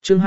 Chương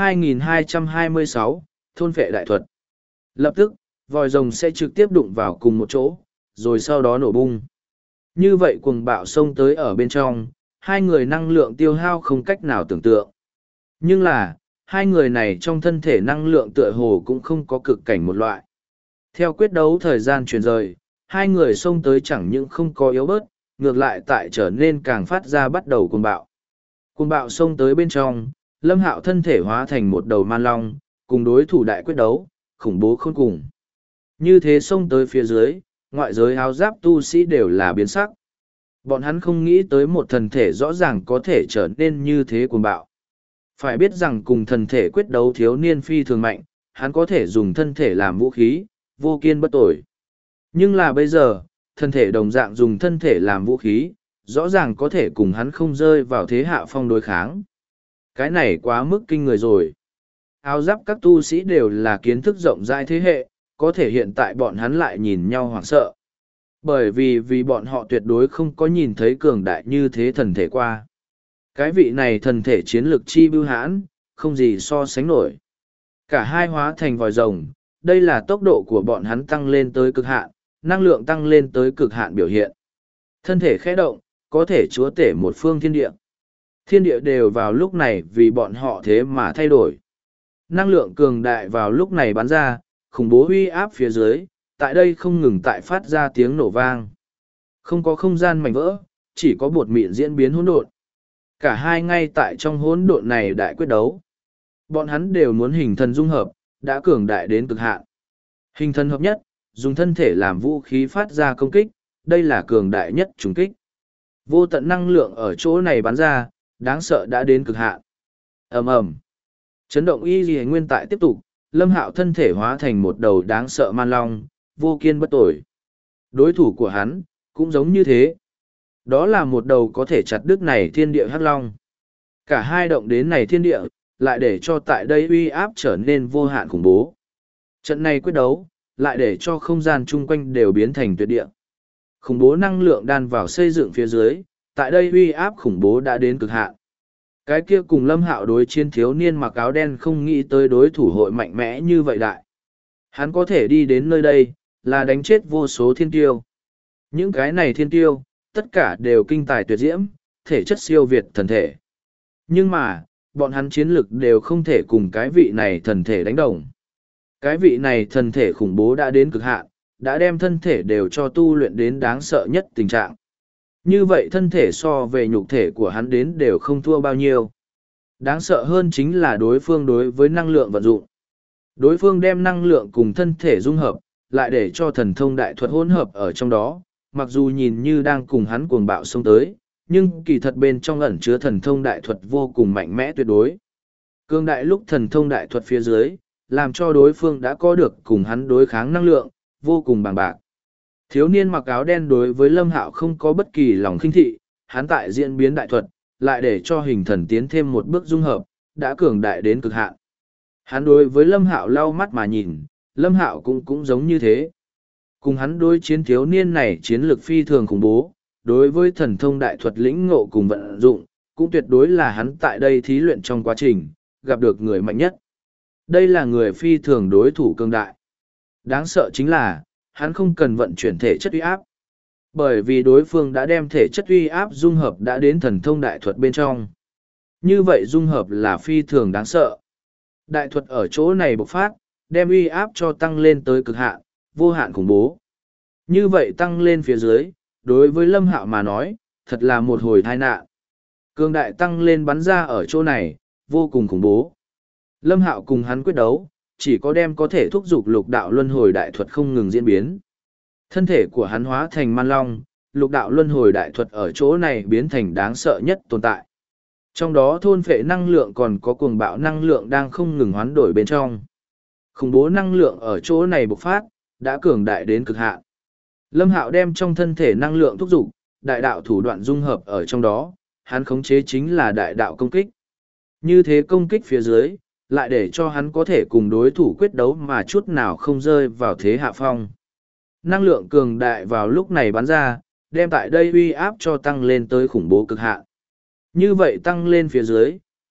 2226, thôn phệ đại thuật. Lập tức, vòi rồng sẽ trực tiếp đụng vào cùng một chỗ, rồi sau đó nổ bung. Như vậy cuồng bạo xông tới ở bên trong, hai người năng lượng tiêu hao không cách nào tưởng tượng. Nhưng là, hai người này trong thân thể năng lượng tựa hồ cũng không có cực cảnh một loại. Theo quyết đấu thời gian chuyển rời, hai người xông tới chẳng những không có yếu bớt, ngược lại tại trở nên càng phát ra bắt đầu cuồng bạo. Cuồng bạo xông tới bên trong, Lâm Hạo thân thể hóa thành một đầu man long, cùng đối thủ đại quyết đấu, khủng bố khôn cùng. Như thế xông tới phía dưới, ngoại giới áo giáp tu sĩ đều là biến sắc. Bọn hắn không nghĩ tới một thần thể rõ ràng có thể trở nên như thế cuồng bạo. Phải biết rằng cùng thần thể quyết đấu thiếu niên phi thường mạnh, hắn có thể dùng thân thể làm vũ khí, vô kiên bất tồi. Nhưng là bây giờ, thân thể đồng dạng dùng thân thể làm vũ khí, rõ ràng có thể cùng hắn không rơi vào thế hạ phong đối kháng. Cái này quá mức kinh người rồi. Áo giáp các tu sĩ đều là kiến thức rộng rãi thế hệ, có thể hiện tại bọn hắn lại nhìn nhau hoảng sợ. Bởi vì bọn họ tuyệt đối không có nhìn thấy cường đại như thế thần thể qua. Cái vị này thần thể chiến lực chi bưu hãn, không gì so sánh nổi. Cả hai hóa thành vòi rồng, đây là tốc độ của bọn hắn tăng lên tới cực hạn, năng lượng tăng lên tới cực hạn biểu hiện. Thân thể khẽ động, có thể chúa tể một phương thiên địa. Thiên địa đều vào lúc này vì bọn họ thế mà thay đổi. Năng lượng cường đại vào lúc này bắn ra, khủng bố uy áp phía dưới, tại đây không ngừng tại phát ra tiếng nổ vang. Không có không gian mảnh vỡ, chỉ có bột mịn diễn biến hỗn độn. Cả hai ngay tại trong hỗn độn này đại quyết đấu. Bọn hắn đều muốn hình thần dung hợp, đã cường đại đến cực hạn. Hình thần hợp nhất, dùng thân thể làm vũ khí phát ra công kích, đây là cường đại nhất trùng kích. Vô tận năng lượng ở chỗ này bắn ra, đáng sợ đã đến cực hạn. Ầm ầm. Chấn động y lìa nguyên tại tiếp tục, Lâm Hạo thân thể hóa thành một đầu đáng sợ man long, vô kiên bất tồi. Đối thủ của hắn, cũng giống như thế. Đó là một đầu có thể chặt đứt này thiên địa hắc long. Cả hai động đến này thiên địa, lại để cho tại đây uy áp trở nên vô hạn khủng bố. Trận này quyết đấu, lại để cho không gian chung quanh đều biến thành tuyệt địa. Khủng bố năng lượng đan vào xây dựng phía dưới, tại đây uy áp khủng bố đã đến cực hạn. Cái kia cùng Lâm Hạo đối chiến thiếu niên mặc áo đen không nghĩ tới đối thủ hội mạnh mẽ như vậy đại. Hắn có thể đi đến nơi đây, là đánh chết vô số thiên tiêu. Những cái này thiên tiêu, tất cả đều kinh tài tuyệt diễm, thể chất siêu việt thần thể. Nhưng mà, bọn hắn chiến lực đều không thể cùng cái vị này thần thể đánh đồng. Cái vị này thần thể khủng bố đã đến cực hạn, đã đem thân thể đều cho tu luyện đến đáng sợ nhất tình trạng. Như vậy thân thể so về nhục thể của hắn đến đều không thua bao nhiêu. Đáng sợ hơn chính là đối phương đối với năng lượng vận dụng. Đối phương đem năng lượng cùng thân thể dung hợp, lại để cho thần thông đại thuật hỗn hợp ở trong đó, mặc dù nhìn như đang cùng hắn cuồng bạo xông tới, nhưng kỳ thật bên trong ẩn chứa thần thông đại thuật vô cùng mạnh mẽ tuyệt đối. Cương đại lúc thần thông đại thuật phía dưới, làm cho đối phương đã có được cùng hắn đối kháng năng lượng, vô cùng bằng bạc. Thiếu niên mặc áo đen đối với Lâm Hạo không có bất kỳ lòng khinh thị, hắn tại diễn biến đại thuật, lại để cho hình thần tiến thêm một bước dung hợp, đã cường đại đến cực hạn. Hắn đối với Lâm Hạo lau mắt mà nhìn, Lâm Hạo cũng giống như thế. Cùng hắn đối chiến thiếu niên này chiến lược phi thường khủng bố, đối với thần thông đại thuật lĩnh ngộ cùng vận dụng, cũng tuyệt đối là hắn tại đây thí luyện trong quá trình, gặp được người mạnh nhất. Đây là người phi thường đối thủ cường đại. Đáng sợ chính là, hắn không cần vận chuyển thể chất uy áp. Bởi vì đối phương đã đem thể chất uy áp dung hợp đã đến thần thông đại thuật bên trong. Như vậy dung hợp là phi thường đáng sợ. Đại thuật ở chỗ này bộc phát, đem uy áp cho tăng lên tới cực hạn, vô hạn khủng bố. Như vậy tăng lên phía dưới, đối với Lâm Hạo mà nói, thật là một hồi tai nạn. Cường đại tăng lên bắn ra ở chỗ này, vô cùng khủng bố. Lâm Hạo cùng hắn quyết đấu, chỉ có đem có thể thúc giục lục đạo luân hồi đại thuật không ngừng diễn biến. Thân thể của hắn hóa thành man long, lục đạo luân hồi đại thuật ở chỗ này biến thành đáng sợ nhất tồn tại. Trong đó thôn phệ năng lượng còn có cuồng bạo năng lượng đang không ngừng hoán đổi bên trong. Khủng bố năng lượng ở chỗ này bộc phát, đã cường đại đến cực hạn. Lâm Hạo đem trong thân thể năng lượng thúc giục, đại đạo thủ đoạn dung hợp ở trong đó, hắn khống chế chính là đại đạo công kích. Như thế công kích phía dưới, lại để cho hắn có thể cùng đối thủ quyết đấu mà chút nào không rơi vào thế hạ phong. Năng lượng cường đại vào lúc này bắn ra, đem tại đây uy áp cho tăng lên tới khủng bố cực hạn. Như vậy tăng lên phía dưới,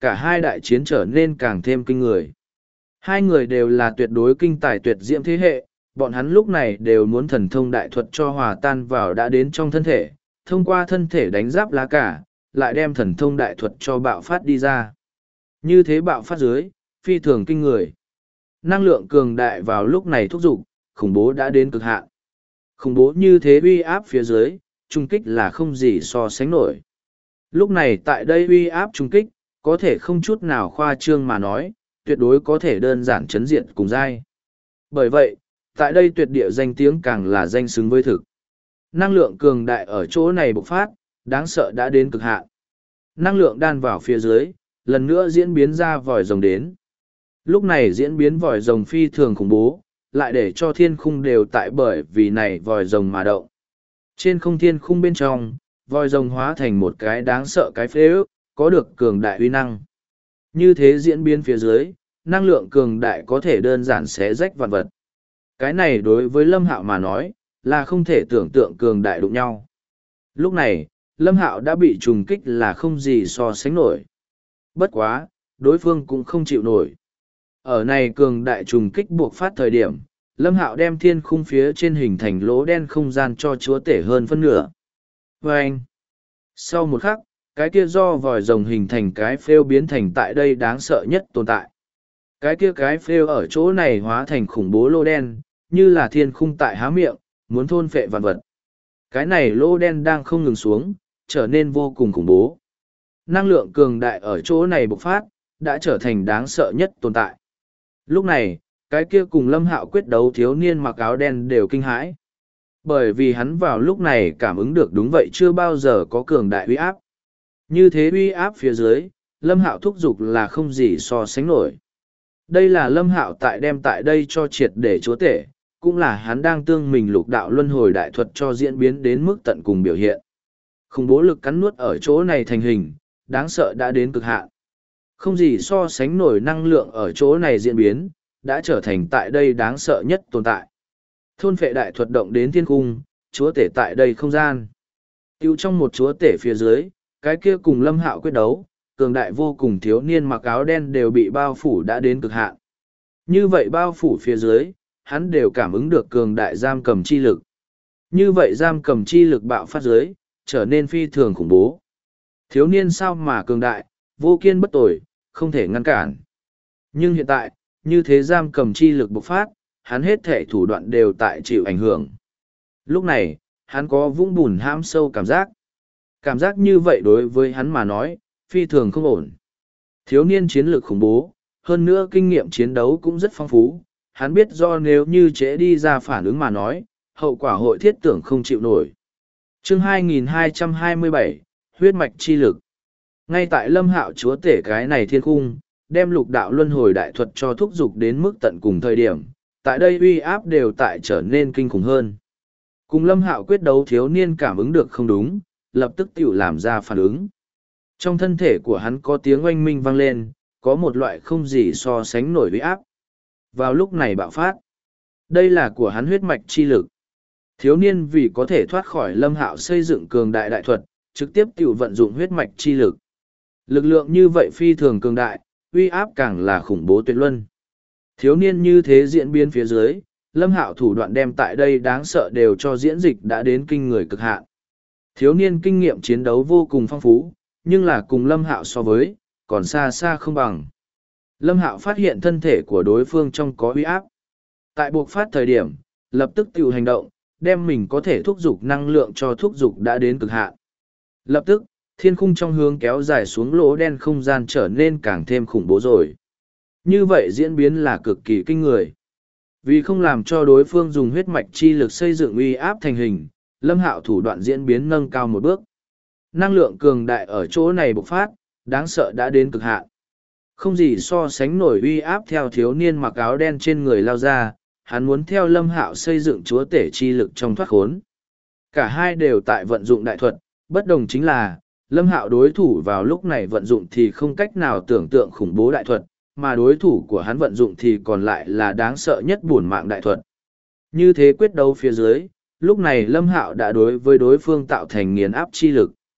cả hai đại chiến trở nên càng thêm kinh người. Hai người đều là tuyệt đối kinh tài tuyệt diễm thế hệ, bọn hắn lúc này đều muốn thần thông đại thuật cho hòa tan vào đã đến trong thân thể, thông qua thân thể đánh giáp lá cả, lại đem thần thông đại thuật cho bạo phát đi ra. Như thế bạo phát dưới, phi thường kinh người. Năng lượng cường đại vào lúc này thúc giục, khủng bố đã đến cực hạn. Khủng bố như thế uy áp phía dưới, trung kích là không gì so sánh nổi. Lúc này tại đây uy áp trung kích, có thể không chút nào khoa trương mà nói, tuyệt đối có thể đơn giản chấn diện cùng giai. Bởi vậy, tại đây tuyệt địa danh tiếng càng là danh xứng với thực. Năng lượng cường đại ở chỗ này bộc phát, đáng sợ đã đến cực hạn. Năng lượng đan vào phía dưới, lần nữa diễn biến ra vòi rồng đến. Lúc này diễn biến vòi rồng phi thường khủng bố, lại để cho thiên khung đều tại bởi vì này vòi rồng mà động. Trên không thiên khung bên trong, vòi rồng hóa thành một cái đáng sợ cái phế ước, có được cường đại uy năng. Như thế diễn biến phía dưới, năng lượng cường đại có thể đơn giản xé rách vạn vật. Cái này đối với Lâm Hạo mà nói, là không thể tưởng tượng cường đại đụng nhau. Lúc này, Lâm Hạo đã bị trùng kích là không gì so sánh nổi. Bất quá, đối phương cũng không chịu nổi. Ở này cường đại trùng kích buộc phát thời điểm, Lâm Hạo đem thiên khung phía trên hình thành lỗ đen không gian cho chúa tể hơn phân nửa. Và anh, sau một khắc, cái kia do vòi rồng hình thành cái phêu biến thành tại đây đáng sợ nhất tồn tại. Cái kia cái phêu ở chỗ này hóa thành khủng bố lỗ đen, như là thiên khung tại há miệng, muốn thôn phệ vạn vật. Cái này lỗ đen đang không ngừng xuống, trở nên vô cùng khủng bố. Năng lượng cường đại ở chỗ này bộc phát, đã trở thành đáng sợ nhất tồn tại. Lúc này, cái kia cùng Lâm Hạo quyết đấu thiếu niên mặc áo đen đều kinh hãi. Bởi vì hắn vào lúc này cảm ứng được đúng vậy chưa bao giờ có cường đại uy áp. Như thế uy áp phía dưới, Lâm Hạo thúc giục là không gì so sánh nổi. Đây là Lâm Hạo tại đem tại đây cho triệt để chúa tể, cũng là hắn đang tương mình lục đạo luân hồi đại thuật cho diễn biến đến mức tận cùng biểu hiện. Khủng bố lực cắn nuốt ở chỗ này thành hình, đáng sợ đã đến cực hạn. Không gì so sánh nổi năng lượng ở chỗ này diễn biến, đã trở thành tại đây đáng sợ nhất tồn tại. Thôn phệ đại thuật động đến thiên cung, chúa tể tại đây không gian. Tiêu trong một chúa tể phía dưới, cái kia cùng Lâm Hạo quyết đấu, cường đại vô cùng thiếu niên mặc áo đen đều bị bao phủ đã đến cực hạn. Như vậy bao phủ phía dưới, hắn đều cảm ứng được cường đại giam cầm chi lực. Như vậy giam cầm chi lực bạo phát dưới, trở nên phi thường khủng bố. Thiếu niên sao mà cường đại, vô kiên bất tồi, không thể ngăn cản. Nhưng hiện tại, như thế giam cầm chi lực bộc phát, hắn hết thể thủ đoạn đều tại chịu ảnh hưởng. Lúc này, hắn có vũng bùn hãm sâu cảm giác. Cảm giác như vậy đối với hắn mà nói, phi thường không ổn. Thiếu niên chiến lược khủng bố, hơn nữa kinh nghiệm chiến đấu cũng rất phong phú. Hắn biết do nếu như trễ đi ra phản ứng mà nói, hậu quả hội thiết tưởng không chịu nổi. Chương 2227, huyết mạch chi lực. Ngay tại Lâm Hạo chúa tể cái này thiên cung, đem lục đạo luân hồi đại thuật cho thúc giục đến mức tận cùng thời điểm, tại đây uy áp đều tại trở nên kinh khủng hơn. Cùng Lâm Hạo quyết đấu thiếu niên cảm ứng được không đúng, lập tức tiểu làm ra phản ứng. Trong thân thể của hắn có tiếng oanh minh vang lên, có một loại không gì so sánh nổi uy áp. Vào lúc này bạo phát. Đây là của hắn huyết mạch chi lực. Thiếu niên vì có thể thoát khỏi Lâm Hạo xây dựng cường đại đại thuật, trực tiếp tiểu vận dụng huyết mạch chi lực. Lực lượng như vậy phi thường cường đại, uy áp càng là khủng bố tuyệt luân. Thiếu niên như thế diễn biến phía dưới, Lâm Hạo thủ đoạn đem tại đây đáng sợ đều cho diễn dịch đã đến kinh người cực hạn. Thiếu niên kinh nghiệm chiến đấu vô cùng phong phú, nhưng là cùng Lâm Hạo so với, còn xa xa không bằng. Lâm Hạo phát hiện thân thể của đối phương trong có uy áp. Tại buộc phát thời điểm, lập tức tự hành động, đem mình có thể thúc giục năng lượng cho thúc giục đã đến cực hạn. Lập tức, thiên khung trong hướng kéo dài xuống lỗ đen không gian trở nên càng thêm khủng bố rồi. Như vậy diễn biến là cực kỳ kinh người. Vì không làm cho đối phương dùng huyết mạch chi lực xây dựng uy áp thành hình, Lâm Hạo thủ đoạn diễn biến nâng cao một bước. Năng lượng cường đại ở chỗ này bộc phát, đáng sợ đã đến cực hạn. Không gì so sánh nổi uy áp theo thiếu niên mặc áo đen trên người lao ra, hắn muốn theo Lâm Hạo xây dựng chúa tể chi lực trong thoát khốn. Cả hai đều tại vận dụng đại thuật, bất đồng chính là, Lâm Hạo đối thủ vào lúc này vận dụng thì không cách nào tưởng tượng khủng bố đại thuật, mà đối thủ của hắn vận dụng thì còn lại là đáng sợ nhất bổn mạng đại thuật. Như thế quyết đấu phía dưới, lúc này Lâm Hạo đã đối với đối phương tạo thành nghiền áp chi lực.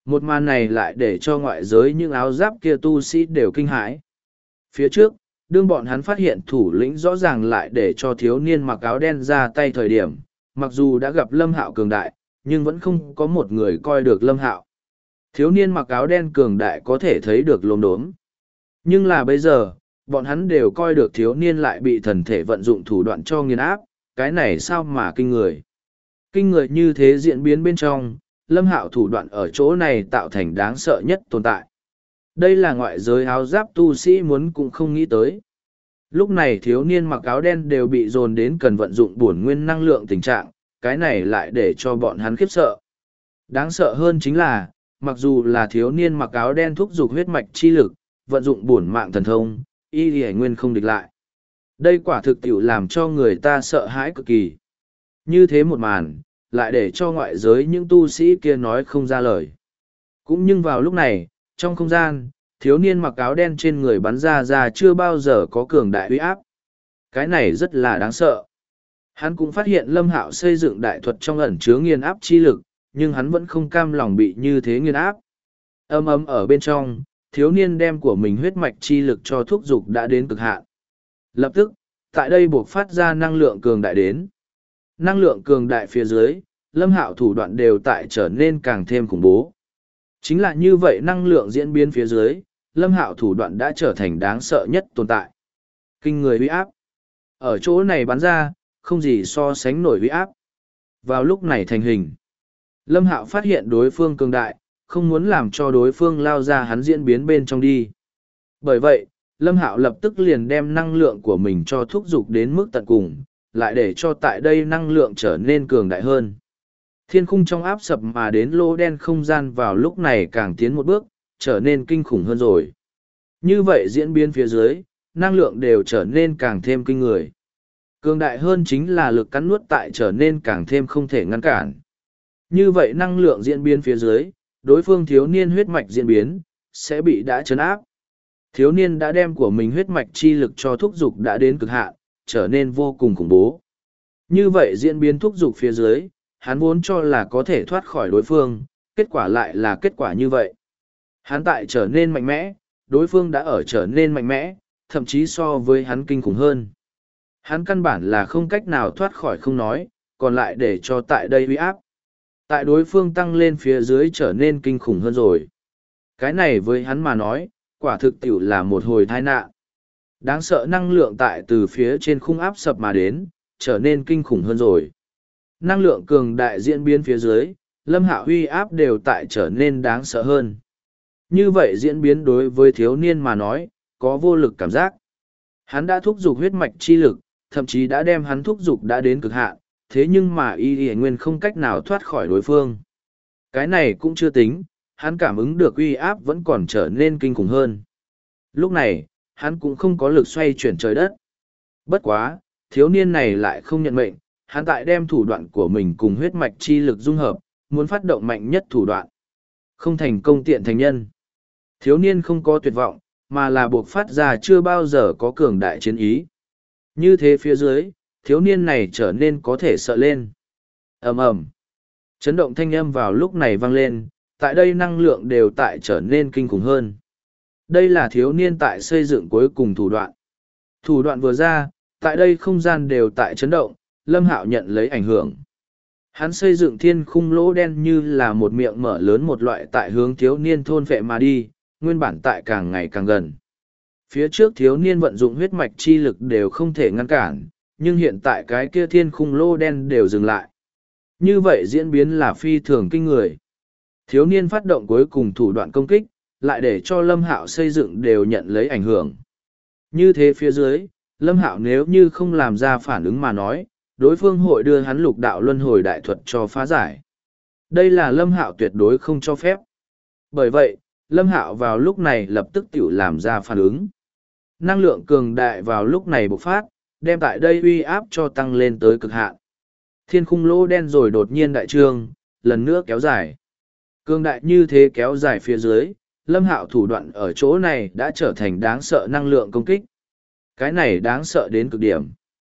Một màn này lại để cho ngoại giới những áo giáp kia tu sĩ đều kinh hãi. Phía trước, đương bọn hắn phát hiện thủ lĩnh rõ ràng lại để cho thiếu niên mặc áo đen ra tay thời điểm, mặc dù đã gặp Lâm Hạo cường đại, nhưng vẫn không có một người coi được Lâm Hạo. Thiếu niên mặc áo đen cường đại có thể thấy được lốm đốm. Nhưng là bây giờ, bọn hắn đều coi được thiếu niên lại bị thần thể vận dụng thủ đoạn cho nghiền áp, cái này sao mà kinh người. Kinh người như thế diễn biến bên trong, Lâm Hạo thủ đoạn ở chỗ này tạo thành đáng sợ nhất tồn tại. Đây là ngoại giới áo giáp tu sĩ muốn cũng không nghĩ tới. Lúc này thiếu niên mặc áo đen đều bị dồn đến cần vận dụng bổn nguyên năng lượng tình trạng, cái này lại để cho bọn hắn khiếp sợ. Đáng sợ hơn chính là, mặc dù là thiếu niên mặc áo đen thúc giục huyết mạch chi lực, vận dụng bổn mạng thần thông, y y nguyên không địch lại. Đây quả thực tiểu làm cho người ta sợ hãi cực kỳ. Như thế một màn, lại để cho ngoại giới những tu sĩ kia nói không ra lời. Cũng nhưng vào lúc này, trong không gian, thiếu niên mặc áo đen trên người bắn ra chưa bao giờ có cường đại uy áp. Cái này rất là đáng sợ. Hắn cũng phát hiện Lâm Hạo xây dựng đại thuật trong ẩn chứa nghiền áp chi lực, nhưng hắn vẫn không cam lòng bị như thế nghiền áp. Âm ấm ở bên trong, thiếu niên đem của mình huyết mạch chi lực cho thúc dục đã đến cực hạn. Lập tức, tại đây buộc phát ra năng lượng cường đại đến. Năng lượng cường đại phía dưới, Lâm Hạo thủ đoạn đều tại trở nên càng thêm khủng bố. Chính là như vậy năng lượng diễn biến phía dưới, Lâm Hạo thủ đoạn đã trở thành đáng sợ nhất tồn tại. Kinh người uy áp. Ở chỗ này bắn ra, không gì so sánh nổi uy áp. Vào lúc này thành hình. Lâm Hạo phát hiện đối phương cường đại, không muốn làm cho đối phương lao ra hắn diễn biến bên trong đi. Bởi vậy, Lâm Hạo lập tức liền đem năng lượng của mình cho thúc giục đến mức tận cùng, lại để cho tại đây năng lượng trở nên cường đại hơn. Thiên khung trong áp sập mà đến lỗ đen không gian vào lúc này càng tiến một bước, trở nên kinh khủng hơn rồi. Như vậy diễn biến phía dưới, năng lượng đều trở nên càng thêm kinh người. Cường đại hơn chính là lực cắn nuốt tại trở nên càng thêm không thể ngăn cản. Như vậy năng lượng diễn biến phía dưới, đối phương thiếu niên huyết mạch diễn biến, sẽ bị đã chấn áp. Thiếu niên đã đem của mình huyết mạch chi lực cho thúc dục đã đến cực hạn, trở nên vô cùng khủng bố. Như vậy diễn biến thúc dục phía dưới, hắn vốn cho là có thể thoát khỏi đối phương, kết quả lại là kết quả như vậy. Hắn tại trở nên mạnh mẽ, đối phương đã ở trở nên mạnh mẽ, thậm chí so với hắn kinh khủng hơn. Hắn căn bản là không cách nào thoát khỏi không nói, còn lại để cho tại đây uy áp. Tại đối phương tăng lên phía dưới trở nên kinh khủng hơn rồi. Cái này với hắn mà nói, quả thực tiểu là một hồi tai nạn. Đáng sợ năng lượng tại từ phía trên khung áp sập mà đến, trở nên kinh khủng hơn rồi. Năng lượng cường đại diễn biến phía dưới, Lâm Hạo uy áp đều tại trở nên đáng sợ hơn. Như vậy diễn biến đối với thiếu niên mà nói, có vô lực cảm giác. Hắn đã thúc giục huyết mạch chi lực, thậm chí đã đem hắn thúc giục đã đến cực hạn, thế nhưng mà y nguyên không cách nào thoát khỏi đối phương. Cái này cũng chưa tính, hắn cảm ứng được uy áp vẫn còn trở nên kinh khủng hơn. Lúc này, hắn cũng không có lực xoay chuyển trời đất. Bất quá, thiếu niên này lại không nhận mệnh, hắn tại đem thủ đoạn của mình cùng huyết mạch chi lực dung hợp, muốn phát động mạnh nhất thủ đoạn. Không thành công tiện thành nhân. Thiếu niên không có tuyệt vọng, mà là buộc phát ra chưa bao giờ có cường đại chiến ý. Như thế phía dưới, thiếu niên này trở nên có thể sợ lên. Ầm ầm. Chấn động thanh âm vào lúc này vang lên, tại đây năng lượng đều tại trở nên kinh khủng hơn. Đây là thiếu niên tại xây dựng cuối cùng thủ đoạn. Thủ đoạn vừa ra, tại đây không gian đều tại chấn động, Lâm Hạo nhận lấy ảnh hưởng. Hắn xây dựng thiên khung lỗ đen như là một miệng mở lớn một loại tại hướng thiếu niên thôn phệ mà đi, nguyên bản tại càng ngày càng gần. Phía trước thiếu niên vận dụng huyết mạch chi lực đều không thể ngăn cản, nhưng hiện tại cái kia thiên khung lỗ đen đều dừng lại. Như vậy diễn biến là phi thường kinh người. Thiếu niên phát động cuối cùng thủ đoạn công kích, lại để cho Lâm Hạo xây dựng đều nhận lấy ảnh hưởng. Như thế phía dưới, Lâm Hạo nếu như không làm ra phản ứng mà nói, đối phương hội đưa hắn lục đạo luân hồi đại thuật cho phá giải. Đây là Lâm Hạo tuyệt đối không cho phép. Bởi vậy, Lâm Hạo vào lúc này lập tức tiểu làm ra phản ứng. Năng lượng cường đại vào lúc này bộc phát, đem tại đây uy áp cho tăng lên tới cực hạn. Thiên khung lỗ đen rồi đột nhiên đại trương, lần nữa kéo dài. Cường đại như thế kéo dài phía dưới, Lâm Hạo thủ đoạn ở chỗ này đã trở thành đáng sợ năng lượng công kích. Cái này đáng sợ đến cực điểm.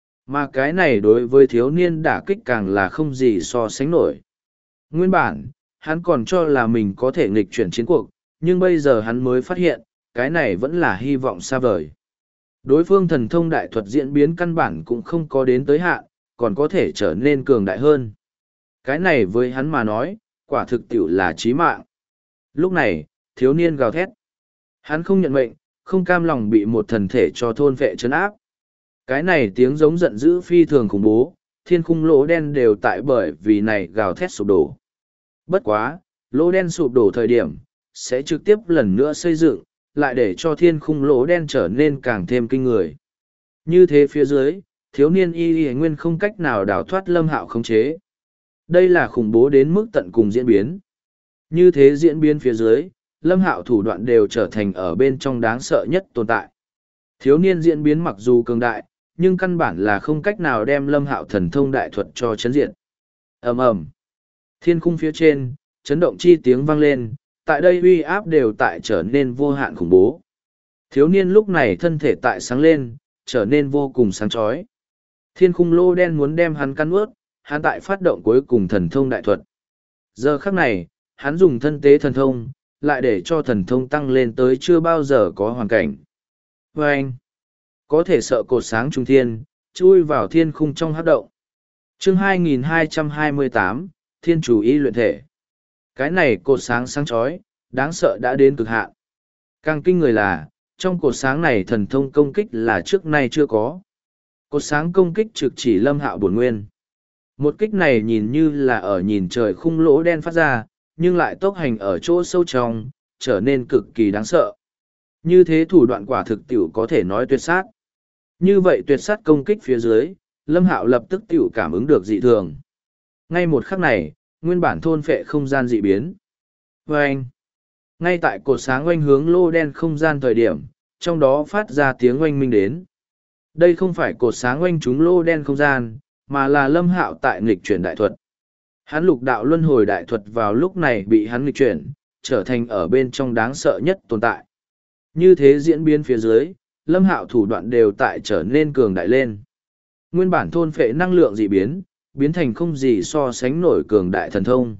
Mà cái này đối với thiếu niên đả kích càng là không gì so sánh nổi. Nguyên bản, hắn còn cho là mình có thể nghịch chuyển chiến cuộc, nhưng bây giờ hắn mới phát hiện, cái này vẫn là hy vọng xa vời. Đối phương thần thông đại thuật diễn biến căn bản cũng không có đến tới hạn, còn có thể trở nên cường đại hơn. Cái này với hắn mà nói, quả thực tiệu là chí mạng. Lúc này, thiếu niên gào thét. Hắn không nhận mệnh, không cam lòng bị một thần thể cho thôn vệ trấn áp. Cái này tiếng giống giận dữ phi thường khủng bố, thiên khung lỗ đen đều tại bởi vì này gào thét sụp đổ. Bất quá, lỗ đen sụp đổ thời điểm, sẽ trực tiếp lần nữa xây dựng, lại để cho thiên khung lỗ đen trở nên càng thêm kinh người. Như thế phía dưới, thiếu niên y nguyên không cách nào đào thoát Lâm Hạo khống chế. Đây là khủng bố đến mức tận cùng diễn biến. Như thế diễn biến phía dưới, Lâm Hạo thủ đoạn đều trở thành ở bên trong đáng sợ nhất tồn tại. Thiếu niên diễn biến mặc dù cường đại, nhưng căn bản là không cách nào đem Lâm Hạo thần thông đại thuật cho chấn diện. Ầm ầm. Thiên khung phía trên, chấn động chi tiếng vang lên, tại đây uy áp đều tại trở nên vô hạn khủng bố. Thiếu niên lúc này thân thể tại sáng lên, trở nên vô cùng sáng chói. Thiên khung lô đen muốn đem hắn cắn ướt, hắn tại phát động cuối cùng thần thông đại thuật. Giờ khắc này, hắn dùng thân tế thần thông, lại để cho thần thông tăng lên tới chưa bao giờ có hoàn cảnh. Và anh, có thể sợ cột sáng trung thiên, chui vào thiên khung trong hắc động. Chương 2228, Thiên chủ y luyện thể. Cái này cột sáng sáng chói, đáng sợ đã đến cực hạn. Càng kinh người là, trong cột sáng này thần thông công kích là trước nay chưa có. Cột sáng công kích trực chỉ Lâm Hạo bổn nguyên. Một kích này nhìn như là ở nhìn trời khung lỗ đen phát ra, nhưng lại tốc hành ở chỗ sâu trong, trở nên cực kỳ đáng sợ. Như thế thủ đoạn quả thực tiểu có thể nói tuyệt sát. Như vậy tuyệt sát công kích phía dưới, Lâm Hạo lập tức tiểu cảm ứng được dị thường. Ngay một khắc này, nguyên bản thôn phệ không gian dị biến. Oanh! Ngay tại cột sáng oanh hướng lô đen không gian thời điểm, trong đó phát ra tiếng oanh minh đến. Đây không phải cột sáng oanh trúng lô đen không gian, mà là Lâm Hạo tại nghịch chuyển đại thuật. Hắn lục đạo luân hồi đại thuật vào lúc này bị hắn nghịch chuyển, trở thành ở bên trong đáng sợ nhất tồn tại. Như thế diễn biến phía dưới, Lâm Hạo thủ đoạn đều tại trở nên cường đại lên. Nguyên bản thôn phệ năng lượng dị biến, biến thành không gì so sánh nổi cường đại thần thông.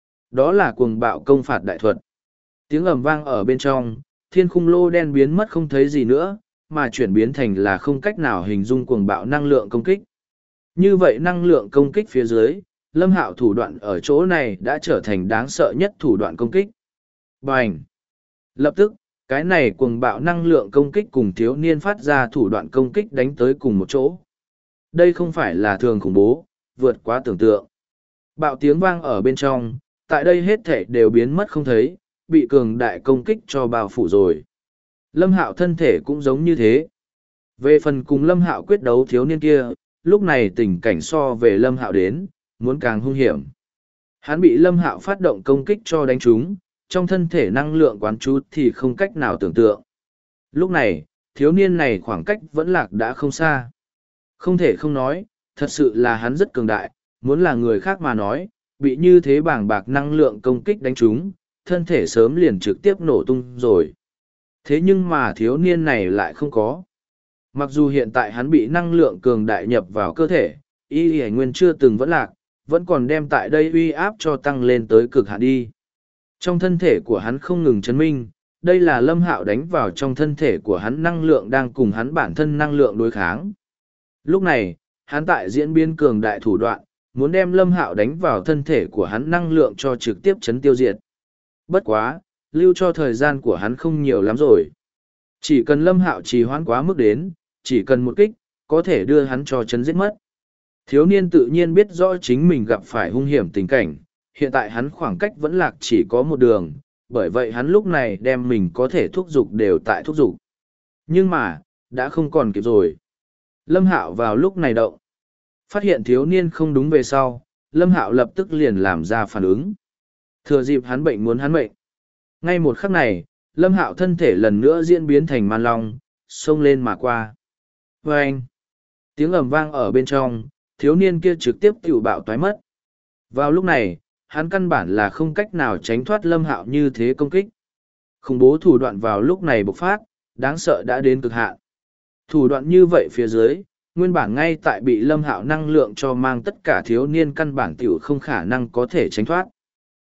Đó là cuồng bạo công phạt đại thuật. Tiếng ầm vang ở bên trong, thiên khung lô đen biến mất không thấy gì nữa, mà chuyển biến thành là không cách nào hình dung cuồng bạo năng lượng công kích. Như vậy năng lượng công kích phía dưới, Lâm Hạo thủ đoạn ở chỗ này đã trở thành đáng sợ nhất thủ đoạn công kích. Bành! Lập tức, cái này cuồng bạo năng lượng công kích cùng thiếu niên phát ra thủ đoạn công kích đánh tới cùng một chỗ. Đây không phải là thường khủng bố, vượt quá tưởng tượng. Bạo tiếng vang ở bên trong, tại đây hết thể đều biến mất không thấy, bị cường đại công kích cho bao phủ rồi. Lâm Hạo thân thể cũng giống như thế. Về phần cùng Lâm Hạo quyết đấu thiếu niên kia, lúc này tình cảnh so về Lâm Hạo đến, muốn càng hung hiểm. Hắn bị Lâm Hạo phát động công kích cho đánh trúng, trong thân thể năng lượng quán trú thì không cách nào tưởng tượng. Lúc này, thiếu niên này khoảng cách vẫn lạc đã không xa. Không thể không nói, thật sự là hắn rất cường đại, muốn là người khác mà nói, bị như thế bàng bạc năng lượng công kích đánh trúng, thân thể sớm liền trực tiếp nổ tung rồi. Thế nhưng mà thiếu niên này lại không có. Mặc dù hiện tại hắn bị năng lượng cường đại nhập vào cơ thể, y y nguyên chưa từng vẫn lạc, vẫn còn đem tại đây uy áp cho tăng lên tới cực hạn đi. Trong thân thể của hắn không ngừng chấn minh, đây là Lâm Hạo đánh vào trong thân thể của hắn năng lượng đang cùng hắn bản thân năng lượng đối kháng. Lúc này, hắn tại diễn biến cường đại thủ đoạn, muốn đem Lâm Hạo đánh vào thân thể của hắn năng lượng cho trực tiếp chấn tiêu diệt. Bất quá, lưu cho thời gian của hắn không nhiều lắm rồi. Chỉ cần Lâm Hạo trì hoãn quá mức đến, chỉ cần một kích, có thể đưa hắn cho chấn giết mất. Thiếu niên tự nhiên biết rõ chính mình gặp phải hung hiểm tình cảnh, hiện tại hắn khoảng cách vẫn lạc chỉ có một đường, bởi vậy hắn lúc này đem mình có thể thúc giục đều tại thúc giục. Nhưng mà, đã không còn kịp rồi. Lâm Hạo vào lúc này động. Phát hiện thiếu niên không đúng về sau, Lâm Hạo lập tức liền làm ra phản ứng. Thừa dịp hắn bệnh muốn hắn mệnh. Ngay một khắc này, Lâm Hạo thân thể lần nữa diễn biến thành man long, xông lên mà qua. Vâng! Tiếng ầm vang ở bên trong, thiếu niên kia trực tiếp tiểu bạo toái mất. Vào lúc này, hắn căn bản là không cách nào tránh thoát Lâm Hạo như thế công kích. Khủng bố thủ đoạn vào lúc này bộc phát, đáng sợ đã đến cực hạn. Thủ đoạn như vậy phía dưới, nguyên bản ngay tại bị Lâm Hạo năng lượng cho mang tất cả thiếu niên căn bản tiểu không khả năng có thể tránh thoát.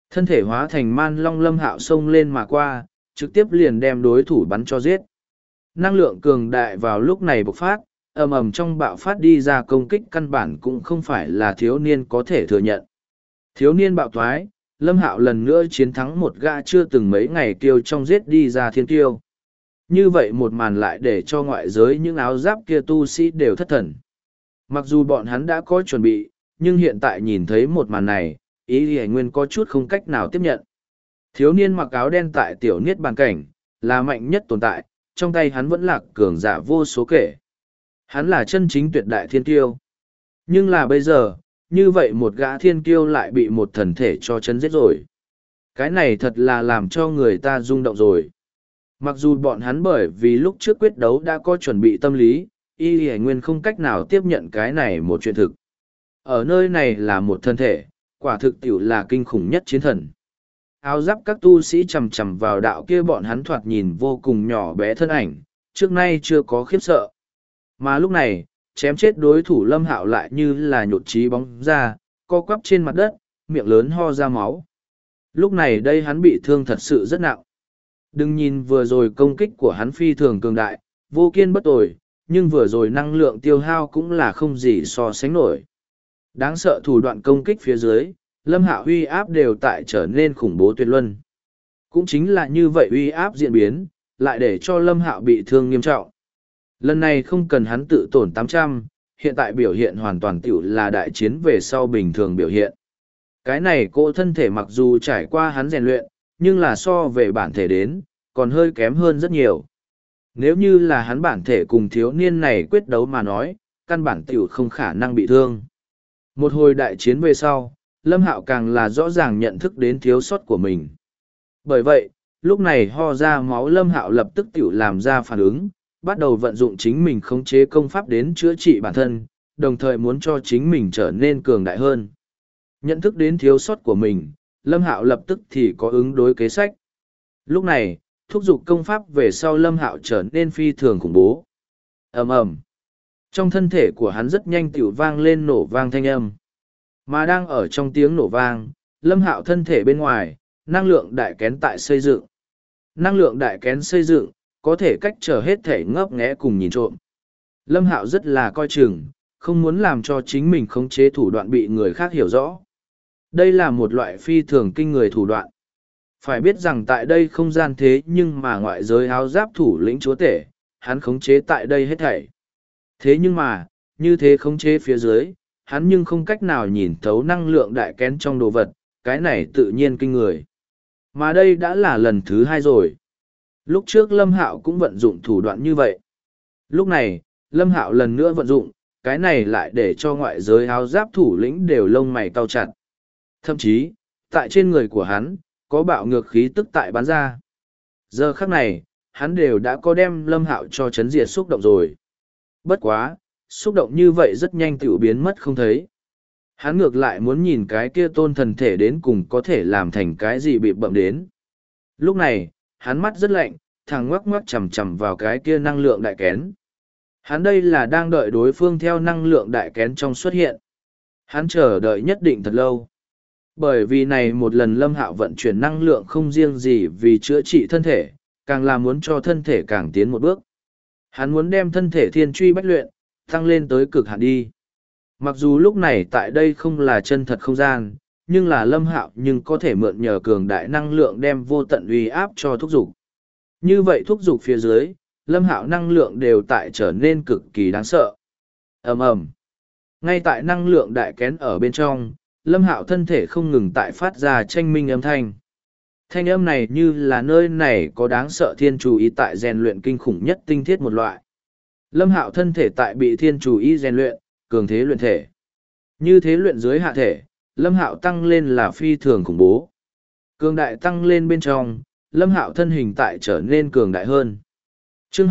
Thân thể hóa thành man long, Lâm Hạo xông lên mà qua, trực tiếp liền đem đối thủ bắn cho giết. Năng lượng cường đại vào lúc này bộc phát, ầm ầm trong bạo phát đi ra công kích căn bản cũng không phải là thiếu niên có thể thừa nhận. Thiếu niên bạo thoái, Lâm Hạo lần nữa chiến thắng một gã chưa từng mấy ngày kiêu trong giết đi ra thiên kiêu. Như vậy một màn lại để cho ngoại giới những áo giáp kia tu sĩ đều thất thần. Mặc dù bọn hắn đã có chuẩn bị, nhưng hiện tại nhìn thấy một màn này, ý Hải Nguyên có chút không cách nào tiếp nhận. Thiếu niên mặc áo đen tại tiểu niết bàn cảnh, là mạnh nhất tồn tại, trong tay hắn vẫn lạc cường giả vô số kể. Hắn là chân chính tuyệt đại thiên kiêu. Nhưng là bây giờ, như vậy một gã thiên kiêu lại bị một thần thể cho chấn giết rồi. Cái này thật là làm cho người ta rung động rồi. Mặc dù bọn hắn bởi vì lúc trước quyết đấu đã có chuẩn bị tâm lý, Y Hải Nguyên không cách nào tiếp nhận cái này một chuyện thực. Ở nơi này là một thân thể, quả thực tiểu là kinh khủng nhất chiến thần. Áo giáp các tu sĩ chầm chầm vào đạo kia bọn hắn thoạt nhìn vô cùng nhỏ bé thân ảnh, trước nay chưa có khiếp sợ. Mà lúc này, chém chết đối thủ Lâm Hạo lại như là nhột trí bóng ra, co quắp trên mặt đất, miệng lớn ho ra máu. Lúc này đây hắn bị thương thật sự rất nặng. Đừng nhìn vừa rồi công kích của hắn phi thường cường đại, vô kiên bất tồi, nhưng vừa rồi năng lượng tiêu hao cũng là không gì so sánh nổi. Đáng sợ thủ đoạn công kích phía dưới, Lâm Hạo uy áp đều tại trở nên khủng bố tuyệt luân. Cũng chính là như vậy uy áp diễn biến, lại để cho Lâm Hạo bị thương nghiêm trọng. Lần này không cần hắn tự tổn 800, hiện tại biểu hiện hoàn toàn tiểu là đại chiến về sau bình thường biểu hiện. Cái này cỗ thân thể mặc dù trải qua hắn rèn luyện, nhưng là so về bản thể đến, còn hơi kém hơn rất nhiều. Nếu như là hắn bản thể cùng thiếu niên này quyết đấu mà nói, căn bản tiểu không khả năng bị thương. Một hồi đại chiến về sau, Lâm Hạo càng là rõ ràng nhận thức đến thiếu sót của mình. Bởi vậy, lúc này ho ra máu Lâm Hạo lập tức tiểu làm ra phản ứng, bắt đầu vận dụng chính mình khống chế công pháp đến chữa trị bản thân, đồng thời muốn cho chính mình trở nên cường đại hơn. Nhận thức đến thiếu sót của mình, Lâm Hạo lập tức thì có ứng đối kế sách. Lúc này, thúc giục công pháp về sau Lâm Hạo trở nên phi thường khủng bố. Ầm ầm. Trong thân thể của hắn rất nhanh tiểu vang lên nổ vang thanh âm. Mà đang ở trong tiếng nổ vang, Lâm Hạo thân thể bên ngoài, năng lượng đại kén tại xây dựng. Năng lượng đại kén xây dựng, có thể cách trở hết thể ngấp nghé cùng nhìn trộm. Lâm Hạo rất là coi chừng, không muốn làm cho chính mình khống chế thủ đoạn bị người khác hiểu rõ. Đây là một loại phi thường kinh người thủ đoạn. Phải biết rằng tại đây không gian thế nhưng mà ngoại giới áo giáp thủ lĩnh chúa tể, hắn khống chế tại đây hết thảy. Thế nhưng mà, như thế khống chế phía dưới, hắn nhưng không cách nào nhìn thấu năng lượng đại kén trong đồ vật, cái này tự nhiên kinh người. Mà đây đã là lần thứ hai rồi. Lúc trước Lâm Hạo cũng vận dụng thủ đoạn như vậy. Lúc này, Lâm Hạo lần nữa vận dụng, cái này lại để cho ngoại giới áo giáp thủ lĩnh đều lông mày cau chặt. Thậm chí, tại trên người của hắn, có bạo ngược khí tức tại bắn ra. Giờ khắc này, hắn đều đã có đem Lâm Hạo cho chấn diệt xúc động rồi. Bất quá, xúc động như vậy rất nhanh tiểu biến mất không thấy. Hắn ngược lại muốn nhìn cái kia tôn thần thể đến cùng có thể làm thành cái gì bị bậm đến. Lúc này, hắn mắt rất lạnh, thằng ngoắc ngoắc chầm chầm vào cái kia năng lượng đại kén. Hắn đây là đang đợi đối phương theo năng lượng đại kén trong xuất hiện. Hắn chờ đợi nhất định thật lâu. Bởi vì này một lần Lâm Hạo vận chuyển năng lượng không riêng gì vì chữa trị thân thể, càng là muốn cho thân thể càng tiến một bước. Hắn muốn đem thân thể thiên truy bách luyện, tăng lên tới cực hạn đi. Mặc dù lúc này tại đây không là chân thật không gian, nhưng là Lâm Hạo nhưng có thể mượn nhờ cường đại năng lượng đem vô tận uy áp cho thúc dục. Như vậy thúc dục phía dưới, Lâm Hạo năng lượng đều tại trở nên cực kỳ đáng sợ. Ầm ầm. Ngay tại năng lượng đại kén ở bên trong, Lâm Hạo thân thể không ngừng tại phát ra tranh minh âm thanh. Thanh âm này như là nơi này có đáng sợ thiên chủ ý tại rèn luyện kinh khủng nhất tinh thiết một loại. Lâm Hạo thân thể tại bị thiên chủ ý rèn luyện, cường thế luyện thể. Như thế luyện dưới hạ thể, Lâm Hạo tăng lên là phi thường khủng bố. Cường đại tăng lên bên trong, Lâm Hạo thân hình tại trở nên cường đại hơn. Chương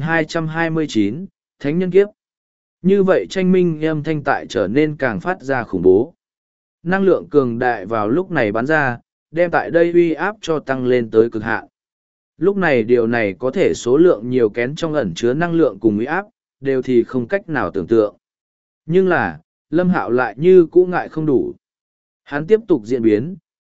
2229, Thánh Nhân Kiếp. Như vậy tranh minh âm thanh tại trở nên càng phát ra khủng bố. Năng lượng cường đại vào lúc này bắn ra, đem tại đây uy áp cho tăng lên tới cực hạn. Lúc này điều này có thể số lượng nhiều kén trong ẩn chứa năng lượng cùng uy áp, đều thì không cách nào tưởng tượng. Nhưng là, Lâm Hạo lại như cũ ngại không đủ. Hắn tiếp tục diễn biến,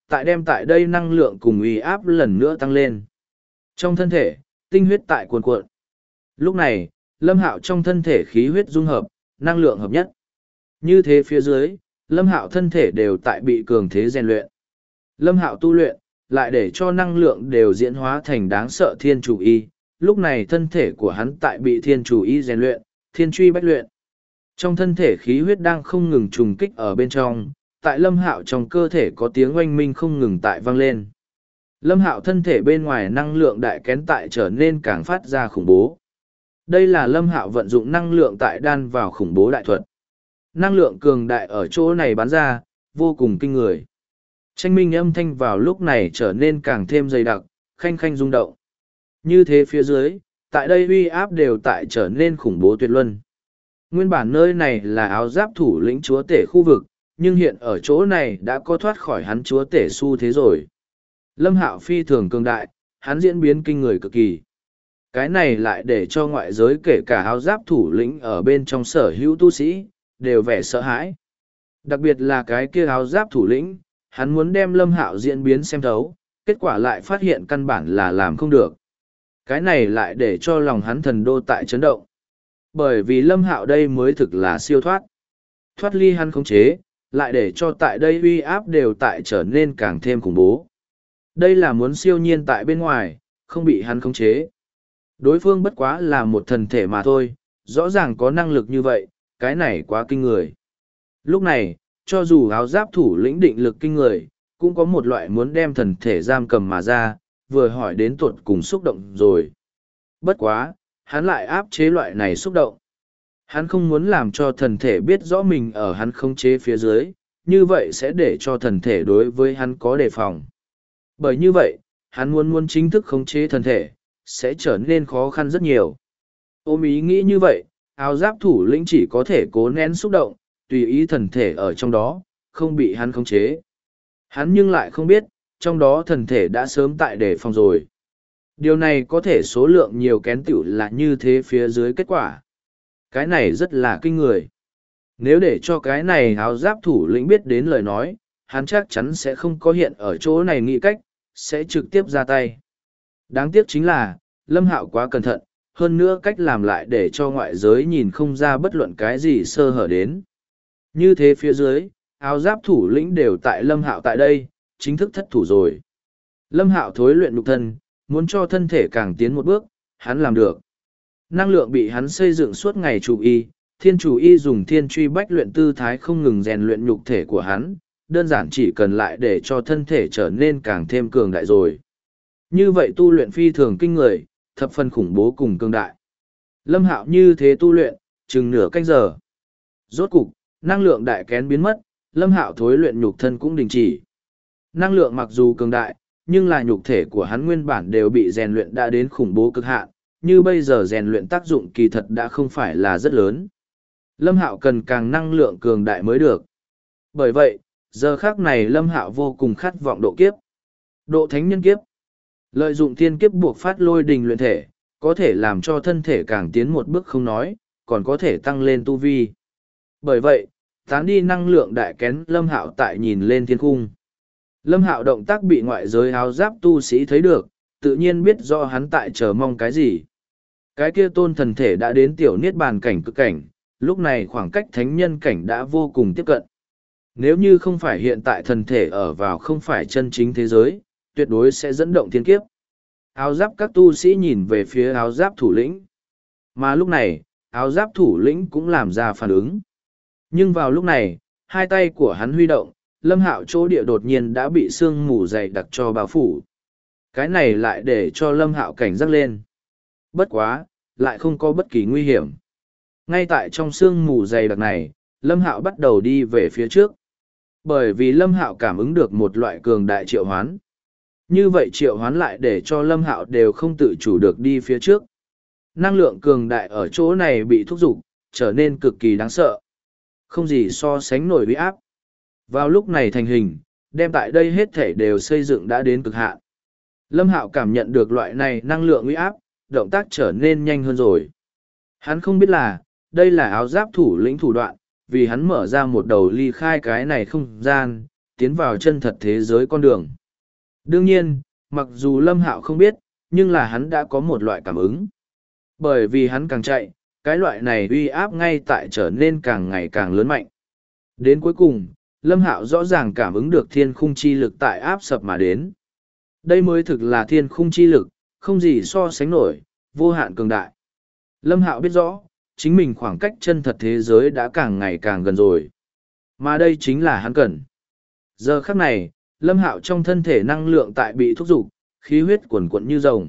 đem tại đây năng lượng cùng uy áp lần nữa tăng lên. Trong thân thể, tinh huyết tại cuồn cuộn. Lúc này, Lâm Hạo trong thân thể khí huyết dung hợp, năng lượng hợp nhất. Như thế phía dưới, Lâm Hạo thân thể đều tại bị cường thế rèn luyện. Lâm Hạo tu luyện, lại để cho năng lượng đều diễn hóa thành đáng sợ thiên chủ y. Lúc này thân thể của hắn tại bị thiên chủ y rèn luyện, thiên truy bách luyện. Trong thân thể khí huyết đang không ngừng trùng kích ở bên trong, tại Lâm Hạo trong cơ thể có tiếng oanh minh không ngừng tại vang lên. Lâm Hạo thân thể bên ngoài năng lượng đại kén tại trở nên càng phát ra khủng bố. Đây là Lâm Hạo vận dụng năng lượng tại đan vào khủng bố đại thuật. Năng lượng cường đại ở chỗ này bắn ra, vô cùng kinh người. Tranh minh âm thanh vào lúc này trở nên càng thêm dày đặc, khanh khanh rung động. Như thế phía dưới, tại đây uy áp đều tại trở nên khủng bố tuyệt luân. Nguyên bản nơi này là áo giáp thủ lĩnh chúa tể khu vực, nhưng hiện ở chỗ này đã có thoát khỏi hắn chúa tể xu thế rồi. Lâm Hạo phi thường cường đại, hắn diễn biến kinh người cực kỳ. Cái này lại để cho ngoại giới kể cả áo giáp thủ lĩnh ở bên trong sở hữu tu sĩ, đều vẻ sợ hãi. Đặc biệt là cái kia áo giáp thủ lĩnh, hắn muốn đem Lâm Hạo diễn biến xem thấu, kết quả lại phát hiện căn bản là làm không được. Cái này lại để cho lòng hắn thần đô tại chấn động. Bởi vì Lâm Hạo đây mới thực là siêu thoát. Thoát ly hắn khống chế, lại để cho tại đây uy áp đều tại trở nên càng thêm khủng bố. Đây là muốn siêu nhiên tại bên ngoài, không bị hắn khống chế. Đối phương bất quá là một thần thể mà thôi, rõ ràng có năng lực như vậy, cái này quá kinh người. Lúc này, cho dù áo giáp thủ lĩnh định lực kinh người, cũng có một loại muốn đem thần thể giam cầm mà ra, vừa hỏi đến tuột cùng xúc động rồi. Bất quá, hắn lại áp chế loại này xúc động. Hắn không muốn làm cho thần thể biết rõ mình ở hắn khống chế phía dưới, như vậy sẽ để cho thần thể đối với hắn có đề phòng. Bởi như vậy, hắn muốn chính thức khống chế thần thể, sẽ trở nên khó khăn rất nhiều. Ôm ý nghĩ như vậy, áo giáp thủ lĩnh chỉ có thể cố nén xúc động, tùy ý thần thể ở trong đó, không bị hắn khống chế. Hắn nhưng lại không biết, trong đó thần thể đã sớm tại đề phòng rồi. Điều này có thể số lượng nhiều kén tiểu là như thế phía dưới kết quả. Cái này rất là kinh người. Nếu để cho cái này áo giáp thủ lĩnh biết đến lời nói, hắn chắc chắn sẽ không có hiện ở chỗ này nghĩ cách, sẽ trực tiếp ra tay. Đáng tiếc chính là, Lâm Hạo quá cẩn thận, hơn nữa cách làm lại để cho ngoại giới nhìn không ra bất luận cái gì sơ hở đến. Như thế phía dưới, áo giáp thủ lĩnh đều tại Lâm Hạo tại đây, chính thức thất thủ rồi. Lâm Hạo thối luyện nhục thân, muốn cho thân thể càng tiến một bước, hắn làm được. Năng lượng bị hắn xây dựng suốt ngày chủ y, thiên chủ y dùng thiên truy bách luyện tư thái không ngừng rèn luyện nhục thể của hắn, đơn giản chỉ cần lại để cho thân thể trở nên càng thêm cường đại rồi. Như vậy tu luyện phi thường kinh người, thập phần khủng bố cùng cường đại. Lâm Hạo như thế tu luyện, chừng nửa canh giờ. Rốt cục, năng lượng đại kén biến mất, Lâm Hạo thối luyện nhục thân cũng đình chỉ. Năng lượng mặc dù cường đại, nhưng là nhục thể của hắn nguyên bản đều bị rèn luyện đã đến khủng bố cực hạn, như bây giờ rèn luyện tác dụng kỳ thật đã không phải là rất lớn. Lâm Hạo cần càng năng lượng cường đại mới được. Bởi vậy, giờ khác này Lâm Hạo vô cùng khát vọng độ kiếp. Độ thánh nhân kiếp. Lợi dụng thiên kiếp buộc phát lôi đình luyện thể, có thể làm cho thân thể càng tiến một bước không nói, còn có thể tăng lên tu vi. Bởi vậy, tán đi năng lượng đại kén Lâm Hạo tại nhìn lên thiên cung. Lâm Hạo động tác bị ngoại giới áo giáp tu sĩ thấy được, tự nhiên biết rõ hắn tại chờ mong cái gì. Cái kia tôn thần thể đã đến tiểu niết bàn cảnh cực cảnh, lúc này khoảng cách thánh nhân cảnh đã vô cùng tiếp cận. Nếu như không phải hiện tại thần thể ở vào không phải chân chính thế giới, tuyệt đối sẽ dẫn động thiên kiếp. Áo giáp các tu sĩ nhìn về phía áo giáp thủ lĩnh. Mà lúc này, áo giáp thủ lĩnh cũng làm ra phản ứng. Nhưng vào lúc này, hai tay của hắn huy động, Lâm Hạo chỗ địa đột nhiên đã bị sương mù dày đặc cho bao phủ. Cái này lại để cho Lâm Hạo cảnh giác lên. Bất quá, lại không có bất kỳ nguy hiểm. Ngay tại trong sương mù dày đặc này, Lâm Hạo bắt đầu đi về phía trước. Bởi vì Lâm Hạo cảm ứng được một loại cường đại triệu hoán. Như vậy triệu hoán lại để cho Lâm Hạo đều không tự chủ được đi phía trước. Năng lượng cường đại ở chỗ này bị thúc giục, trở nên cực kỳ đáng sợ. Không gì so sánh nổi uy áp. Vào lúc này thành hình, đem tại đây hết thể đều xây dựng đã đến cực hạn. Lâm Hạo cảm nhận được loại này năng lượng uy áp, động tác trở nên nhanh hơn rồi. Hắn không biết là, đây là áo giáp thủ lĩnh thủ đoạn, vì hắn mở ra một đầu ly khai cái này không gian, tiến vào chân thật thế giới con đường. Đương nhiên, mặc dù Lâm Hạo không biết, nhưng là hắn đã có một loại cảm ứng. Bởi vì hắn càng chạy, cái loại này uy áp ngay tại trở nên càng ngày càng lớn mạnh. Đến cuối cùng, Lâm Hạo rõ ràng cảm ứng được thiên khung chi lực tại áp sập mà đến. Đây mới thực là thiên khung chi lực, không gì so sánh nổi, vô hạn cường đại. Lâm Hạo biết rõ, chính mình khoảng cách chân thật thế giới đã càng ngày càng gần rồi. Mà đây chính là hắn cần. Giờ khắc này, Lâm Hạo trong thân thể năng lượng tại bị thúc giục, khí huyết cuồn cuộn như rồng.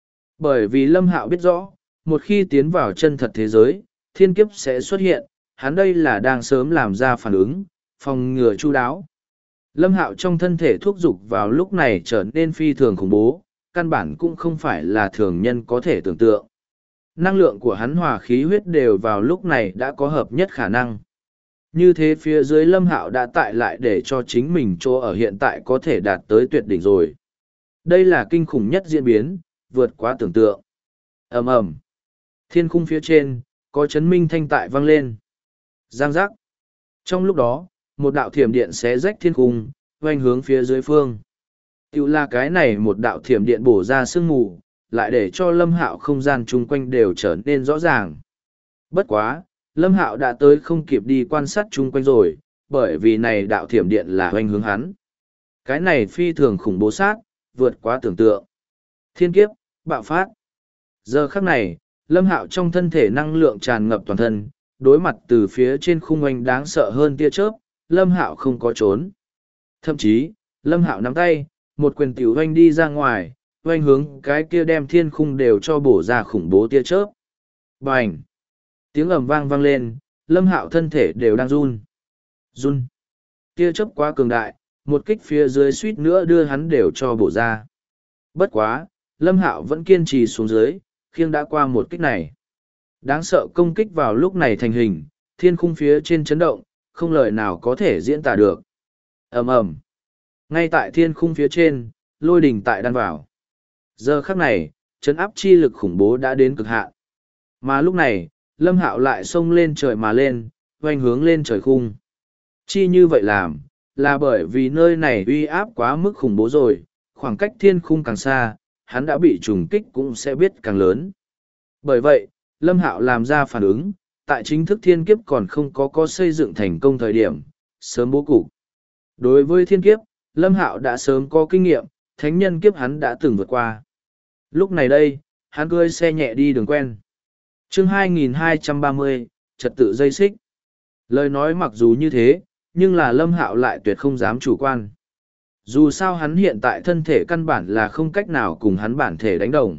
Bởi vì Lâm Hạo biết rõ, một khi tiến vào chân thật thế giới, thiên kiếp sẽ xuất hiện, hắn đây là đang sớm làm ra phản ứng, phòng ngừa chu đáo. Lâm Hạo trong thân thể thúc giục vào lúc này trở nên phi thường khủng bố, căn bản cũng không phải là thường nhân có thể tưởng tượng. Năng lượng của hắn hòa khí huyết đều vào lúc này đã có hợp nhất khả năng. Như thế phía dưới Lâm Hạo đã tại lại để cho chính mình chỗ ở hiện tại có thể đạt tới tuyệt đỉnh rồi. Đây là kinh khủng nhất diễn biến, vượt quá tưởng tượng. Ầm ầm. Thiên khung phía trên, có chấn minh thanh tại vang lên. Giang giác. Trong lúc đó, một đạo thiểm điện xé rách thiên khung, oanh hướng phía dưới phương. Tiểu là cái này một đạo thiểm điện bổ ra sương mù, lại để cho Lâm Hạo không gian chung quanh đều trở nên rõ ràng. Bất quá, Lâm Hạo đã tới không kịp đi quan sát chung quanh rồi, bởi vì này đạo thiểm điện là oanh hướng hắn. Cái này phi thường khủng bố sát, vượt quá tưởng tượng. Thiên kiếp, bạo phát. Giờ khắc này, Lâm Hạo trong thân thể năng lượng tràn ngập toàn thân, đối mặt từ phía trên khung oanh đáng sợ hơn tia chớp, Lâm Hạo không có trốn. Thậm chí, Lâm Hạo nắm tay, một quyền tiểu oanh đi ra ngoài, oanh hướng cái kia đem thiên khung đều cho bổ ra khủng bố tia chớp. Bành! Tiếng ầm vang vang lên, Lâm Hạo thân thể đều đang run. Run! Tia chớp quá cường đại, một kích phía dưới suýt nữa đưa hắn đều cho bổ ra. Bất quá, Lâm Hạo vẫn kiên trì xuống dưới, khiêng đã qua một kích này. Đáng sợ công kích vào lúc này thành hình, thiên khung phía trên chấn động, không lời nào có thể diễn tả được. Ầm ầm. Ngay tại thiên khung phía trên, lôi đình tại đan vào. Giờ khắc này, chấn áp chi lực khủng bố đã đến cực hạn. Mà lúc này, Lâm Hạo lại xông lên trời mà lên, oanh hướng lên trời khung. Chi như vậy làm, là bởi vì nơi này uy áp quá mức khủng bố rồi, khoảng cách thiên khung càng xa, hắn đã bị trùng kích cũng sẽ biết càng lớn. Bởi vậy, Lâm Hạo làm ra phản ứng, tại chính thức thiên kiếp còn không có xây dựng thành công thời điểm, sớm bố cục. Đối với thiên kiếp, Lâm Hạo đã sớm có kinh nghiệm, thánh nhân kiếp hắn đã từng vượt qua. Lúc này đây, hắn cưỡi xe nhẹ đi đường quen. Chương 2230, trật tự dây xích. Lời nói mặc dù như thế, nhưng là Lâm Hạo lại tuyệt không dám chủ quan. Dù sao hắn hiện tại thân thể căn bản là không cách nào cùng hắn bản thể đánh đồng.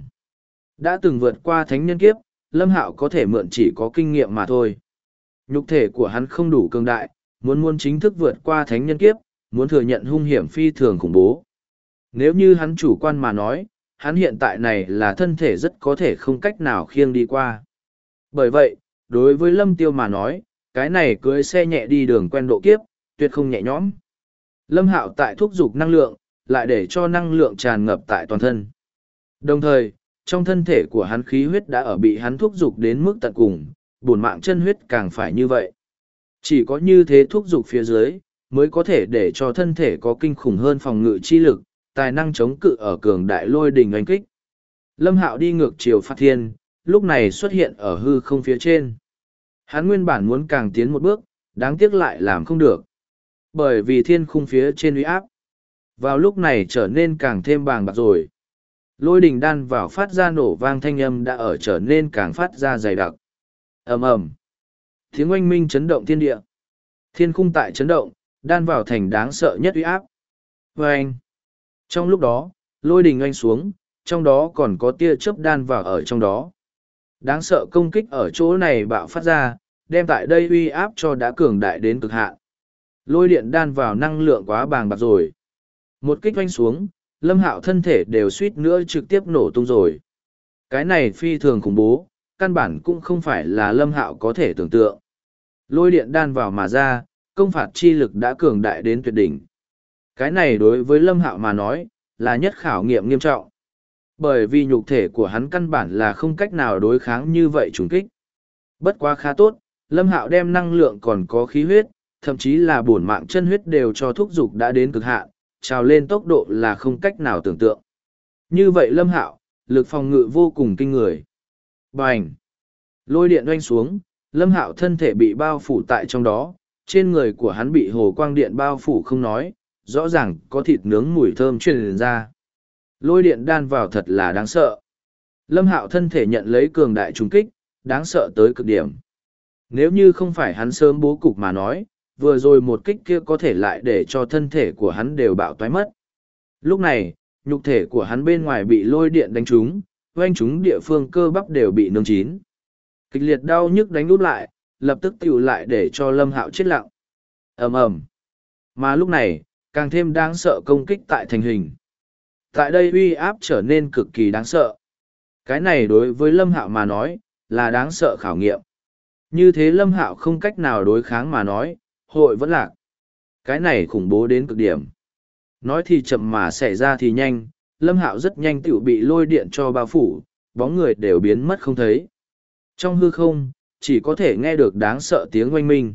Đã từng vượt qua thánh nhân kiếp, Lâm Hạo có thể mượn chỉ có kinh nghiệm mà thôi. Nhục thể của hắn không đủ cường đại, muốn chính thức vượt qua thánh nhân kiếp, muốn thừa nhận hung hiểm phi thường khủng bố. Nếu như hắn chủ quan mà nói, hắn hiện tại này là thân thể rất có thể không cách nào khiêng đi qua. Bởi vậy, đối với Lâm Tiêu mà nói, cái này cưới xe nhẹ đi đường quen độ kiếp, tuyệt không nhẹ nhõm. Lâm Hạo tại thúc giục năng lượng, lại để cho năng lượng tràn ngập tại toàn thân. Đồng thời, trong thân thể của hắn khí huyết đã ở bị hắn thúc giục đến mức tận cùng, bổn mạng chân huyết càng phải như vậy. Chỉ có như thế thúc giục phía dưới, mới có thể để cho thân thể có kinh khủng hơn phòng ngự chi lực, tài năng chống cự ở cường đại lôi đình oanh kích. Lâm Hạo đi ngược chiều Phát Thiên, lúc này xuất hiện ở hư không phía trên. Hắn nguyên bản muốn càng tiến một bước, đáng tiếc lại làm không được. Bởi vì thiên khung phía trên uy áp, vào lúc này trở nên càng thêm bàng bạc rồi. Lôi đình đan vào phát ra nổ vang thanh âm đã ở trở nên càng phát ra dày đặc. Ầm ầm. Tiếng oanh minh chấn động thiên địa. Thiên khung tại chấn động, đan vào thành đáng sợ nhất uy áp. Oanh. Trong lúc đó, lôi đình oanh xuống, trong đó còn có tia chớp đan vào ở trong đó. Đáng sợ công kích ở chỗ này bạo phát ra, đem tại đây uy áp cho đã cường đại đến cực hạn. Lôi điện đan vào năng lượng quá bàng bạc rồi. Một kích oanh xuống, Lâm Hạo thân thể đều suýt nữa trực tiếp nổ tung rồi. Cái này phi thường khủng bố, căn bản cũng không phải là Lâm Hạo có thể tưởng tượng. Lôi điện đan vào mà ra, công phạt chi lực đã cường đại đến tuyệt đỉnh. Cái này đối với Lâm Hạo mà nói, là nhất khảo nghiệm nghiêm trọng. Bởi vì nhục thể của hắn căn bản là không cách nào đối kháng như vậy trùng kích. Bất quá khá tốt, Lâm Hạo đem năng lượng còn có khí huyết, thậm chí là bổn mạng chân huyết đều cho thúc dục đã đến cực hạn, trào lên tốc độ là không cách nào tưởng tượng. Như vậy Lâm Hạo, lực phòng ngự vô cùng kinh người. Bành! Lôi điện oanh xuống, Lâm Hạo thân thể bị bao phủ tại trong đó, trên người của hắn bị hồ quang điện bao phủ không nói, rõ ràng có thịt nướng mùi thơm truyền ra. Lôi điện đan vào thật là đáng sợ. Lâm Hạo thân thể nhận lấy cường đại trùng kích, đáng sợ tới cực điểm. Nếu như không phải hắn sớm bố cục mà nói, vừa rồi một kích kia có thể lại để cho thân thể của hắn đều bạo toái mất. Lúc này, nhục thể của hắn bên ngoài bị lôi điện đánh trúng, oanh trúng địa phương cơ bắp đều bị nướng chín. Kịch liệt đau nhức đánh úp lại, lập tức tiểu lại để cho Lâm Hạo chết lặng. Ầm ầm. Mà lúc này, càng thêm đáng sợ công kích tại thành hình. Tại đây uy áp trở nên cực kỳ đáng sợ. Cái này đối với Lâm Hạo mà nói, là đáng sợ khảo nghiệm. Như thế Lâm Hạo không cách nào đối kháng mà nói, hội vẫn lạc. Cái này khủng bố đến cực điểm. Nói thì chậm mà xảy ra thì nhanh, Lâm Hạo rất nhanh tựu bị lôi điện cho bao phủ, bóng người đều biến mất không thấy. Trong hư không, chỉ có thể nghe được đáng sợ tiếng oanh minh.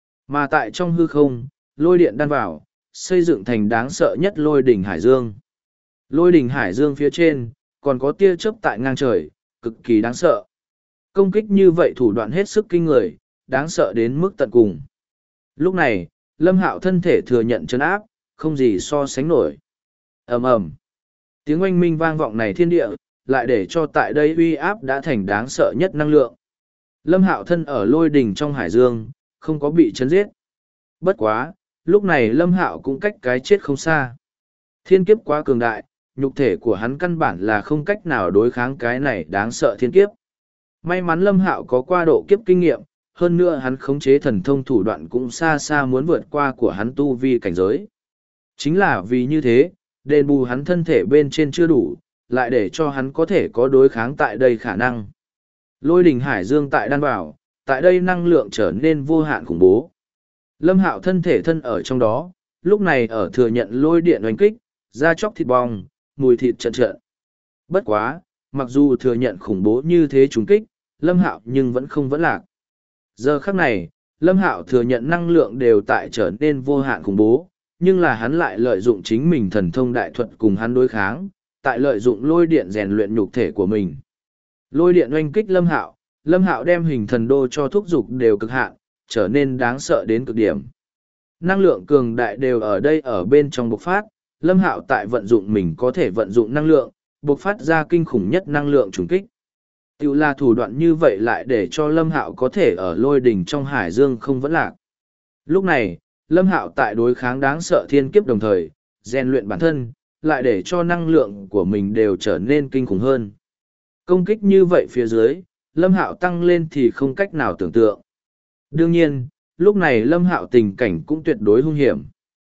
Mà tại trong hư không, lôi điện đan vào, xây dựng thành đáng sợ nhất lôi đỉnh Hải Dương. Lôi đỉnh Hải Dương phía trên, còn có tia chớp tại ngang trời, cực kỳ đáng sợ. Công kích như vậy thủ đoạn hết sức kinh người, đáng sợ đến mức tận cùng. Lúc này, Lâm Hạo thân thể thừa nhận trấn áp, không gì so sánh nổi. Ầm ầm. Tiếng oanh minh vang vọng này thiên địa, lại để cho tại đây uy áp đã thành đáng sợ nhất năng lượng. Lâm Hạo thân ở lôi đỉnh trong hải dương, không có bị chấn giết. Bất quá, lúc này Lâm Hạo cũng cách cái chết không xa. Thiên kiếp quá cường đại, nhục thể của hắn căn bản là không cách nào đối kháng cái này đáng sợ thiên kiếp. May mắn Lâm Hạo có qua độ kiếp kinh nghiệm, hơn nữa hắn khống chế thần thông thủ đoạn cũng xa xa muốn vượt qua của hắn tu vi cảnh giới. Chính là vì như thế, đền bù hắn thân thể bên trên chưa đủ, lại để cho hắn có thể có đối kháng tại đây khả năng. Lôi đỉnh hải dương tại đan bảo, tại đây năng lượng trở nên vô hạn khủng bố. Lâm Hạo thân thể thân ở trong đó, lúc này ở thừa nhận lôi điện oanh kích, da chóc thịt bong, mùi thịt trận trận. Bất quá, mặc dù thừa nhận khủng bố như thế trùng kích, Lâm Hạo nhưng vẫn không vẫn lạc. Giờ khắc này, Lâm Hạo thừa nhận năng lượng đều tại trở nên vô hạn khủng bố, nhưng là hắn lại lợi dụng chính mình thần thông đại thuật cùng hắn đối kháng, tại lợi dụng lôi điện rèn luyện nhục thể của mình. Lôi điện oanh kích Lâm Hạo đem hình thần đô cho thúc dục đều cực hạn, trở nên đáng sợ đến cực điểm. Năng lượng cường đại đều ở đây ở bên trong bộc phát, Lâm Hạo tại vận dụng mình có thể vận dụng năng lượng, bộc phát ra kinh khủng nhất năng lượng trùng kích. Tiểu là thủ đoạn như vậy lại để cho Lâm Hạo có thể ở lôi đỉnh trong hải dương không vẫn lạc. Lúc này, Lâm Hạo tại đối kháng đáng sợ thiên kiếp đồng thời, rèn luyện bản thân, lại để cho năng lượng của mình đều trở nên kinh khủng hơn. Công kích như vậy phía dưới, Lâm Hạo tăng lên thì không cách nào tưởng tượng. Đương nhiên, lúc này Lâm Hạo tình cảnh cũng tuyệt đối hung hiểm.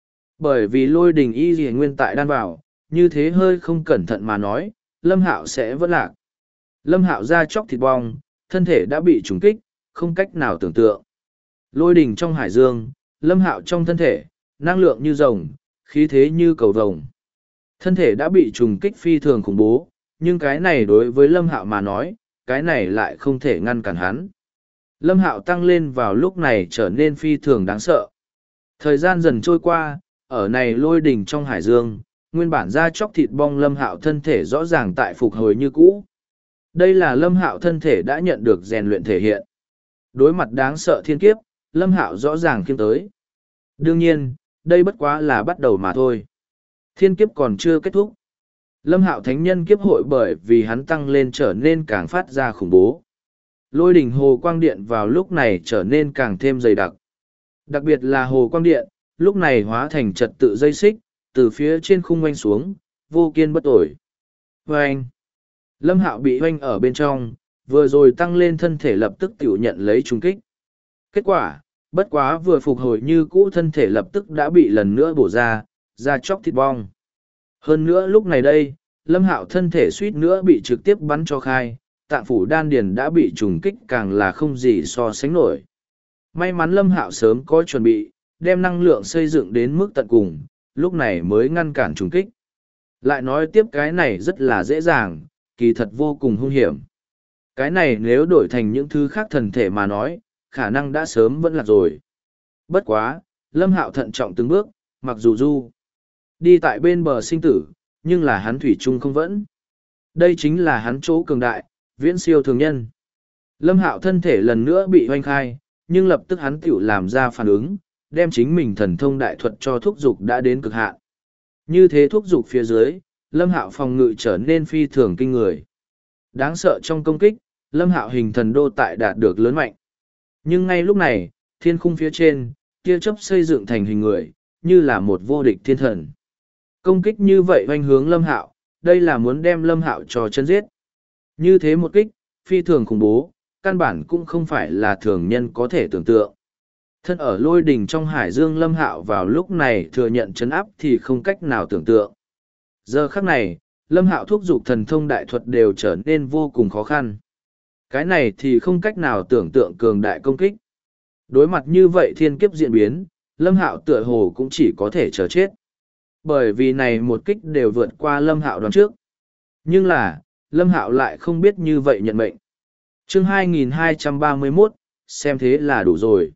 Bởi vì lôi đình y dì nguyên tại đan vào, như thế hơi không cẩn thận mà nói, Lâm Hạo sẽ vẫn lạc. Lâm Hạo da chóc thịt bong, thân thể đã bị trùng kích, không cách nào tưởng tượng. Lôi đình trong hải dương, Lâm Hạo trong thân thể, năng lượng như rồng, khí thế như cầu vồng. Thân thể đã bị trùng kích phi thường khủng bố, nhưng cái này đối với Lâm Hạo mà nói, cái này lại không thể ngăn cản hắn. Lâm Hạo tăng lên vào lúc này trở nên phi thường đáng sợ. Thời gian dần trôi qua, ở này lôi đỉnh trong hải dương, nguyên bản da chóc thịt bong Lâm Hạo thân thể rõ ràng tại phục hồi như cũ. Đây là Lâm Hạo thân thể đã nhận được rèn luyện thể hiện. Đối mặt đáng sợ thiên kiếp, Lâm Hạo rõ ràng kiêm tới. Đương nhiên, đây bất quá là bắt đầu mà thôi. Thiên kiếp còn chưa kết thúc. Lâm Hạo thánh nhân kiếp hội bởi vì hắn tăng lên trở nên càng phát ra khủng bố. Lôi đỉnh hồ quang điện vào lúc này trở nên càng thêm dày đặc. Đặc biệt là hồ quang điện, lúc này hóa thành trật tự dây xích, từ phía trên khung oanh xuống, vô kiên bất ổi. Oanh! Lâm Hạo bị oanh ở bên trong, vừa rồi tăng lên thân thể lập tức tiểu nhận lấy trùng kích. Kết quả, bất quá vừa phục hồi như cũ thân thể lập tức đã bị lần nữa bổ ra, da chóc thịt bong. Hơn nữa lúc này đây, Lâm Hạo thân thể suýt nữa bị trực tiếp bắn cho khai, tạng phủ đan điền đã bị trùng kích càng là không gì so sánh nổi. May mắn Lâm Hạo sớm có chuẩn bị, đem năng lượng xây dựng đến mức tận cùng, lúc này mới ngăn cản trùng kích. Lại nói tiếp cái này rất là dễ dàng, kỳ thật vô cùng hung hiểm. Cái này nếu đổi thành những thứ khác thần thể mà nói, khả năng đã sớm vẫn lạc rồi. Bất quá, Lâm Hạo thận trọng từng bước, mặc dù đi tại bên bờ sinh tử, nhưng là hắn thủy chung không vẫn. Đây chính là hắn chỗ cường đại, viễn siêu thường nhân. Lâm Hạo thân thể lần nữa bị hoanh khai, nhưng lập tức hắn tiểu làm ra phản ứng, đem chính mình thần thông đại thuật cho thúc dục đã đến cực hạn. Như thế thúc dục phía dưới, Lâm Hạo phòng ngự trở nên phi thường kinh người. Đáng sợ trong công kích, Lâm Hạo hình thần đô tại đạt được lớn mạnh. Nhưng ngay lúc này, thiên khung phía trên, tia chớp xây dựng thành hình người, như là một vô địch thiên thần. Công kích như vậy hoành hướng Lâm Hạo, đây là muốn đem Lâm Hạo cho chân giết. Như thế một kích, phi thường khủng bố, căn bản cũng không phải là thường nhân có thể tưởng tượng. Thân ở lôi đỉnh trong hải dương Lâm Hạo vào lúc này thừa nhận chấn áp thì không cách nào tưởng tượng. Giờ khắc này, Lâm Hạo thúc giục thần thông đại thuật đều trở nên vô cùng khó khăn. Cái này thì không cách nào tưởng tượng cường đại công kích. Đối mặt như vậy thiên kiếp diễn biến, Lâm Hạo tựa hồ cũng chỉ có thể chờ chết. Bởi vì này một kích đều vượt qua Lâm Hạo đoán trước. Nhưng là, Lâm Hạo lại không biết như vậy nhận mệnh. Chương 2231, xem thế là đủ rồi.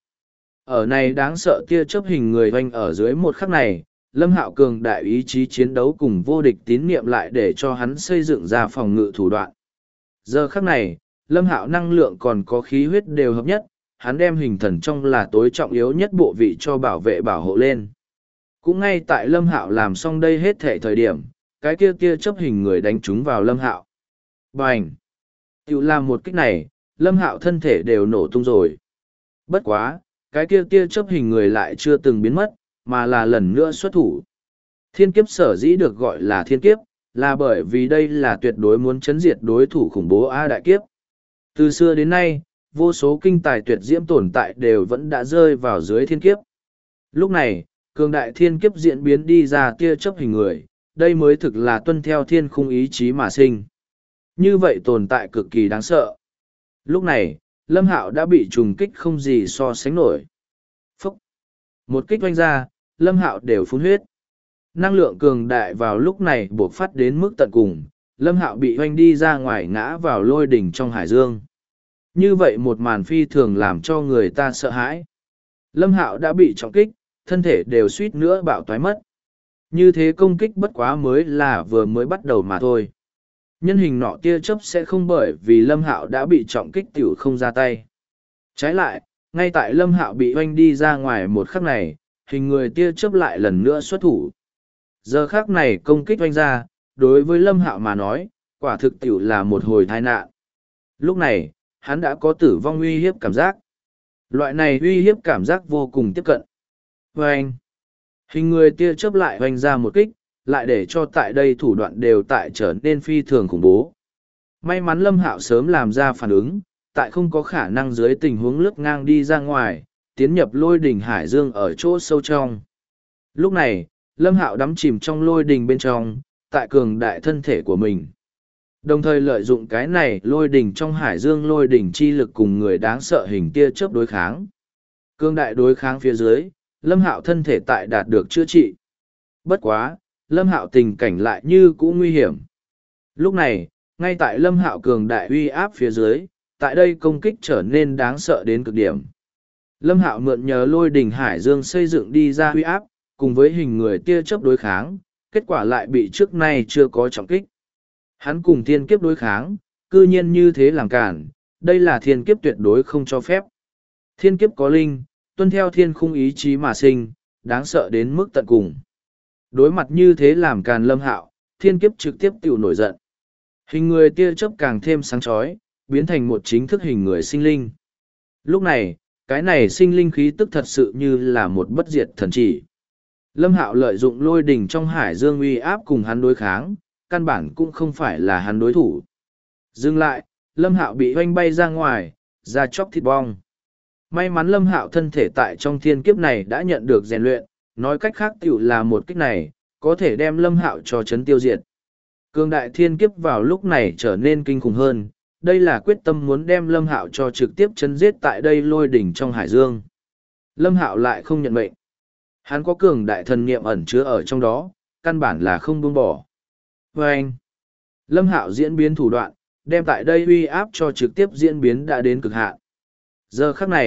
Ở này đáng sợ tia chớp hình người hoành ở dưới một khắc này, Lâm Hạo cường đại ý chí chiến đấu cùng vô địch tín niệm lại để cho hắn xây dựng ra phòng ngự thủ đoạn. Giờ khắc này, Lâm Hạo năng lượng còn có khí huyết đều hợp nhất, hắn đem hình thần trong là tối trọng yếu nhất bộ vị cho bảo vệ bảo hộ lên. Cũng ngay tại Lâm Hạo làm xong đây hết thể thời điểm, cái kia tia chớp hình người đánh trúng vào Lâm Hạo. Bành! Tiểu làm một kích này, Lâm Hạo thân thể đều nổ tung rồi. Bất quá, cái kia tia chớp hình người lại chưa từng biến mất, mà là lần nữa xuất thủ. Thiên kiếp sở dĩ được gọi là thiên kiếp, là bởi vì đây là tuyệt đối muốn chấn diệt đối thủ khủng bố A đại kiếp. Từ xưa đến nay, vô số kinh tài tuyệt diễm tồn tại đều vẫn đã rơi vào dưới thiên kiếp. Lúc này, cường đại thiên kiếp diễn biến đi ra tia chớp hình người, đây mới thực là tuân theo thiên khung ý chí mà sinh. Như vậy tồn tại cực kỳ đáng sợ. Lúc này, Lâm Hạo đã bị trùng kích không gì so sánh nổi. Phúc! Một kích oanh ra, Lâm Hạo đều phun huyết. Năng lượng cường đại vào lúc này buộc phát đến mức tận cùng, Lâm Hạo bị oanh đi ra ngoài ngã vào lôi đỉnh trong hải dương. Như vậy một màn phi thường làm cho người ta sợ hãi. Lâm Hạo đã bị trọng kích, thân thể đều suýt nữa bạo toái mất. Như thế công kích bất quá mới là vừa mới bắt đầu mà thôi. Nhân hình nọ tia chớp sẽ không bởi vì Lâm Hạo đã bị trọng kích tiểu không ra tay. Trái lại, ngay tại Lâm Hạo bị oanh đi ra ngoài một khắc này, hình người tia chớp lại lần nữa xuất thủ. Giờ khắc này công kích oanh ra, đối với Lâm Hạo mà nói, quả thực tiểu là một hồi tai nạn. Lúc này, hắn đã có tử vong uy hiếp cảm giác. Loại này uy hiếp cảm giác vô cùng tiếp cận. Oanh! Hình người tia chớp lại oanh ra một kích, lại để cho tại đây thủ đoạn đều tại trở nên phi thường khủng bố. May mắn Lâm Hạo sớm làm ra phản ứng, tại không có khả năng dưới tình huống lướt ngang đi ra ngoài, tiến nhập lôi đỉnh hải dương ở chỗ sâu trong. Lúc này, Lâm Hạo đắm chìm trong lôi đỉnh bên trong, tại cường đại thân thể của mình. Đồng thời lợi dụng cái này lôi đỉnh trong hải dương lôi đỉnh chi lực cùng người đáng sợ hình tia chớp đối kháng. Cường đại đối kháng phía dưới, Lâm Hạo thân thể tại đạt được chữa trị. Bất quá, Lâm Hạo tình cảnh lại như cũ nguy hiểm. Lúc này, ngay tại Lâm Hạo cường đại uy áp phía dưới, tại đây công kích trở nên đáng sợ đến cực điểm. Lâm Hạo mượn nhờ lôi đỉnh hải dương xây dựng đi ra uy áp, cùng với hình người tia chớp đối kháng, kết quả lại bị trước nay chưa có trọng kích. Hắn cùng thiên kiếp đối kháng, cư nhiên như thế làm cản, đây là thiên kiếp tuyệt đối không cho phép. Thiên kiếp có linh, tuân theo thiên khung ý chí mà sinh, đáng sợ đến mức tận cùng. Đối mặt như thế làm càn Lâm Hạo, thiên kiếp trực tiếp tiểu nổi giận. Hình người tia chớp càng thêm sáng chói, biến thành một chính thức hình người sinh linh. Lúc này, cái này sinh linh khí tức thật sự như là một bất diệt thần chỉ. Lâm Hạo lợi dụng lôi đỉnh trong hải dương uy áp cùng hắn đối kháng, căn bản cũng không phải là hắn đối thủ. Dừng lại, Lâm Hạo bị hoanh bay ra ngoài, da chóc thịt bong. May mắn Lâm Hạo thân thể tại trong thiên kiếp này đã nhận được rèn luyện, nói cách khác tiểu là một kích này, có thể đem Lâm Hạo cho chấn tiêu diệt. Cường đại thiên kiếp vào lúc này trở nên kinh khủng hơn, đây là quyết tâm muốn đem Lâm Hạo cho trực tiếp chấn giết tại đây lôi đỉnh trong hải dương. Lâm Hạo lại không nhận mệnh. Hắn có cường đại thần niệm ẩn chứa ở trong đó, căn bản là không buông bỏ. Và anh, Lâm Hạo diễn biến thủ đoạn, đem tại đây uy áp cho trực tiếp diễn biến đã đến cực hạn. Giờ khắc này,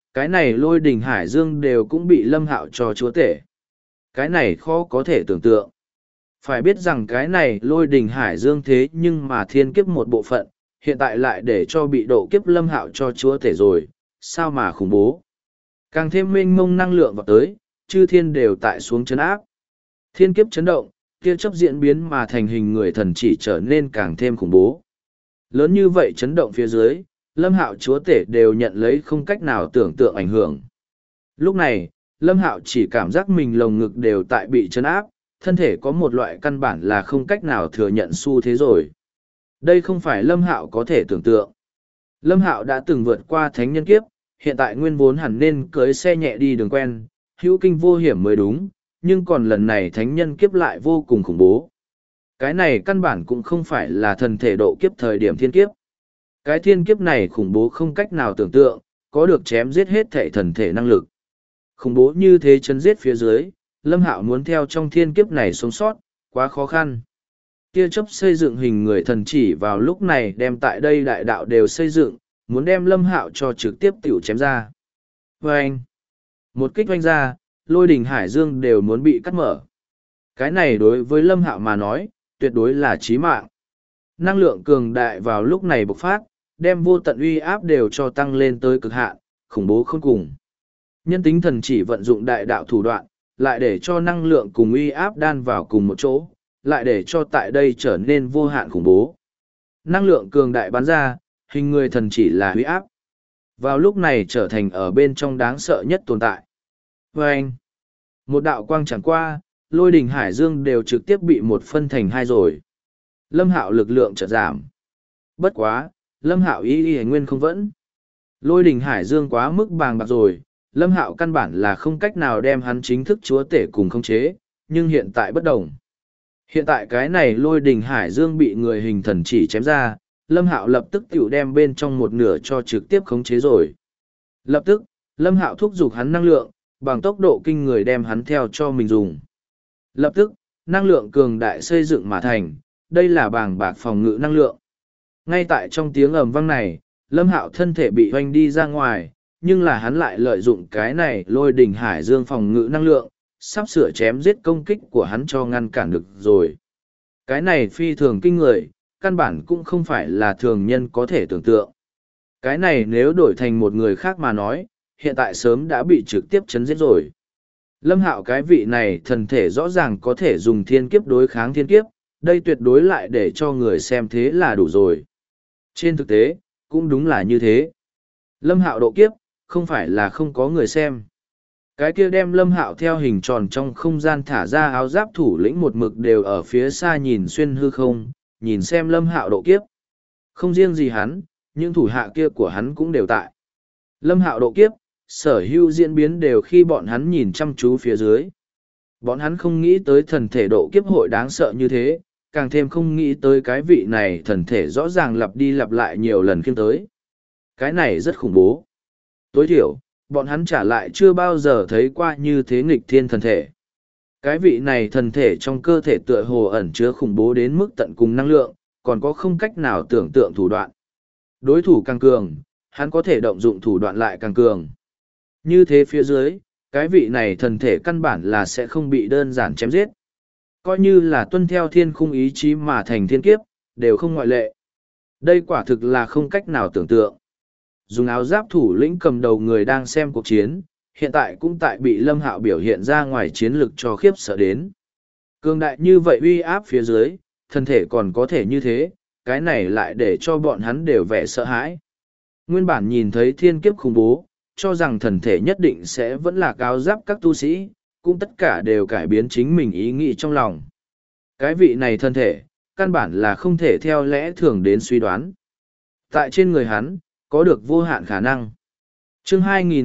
cái này lôi đình hải dương đều cũng bị Lâm Hạo cho chúa tể. Cái này khó có thể tưởng tượng. Phải biết rằng cái này lôi đình hải dương thế nhưng mà thiên kiếp một bộ phận, hiện tại lại để cho bị độ kiếp Lâm Hạo cho chúa tể rồi, sao mà khủng bố. Càng thêm mênh mông năng lượng vào tới, chư thiên đều tại xuống chấn áp. Thiên kiếp chấn động, tia chấp diễn biến mà thành hình người thần chỉ trở nên càng thêm khủng bố. Lớn như vậy chấn động phía dưới, Lâm Hạo chúa tể đều nhận lấy không cách nào tưởng tượng ảnh hưởng. Lúc này, Lâm Hạo chỉ cảm giác mình lồng ngực đều tại bị chấn áp, thân thể có một loại căn bản là không cách nào thừa nhận xu thế rồi. Đây không phải Lâm Hạo có thể tưởng tượng. Lâm Hạo đã từng vượt qua thánh nhân kiếp, hiện tại nguyên vốn hẳn nên cưới xe nhẹ đi đường quen, hữu kinh vô hiểm mới đúng, nhưng còn lần này thánh nhân kiếp lại vô cùng khủng bố. Cái này căn bản cũng không phải là thần thể độ kiếp thời điểm thiên kiếp. Cái thiên kiếp này khủng bố không cách nào tưởng tượng, có được chém giết hết thể thần thể năng lực. Khủng bố như thế chấn giết phía dưới, Lâm Hạo muốn theo trong thiên kiếp này sống sót, quá khó khăn. Tia chấp xây dựng hình người thần chỉ vào lúc này đem tại đây đại đạo đều xây dựng, muốn đem Lâm Hạo cho trực tiếp tiểu chém ra. Vâng! Một kích oanh ra, lôi đỉnh hải dương đều muốn bị cắt mở. Cái này đối với Lâm Hạo mà nói, tuyệt đối là chí mạng. Năng lượng cường đại vào lúc này bộc phát, đem vô tận uy áp đều cho tăng lên tới cực hạn, khủng bố khôn cùng. Nhân tính thần chỉ vận dụng đại đạo thủ đoạn, lại để cho năng lượng cùng uy áp đan vào cùng một chỗ, lại để cho tại đây trở nên vô hạn khủng bố. Năng lượng cường đại bắn ra, hình người thần chỉ là uy áp. Vào lúc này trở thành ở bên trong đáng sợ nhất tồn tại. Và anh, một đạo quang chẳng qua, lôi đỉnh hải dương đều trực tiếp bị một phân thành hai rồi. Lâm Hạo lực lượng chợt giảm. Bất quá, Lâm Hạo y nguyên không vẫn. Lôi đỉnh hải dương quá mức bàng bạc rồi, Lâm Hạo căn bản là không cách nào đem hắn chính thức chúa tể cùng khống chế, nhưng hiện tại bất đồng. Hiện tại cái này lôi đỉnh hải dương bị người hình thần chỉ chém ra, Lâm Hạo lập tức tiểu đem bên trong một nửa cho trực tiếp khống chế rồi. Lập tức, Lâm Hạo thúc giục hắn năng lượng, bằng tốc độ kinh người đem hắn theo cho mình dùng. Lập tức, năng lượng cường đại xây dựng mà thành, đây là bàng bạc phòng ngự năng lượng. Ngay tại trong tiếng ầm vang này, Lâm Hạo thân thể bị hoanh đi ra ngoài, nhưng là hắn lại lợi dụng cái này lôi đỉnh hải dương phòng ngự năng lượng, sắp sửa chém giết công kích của hắn cho ngăn cản được rồi. Cái này phi thường kinh người, căn bản cũng không phải là thường nhân có thể tưởng tượng. Cái này nếu đổi thành một người khác mà nói, hiện tại sớm đã bị trực tiếp chấn giết rồi. Lâm Hạo cái vị này thần thể rõ ràng có thể dùng thiên kiếp đối kháng thiên kiếp, đây tuyệt đối lại để cho người xem thế là đủ rồi. Trên thực tế, cũng đúng là như thế. Lâm Hạo độ kiếp, không phải là không có người xem. Cái kia đem Lâm Hạo theo hình tròn trong không gian thả ra áo giáp thủ lĩnh một mực đều ở phía xa nhìn xuyên hư không, nhìn xem Lâm Hạo độ kiếp. Không riêng gì hắn, những thủ hạ kia của hắn cũng đều tại. Lâm Hạo độ kiếp, sở hữu diễn biến đều khi bọn hắn nhìn chăm chú phía dưới. Bọn hắn không nghĩ tới thần thể độ kiếp hội đáng sợ như thế, càng thêm không nghĩ tới cái vị này thần thể rõ ràng lặp đi lặp lại nhiều lần khiêm tới. Cái này rất khủng bố. Tối thiểu, bọn hắn trả lại chưa bao giờ thấy qua như thế nghịch thiên thần thể. Cái vị này thần thể trong cơ thể tựa hồ ẩn chứa khủng bố đến mức tận cùng năng lượng, còn có không cách nào tưởng tượng thủ đoạn. Đối thủ càng cường, hắn có thể động dụng thủ đoạn lại càng cường. Như thế phía dưới, cái vị này thần thể căn bản là sẽ không bị đơn giản chém giết. Coi như là tuân theo thiên khung ý chí mà thành thiên kiếp, đều không ngoại lệ. Đây quả thực là không cách nào tưởng tượng. Dùng áo giáp thủ lĩnh cầm đầu người đang xem cuộc chiến, hiện tại cũng tại bị Lâm Hạo biểu hiện ra ngoài chiến lực cho khiếp sợ đến. Cường đại như vậy uy áp phía dưới, thân thể còn có thể như thế, cái này lại để cho bọn hắn đều vẻ sợ hãi. Nguyên bản nhìn thấy thiên kiếp khủng bố, cho rằng thần thể nhất định sẽ vẫn là áo giáp các tu sĩ, cũng tất cả đều cải biến chính mình ý nghĩ trong lòng. Cái vị này thân thể, căn bản là không thể theo lẽ thường đến suy đoán. Tại trên người hắn, có được vô hạn khả năng. Chương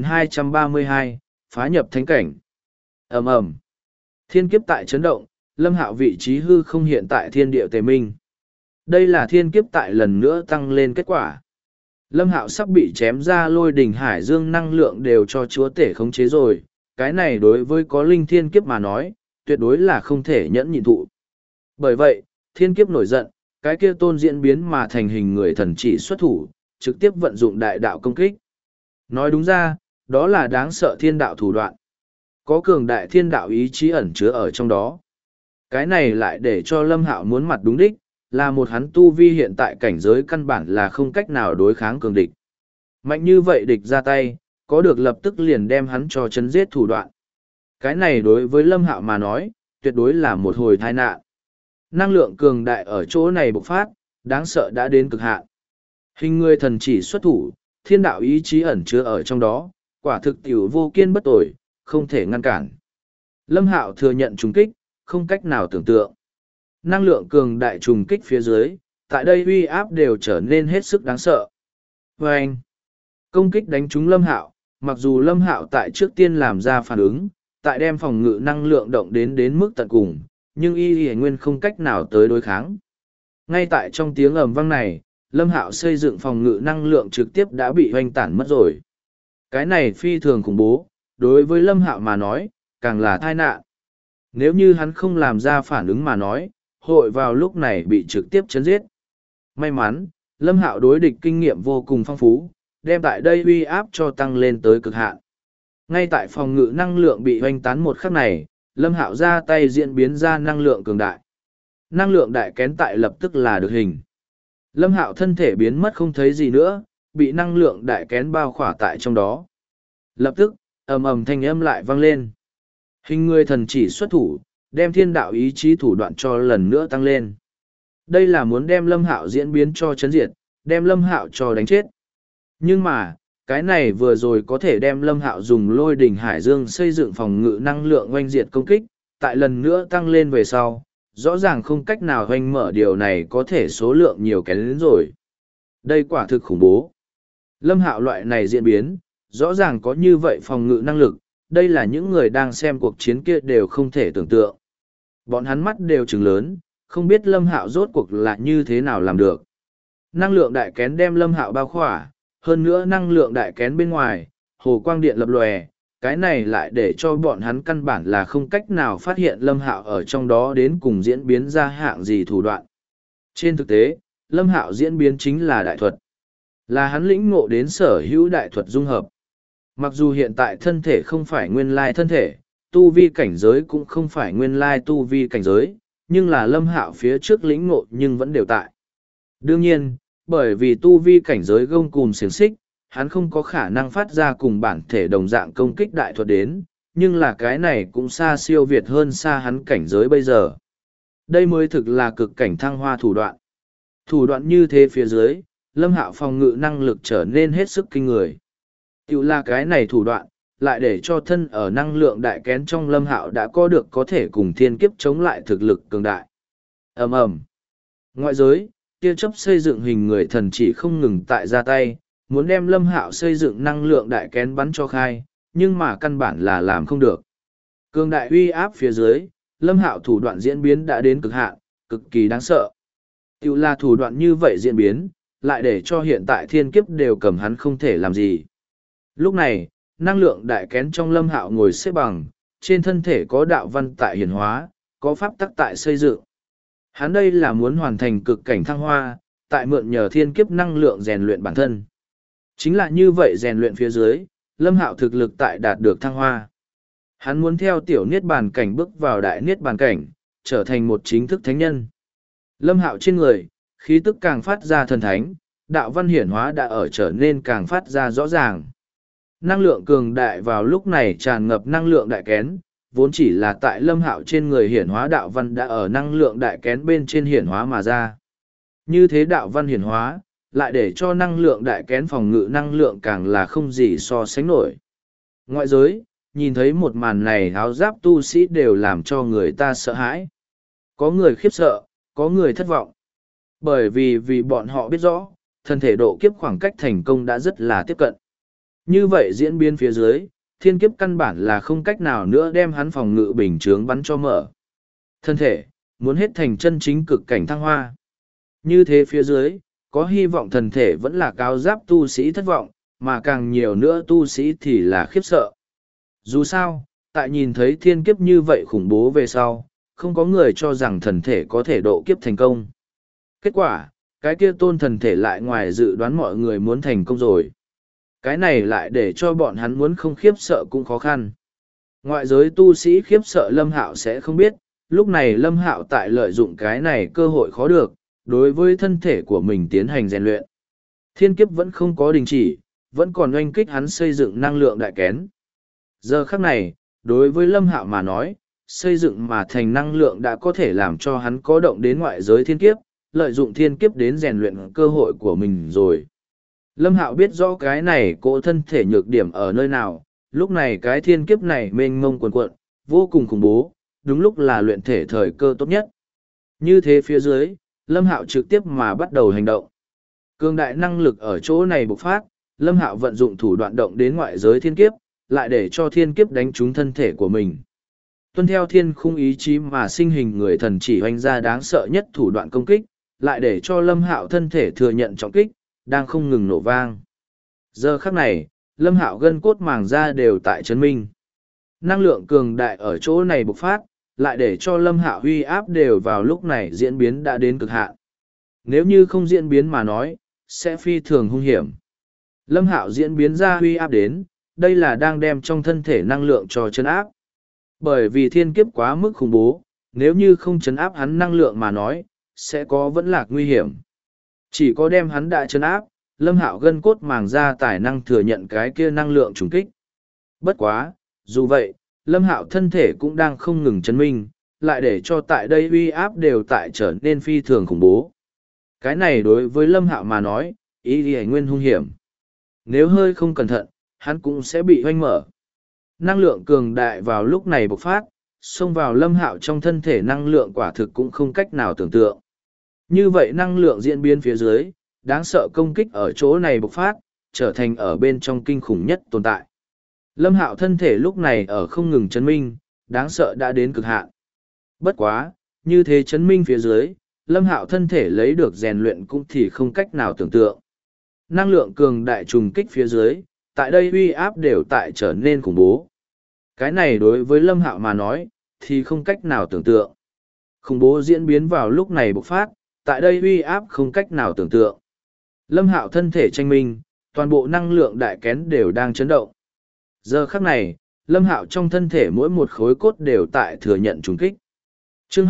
2232, phá nhập thánh cảnh. Ầm ầm. Thiên kiếp tại chấn động, Lâm Hạo vị trí hư không hiện tại thiên địa tề minh. Đây là thiên kiếp tại lần nữa tăng lên kết quả. Lâm Hạo sắp bị chém ra lôi đỉnh hải dương năng lượng đều cho chúa tể khống chế rồi, cái này đối với có linh thiên kiếp mà nói, tuyệt đối là không thể nhẫn nhịn thụ. Bởi vậy, thiên kiếp nổi giận, cái kia tôn diễn biến mà thành hình người thần chỉ xuất thủ, trực tiếp vận dụng đại đạo công kích. Nói đúng ra, đó là đáng sợ thiên đạo thủ đoạn. Có cường đại thiên đạo ý chí ẩn chứa ở trong đó. Cái này lại để cho Lâm Hạo muốn mặt đúng đích, là một hắn tu vi hiện tại cảnh giới căn bản là không cách nào đối kháng cường địch. Mạnh như vậy địch ra tay, có được lập tức liền đem hắn cho chấn giết thủ đoạn. Cái này đối với Lâm Hạo mà nói, tuyệt đối là một hồi tai nạn. Năng lượng cường đại ở chỗ này bộc phát, đáng sợ đã đến cực hạn. Hình người thần chỉ xuất thủ, thiên đạo ý chí ẩn chứa ở trong đó, quả thực tiểu vô kiên bất tồi, không thể ngăn cản. Lâm Hạo thừa nhận trùng kích, không cách nào tưởng tượng. Năng lượng cường đại trùng kích phía dưới, tại đây uy áp đều trở nên hết sức đáng sợ. Và anh, công kích đánh trúng Lâm Hạo, mặc dù Lâm Hạo tại trước tiên làm ra phản ứng, tại đem phòng ngự năng lượng động đến mức tận cùng, nhưng y nguyên không cách nào tới đối kháng. Ngay tại trong tiếng ầm vang này, Lâm Hạo xây dựng phòng ngự năng lượng trực tiếp đã bị hoành tản mất rồi. Cái này phi thường khủng bố, đối với Lâm Hạo mà nói, càng là tai nạn. Nếu như hắn không làm ra phản ứng mà nói, hội vào lúc này bị trực tiếp chấn giết. May mắn, Lâm Hạo đối địch kinh nghiệm vô cùng phong phú, đem tại đây uy áp cho tăng lên tới cực hạn. Ngay tại phòng ngự năng lượng bị hoành tán một khắc này, Lâm Hạo ra tay diễn biến ra năng lượng cường đại. Năng lượng đại kén tại lập tức là được hình. Lâm Hạo thân thể biến mất không thấy gì nữa, bị năng lượng đại kén bao khỏa tại trong đó. Lập tức, ầm ầm thanh âm lại vang lên. Hình người thần chỉ xuất thủ, đem thiên đạo ý chí thủ đoạn cho lần nữa tăng lên. Đây là muốn đem Lâm Hạo diễn biến cho chấn diệt, đem Lâm Hạo cho đánh chết. Nhưng mà, cái này vừa rồi có thể đem Lâm Hạo dùng lôi đỉnh hải dương xây dựng phòng ngự năng lượng oanh diệt công kích, tại lần nữa tăng lên về sau, rõ ràng không cách nào hoành mở điều này có thể số lượng nhiều kén đến rồi. Đây quả thực khủng bố. Lâm Hạo loại này diễn biến, rõ ràng có như vậy phòng ngự năng lực, đây là những người đang xem cuộc chiến kia đều không thể tưởng tượng. Bọn hắn mắt đều trừng lớn, không biết Lâm Hạo rốt cuộc là như thế nào làm được. Năng lượng đại kén đem Lâm Hạo bao khỏa, hơn nữa năng lượng đại kén bên ngoài, hồ quang điện lập lòe, cái này lại để cho bọn hắn căn bản là không cách nào phát hiện Lâm Hạo ở trong đó đến cùng diễn biến ra hạng gì thủ đoạn. Trên thực tế, Lâm Hạo diễn biến chính là đại thuật. Là hắn lĩnh ngộ đến sở hữu đại thuật dung hợp. Mặc dù hiện tại thân thể không phải nguyên lai thân thể, tu vi cảnh giới cũng không phải nguyên lai tu vi cảnh giới, nhưng là Lâm Hạo phía trước lĩnh ngộ nhưng vẫn đều tại. Đương nhiên, bởi vì tu vi cảnh giới gông cùm xiềng xích, hắn không có khả năng phát ra cùng bản thể đồng dạng công kích đại thuật đến, nhưng là cái này cũng xa siêu việt hơn xa hắn cảnh giới bây giờ. Đây mới thực là cực cảnh thăng hoa thủ đoạn. Thủ đoạn như thế phía dưới, Lâm Hạo phòng ngự năng lực trở nên hết sức kinh người. Tiểu là cái này thủ đoạn, lại để cho thân ở năng lượng đại kén trong Lâm Hạo đã có được có thể cùng thiên kiếp chống lại thực lực cường đại. Ầm ầm. Ngoại giới, tia chớp xây dựng hình người thần chỉ không ngừng tại ra tay, muốn đem Lâm Hạo xây dựng năng lượng đại kén bắn cho khai, nhưng mà căn bản là làm không được. Cường đại uy áp phía dưới, Lâm Hạo thủ đoạn diễn biến đã đến cực hạn, cực kỳ đáng sợ. Tiểu là thủ đoạn như vậy diễn biến, lại để cho hiện tại thiên kiếp đều cầm hắn không thể làm gì. Lúc này, năng lượng đại kén trong Lâm Hạo ngồi xếp bằng, trên thân thể có đạo văn tại hiển hóa, có pháp tắc tại xây dựng. Hắn đây là muốn hoàn thành cực cảnh thăng hoa, tại mượn nhờ thiên kiếp năng lượng rèn luyện bản thân. Chính là như vậy rèn luyện phía dưới, Lâm Hạo thực lực tại đạt được thăng hoa. Hắn muốn theo tiểu niết bàn cảnh bước vào đại niết bàn cảnh, trở thành một chính thức thánh nhân. Lâm Hạo trên người, khí tức càng phát ra thần thánh, đạo văn hiển hóa đã ở trở nên càng phát ra rõ ràng. Năng lượng cường đại vào lúc này tràn ngập năng lượng đại kén, vốn chỉ là tại Lâm Hạo trên người hiển hóa đạo văn đã ở năng lượng đại kén bên trên hiển hóa mà ra. Như thế đạo văn hiển hóa, lại để cho năng lượng đại kén phòng ngự năng lượng càng là không gì so sánh nổi. Ngoại giới, nhìn thấy một màn này áo giáp tu sĩ đều làm cho người ta sợ hãi. Có người khiếp sợ, có người thất vọng. Bởi vì bọn họ biết rõ, thân thể độ kiếp khoảng cách thành công đã rất là tiếp cận. Như vậy diễn biến phía dưới, thiên kiếp căn bản là không cách nào nữa đem hắn phòng ngự bình chướng bắn cho mở. Thân thể, muốn hết thành chân chính cực cảnh thăng hoa. Như thế phía dưới, có hy vọng thần thể vẫn là cao giáp tu sĩ thất vọng, mà càng nhiều nữa tu sĩ thì là khiếp sợ. Dù sao, tại nhìn thấy thiên kiếp như vậy khủng bố về sau, không có người cho rằng thần thể có thể độ kiếp thành công. Kết quả, cái kia tôn thần thể lại ngoài dự đoán mọi người muốn thành công rồi. Cái này lại để cho bọn hắn muốn không khiếp sợ cũng khó khăn. Ngoại giới tu sĩ khiếp sợ Lâm Hạo sẽ không biết, lúc này Lâm Hạo tại lợi dụng cái này cơ hội khó được, đối với thân thể của mình tiến hành rèn luyện. Thiên kiếp vẫn không có đình chỉ, vẫn còn oanh kích hắn xây dựng năng lượng đại kén. Giờ khắc này, đối với Lâm Hạo mà nói, xây dựng mà thành năng lượng đã có thể làm cho hắn có động đến ngoại giới thiên kiếp, lợi dụng thiên kiếp đến rèn luyện cơ hội của mình rồi. Lâm Hạo biết rõ cái này cỗ thân thể nhược điểm ở nơi nào, lúc này cái thiên kiếp này mênh mông quần cuộn, vô cùng khủng bố, đúng lúc là luyện thể thời cơ tốt nhất. Như thế phía dưới, Lâm Hạo trực tiếp mà bắt đầu hành động. Cường đại năng lực ở chỗ này bộc phát, Lâm Hạo vận dụng thủ đoạn động đến ngoại giới thiên kiếp, lại để cho thiên kiếp đánh trúng thân thể của mình. Tuân theo thiên khung ý chí mà sinh hình người thần chỉ hoành ra đáng sợ nhất thủ đoạn công kích, lại để cho Lâm Hạo thân thể thừa nhận trọng kích, đang không ngừng nổ vang. Giờ khắc này, Lâm Hạo gân cốt màng da đều tại chấn minh. Năng lượng cường đại ở chỗ này bộc phát, lại để cho Lâm Hạo huy áp đều vào lúc này diễn biến đã đến cực hạn. Nếu như không diễn biến mà nói, sẽ phi thường hung hiểm. Lâm Hạo diễn biến ra huy áp đến, đây là đang đem trong thân thể năng lượng cho chấn áp. Bởi vì thiên kiếp quá mức khủng bố, nếu như không chấn áp hắn năng lượng mà nói, sẽ có vẫn lạc nguy hiểm. Chỉ có đem hắn đã chấn áp, Lâm Hạo gân cốt màng ra tài năng thừa nhận cái kia năng lượng trùng kích. Bất quá, dù vậy, Lâm Hạo thân thể cũng đang không ngừng chấn minh, lại để cho tại đây uy áp đều tại trở nên phi thường khủng bố. Cái này đối với Lâm Hạo mà nói, ý nghĩa nguyên hung hiểm. Nếu hơi không cẩn thận, hắn cũng sẽ bị hoanh mở. Năng lượng cường đại vào lúc này bộc phát, xông vào Lâm Hạo trong thân thể năng lượng quả thực cũng không cách nào tưởng tượng. Như vậy năng lượng diễn biến phía dưới, đáng sợ công kích ở chỗ này bộc phát, trở thành ở bên trong kinh khủng nhất tồn tại. Lâm Hạo thân thể lúc này ở không ngừng chấn minh, đáng sợ đã đến cực hạn. Bất quá, như thế chấn minh phía dưới, Lâm Hạo thân thể lấy được rèn luyện cũng thì không cách nào tưởng tượng. Năng lượng cường đại trùng kích phía dưới, tại đây uy áp đều tại trở nên khủng bố. Cái này đối với Lâm Hạo mà nói, thì không cách nào tưởng tượng. Khủng bố diễn biến vào lúc này bộc phát, tại đây uy áp không cách nào tưởng tượng. Lâm Hạo thân thể tranh minh, toàn bộ năng lượng đại kén đều đang chấn động. Giờ khắc này, Lâm Hạo trong thân thể mỗi một khối cốt đều tại thừa nhận trùng kích. Chương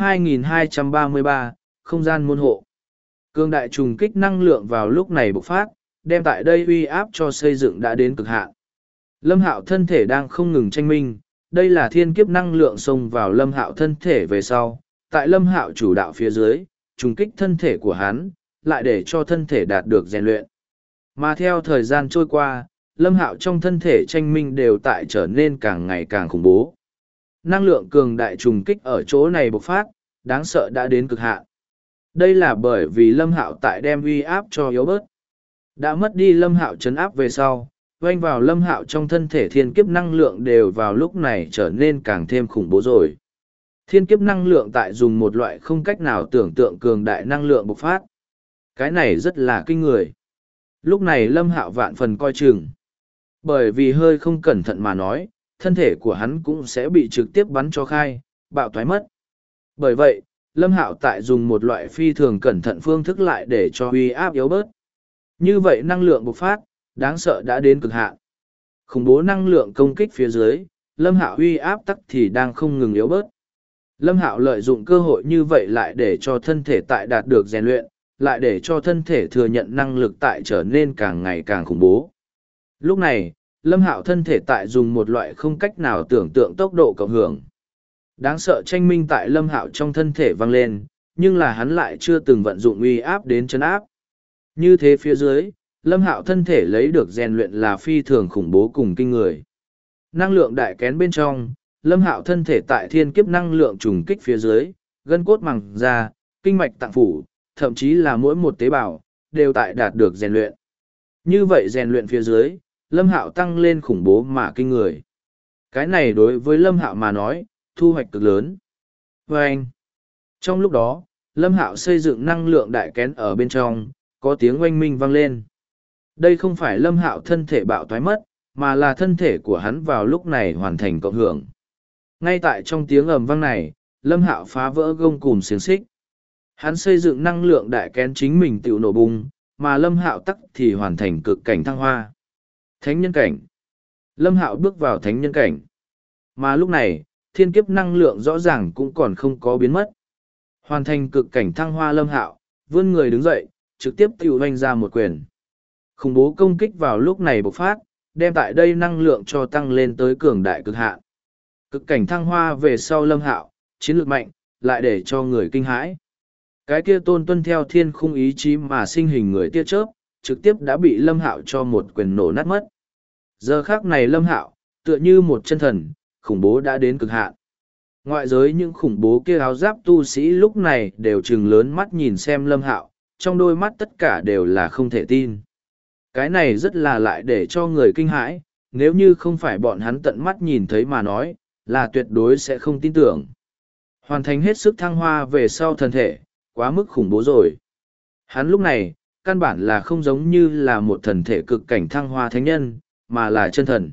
2233, không gian môn hộ. Cường đại trùng kích năng lượng vào lúc này bộc phát, đem tại đây uy áp cho xây dựng đã đến cực hạn. Lâm Hạo thân thể đang không ngừng tranh minh, đây là thiên kiếp năng lượng xông vào Lâm Hạo thân thể về sau, tại Lâm Hạo chủ đạo phía dưới, trùng kích thân thể của hắn, lại để cho thân thể đạt được rèn luyện. Mà theo thời gian trôi qua, Lâm Hạo trong thân thể tranh minh đều tại trở nên càng ngày càng khủng bố. Năng lượng cường đại trùng kích ở chỗ này bộc phát, đáng sợ đã đến cực hạn. Đây là bởi vì Lâm Hạo tại đem uy áp cho yếu bớt. Đã mất đi Lâm Hạo chấn áp về sau, oanh vào Lâm Hạo trong thân thể thiên kiếp năng lượng đều vào lúc này trở nên càng thêm khủng bố rồi. Thiên kiếp năng lượng tại dùng một loại không cách nào tưởng tượng cường đại năng lượng bộc phát. Cái này rất là kinh người. Lúc này Lâm Hạo vạn phần coi chừng. Bởi vì hơi không cẩn thận mà nói, thân thể của hắn cũng sẽ bị trực tiếp bắn cho khai, bạo thoái mất. Bởi vậy, Lâm Hạo tại dùng một loại phi thường cẩn thận phương thức lại để cho uy áp yếu bớt. Như vậy năng lượng bộc phát, đáng sợ đã đến cực hạn. Khủng bố năng lượng công kích phía dưới, Lâm Hạo uy áp tắc thì đang không ngừng yếu bớt. Lâm Hạo lợi dụng cơ hội như vậy lại để cho thân thể tại đạt được rèn luyện, lại để cho thân thể thừa nhận năng lực tại trở nên càng ngày càng khủng bố. Lúc này, Lâm Hạo thân thể tại dùng một loại không cách nào tưởng tượng tốc độ cộng hưởng. Đáng sợ tranh minh tại Lâm Hạo trong thân thể vang lên, nhưng là hắn lại chưa từng vận dụng uy áp đến chấn áp. Như thế phía dưới, Lâm Hạo thân thể lấy được rèn luyện là phi thường khủng bố cùng kinh người. Năng lượng đại kén bên trong, Lâm Hạo thân thể tại thiên kiếp năng lượng trùng kích phía dưới, gân cốt màng da, kinh mạch tạng phủ, thậm chí là mỗi một tế bào, đều tại đạt được rèn luyện. Như vậy rèn luyện phía dưới, Lâm Hạo tăng lên khủng bố mà kinh người. Cái này đối với Lâm Hạo mà nói, thu hoạch cực lớn. Và anh, trong lúc đó, Lâm Hạo xây dựng năng lượng đại kén ở bên trong, có tiếng oanh minh vang lên. Đây không phải Lâm Hạo thân thể bạo toái mất, mà là thân thể của hắn vào lúc này hoàn thành cộng hưởng. Ngay tại trong tiếng ầm vang này, Lâm Hạo phá vỡ gông cùm xiềng xích. Hắn xây dựng năng lượng đại kén chính mình tự nổ bung, mà Lâm Hạo tắc thì hoàn thành cực cảnh thăng hoa. Thánh nhân cảnh. Lâm Hạo bước vào thánh nhân cảnh. Mà lúc này, thiên kiếp năng lượng rõ ràng cũng còn không có biến mất. Hoàn thành cực cảnh thăng hoa Lâm Hạo, vươn người đứng dậy, trực tiếp tiêu hoành ra một quyền. Khủng bố công kích vào lúc này bộc phát, đem tại đây năng lượng cho tăng lên tới cường đại cực hạn. Cực cảnh thăng hoa về sau Lâm Hạo, chiến lược mạnh, lại để cho người kinh hãi. Cái kia tôn tuân theo thiên khung ý chí mà sinh hình người tia chớp, trực tiếp đã bị Lâm Hạo cho một quyền nổ nát mất. Giờ khắc này Lâm Hạo, tựa như một chân thần, khủng bố đã đến cực hạn. Ngoại giới những khủng bố kia áo giáp tu sĩ lúc này đều trừng lớn mắt nhìn xem Lâm Hạo, trong đôi mắt tất cả đều là không thể tin. Cái này rất là lại để cho người kinh hãi, nếu như không phải bọn hắn tận mắt nhìn thấy mà nói, là tuyệt đối sẽ không tin tưởng. Hoàn thành hết sức thăng hoa về sau thân thể, quá mức khủng bố rồi. Hắn lúc này, căn bản là không giống như là một thần thể cực cảnh thăng hoa thánh nhân, mà là chân thần.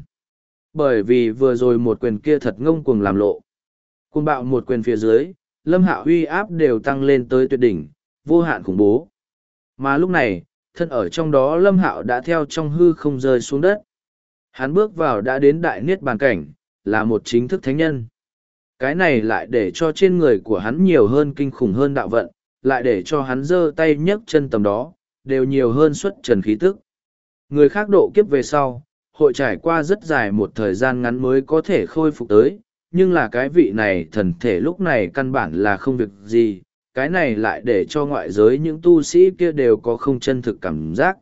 Bởi vì vừa rồi một quyền kia thật ngông cuồng làm lộ. Cuồng bạo một quyền phía dưới, Lâm Hạo uy áp đều tăng lên tới tuyệt đỉnh, vô hạn khủng bố. Mà lúc này, thân ở trong đó Lâm Hạo đã theo trong hư không rơi xuống đất. Hắn bước vào đã đến đại niết bàn cảnh, là một chính thức thánh nhân. Cái này lại để cho trên người của hắn nhiều hơn kinh khủng hơn đạo vận, lại để cho hắn giơ tay nhấc chân tầm đó, đều nhiều hơn xuất trần khí tức. Người khác độ kiếp về sau, hội trải qua rất dài một thời gian ngắn mới có thể khôi phục tới, nhưng là cái vị này thần thể lúc này căn bản là không việc gì, cái này lại để cho ngoại giới những tu sĩ kia đều có không chân thực cảm giác.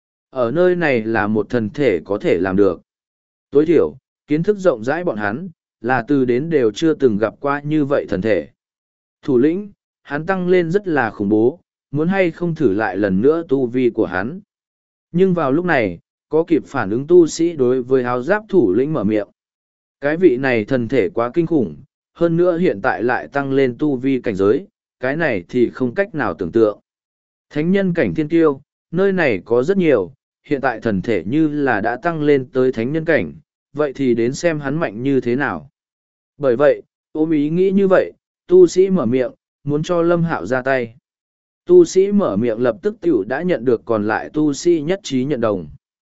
Ở nơi này là một thần thể có thể làm được. Tối thiểu, kiến thức rộng rãi bọn hắn, là từ đến đều chưa từng gặp qua như vậy thần thể. Thủ lĩnh, hắn tăng lên rất là khủng bố, muốn hay không thử lại lần nữa tu vi của hắn. Nhưng vào lúc này, có kịp phản ứng tu sĩ đối với áo giáp thủ lĩnh mở miệng. Cái vị này thần thể quá kinh khủng, hơn nữa hiện tại lại tăng lên tu vi cảnh giới, cái này thì không cách nào tưởng tượng. Thánh nhân cảnh thiên tiêu, nơi này có rất nhiều, hiện tại thần thể như là đã tăng lên tới thánh nhân cảnh, vậy thì đến xem hắn mạnh như thế nào. Bởi vậy, ôm ý nghĩ như vậy, tu sĩ mở miệng, muốn cho Lâm Hạo ra tay. Tu sĩ mở miệng lập tức tiểu đã nhận được còn lại tu sĩ nhất trí nhận đồng.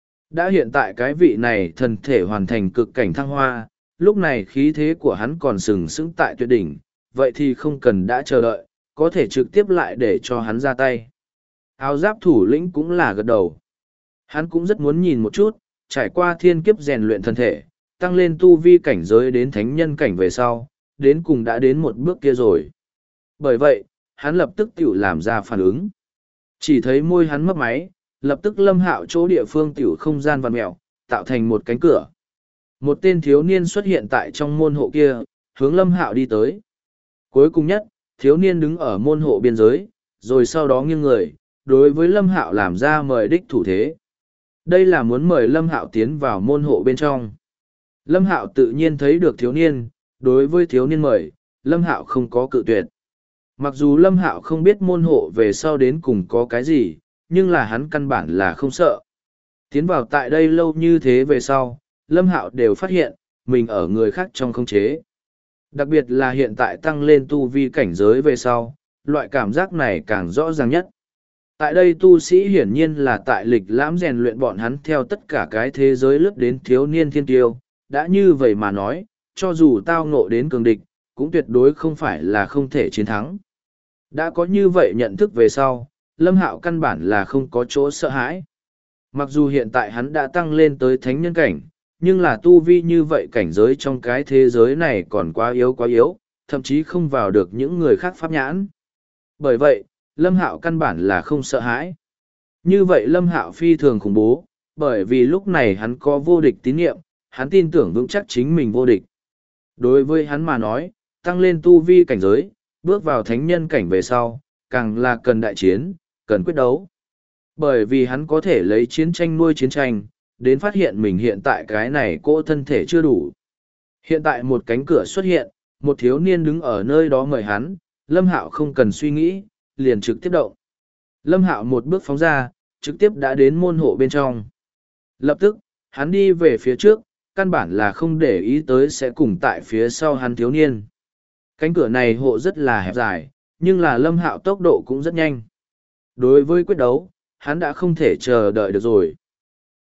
Đã hiện tại cái vị này thần thể hoàn thành cực cảnh thăng hoa, lúc này khí thế của hắn còn sừng sững tại tuyệt đỉnh, vậy thì không cần đã chờ đợi, có thể trực tiếp lại để cho hắn ra tay. Áo giáp thủ lĩnh cũng là gật đầu. Hắn cũng rất muốn nhìn một chút, trải qua thiên kiếp rèn luyện thân thể, tăng lên tu vi cảnh giới đến thánh nhân cảnh về sau, đến cùng đã đến một bước kia rồi. Bởi vậy, hắn lập tức tiểu làm ra phản ứng. Chỉ thấy môi hắn mấp máy, lập tức Lâm Hạo chỗ địa phương tiểu không gian vặn mẹo, tạo thành một cánh cửa. Một tên thiếu niên xuất hiện tại trong môn hộ kia, hướng Lâm Hạo đi tới. Cuối cùng nhất, thiếu niên đứng ở môn hộ biên giới, rồi sau đó nghiêng người, đối với Lâm Hạo làm ra mời đích thủ thế. Đây là muốn mời Lâm Hạo tiến vào môn hộ bên trong. Lâm Hạo tự nhiên thấy được thiếu niên, đối với thiếu niên mời, Lâm Hạo không có cự tuyệt. Mặc dù Lâm Hạo không biết môn hộ về sau đến cùng có cái gì, nhưng là hắn căn bản là không sợ. Tiến vào tại đây lâu như thế về sau, Lâm Hạo đều phát hiện, mình ở người khác trong khống chế. Đặc biệt là hiện tại tăng lên tu vi cảnh giới về sau, loại cảm giác này càng rõ ràng nhất. Tại đây tu sĩ hiển nhiên là tại lịch lãm rèn luyện bọn hắn theo tất cả cái thế giới lướt đến thiếu niên thiên tiêu, đã như vậy mà nói, cho dù tao ngộ đến cường địch, cũng tuyệt đối không phải là không thể chiến thắng. Đã có như vậy nhận thức về sau, Lâm Hạo căn bản là không có chỗ sợ hãi. Mặc dù hiện tại hắn đã tăng lên tới thánh nhân cảnh, nhưng là tu vi như vậy cảnh giới trong cái thế giới này còn quá yếu, thậm chí không vào được những người khác pháp nhãn. Bởi vậy, Lâm Hạo căn bản là không sợ hãi. Như vậy Lâm Hạo phi thường khủng bố, bởi vì lúc này hắn có vô địch tín nhiệm, hắn tin tưởng vững chắc chính mình vô địch. Đối với hắn mà nói, tăng lên tu vi cảnh giới, bước vào thánh nhân cảnh về sau, càng là cần đại chiến, cần quyết đấu. Bởi vì hắn có thể lấy chiến tranh nuôi chiến tranh, đến phát hiện mình hiện tại cái này cỗ thân thể chưa đủ. Hiện tại một cánh cửa xuất hiện, một thiếu niên đứng ở nơi đó mời hắn, Lâm Hạo không cần suy nghĩ, liền trực tiếp động. Lâm Hạo một bước phóng ra, trực tiếp đã đến môn hộ bên trong. Lập tức, hắn đi về phía trước, căn bản là không để ý tới sẽ cùng tại phía sau hắn thiếu niên. Cánh cửa này hộ rất là hẹp dài, nhưng là Lâm Hạo tốc độ cũng rất nhanh. Đối với quyết đấu, hắn đã không thể chờ đợi được rồi.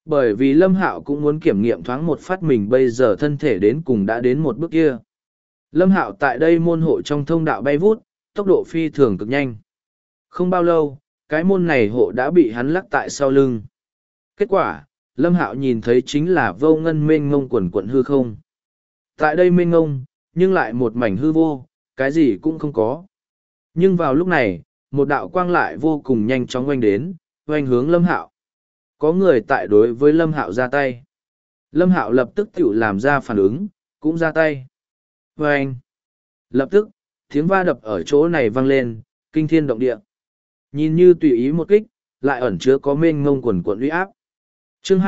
Bởi vì Lâm Hạo cũng muốn kiểm nghiệm thoáng một phát mình bây giờ thân thể đến cùng đã đến một bước kia. Lâm Hạo tại đây môn hộ trong thông đạo bay vút, tốc độ phi thường cực nhanh. Không bao lâu, cái môn này hộ đã bị hắn lắc tại sau lưng. Kết quả, Lâm Hạo nhìn thấy chính là vô ngân mênh ngông quần quận hư không. Tại đây mênh ngông, nhưng lại một mảnh hư vô, cái gì cũng không có. Nhưng vào lúc này, một đạo quang lại vô cùng nhanh chóng oanh đến, oanh hướng Lâm Hạo. Có người tại đối với Lâm Hạo ra tay. Lâm Hạo lập tức tự làm ra phản ứng, cũng ra tay. Oanh! Lập tức, tiếng va đập ở chỗ này vang lên, kinh thiên động địa. Nhìn như tùy ý một kích, lại ẩn chứa có mênh ngông quần quận uy áp. Chương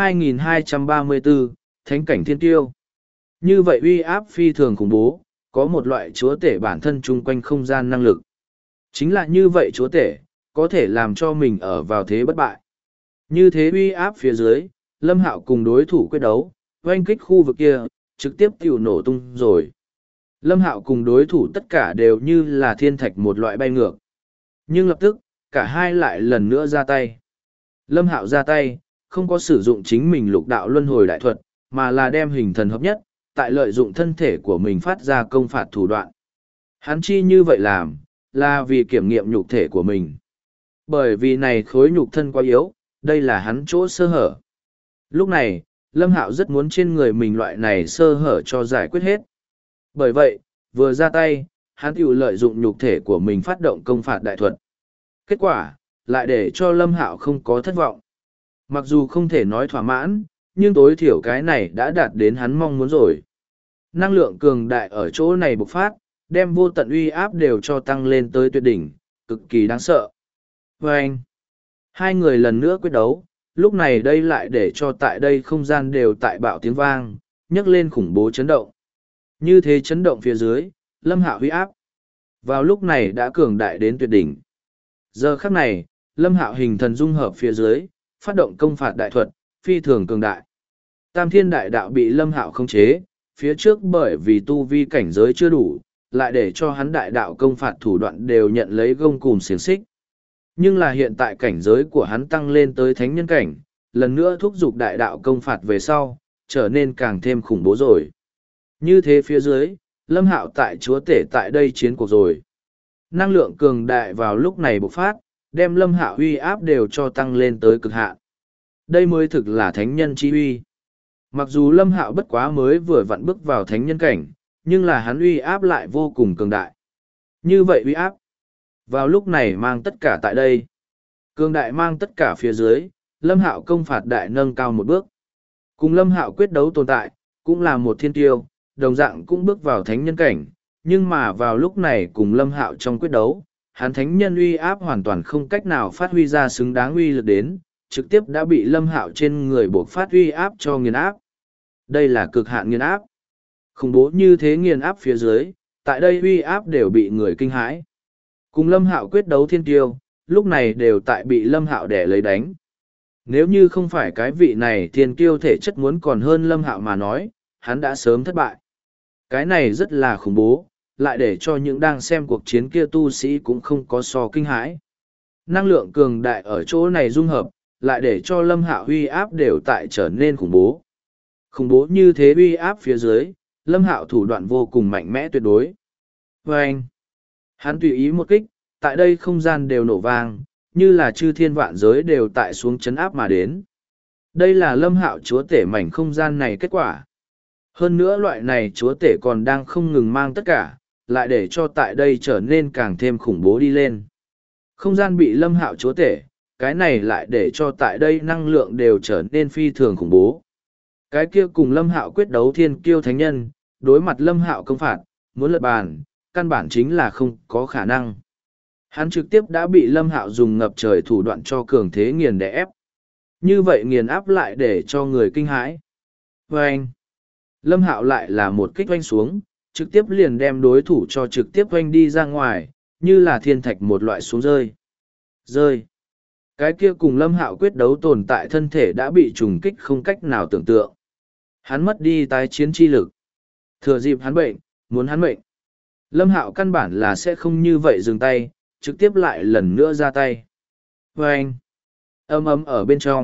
2234, Thánh cảnh thiên tiêu. Như vậy uy áp phi thường khủng bố, có một loại chúa tể bản thân chung quanh không gian năng lực. Chính là như vậy chúa tể, có thể làm cho mình ở vào thế bất bại. Như thế uy áp phía dưới, Lâm Hạo cùng đối thủ quyết đấu, oanh kích khu vực kia, trực tiếp tiểu nổ tung rồi. Lâm Hạo cùng đối thủ tất cả đều như là thiên thạch một loại bay ngược. Nhưng lập tức, cả hai lại lần nữa ra tay. Lâm Hạo ra tay, không có sử dụng chính mình lục đạo luân hồi đại thuật, mà là đem hình thần hợp nhất, tại lợi dụng thân thể của mình phát ra công phạt thủ đoạn. Hắn chi như vậy làm, là vì kiểm nghiệm nhục thể của mình. Bởi vì này khối nhục thân quá yếu, đây là hắn chỗ sơ hở. Lúc này, Lâm Hạo rất muốn trên người mình loại này sơ hở cho giải quyết hết. Bởi vậy, vừa ra tay, hắn tự lợi dụng nhục thể của mình phát động công phạt đại thuật. Kết quả, lại để cho Lâm Hạo không có thất vọng. Mặc dù không thể nói thỏa mãn, nhưng tối thiểu cái này đã đạt đến hắn mong muốn rồi. Năng lượng cường đại ở chỗ này bộc phát, đem vô tận uy áp đều cho tăng lên tới tuyệt đỉnh, cực kỳ đáng sợ. Và anh, hai người lần nữa quyết đấu, lúc này đây lại để cho tại đây không gian đều tại bạo tiếng vang, nhấc lên khủng bố chấn động. Như thế chấn động phía dưới, Lâm Hạo uy áp. Vào lúc này đã cường đại đến tuyệt đỉnh. Giờ khắc này, Lâm Hạo hình thần dung hợp phía dưới, phát động công phạt đại thuật, phi thường cường đại. Tam thiên đại đạo bị Lâm Hạo khống chế, phía trước bởi vì tu vi cảnh giới chưa đủ, lại để cho hắn đại đạo công phạt thủ đoạn đều nhận lấy gông cùm xiềng xích. Nhưng là hiện tại cảnh giới của hắn tăng lên tới thánh nhân cảnh, lần nữa thúc giục đại đạo công phạt về sau, trở nên càng thêm khủng bố rồi. Như thế phía dưới, Lâm Hạo tại chúa tể tại đây chiến cuộc rồi. Năng lượng cường đại vào lúc này bộc phát, đem Lâm Hạo uy áp đều cho tăng lên tới cực hạn. Đây mới thực là thánh nhân chi uy. Mặc dù Lâm Hạo bất quá mới vừa vặn bước vào thánh nhân cảnh, nhưng là hắn uy áp lại vô cùng cường đại. Như vậy uy áp, vào lúc này mang tất cả tại đây. Cường đại mang tất cả phía dưới, Lâm Hạo công phạt đại nâng cao một bước. Cùng Lâm Hạo quyết đấu tồn tại, cũng là một thiên tiêu, đồng dạng cũng bước vào thánh nhân cảnh, nhưng mà vào lúc này cùng Lâm Hạo trong quyết đấu, hắn thánh nhân uy áp hoàn toàn không cách nào phát huy ra xứng đáng uy lực đến, trực tiếp đã bị Lâm Hạo trên người buộc phát uy áp cho nghiền áp. Đây là cực hạn nghiền áp. Khủng bố như thế nghiền áp phía dưới, tại đây uy áp đều bị người kinh hãi. Cùng Lâm Hạo quyết đấu thiên tiêu, lúc này đều tại bị Lâm Hạo đẻ lấy đánh. Nếu như không phải cái vị này thiên kiêu thể chất muốn còn hơn Lâm Hạo mà nói, hắn đã sớm thất bại. Cái này rất là khủng bố, lại để cho những đang xem cuộc chiến kia tu sĩ cũng không có so kinh hãi. Năng lượng cường đại ở chỗ này dung hợp, lại để cho Lâm Hạo uy áp đều tại trở nên khủng bố. Khủng bố như thế uy áp phía dưới, Lâm Hạo thủ đoạn vô cùng mạnh mẽ tuyệt đối. Và anh, hắn tùy ý một kích, tại đây không gian đều nổ vang, như là chư thiên vạn giới đều tại xuống chấn áp mà đến. Đây là Lâm Hạo chúa tể mảnh không gian này kết quả. Hơn nữa loại này chúa tể còn đang không ngừng mang tất cả, lại để cho tại đây trở nên càng thêm khủng bố đi lên. Không gian bị Lâm Hạo chúa tể, cái này lại để cho tại đây năng lượng đều trở nên phi thường khủng bố. Cái kia cùng Lâm Hạo quyết đấu thiên kiêu thánh nhân, đối mặt Lâm Hạo công phạt, muốn lật bàn, căn bản chính là không có khả năng. Hắn trực tiếp đã bị Lâm Hạo dùng ngập trời thủ đoạn cho cường thế nghiền đè ép. Như vậy nghiền áp lại để cho người kinh hãi. Và anh, Lâm Hạo lại là một kích oanh xuống, trực tiếp liền đem đối thủ cho trực tiếp oanh đi ra ngoài, như là thiên thạch một loại xuống rơi. Rơi. Cái kia cùng Lâm Hạo quyết đấu tồn tại thân thể đã bị trùng kích không cách nào tưởng tượng. Hắn mất đi tái chiến chi lực. Thừa dịp hắn bệnh, muốn hắn mệnh. Lâm Hạo căn bản là sẽ không như vậy dừng tay, trực tiếp lại lần nữa ra tay. Và anh, ầm ầm ở bên trong,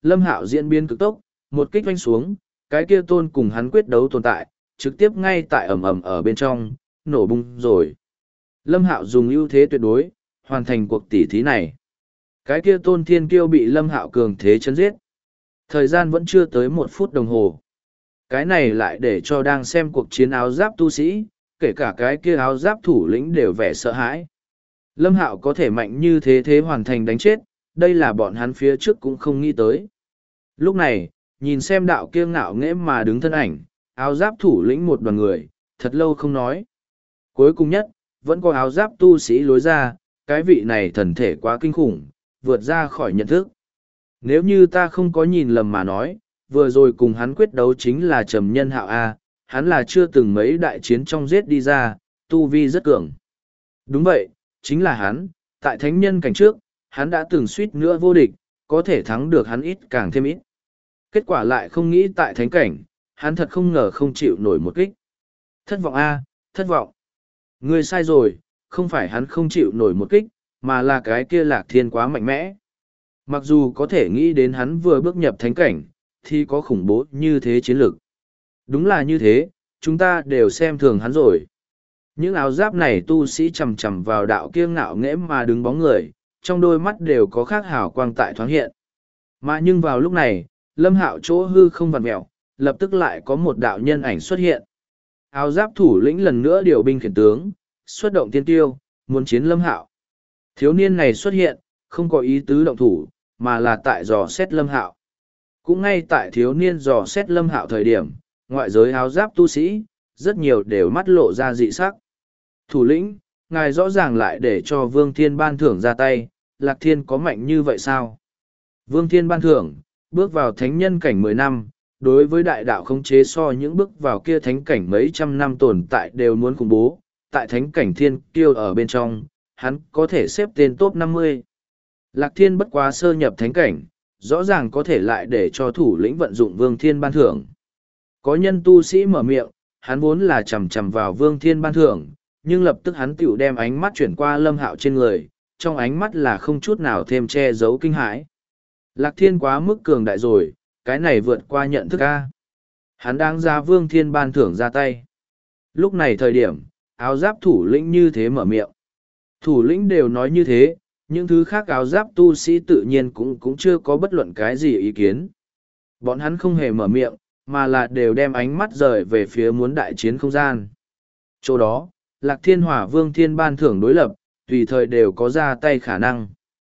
Lâm Hạo diễn biến cực tốc, một kích vanh xuống, cái kia tôn cùng hắn quyết đấu tồn tại, trực tiếp ngay tại ầm ầm ở bên trong, nổ bung rồi. Lâm Hạo dùng ưu thế tuyệt đối, hoàn thành cuộc tỉ thí này. Cái kia tôn thiên kiêu bị Lâm Hạo cường thế chấn giết. Thời gian vẫn chưa tới 1 phút đồng hồ. Cái này lại để cho đang xem cuộc chiến áo giáp tu sĩ, kể cả cái kia áo giáp thủ lĩnh đều vẻ sợ hãi. Lâm Hạo có thể mạnh như thế hoàn thành đánh chết, đây là bọn hắn phía trước cũng không nghĩ tới. Lúc này, nhìn xem đạo kia ngạo nghễ mà đứng thân ảnh, áo giáp thủ lĩnh một đoàn người, thật lâu không nói. Cuối cùng nhất, vẫn có áo giáp tu sĩ lối ra, cái vị này thần thể quá kinh khủng, vượt ra khỏi nhận thức. Nếu như ta không có nhìn lầm mà nói, vừa rồi cùng hắn quyết đấu chính là Trầm Nhân Hạo A, hắn là chưa từng mấy đại chiến trong giết đi ra, tu vi rất cường. Đúng vậy, chính là hắn, tại thánh nhân cảnh trước, hắn đã từng suýt nữa vô địch, có thể thắng được hắn ít càng thêm ít. Kết quả lại không nghĩ tại thánh cảnh, hắn thật không ngờ không chịu nổi một kích. Thất vọng A, thất vọng. Ngươi sai rồi, không phải hắn không chịu nổi một kích, mà là cái kia Lạc Thiên quá mạnh mẽ. Mặc dù có thể nghĩ đến hắn vừa bước nhập thánh cảnh, thì có khủng bố như thế chiến lược. Đúng là như thế, chúng ta đều xem thường hắn rồi. Những áo giáp này tu sĩ chầm chầm vào đạo kia ngạo nghễ mà đứng bóng người, trong đôi mắt đều có khác hào quang tại thoáng hiện. Mà nhưng vào lúc này, Lâm Hạo chỗ hư không vặn mẹo, lập tức lại có một đạo nhân ảnh xuất hiện. Áo giáp thủ lĩnh lần nữa điều binh khiển tướng, xuất động tiên tiêu, muốn chiến Lâm Hạo. Thiếu niên này xuất hiện, không có ý tứ động thủ, mà là tại dò xét Lâm Hạo. Cũng ngay tại thiếu niên dò xét Lâm Hạo thời điểm, ngoại giới áo giáp tu sĩ, rất nhiều đều mắt lộ ra dị sắc. Thủ lĩnh, ngài rõ ràng lại để cho Vương Thiên ban thưởng ra tay, Lạc Thiên có mạnh như vậy sao? Vương Thiên ban thưởng, bước vào thánh nhân cảnh 10 năm, đối với đại đạo khống chế so những bước vào kia thánh cảnh mấy trăm năm tồn tại đều muốn khủng bố, tại thánh cảnh thiên kiêu ở bên trong, hắn có thể xếp tên top 50. Lạc Thiên bất quá sơ nhập thánh cảnh, rõ ràng có thể lại để cho thủ lĩnh vận dụng Vương Thiên ban thưởng. Có nhân tu sĩ mở miệng, hắn vốn là chầm chầm vào Vương Thiên ban thưởng, nhưng lập tức hắn tiểu đem ánh mắt chuyển qua Lâm Hạo trên người, trong ánh mắt là không chút nào thêm che giấu kinh hãi. Lạc Thiên quá mức cường đại rồi, cái này vượt qua nhận thức A. Hắn đang ra Vương Thiên ban thưởng ra tay. Lúc này thời điểm, áo giáp thủ lĩnh như thế mở miệng. Thủ lĩnh đều nói như thế, những thứ khác áo giáp tu sĩ tự nhiên cũng chưa có bất luận cái gì ý kiến. Bọn hắn không hề mở miệng, mà là đều đem ánh mắt rời về phía muốn đại chiến không gian. Chỗ đó, Lạc Thiên Hỏa Vương Thiên ban thưởng đối lập, tùy thời đều có ra tay khả năng.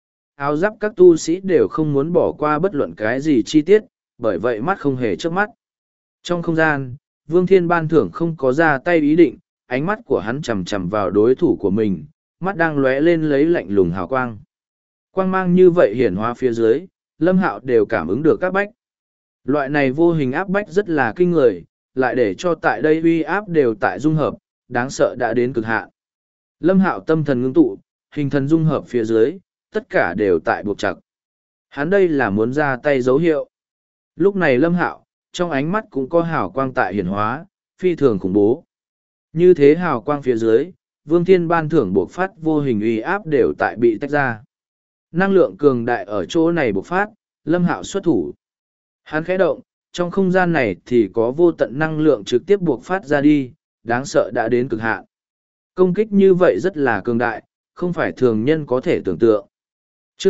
Áo giáp các tu sĩ đều không muốn bỏ qua bất luận cái gì chi tiết, bởi vậy mắt không hề trước mắt. Trong không gian, Vương Thiên ban thưởng không có ra tay ý định, ánh mắt của hắn chầm chầm vào đối thủ của mình, mắt đang lóe lên lấy lạnh lùng hào quang. Quang mang như vậy hiển hóa phía dưới, Lâm Hạo đều cảm ứng được các bách. Loại này vô hình áp bách rất là kinh người, lại để cho tại đây uy áp đều tại dung hợp, đáng sợ đã đến cực hạn. Lâm Hạo tâm thần ngưng tụ, hình thần dung hợp phía dưới, tất cả đều tại buộc chặt. Hắn đây là muốn ra tay dấu hiệu. Lúc này Lâm Hạo, trong ánh mắt cũng có hào quang tại hiển hóa, phi thường khủng bố. Như thế hào quang phía dưới, Vương Thiên ban thưởng buộc phát vô hình uy áp đều tại bị tách ra. Năng lượng cường đại ở chỗ này bộc phát, Lâm Hạo xuất thủ. Hắn khẽ động, trong không gian này thì có vô tận năng lượng trực tiếp buộc phát ra đi, đáng sợ đã đến cực hạn. Công kích như vậy rất là cường đại, không phải thường nhân có thể tưởng tượng. Chương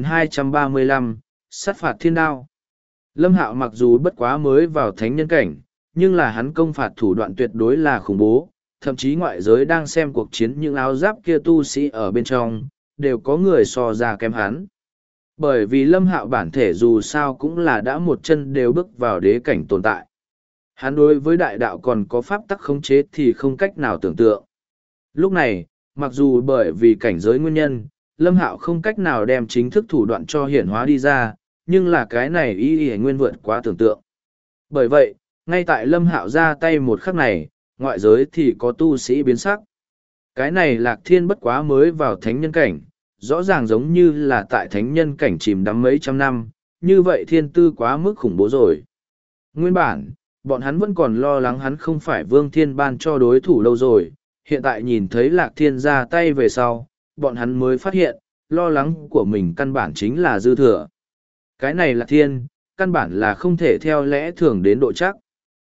2235, sát phạt thiên đao. Lâm Hạo mặc dù bất quá mới vào thánh nhân cảnh, nhưng là hắn công phạt thủ đoạn tuyệt đối là khủng bố, thậm chí ngoại giới đang xem cuộc chiến những áo giáp kia tu sĩ ở bên trong, đều có người so ra kém hắn. Bởi vì Lâm Hạo bản thể dù sao cũng là đã một chân đều bước vào đế cảnh tồn tại. Hắn đối với đại đạo còn có pháp tắc khống chế thì không cách nào tưởng tượng. Lúc này, mặc dù bởi vì cảnh giới nguyên nhân, Lâm Hạo không cách nào đem chính thức thủ đoạn cho hiển hóa đi ra, nhưng là cái này ý nguyên vượt quá tưởng tượng. Bởi vậy, ngay tại Lâm Hạo ra tay một khắc này, ngoại giới thì có tu sĩ biến sắc. Cái này Lạc Thiên bất quá mới vào thánh nhân cảnh, rõ ràng giống như là tại thánh nhân cảnh chìm đắm mấy trăm năm, như vậy thiên tư quá mức khủng bố rồi. Nguyên bản, bọn hắn vẫn còn lo lắng hắn không phải Vương Thiên ban cho đối thủ lâu rồi, hiện tại nhìn thấy Lạc Thiên ra tay về sau, bọn hắn mới phát hiện, lo lắng của mình căn bản chính là dư thừa. Cái này là thiên, căn bản là không thể theo lẽ thường đến độ chắc.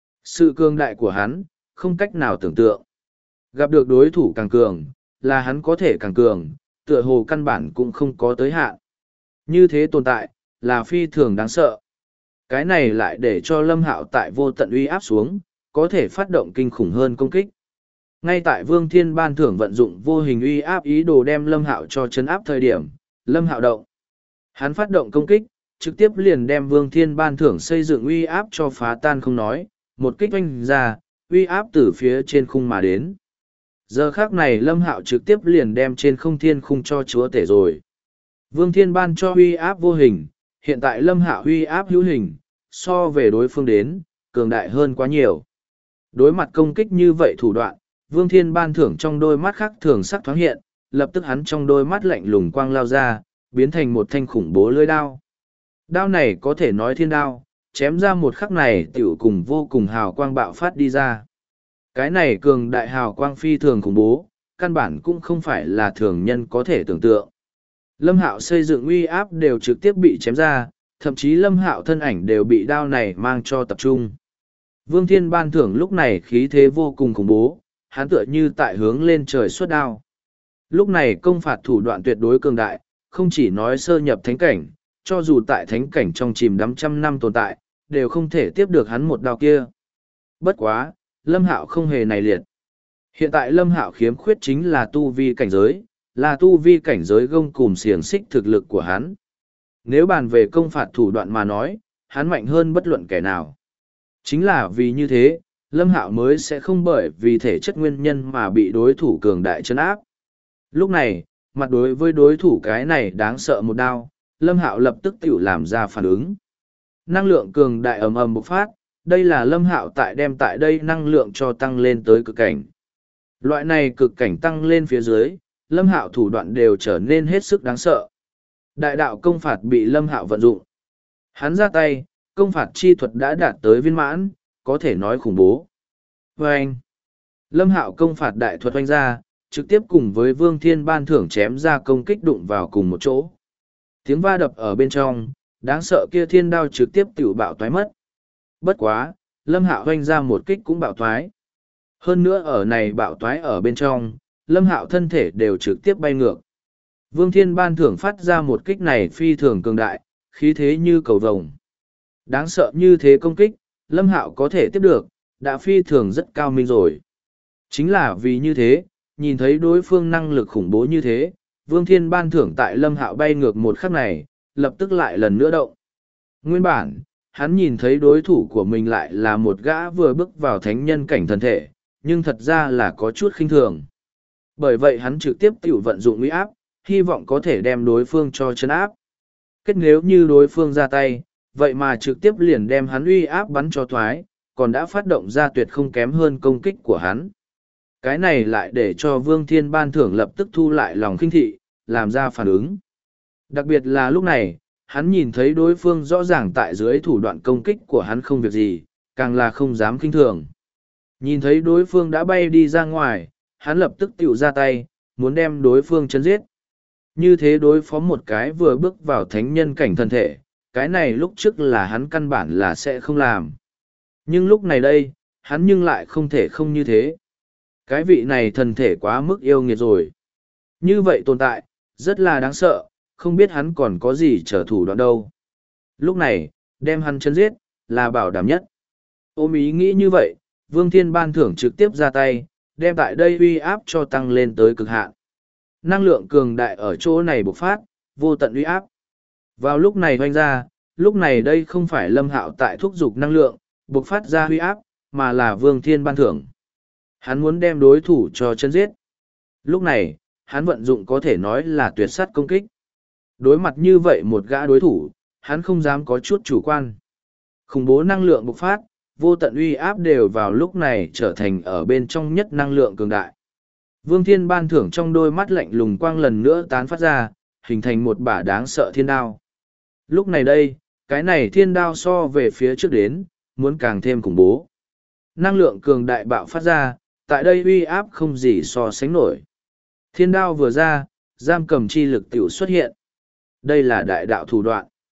Sự cường đại của hắn, không cách nào tưởng tượng. Gặp được đối thủ càng cường, là hắn có thể càng cường, tựa hồ căn bản cũng không có tới hạn. Như thế tồn tại, là phi thường đáng sợ. Cái này lại để cho Lâm Hạo tại vô tận uy áp xuống, có thể phát động kinh khủng hơn công kích. Ngay tại Vương Thiên ban thưởng vận dụng vô hình uy áp ý đồ đem Lâm Hạo cho chấn áp thời điểm, Lâm Hạo động. Hắn phát động công kích, trực tiếp liền đem Vương Thiên ban thưởng xây dựng uy áp cho phá tan không nói, một kích oanh ra, uy áp từ phía trên khung mà đến. Giờ khác này Lâm Hạo trực tiếp liền đem trên không thiên khung cho chúa tể rồi. Vương Thiên ban cho uy áp vô hình, hiện tại Lâm Hạo uy áp hữu hình, so về đối phương đến, cường đại hơn quá nhiều. Đối mặt công kích như vậy thủ đoạn, Vương Thiên ban thưởng trong đôi mắt khác thường sắc thoáng hiện, lập tức hắn trong đôi mắt lạnh lùng quang lao ra, biến thành một thanh khủng bố lưỡi đao. Đao này có thể nói thiên đao, chém ra một khắc này tiểu cùng vô cùng hào quang bạo phát đi ra. Cái này cường đại hào quang phi thường khủng bố, căn bản cũng không phải là thường nhân có thể tưởng tượng. Lâm Hạo xây dựng uy áp đều trực tiếp bị chém ra, thậm chí Lâm Hạo thân ảnh đều bị đao này mang cho tập trung. Vương Thiên ban thưởng lúc này khí thế vô cùng khủng bố, hắn tựa như tại hướng lên trời xuất đao. Lúc này công phạt thủ đoạn tuyệt đối cường đại, không chỉ nói sơ nhập thánh cảnh, cho dù tại thánh cảnh trong chìm đắm trăm năm tồn tại, đều không thể tiếp được hắn một đao kia. Bất quá, Lâm Hạo không hề này liệt. Hiện tại Lâm Hạo khiếm khuyết chính là tu vi cảnh giới, là tu vi cảnh giới gông cùm xiềng xích thực lực của hắn. Nếu bàn về công phạt thủ đoạn mà nói, hắn mạnh hơn bất luận kẻ nào. Chính là vì như thế, Lâm Hạo mới sẽ không bởi vì thể chất nguyên nhân mà bị đối thủ cường đại trấn áp. Lúc này, mặt đối với đối thủ cái này đáng sợ một đao, Lâm Hạo lập tức tự làm ra phản ứng. Năng lượng cường đại ầm ầm bộc phát, đây là Lâm Hạo tại đem tại đây năng lượng cho tăng lên tới cực cảnh. Loại này cực cảnh tăng lên phía dưới, Lâm Hạo thủ đoạn đều trở nên hết sức đáng sợ. Đại đạo công phạt bị Lâm Hạo vận dụng. Hắn ra tay, công phạt chi thuật đã đạt tới viên mãn, có thể nói khủng bố. Vâng! Lâm Hạo công phạt đại thuật oanh ra, trực tiếp cùng với Vương Thiên ban thưởng chém ra công kích đụng vào cùng một chỗ. Tiếng va đập ở bên trong, đáng sợ kia thiên đao trực tiếp tiểu bạo toái mất. Bất quá, Lâm Hạo oanh ra một kích cũng bạo toái. Hơn nữa ở này bạo toái ở bên trong, Lâm Hạo thân thể đều trực tiếp bay ngược. Vương Thiên ban thưởng phát ra một kích này phi thường cường đại, khí thế như cầu vồng. Đáng sợ như thế công kích, Lâm Hạo có thể tiếp được, đã phi thường rất cao minh rồi. Chính là vì như thế, nhìn thấy đối phương năng lực khủng bố như thế, Vương Thiên ban thưởng tại Lâm Hạo bay ngược một khắc này, lập tức lại lần nữa động. Nguyên bản, hắn nhìn thấy đối thủ của mình lại là một gã vừa bước vào thánh nhân cảnh thân thể, nhưng thật ra là có chút khinh thường. Bởi vậy hắn trực tiếp tiểu vận dụng uy áp, hy vọng có thể đem đối phương cho chân áp. Kết nếu như đối phương ra tay, vậy mà trực tiếp liền đem hắn uy áp bắn cho thoái, còn đã phát động ra tuyệt không kém hơn công kích của hắn. Cái này lại để cho Vương Thiên ban thưởng lập tức thu lại lòng khinh thị, làm ra phản ứng. Đặc biệt là lúc này, hắn nhìn thấy đối phương rõ ràng tại dưới thủ đoạn công kích của hắn không việc gì, càng là không dám khinh thường. Nhìn thấy đối phương đã bay đi ra ngoài, hắn lập tức tiểu ra tay, muốn đem đối phương chấn giết. Như thế đối phó một cái vừa bước vào thánh nhân cảnh thân thể, cái này lúc trước là hắn căn bản là sẽ không làm. Nhưng lúc này đây, hắn nhưng lại không thể không như thế. Cái vị này thần thể quá mức yêu nghiệt rồi. Như vậy tồn tại, rất là đáng sợ, không biết hắn còn có gì trở thủ đoạn đâu. Lúc này, đem hắn chấn giết, là bảo đảm nhất. Ôm ý nghĩ như vậy, Vương Thiên ban thưởng trực tiếp ra tay, đem tại đây uy áp cho tăng lên tới cực hạn. Năng lượng cường đại ở chỗ này bộc phát, vô tận uy áp. Vào lúc này hoanh ra, lúc này đây không phải Lâm Hạo tại thúc giục năng lượng, bộc phát ra uy áp, mà là Vương Thiên ban thưởng. Hắn muốn đem đối thủ cho chân giết. Lúc này, hắn vận dụng có thể nói là tuyệt sát công kích. Đối mặt như vậy một gã đối thủ, hắn không dám có chút chủ quan. Khủng bố năng lượng bộc phát, vô tận uy áp đều vào lúc này trở thành ở bên trong nhất năng lượng cường đại. Vương Thiên ban thưởng trong đôi mắt lạnh lùng quang lần nữa tán phát ra, hình thành một bả đáng sợ thiên đao. Lúc này đây, cái này thiên đao so về phía trước đến, muốn càng thêm khủng bố. Năng lượng cường đại bạo phát ra, tại đây uy áp không gì so sánh nổi. Thiên đao vừa ra, giam cầm chi lực tiểu xuất hiện. Đây là đại đạo thủ đoạn.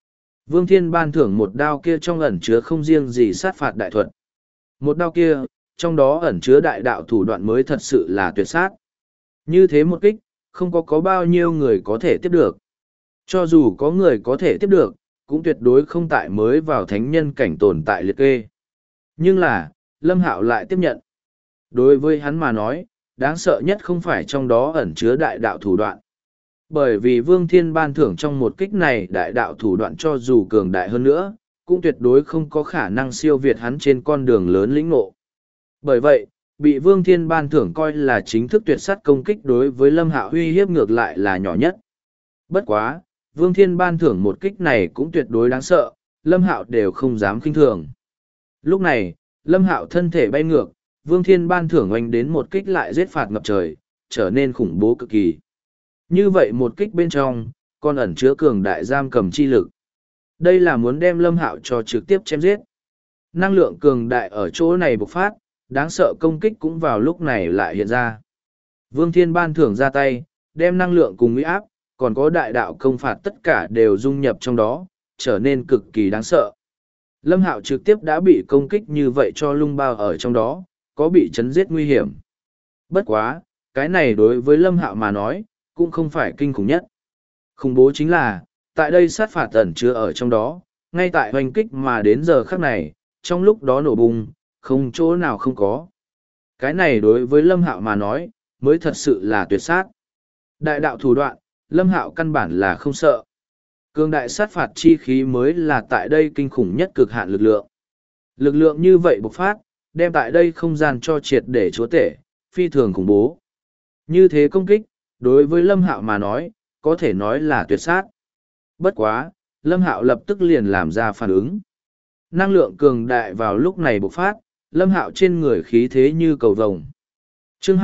Vương Thiên ban thưởng một đao kia trong ẩn chứa không riêng gì sát phạt đại thuật. Một đao kia, trong đó ẩn chứa đại đạo thủ đoạn mới thật sự là tuyệt sát. Như thế một kích, không có bao nhiêu người có thể tiếp được. Cho dù có người có thể tiếp được, cũng tuyệt đối không tại mới vào thánh nhân cảnh tồn tại liệt kê. Nhưng là, Lâm Hạo lại tiếp nhận. Đối với hắn mà nói, đáng sợ nhất không phải trong đó ẩn chứa đại đạo thủ đoạn. Bởi vì Vương Thiên ban thưởng trong một kích này đại đạo thủ đoạn cho dù cường đại hơn nữa, cũng tuyệt đối không có khả năng siêu việt hắn trên con đường lớn lĩnh ngộ. Bởi vậy, bị Vương Thiên ban thưởng coi là chính thức tuyệt sát công kích đối với Lâm Hạo uy hiếp ngược lại là nhỏ nhất. Bất quá, Vương Thiên ban thưởng một kích này cũng tuyệt đối đáng sợ, Lâm Hạo đều không dám khinh thường. Lúc này, Lâm Hạo thân thể bay ngược, Vương Thiên ban thưởng oanh đến một kích lại giết phạt ngập trời, trở nên khủng bố cực kỳ. Như vậy một kích bên trong, còn ẩn chứa cường đại giam cầm chi lực. Đây là muốn đem Lâm Hạo cho trực tiếp chém giết. Năng lượng cường đại ở chỗ này bộc phát, đáng sợ công kích cũng vào lúc này lại hiện ra. Vương Thiên ban thưởng ra tay, đem năng lượng cùng uy áp, còn có đại đạo công phạt tất cả đều dung nhập trong đó, trở nên cực kỳ đáng sợ. Lâm Hạo trực tiếp đã bị công kích như vậy cho lung bao ở trong đó, có bị chấn giết nguy hiểm. Bất quá, cái này đối với Lâm Hạo mà nói, cũng không phải kinh khủng nhất. Khủng bố chính là, tại đây sát phạt ẩn chứa ở trong đó, ngay tại hoành kích mà đến giờ khắc này, trong lúc đó nổ bùng, không chỗ nào không có. Cái này đối với Lâm Hạo mà nói, mới thật sự là tuyệt sát. Đại đạo thủ đoạn, Lâm Hạo căn bản là không sợ. Cường đại sát phạt chi khí mới là tại đây kinh khủng nhất cực hạn lực lượng. Lực lượng như vậy bộc phát, đem tại đây không gian cho triệt để chúa tể, phi thường khủng bố. Như thế công kích, đối với Lâm Hạo mà nói, có thể nói là tuyệt sát. Bất quá, Lâm Hạo lập tức liền làm ra phản ứng. Năng lượng cường đại vào lúc này bộc phát, Lâm Hạo trên người khí thế như cầu vồng. Chương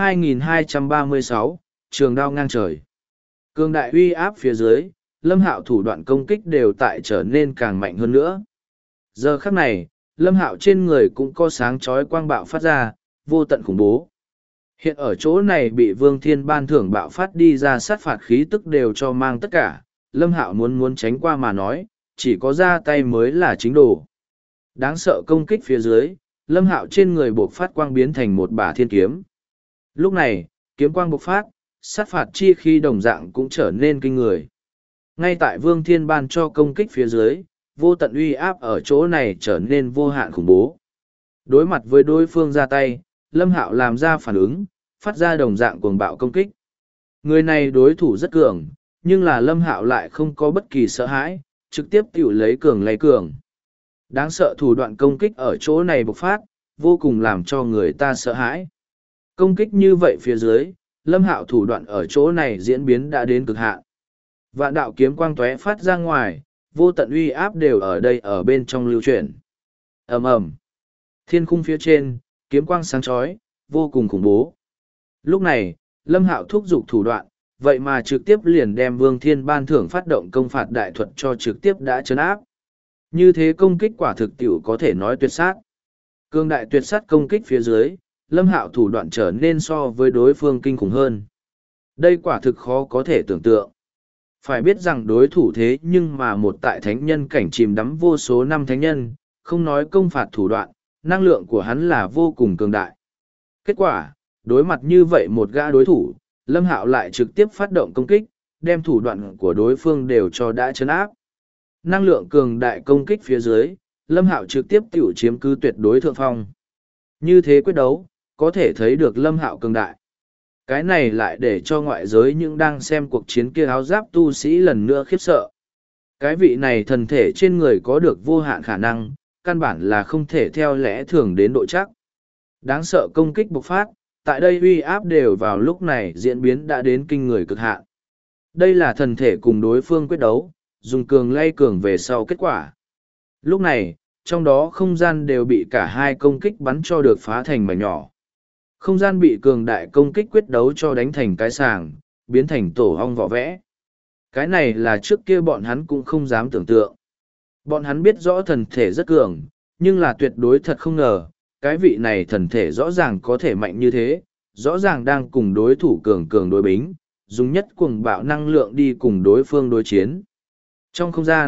2236, Trường đao ngang trời. Cường đại uy áp phía dưới, Lâm Hạo thủ đoạn công kích đều tại trở nên càng mạnh hơn nữa. Giờ khắc này, Lâm Hạo trên người cũng có sáng chói quang bạo phát ra, vô tận khủng bố. Hiện ở chỗ này bị Vương Thiên ban thưởng bạo phát đi ra sát phạt khí tức đều cho mang tất cả, Lâm Hạo muốn tránh qua mà nói, chỉ có ra tay mới là chính đồ. Đáng sợ công kích phía dưới, Lâm Hạo trên người bộc phát quang biến thành một bả thiên kiếm. Lúc này, kiếm quang bộc phát, sát phạt chi khi đồng dạng cũng trở nên kinh người. Ngay tại Vương Thiên ban cho công kích phía dưới, vô tận uy áp ở chỗ này trở nên vô hạn khủng bố. Đối mặt với đối phương ra tay, Lâm Hạo làm ra phản ứng, phát ra đồng dạng cuồng bạo công kích. Người này đối thủ rất cường, nhưng là Lâm Hạo lại không có bất kỳ sợ hãi, trực tiếp tiểu lấy cường lấy cường. Đáng sợ thủ đoạn công kích ở chỗ này bộc phát, vô cùng làm cho người ta sợ hãi. Công kích như vậy phía dưới, Lâm Hạo thủ đoạn ở chỗ này diễn biến đã đến cực hạn. Vạn đạo kiếm quang tóe phát ra ngoài, vô tận uy áp đều ở đây ở bên trong lưu chuyển. Ầm ầm. Thiên khung phía trên, kiếm quang sáng chói, vô cùng khủng bố. Lúc này, Lâm Hạo thúc giục thủ đoạn, vậy mà trực tiếp liền đem Vương Thiên ban thưởng phát động công phạt đại thuật cho trực tiếp đã chấn áp. Như thế công kích quả thực tiểu có thể nói tuyệt sát. Cương đại tuyệt sát công kích phía dưới, Lâm Hạo thủ đoạn trở nên so với đối phương kinh khủng hơn. Đây quả thực khó có thể tưởng tượng. Phải biết rằng đối thủ thế nhưng mà một tại thánh nhân cảnh chìm đắm vô số năm thánh nhân, không nói công phạt thủ đoạn, năng lượng của hắn là vô cùng cường đại. Kết quả, đối mặt như vậy một gã đối thủ, Lâm Hạo lại trực tiếp phát động công kích, đem thủ đoạn của đối phương đều cho đã chấn áp. Năng lượng cường đại công kích phía dưới, Lâm Hạo trực tiếp tiểu chiếm cứ tuyệt đối thượng phong. Như thế quyết đấu, có thể thấy được Lâm Hạo cường đại. Cái này lại để cho ngoại giới những đang xem cuộc chiến kia áo giáp tu sĩ lần nữa khiếp sợ. Cái vị này thần thể trên người có được vô hạn khả năng, căn bản là không thể theo lẽ thường đến độ chắc. Đáng sợ công kích bộc phát, tại đây uy áp đều vào lúc này diễn biến đã đến kinh người cực hạn. Đây là thần thể cùng đối phương quyết đấu, dùng cường lay cường về sau kết quả. Lúc này, trong đó không gian đều bị cả hai công kích bắn cho được phá thành mảnh nhỏ. Không gian bị cường đại công kích quyết đấu cho đánh thành cái sàng, biến thành tổ ong vỏ vẽ. Cái này là trước kia bọn hắn cũng không dám tưởng tượng. Bọn hắn biết rõ thần thể rất cường, nhưng là tuyệt đối thật không ngờ, cái vị này thần thể rõ ràng có thể mạnh như thế, rõ ràng đang cùng đối thủ cường cường đối bính, dùng nhất cuồng bạo năng lượng đi cùng đối phương đối chiến. Trong không gian,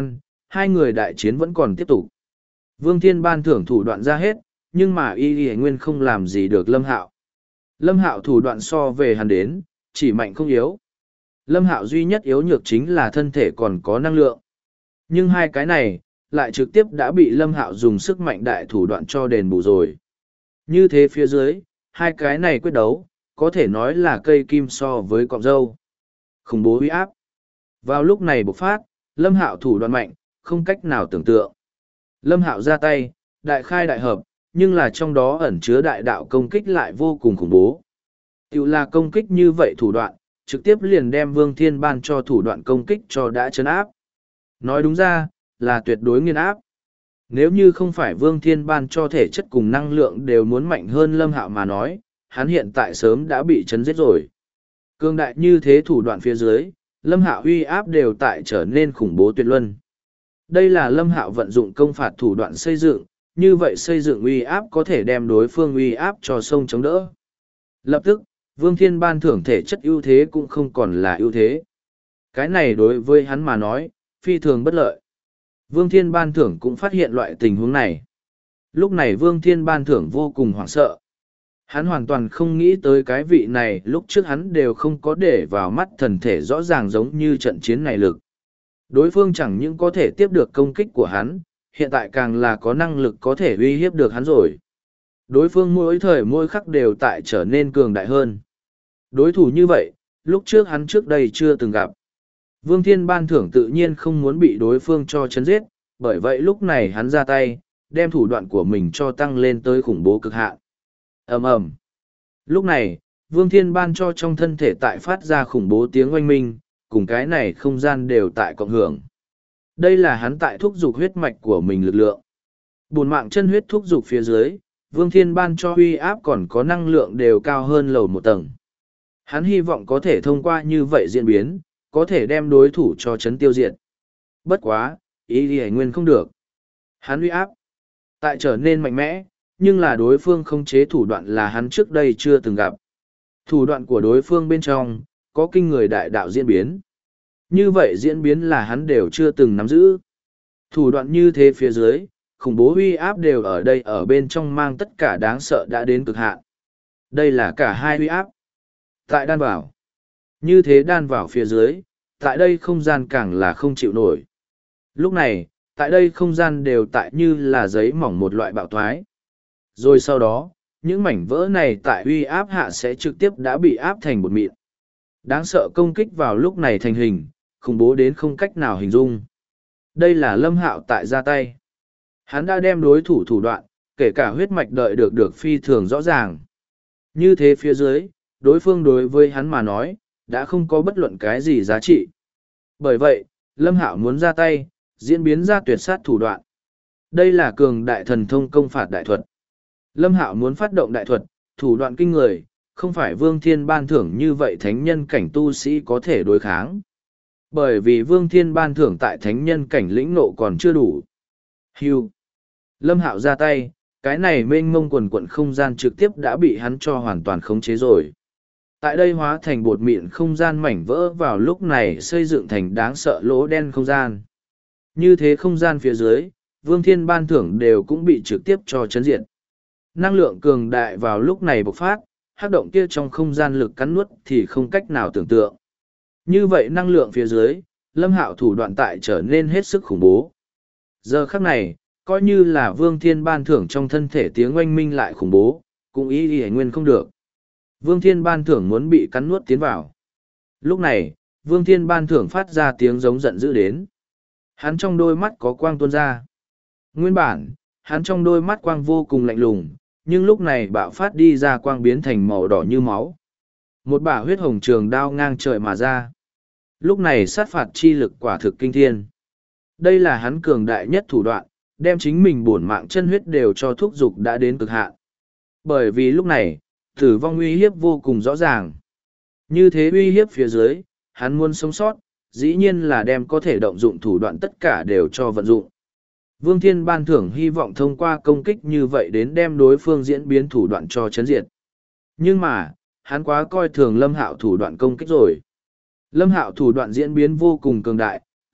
hai người đại chiến vẫn còn tiếp tục. Vương Thiên ban thưởng thủ đoạn ra hết, nhưng mà y nguyên không làm gì được Lâm Hạo. Lâm Hạo thủ đoạn so về hắn đến, chỉ mạnh không yếu. Lâm Hạo duy nhất yếu nhược chính là thân thể còn có năng lượng. Nhưng hai cái này, lại trực tiếp đã bị Lâm Hạo dùng sức mạnh đại thủ đoạn cho đền bù rồi. Như thế phía dưới, hai cái này quyết đấu, có thể nói là cây kim so với cọng dâu. Khủng bố uy áp. Vào lúc này bộc phát, Lâm Hạo thủ đoạn mạnh, không cách nào tưởng tượng. Lâm Hạo ra tay, đại khai đại hợp, nhưng là trong đó ẩn chứa đại đạo công kích lại vô cùng khủng bố. Tiểu là công kích như vậy thủ đoạn, trực tiếp liền đem Vương Thiên ban cho thủ đoạn công kích cho đã trấn áp. Nói đúng ra, là tuyệt đối nghiền áp. Nếu như không phải Vương Thiên ban cho thể chất cùng năng lượng đều muốn mạnh hơn Lâm Hạo mà nói, hắn hiện tại sớm đã bị chấn giết rồi. Cương đại như thế thủ đoạn phía dưới, Lâm Hạo uy áp đều tại trở nên khủng bố tuyệt luân. Đây là Lâm Hạo vận dụng công phạt thủ đoạn xây dựng, như vậy xây dựng uy áp có thể đem đối phương uy áp cho sông chống đỡ. Lập tức, Vương Thiên ban thưởng thể chất ưu thế cũng không còn là ưu thế. Cái này đối với hắn mà nói, phi thường bất lợi. Vương Thiên ban thưởng cũng phát hiện loại tình huống này. Lúc này Vương Thiên ban thưởng vô cùng hoảng sợ. Hắn hoàn toàn không nghĩ tới cái vị này lúc trước hắn đều không có để vào mắt thần thể rõ ràng giống như trận chiến này lực. Đối phương chẳng những có thể tiếp được công kích của hắn, hiện tại càng là có năng lực có thể uy hiếp được hắn rồi. Đối phương mỗi thời mỗi khắc đều tại trở nên cường đại hơn. Đối thủ như vậy, lúc trước hắn trước đây chưa từng gặp. Vương Thiên ban thưởng tự nhiên không muốn bị đối phương cho chấn giết, bởi vậy lúc này hắn ra tay, đem thủ đoạn của mình cho tăng lên tới khủng bố cực hạn. Ầm ầm. Lúc này, Vương Thiên ban cho trong thân thể tại phát ra khủng bố tiếng oanh minh, cùng cái này không gian đều tại cộng hưởng. Đây là hắn tại thúc dục huyết mạch của mình lực lượng. Bổn mạng chân huyết thúc dục phía dưới, Vương Thiên ban cho uy áp còn có năng lượng đều cao hơn lầu một tầng. Hắn hy vọng có thể thông qua như vậy diễn biến, có thể đem đối thủ cho chấn tiêu diệt. Bất quá, ý thì nguyên không được. Hắn uy áp tại trở nên mạnh mẽ, nhưng là đối phương không chế thủ đoạn là hắn trước đây chưa từng gặp. Thủ đoạn của đối phương bên trong, có kinh người đại đạo diễn biến. Như vậy diễn biến là hắn đều chưa từng nắm giữ. Thủ đoạn như thế phía dưới, khủng bố uy áp đều ở đây ở bên trong mang tất cả đáng sợ đã đến cực hạn. Đây là cả hai uy áp. Tại đan vào. Như thế đan vào phía dưới, tại đây không gian càng là không chịu nổi. Lúc này, tại đây không gian đều tại như là giấy mỏng một loại bạo thoái. Rồi sau đó, những mảnh vỡ này tại uy áp hạ sẽ trực tiếp đã bị áp thành bột mịn. Đáng sợ công kích vào lúc này thành hình, khủng bố đến không cách nào hình dung. Đây là Lâm Hạo tại ra tay. Hắn đã đem đối thủ thủ đoạn, kể cả huyết mạch đợi được phi thường rõ ràng. Như thế phía dưới, đối phương đối với hắn mà nói, đã không có bất luận cái gì giá trị. Bởi vậy, Lâm Hạo muốn ra tay, diễn biến ra tuyệt sát thủ đoạn. Đây là cường đại thần thông công phạt đại thuật. Lâm Hạo muốn phát động đại thuật, thủ đoạn kinh người, không phải Vương Thiên ban thưởng như vậy thánh nhân cảnh tu sĩ có thể đối kháng. Bởi vì Vương Thiên ban thưởng tại thánh nhân cảnh lĩnh nộ còn chưa đủ. Hưu. Lâm Hạo ra tay, cái này mênh mông quần quận không gian trực tiếp đã bị hắn cho hoàn toàn khống chế rồi. Tại đây hóa thành bột mịn không gian mảnh vỡ vào lúc này xây dựng thành đáng sợ lỗ đen không gian. Như thế không gian phía dưới, Vương Thiên ban thưởng đều cũng bị trực tiếp cho chấn diệt. Năng lượng cường đại vào lúc này bộc phát, hắc động kia trong không gian lực cắn nuốt thì không cách nào tưởng tượng. Như vậy năng lượng phía dưới, Lâm Hạo thủ đoạn tại trở nên hết sức khủng bố. Giờ khắc này, coi như là Vương Thiên ban thưởng trong thân thể tiếng oanh minh lại khủng bố, cũng ý y nguyên không được. Vương Thiên ban thưởng muốn bị cắn nuốt tiến vào. Lúc này, Vương Thiên ban thưởng phát ra tiếng giống giận dữ đến. Hắn trong đôi mắt có quang tuôn ra. Nguyên bản, hắn trong đôi mắt quang vô cùng lạnh lùng, nhưng lúc này bạo phát đi ra quang biến thành màu đỏ như máu. Một bả huyết hồng trường đao ngang trời mà ra. Lúc này sát phạt chi lực quả thực kinh thiên. Đây là hắn cường đại nhất thủ đoạn, đem chính mình bổn mạng chân huyết đều cho thúc dục đã đến cực hạn. Bởi vì lúc này, tử vong uy hiếp vô cùng rõ ràng. Như thế uy hiếp phía dưới, hắn muốn sống sót, dĩ nhiên là đem có thể động dụng thủ đoạn tất cả đều cho vận dụng. Vương Thiên ban thưởng hy vọng thông qua công kích như vậy đến đem đối phương diễn biến thủ đoạn cho chấn diệt. Nhưng mà, hắn quá coi thường Lâm Hạo thủ đoạn công kích rồi. Lâm Hạo thủ đoạn diễn biến vô cùng cường đại,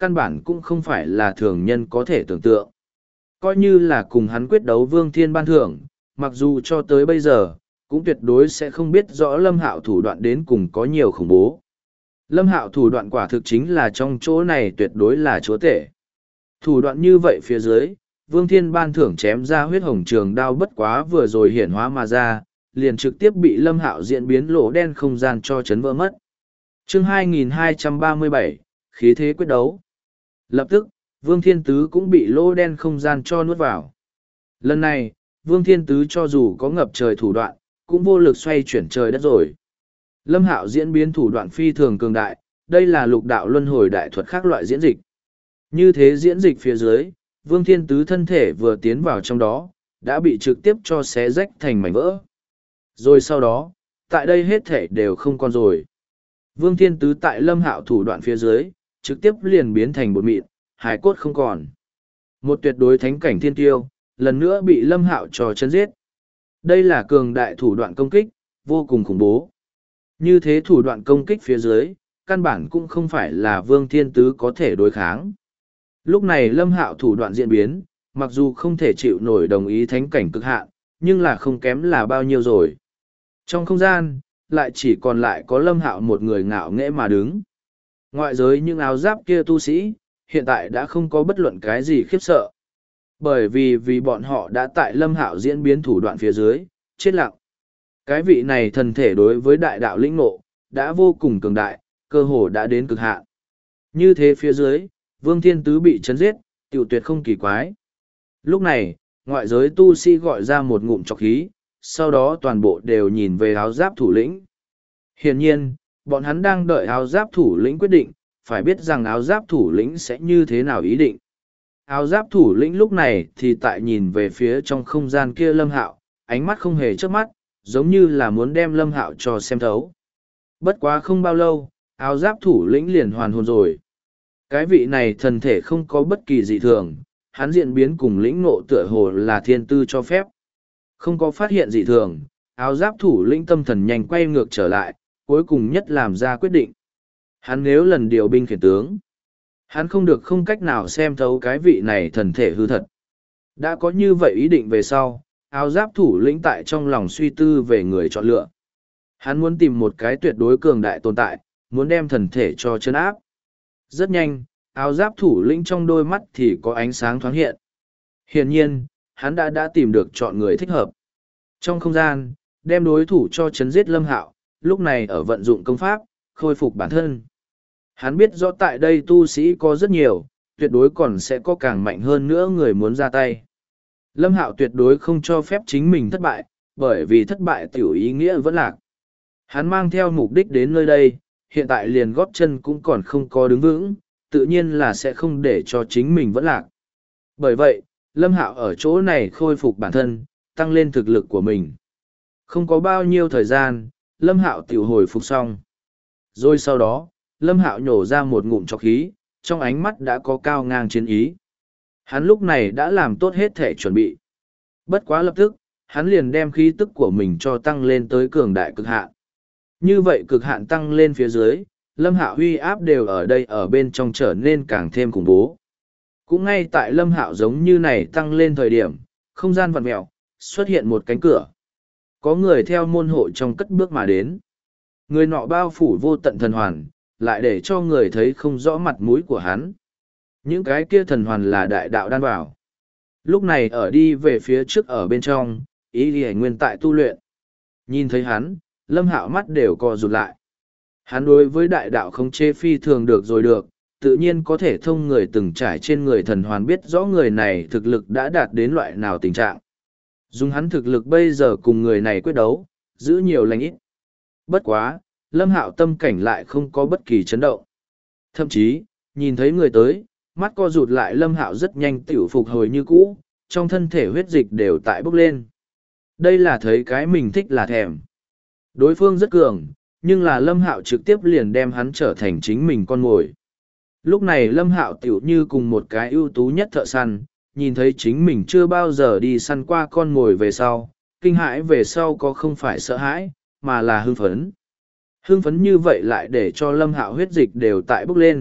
căn bản cũng không phải là thường nhân có thể tưởng tượng. Coi như là cùng hắn quyết đấu Vương Thiên ban thưởng, mặc dù cho tới bây giờ, cũng tuyệt đối sẽ không biết rõ Lâm Hạo thủ đoạn đến cùng có nhiều khủng bố. Lâm Hạo thủ đoạn quả thực chính là trong chỗ này tuyệt đối là chúa tể. Thủ đoạn như vậy phía dưới, Vương Thiên ban thưởng chém ra huyết hồng trường đao bất quá vừa rồi hiển hóa mà ra, liền trực tiếp bị Lâm Hạo diễn biến lỗ đen không gian cho chấn vỡ mất. Chương 2237, khí thế quyết đấu. Lập tức, Vương Thiên Tứ cũng bị lỗ đen không gian cho nuốt vào. Lần này, Vương Thiên Tứ cho dù có ngập trời thủ đoạn, cũng vô lực xoay chuyển trời đất rồi. Lâm Hạo diễn biến thủ đoạn phi thường cường đại, đây là lục đạo luân hồi đại thuật khác loại diễn dịch. Như thế diễn dịch phía dưới, Vương Thiên Tứ thân thể vừa tiến vào trong đó, đã bị trực tiếp cho xé rách thành mảnh vỡ. Rồi sau đó, tại đây hết thể đều không còn rồi. Vương Thiên Tứ tại Lâm Hạo thủ đoạn phía dưới, trực tiếp liền biến thành bột mịn, hải cốt không còn. Một tuyệt đối thánh cảnh thiên tiêu, lần nữa bị Lâm Hạo cho chân giết. Đây là cường đại thủ đoạn công kích, vô cùng khủng bố. Như thế thủ đoạn công kích phía dưới, căn bản cũng không phải là Vương Thiên Tứ có thể đối kháng. Lúc này Lâm Hạo thủ đoạn diễn biến, mặc dù không thể chịu nổi đồng ý thánh cảnh cực hạn, nhưng là không kém là bao nhiêu rồi. Trong không gian, lại chỉ còn lại có Lâm Hạo một người ngạo nghễ mà đứng. Ngoại giới những áo giáp kia tu sĩ, hiện tại đã không có bất luận cái gì khiếp sợ. Bởi vì bọn họ đã tại Lâm Hạo diễn biến thủ đoạn phía dưới, chết lặng. Cái vị này thần thể đối với đại đạo lĩnh ngộ, đã vô cùng cường đại, cơ hồ đã đến cực hạn. Như thế phía dưới, Vương Thiên Tứ bị chấn giết, tiểu tuyệt không kỳ quái. Lúc này, ngoại giới tu sĩ gọi ra một ngụm trọc khí, sau đó toàn bộ đều nhìn về áo giáp thủ lĩnh. Hiển nhiên, bọn hắn đang đợi áo giáp thủ lĩnh quyết định, phải biết rằng áo giáp thủ lĩnh sẽ như thế nào ý định. Áo giáp thủ lĩnh lúc này thì tại nhìn về phía trong không gian kia Lâm Hạo, ánh mắt không hề chớp mắt, giống như là muốn đem Lâm Hạo cho xem thấu. Bất quá không bao lâu, áo giáp thủ lĩnh liền hoàn hồn rồi. Cái vị này thần thể không có bất kỳ dị thường, hắn diễn biến cùng lĩnh ngộ tựa hồ là thiên tư cho phép. Không có phát hiện dị thường, áo giáp thủ lĩnh tâm thần nhanh quay ngược trở lại, cuối cùng nhất làm ra quyết định. Hắn nếu lần điều binh khiển tướng, hắn không được không cách nào xem thấu cái vị này thần thể hư thật. Đã có như vậy ý định về sau, áo giáp thủ lĩnh tại trong lòng suy tư về người chọn lựa. Hắn muốn tìm một cái tuyệt đối cường đại tồn tại, muốn đem thần thể cho chân áp. Rất nhanh, áo giáp thủ lĩnh trong đôi mắt thì có ánh sáng thoáng hiện. Hiển nhiên, hắn đã tìm được chọn người thích hợp. Trong không gian, đem đối thủ cho chấn giết Lâm Hạo, lúc này ở vận dụng công pháp, khôi phục bản thân. Hắn biết rõ tại đây tu sĩ có rất nhiều, tuyệt đối còn sẽ có càng mạnh hơn nữa người muốn ra tay. Lâm Hạo tuyệt đối không cho phép chính mình thất bại, bởi vì thất bại tiểu ý nghĩa vẫn lạc. Hắn mang theo mục đích đến nơi đây, hiện tại liền gót chân cũng còn không có đứng vững, tự nhiên là sẽ không để cho chính mình vẫn lạc. Bởi vậy, Lâm Hạo ở chỗ này khôi phục bản thân, tăng lên thực lực của mình. Không có bao nhiêu thời gian, Lâm Hạo tiểu hồi phục xong. Rồi sau đó, Lâm Hạo nhổ ra một ngụm trọc khí, trong ánh mắt đã có cao ngang chiến ý. Hắn lúc này đã làm tốt hết thể chuẩn bị. Bất quá lập tức, hắn liền đem khí tức của mình cho tăng lên tới cường đại cực hạn. Như vậy cực hạn tăng lên phía dưới, Lâm Hạo huy áp đều ở đây ở bên trong trở nên càng thêm khủng bố. Cũng ngay tại Lâm Hạo giống như này tăng lên thời điểm, không gian vặn mẹo, xuất hiện một cánh cửa. Có người theo môn hộ trong cất bước mà đến. Người nọ bao phủ vô tận thần hoàn, lại để cho người thấy không rõ mặt mũi của hắn. Những cái kia thần hoàn là đại đạo đan bảo. Lúc này ở đi về phía trước ở bên trong, ý đi nguyên tại tu luyện. Nhìn thấy hắn, Lâm Hạo mắt đều co rụt lại. Hắn đối với đại đạo không chê phi thường được rồi được, tự nhiên có thể thông người từng trải trên người thần hoàn biết rõ người này thực lực đã đạt đến loại nào tình trạng. Dùng hắn thực lực bây giờ cùng người này quyết đấu, giữ nhiều lành ít. Bất quá, Lâm Hạo tâm cảnh lại không có bất kỳ chấn động. Thậm chí, nhìn thấy người tới, mắt co rụt lại Lâm Hạo rất nhanh tiểu phục hồi như cũ, trong thân thể huyết dịch đều tại bốc lên. Đây là thấy cái mình thích là thèm. Đối phương rất cường, nhưng là Lâm Hạo trực tiếp liền đem hắn trở thành chính mình con mồi. Lúc này Lâm Hạo tiểu như cùng một cái ưu tú nhất thợ săn, nhìn thấy chính mình chưa bao giờ đi săn qua con mồi về sau, kinh hãi về sau có không phải sợ hãi, mà là hưng phấn. Hưng phấn như vậy lại để cho Lâm Hạo huyết dịch đều tại bốc lên,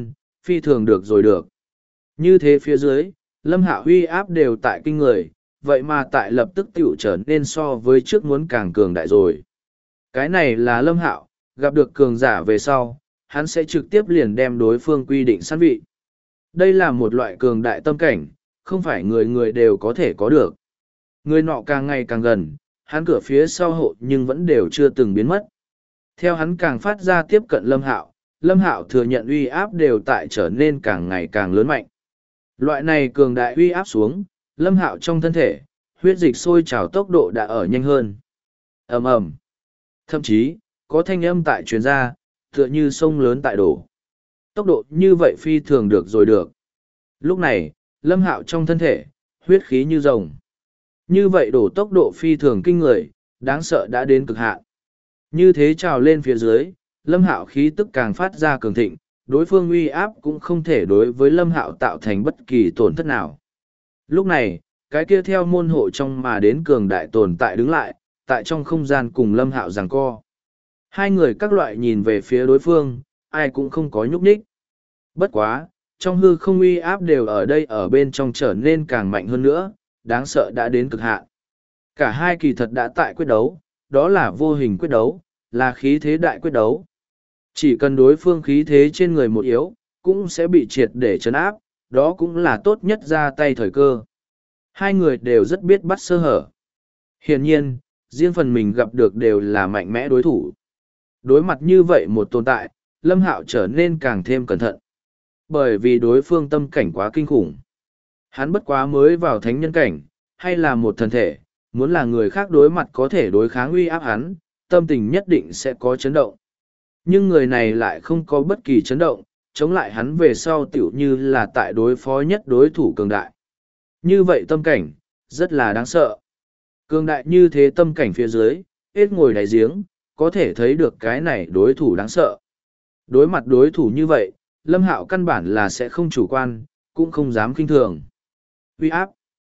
phi thường được rồi được. Như thế phía dưới, Lâm Hạo uy áp đều tại kinh người, vậy mà tại lập tức tiểu trở nên so với trước muốn càng cường đại rồi. Cái này là Lâm Hạo, gặp được cường giả về sau, hắn sẽ trực tiếp liền đem đối phương quy định sẵn vị. Đây là một loại cường đại tâm cảnh, không phải người người đều có thể có được. Người nọ càng ngày càng gần, hắn cửa phía sau hộ nhưng vẫn đều chưa từng biến mất. Theo hắn càng phát ra tiếp cận Lâm Hạo thừa nhận uy áp đều tại trở nên càng ngày càng lớn mạnh. Loại này cường đại uy áp xuống, Lâm Hạo trong thân thể, huyết dịch sôi trào tốc độ đã ở nhanh hơn. Ầm ầm. Thậm chí, có thanh âm tại truyền ra, tựa như sông lớn tại đổ. Tốc độ như vậy phi thường được rồi được. Lúc này, Lâm Hạo trong thân thể, huyết khí như rồng. Như vậy đổ tốc độ phi thường kinh người, đáng sợ đã đến cực hạn. Như thế trào lên phía dưới, Lâm Hạo khí tức càng phát ra cường thịnh, đối phương uy áp cũng không thể đối với Lâm Hạo tạo thành bất kỳ tổn thất nào. Lúc này, cái kia theo môn hộ trong mà đến cường đại tồn tại đứng lại, tại trong không gian cùng Lâm Hạo giằng co. Hai người các loại nhìn về phía đối phương, ai cũng không có nhúc nhích. Bất quá, trong hư không uy áp đều ở đây ở bên trong trở nên càng mạnh hơn nữa, đáng sợ đã đến cực hạn. Cả hai kỳ thật đã tại quyết đấu, đó là vô hình quyết đấu, là khí thế đại quyết đấu. Chỉ cần đối phương khí thế trên người một yếu, cũng sẽ bị triệt để chấn áp, đó cũng là tốt nhất ra tay thời cơ. Hai người đều rất biết bắt sơ hở. Hiển nhiên, riêng phần mình gặp được đều là mạnh mẽ đối thủ. Đối mặt như vậy một tồn tại, Lâm Hạo trở nên càng thêm cẩn thận. Bởi vì đối phương tâm cảnh quá kinh khủng. Hắn bất quá mới vào thánh nhân cảnh, hay là một thần thể, muốn là người khác đối mặt có thể đối kháng uy áp hắn, tâm tình nhất định sẽ có chấn động. Nhưng người này lại không có bất kỳ chấn động, chống lại hắn về sau tiểu như là tại đối phó nhất đối thủ cường đại. Như vậy tâm cảnh, rất là đáng sợ. Cường đại như thế tâm cảnh phía dưới, hết ngồi đáy giếng, có thể thấy được cái này đối thủ đáng sợ. Đối mặt đối thủ như vậy, Lâm Hạo căn bản là sẽ không chủ quan, cũng không dám kinh thường. Uy áp.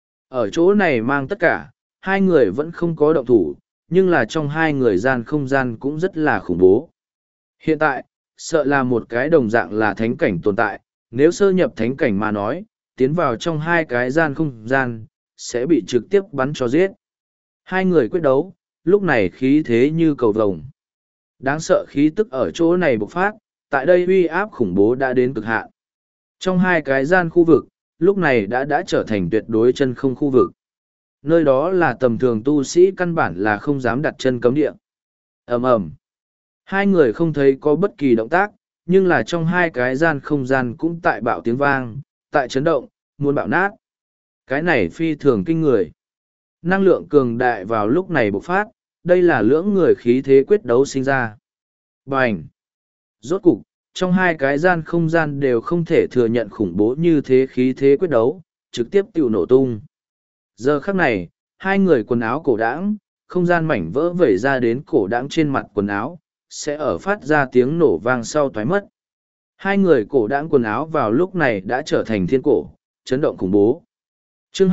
Ở chỗ này mang tất cả, hai người vẫn không có động thủ, nhưng là trong hai người gian không gian cũng rất là khủng bố. Hiện tại, sợ là một cái đồng dạng là thánh cảnh tồn tại, nếu sơ nhập thánh cảnh mà nói, tiến vào trong hai cái gian không gian, sẽ bị trực tiếp bắn cho giết. Hai người quyết đấu, lúc này khí thế như cầu vồng. Đáng sợ khí tức ở chỗ này bộc phát, tại đây uy áp khủng bố đã đến cực hạn. Trong hai cái gian khu vực, lúc này đã trở thành tuyệt đối chân không khu vực. Nơi đó là tầm thường tu sĩ căn bản là không dám đặt chân cấm địa. Ầm ầm. Hai người không thấy có bất kỳ động tác, nhưng là trong hai cái gian không gian cũng tại bạo tiếng vang, tại chấn động, muốn bạo nát. Cái này phi thường kinh người. Năng lượng cường đại vào lúc này bộc phát, đây là lưỡng người khí thế quyết đấu sinh ra. Bành! Rốt cục, trong hai cái gian không gian đều không thể thừa nhận khủng bố như thế khí thế quyết đấu, trực tiếp tiêu nổ tung. Giờ khắc này, hai người quần áo cổ đãng, không gian mảnh vỡ vẩy ra đến cổ đãng trên mặt quần áo, sẽ ở phát ra tiếng nổ vang sau thoái mất. Hai người cổ đãng quần áo vào lúc này đã trở thành thiên cổ, chấn động khủng bố. Chương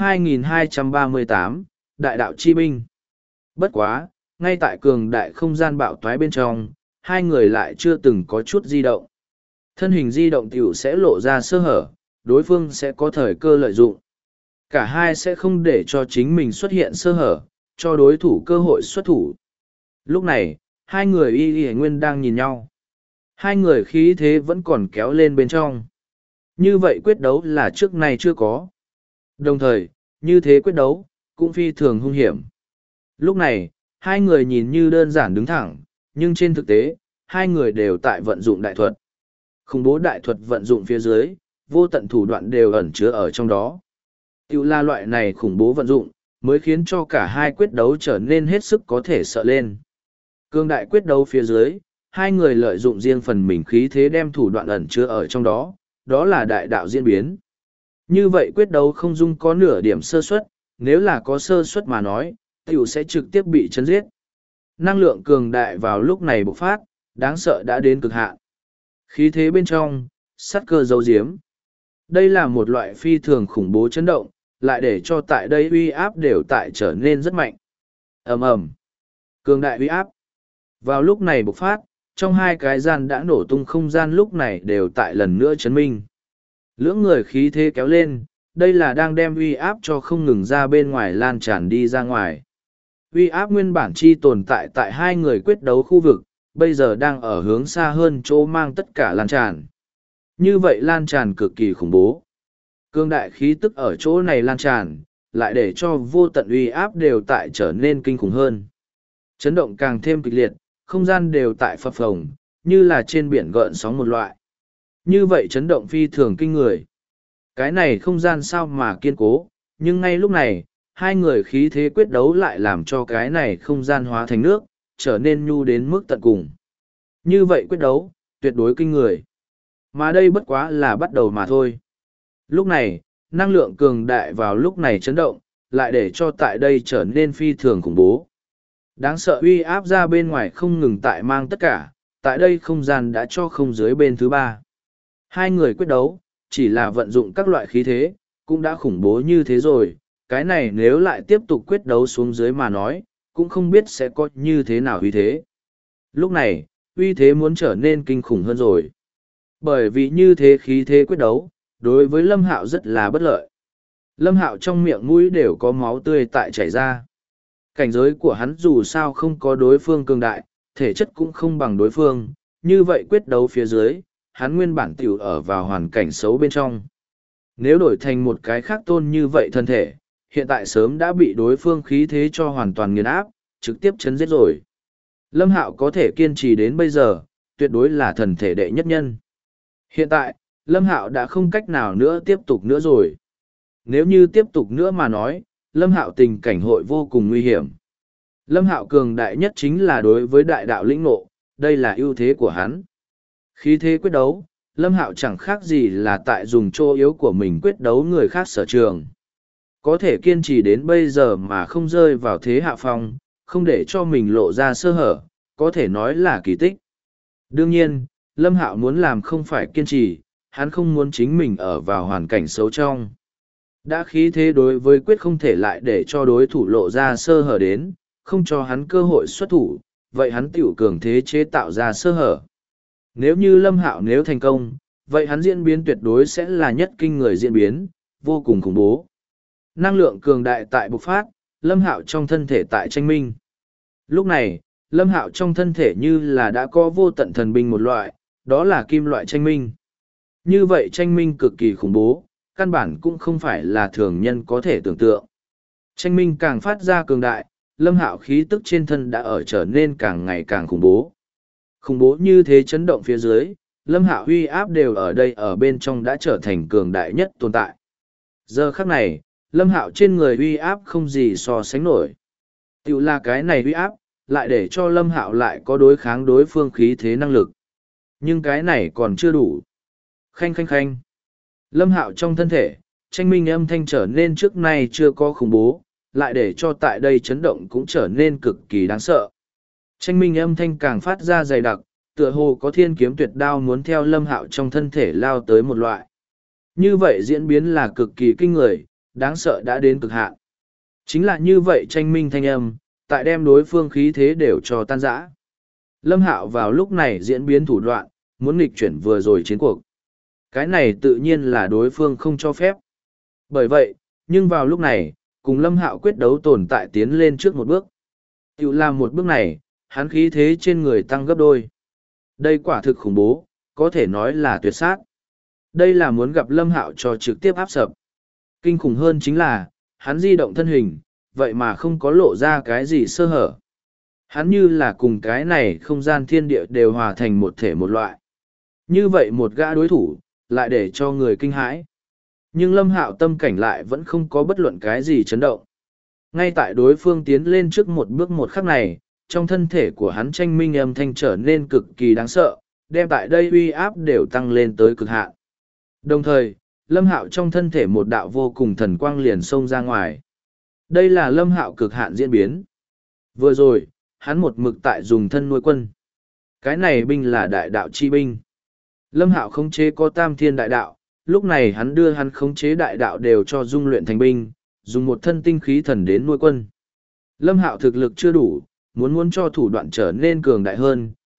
2238, Đại đạo chi binh. Bất quá, ngay tại cường đại không gian bạo toái bên trong, hai người lại chưa từng có chút di động. Thân hình di động tiểu sẽ lộ ra sơ hở, đối phương sẽ có thời cơ lợi dụng. Cả hai sẽ không để cho chính mình xuất hiện sơ hở, cho đối thủ cơ hội xuất thủ. Lúc này, hai người y nguyên đang nhìn nhau. Hai người khí thế vẫn còn kéo lên bên trong. Như vậy quyết đấu là trước nay chưa có. Đồng thời, như thế quyết đấu, cũng phi thường hung hiểm. Lúc này, hai người nhìn như đơn giản đứng thẳng, nhưng trên thực tế, hai người đều tại vận dụng đại thuật. Khủng bố đại thuật vận dụng phía dưới, vô tận thủ đoạn đều ẩn chứa ở trong đó. Tiểu la loại này khủng bố vận dụng, mới khiến cho cả hai quyết đấu trở nên hết sức có thể sợ lên. Cương đại quyết đấu phía dưới, hai người lợi dụng riêng phần mình khí thế đem thủ đoạn ẩn chứa ở trong đó, đó là đại đạo diễn biến. Như vậy quyết đấu không dung có nửa điểm sơ suất, nếu là có sơ suất mà nói, tiểu sẽ trực tiếp bị chấn giết. Năng lượng cường đại vào lúc này bộc phát, đáng sợ đã đến cực hạn. Khí thế bên trong, sát cơ giấu giếm. Đây là một loại phi thường khủng bố chấn động, lại để cho tại đây uy áp đều tại trở nên rất mạnh. Ầm ầm. Cường đại uy áp. Vào lúc này bộc phát, trong hai cái gian đã nổ tung không gian lúc này đều tại lần nữa chấn minh. Lưỡng người khí thế kéo lên, đây là đang đem uy áp cho không ngừng ra bên ngoài lan tràn đi ra ngoài. Uy áp nguyên bản chi tồn tại tại hai người quyết đấu khu vực, bây giờ đang ở hướng xa hơn chỗ mang tất cả lan tràn. Như vậy lan tràn cực kỳ khủng bố. Cương đại khí tức ở chỗ này lan tràn, lại để cho vô tận uy áp đều tại trở nên kinh khủng hơn. Chấn động càng thêm kịch liệt, không gian đều tại phập phồng, như là trên biển gợn sóng một loại. Như vậy chấn động phi thường kinh người. Cái này không gian sao mà kiên cố, nhưng ngay lúc này, hai người khí thế quyết đấu lại làm cho cái này không gian hóa thành nước, trở nên nhu đến mức tận cùng. Như vậy quyết đấu, tuyệt đối kinh người. Mà đây bất quá là bắt đầu mà thôi. Lúc này, năng lượng cường đại vào lúc này chấn động, lại để cho tại đây trở nên phi thường khủng bố. Đáng sợ uy áp ra bên ngoài không ngừng tại mang tất cả, tại đây không gian đã cho không dưới bên thứ ba. Hai người quyết đấu, chỉ là vận dụng các loại khí thế, cũng đã khủng bố như thế rồi, cái này nếu lại tiếp tục quyết đấu xuống dưới mà nói, cũng không biết sẽ có như thế nào uy thế. Lúc này, uy thế muốn trở nên kinh khủng hơn rồi. Bởi vì như thế khí thế quyết đấu, đối với Lâm Hạo rất là bất lợi. Lâm Hạo trong miệng mũi đều có máu tươi tại chảy ra. Cảnh giới của hắn dù sao không có đối phương cường đại, thể chất cũng không bằng đối phương, như vậy quyết đấu phía dưới, hắn nguyên bản tiểu ở vào hoàn cảnh xấu bên trong. Nếu đổi thành một cái khác tôn như vậy thân thể, hiện tại sớm đã bị đối phương khí thế cho hoàn toàn nghiền áp, trực tiếp chấn giết rồi. Lâm Hạo có thể kiên trì đến bây giờ, tuyệt đối là thần thể đệ nhất nhân. Hiện tại, Lâm Hạo đã không cách nào nữa tiếp tục nữa rồi. Nếu như tiếp tục nữa mà nói, Lâm Hạo tình cảnh hội vô cùng nguy hiểm. Lâm Hạo cường đại nhất chính là đối với đại đạo lĩnh ngộ, đây là ưu thế của hắn. Khí thế quyết đấu, Lâm Hạo chẳng khác gì là tại dùng chỗ yếu của mình quyết đấu người khác sở trường. Có thể kiên trì đến bây giờ mà không rơi vào thế hạ phong, không để cho mình lộ ra sơ hở, có thể nói là kỳ tích. Đương nhiên, Lâm Hạo muốn làm không phải kiên trì, hắn không muốn chính mình ở vào hoàn cảnh xấu trong. Đã khí thế đối với quyết không thể lại để cho đối thủ lộ ra sơ hở đến, không cho hắn cơ hội xuất thủ, vậy hắn tiểu cường thế chế tạo ra sơ hở. Nếu như Lâm Hạo nếu thành công, vậy hắn diễn biến tuyệt đối sẽ là nhất kinh người diễn biến, vô cùng khủng bố. Năng lượng cường đại tại bộc phát, Lâm Hạo trong thân thể tại tranh minh. Lúc này, Lâm Hạo trong thân thể như là đã có vô tận thần binh một loại, đó là kim loại tranh minh. Như vậy tranh minh cực kỳ khủng bố, căn bản cũng không phải là thường nhân có thể tưởng tượng. Tranh minh càng phát ra cường đại, Lâm Hạo khí tức trên thân đã ở trở nên càng ngày càng khủng bố. Khủng bố như thế chấn động phía dưới, Lâm Hạo uy áp đều ở đây ở bên trong đã trở thành cường đại nhất tồn tại. Giờ khắc này, Lâm Hạo trên người uy áp không gì so sánh nổi. Tiểu là cái này uy áp, lại để cho Lâm Hạo lại có đối kháng đối phương khí thế năng lực. Nhưng cái này còn chưa đủ. Khanh khanh khanh. Lâm Hạo trong thân thể, tranh minh âm thanh trở nên trước nay chưa có khủng bố, lại để cho tại đây chấn động cũng trở nên cực kỳ đáng sợ. Tranh minh âm thanh càng phát ra dày đặc, tựa hồ có thiên kiếm tuyệt đao muốn theo Lâm Hạo trong thân thể lao tới một loại. Như vậy diễn biến là cực kỳ kinh người, đáng sợ đã đến cực hạn. Chính là như vậy tranh minh thanh âm, tại đem đối phương khí thế đều cho tan rã. Lâm Hạo vào lúc này diễn biến thủ đoạn, muốn nghịch chuyển vừa rồi chiến cuộc. Cái này tự nhiên là đối phương không cho phép. Bởi vậy, nhưng vào lúc này, cùng Lâm Hạo quyết đấu tồn tại tiến lên trước một bước. Tiểu làm một bước này, hắn khí thế trên người tăng gấp đôi. Đây quả thực khủng bố, có thể nói là tuyệt sát. Đây là muốn gặp Lâm Hạo cho trực tiếp áp sập. Kinh khủng hơn chính là, hắn di động thân hình, vậy mà không có lộ ra cái gì sơ hở. Hắn như là cùng cái này không gian thiên địa đều hòa thành một thể một loại. Như vậy một gã đối thủ, lại để cho người kinh hãi. Nhưng Lâm Hạo tâm cảnh lại vẫn không có bất luận cái gì chấn động. Ngay tại đối phương tiến lên trước một bước một khắc này, trong thân thể của hắn tranh minh âm thanh trở nên cực kỳ đáng sợ, đem tại đây uy áp đều tăng lên tới cực hạn. Đồng thời, Lâm Hạo trong thân thể một đạo vô cùng thần quang liền xông ra ngoài. Đây là Lâm Hạo cực hạn diễn biến. Vừa rồi, hắn một mực tại dùng thân nuôi quân. Cái này binh là đại đạo chi binh. Lâm Hạo khống chế có tam thiên đại đạo, lúc này hắn đưa hắn khống chế đại đạo đều cho dung luyện thành binh, dùng một thân tinh khí thần đến nuôi quân. Lâm Hạo thực lực chưa đủ, muốn cho thủ đoạn trở nên cường đại hơn,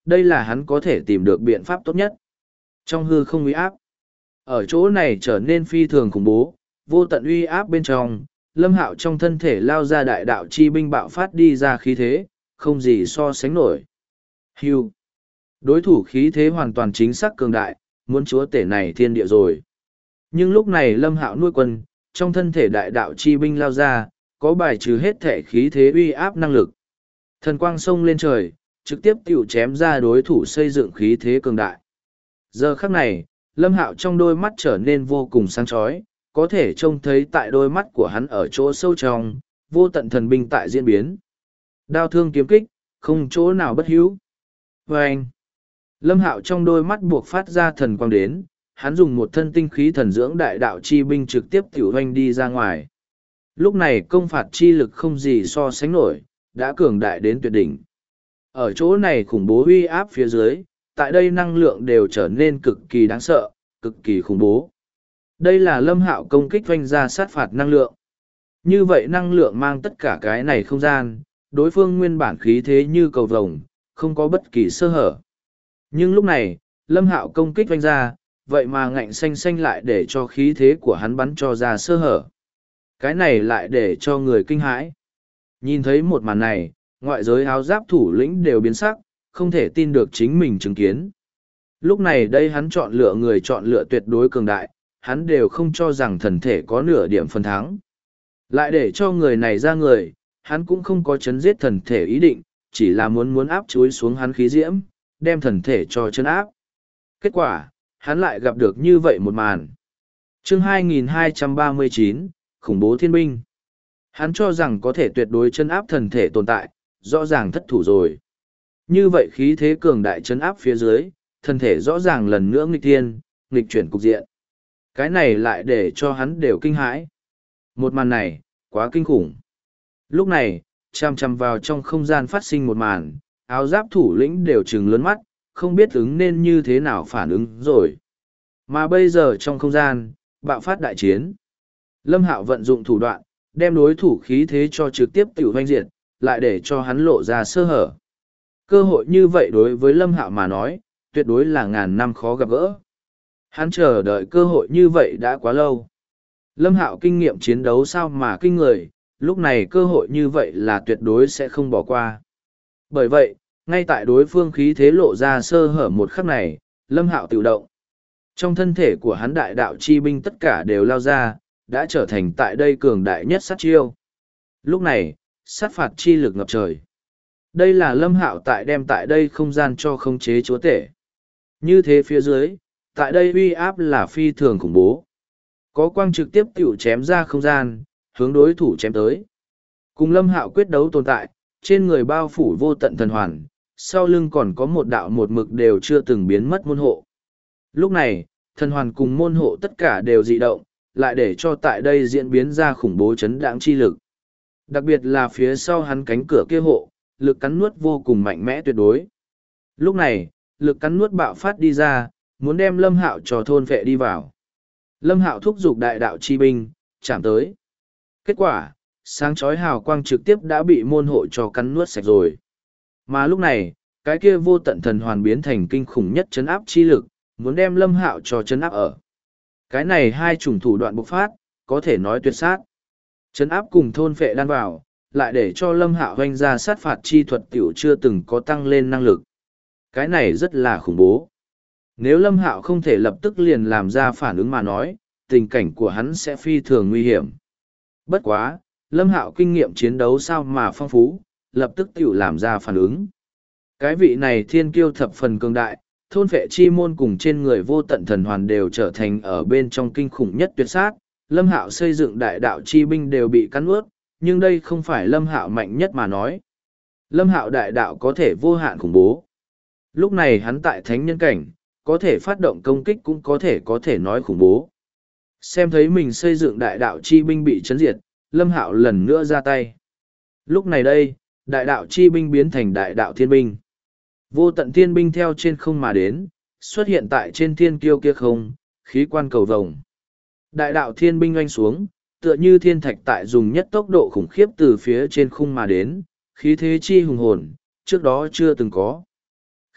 đây là hắn có thể tìm được biện pháp tốt nhất. Trong hư không uy áp, ở chỗ này trở nên phi thường khủng bố, vô tận uy áp bên trong, Lâm Hạo trong thân thể lao ra đại đạo chi binh bạo phát đi ra khí thế, không gì so sánh nổi. Hưu. Đối thủ khí thế hoàn toàn chính xác cường đại, muốn chúa tể này thiên địa rồi. Nhưng lúc này Lâm Hạo nuôi quân, trong thân thể đại đạo chi binh lao ra, có bài trừ hết thể khí thế uy áp năng lực. Thần quang sông lên trời, trực tiếp tiểu chém ra đối thủ xây dựng khí thế cường đại. Giờ khắc này, Lâm Hạo trong đôi mắt trở nên vô cùng sáng chói, có thể trông thấy tại đôi mắt của hắn ở chỗ sâu trong, vô tận thần binh tại diễn biến. Đao thương kiếm kích, không chỗ nào bất hữu. Và anh, Lâm Hạo trong đôi mắt buộc phát ra thần quang đến, hắn dùng một thân tinh khí thần dưỡng đại đạo chi binh trực tiếp tiểu hoanh đi ra ngoài. Lúc này công phạt chi lực không gì so sánh nổi, đã cường đại đến tuyệt đỉnh. Ở chỗ này khủng bố uy áp phía dưới, tại đây năng lượng đều trở nên cực kỳ đáng sợ, cực kỳ khủng bố. Đây là Lâm Hạo công kích hoanh ra sát phạt năng lượng. Như vậy năng lượng mang tất cả cái này không gian, đối phương nguyên bản khí thế như cầu vồng, không có bất kỳ sơ hở. Nhưng lúc này, Lâm Hạo công kích hoanh ra, vậy mà ngạnh xanh xanh lại để cho khí thế của hắn bắn cho ra sơ hở. Cái này lại để cho người kinh hãi. Nhìn thấy một màn này, ngoại giới áo giáp thủ lĩnh đều biến sắc, không thể tin được chính mình chứng kiến. Lúc này đây hắn chọn lựa người chọn lựa tuyệt đối cường đại, hắn đều không cho rằng thần thể có nửa điểm phần thắng. Lại để cho người này ra người, hắn cũng không có chấn giết thần thể ý định, chỉ là muốn áp chúi xuống hắn khí diễm, đem thần thể cho chân áp. Kết quả, hắn lại gặp được như vậy một màn. Chương 2239, khủng bố thiên binh. Hắn cho rằng có thể tuyệt đối chân áp thần thể tồn tại, rõ ràng thất thủ rồi. Như vậy khí thế cường đại chân áp phía dưới, thần thể rõ ràng lần nữa nghịch thiên, nghịch chuyển cục diện. Cái này lại để cho hắn đều kinh hãi. Một màn này, quá kinh khủng. Lúc này, chằm chằm vào trong không gian phát sinh một màn, áo giáp thủ lĩnh đều trừng lớn mắt, không biết ứng nên như thế nào phản ứng rồi. Mà bây giờ trong không gian, bạo phát đại chiến. Lâm Hạo vận dụng thủ đoạn, đem đối thủ khí thế cho trực tiếp tiểu hoanh diệt, lại để cho hắn lộ ra sơ hở. Cơ hội như vậy đối với Lâm Hạo mà nói, tuyệt đối là ngàn năm khó gặp gỡ. Hắn chờ đợi cơ hội như vậy đã quá lâu. Lâm Hạo kinh nghiệm chiến đấu sao mà kinh người, lúc này cơ hội như vậy là tuyệt đối sẽ không bỏ qua. Bởi vậy, ngay tại đối phương khí thế lộ ra sơ hở một khắc này, Lâm Hạo tự động. Trong thân thể của hắn đại đạo chi binh tất cả đều lao ra, đã trở thành tại đây cường đại nhất sát chiêu. Lúc này, sát phạt chi lực ngập trời. Đây là Lâm Hạo tại đem tại đây không gian cho khống chế chúa tể. Như thế phía dưới, tại đây uy áp là phi thường khủng bố. Có quang trực tiếp tiểu chém ra không gian, hướng đối thủ chém tới. Cùng Lâm Hạo quyết đấu tồn tại, trên người bao phủ vô tận thần hoàn, sau lưng còn có một đạo một mực đều chưa từng biến mất môn hộ. Lúc này, thần hoàn cùng môn hộ tất cả đều dị động, lại để cho tại đây diễn biến ra khủng bố chấn đãng chi lực. Đặc biệt là phía sau hắn cánh cửa kia hộ, lực cắn nuốt vô cùng mạnh mẽ tuyệt đối. Lúc này, lực cắn nuốt bạo phát đi ra, muốn đem Lâm Hạo cho thôn vệ đi vào. Lâm Hạo thúc giục đại đạo chi binh, chạm tới. Kết quả, sáng chói hào quang trực tiếp đã bị môn hộ cho cắn nuốt sạch rồi. Mà lúc này, cái kia vô tận thần hoàn biến thành kinh khủng nhất chấn áp chi lực, muốn đem Lâm Hạo cho chấn áp ở. Cái này hai chủng thủ đoạn bộc phát, có thể nói tuyệt sát. Chấn áp cùng thôn phệ đan vào, lại để cho Lâm Hạo hoanh ra sát phạt chi thuật tiểu chưa từng có tăng lên năng lực. Cái này rất là khủng bố. Nếu Lâm Hạo không thể lập tức liền làm ra phản ứng mà nói, tình cảnh của hắn sẽ phi thường nguy hiểm. Bất quá, Lâm Hạo kinh nghiệm chiến đấu sao mà phong phú, lập tức tiểu làm ra phản ứng. Cái vị này thiên kiêu thập phần cường đại, thôn phệ chi môn cùng trên người vô tận thần hoàn đều trở thành ở bên trong kinh khủng nhất tuyệt sát. Lâm Hạo xây dựng đại đạo chi binh đều bị cắn ướt, nhưng đây không phải Lâm Hạo mạnh nhất mà nói. Lâm Hạo đại đạo có thể vô hạn khủng bố. Lúc này hắn tại thánh nhân cảnh, có thể phát động công kích cũng có thể nói khủng bố. Xem thấy mình xây dựng đại đạo chi binh bị chấn diệt, Lâm Hạo lần nữa ra tay. Lúc này đây, đại đạo chi binh biến thành đại đạo thiên binh. Vô tận thiên binh theo trên không mà đến, xuất hiện tại trên thiên kiêu kia không, khí quan cầu vồng. Đại đạo thiên binh oanh xuống, tựa như thiên thạch tại dùng nhất tốc độ khủng khiếp từ phía trên khung mà đến, khí thế chi hùng hồn, trước đó chưa từng có.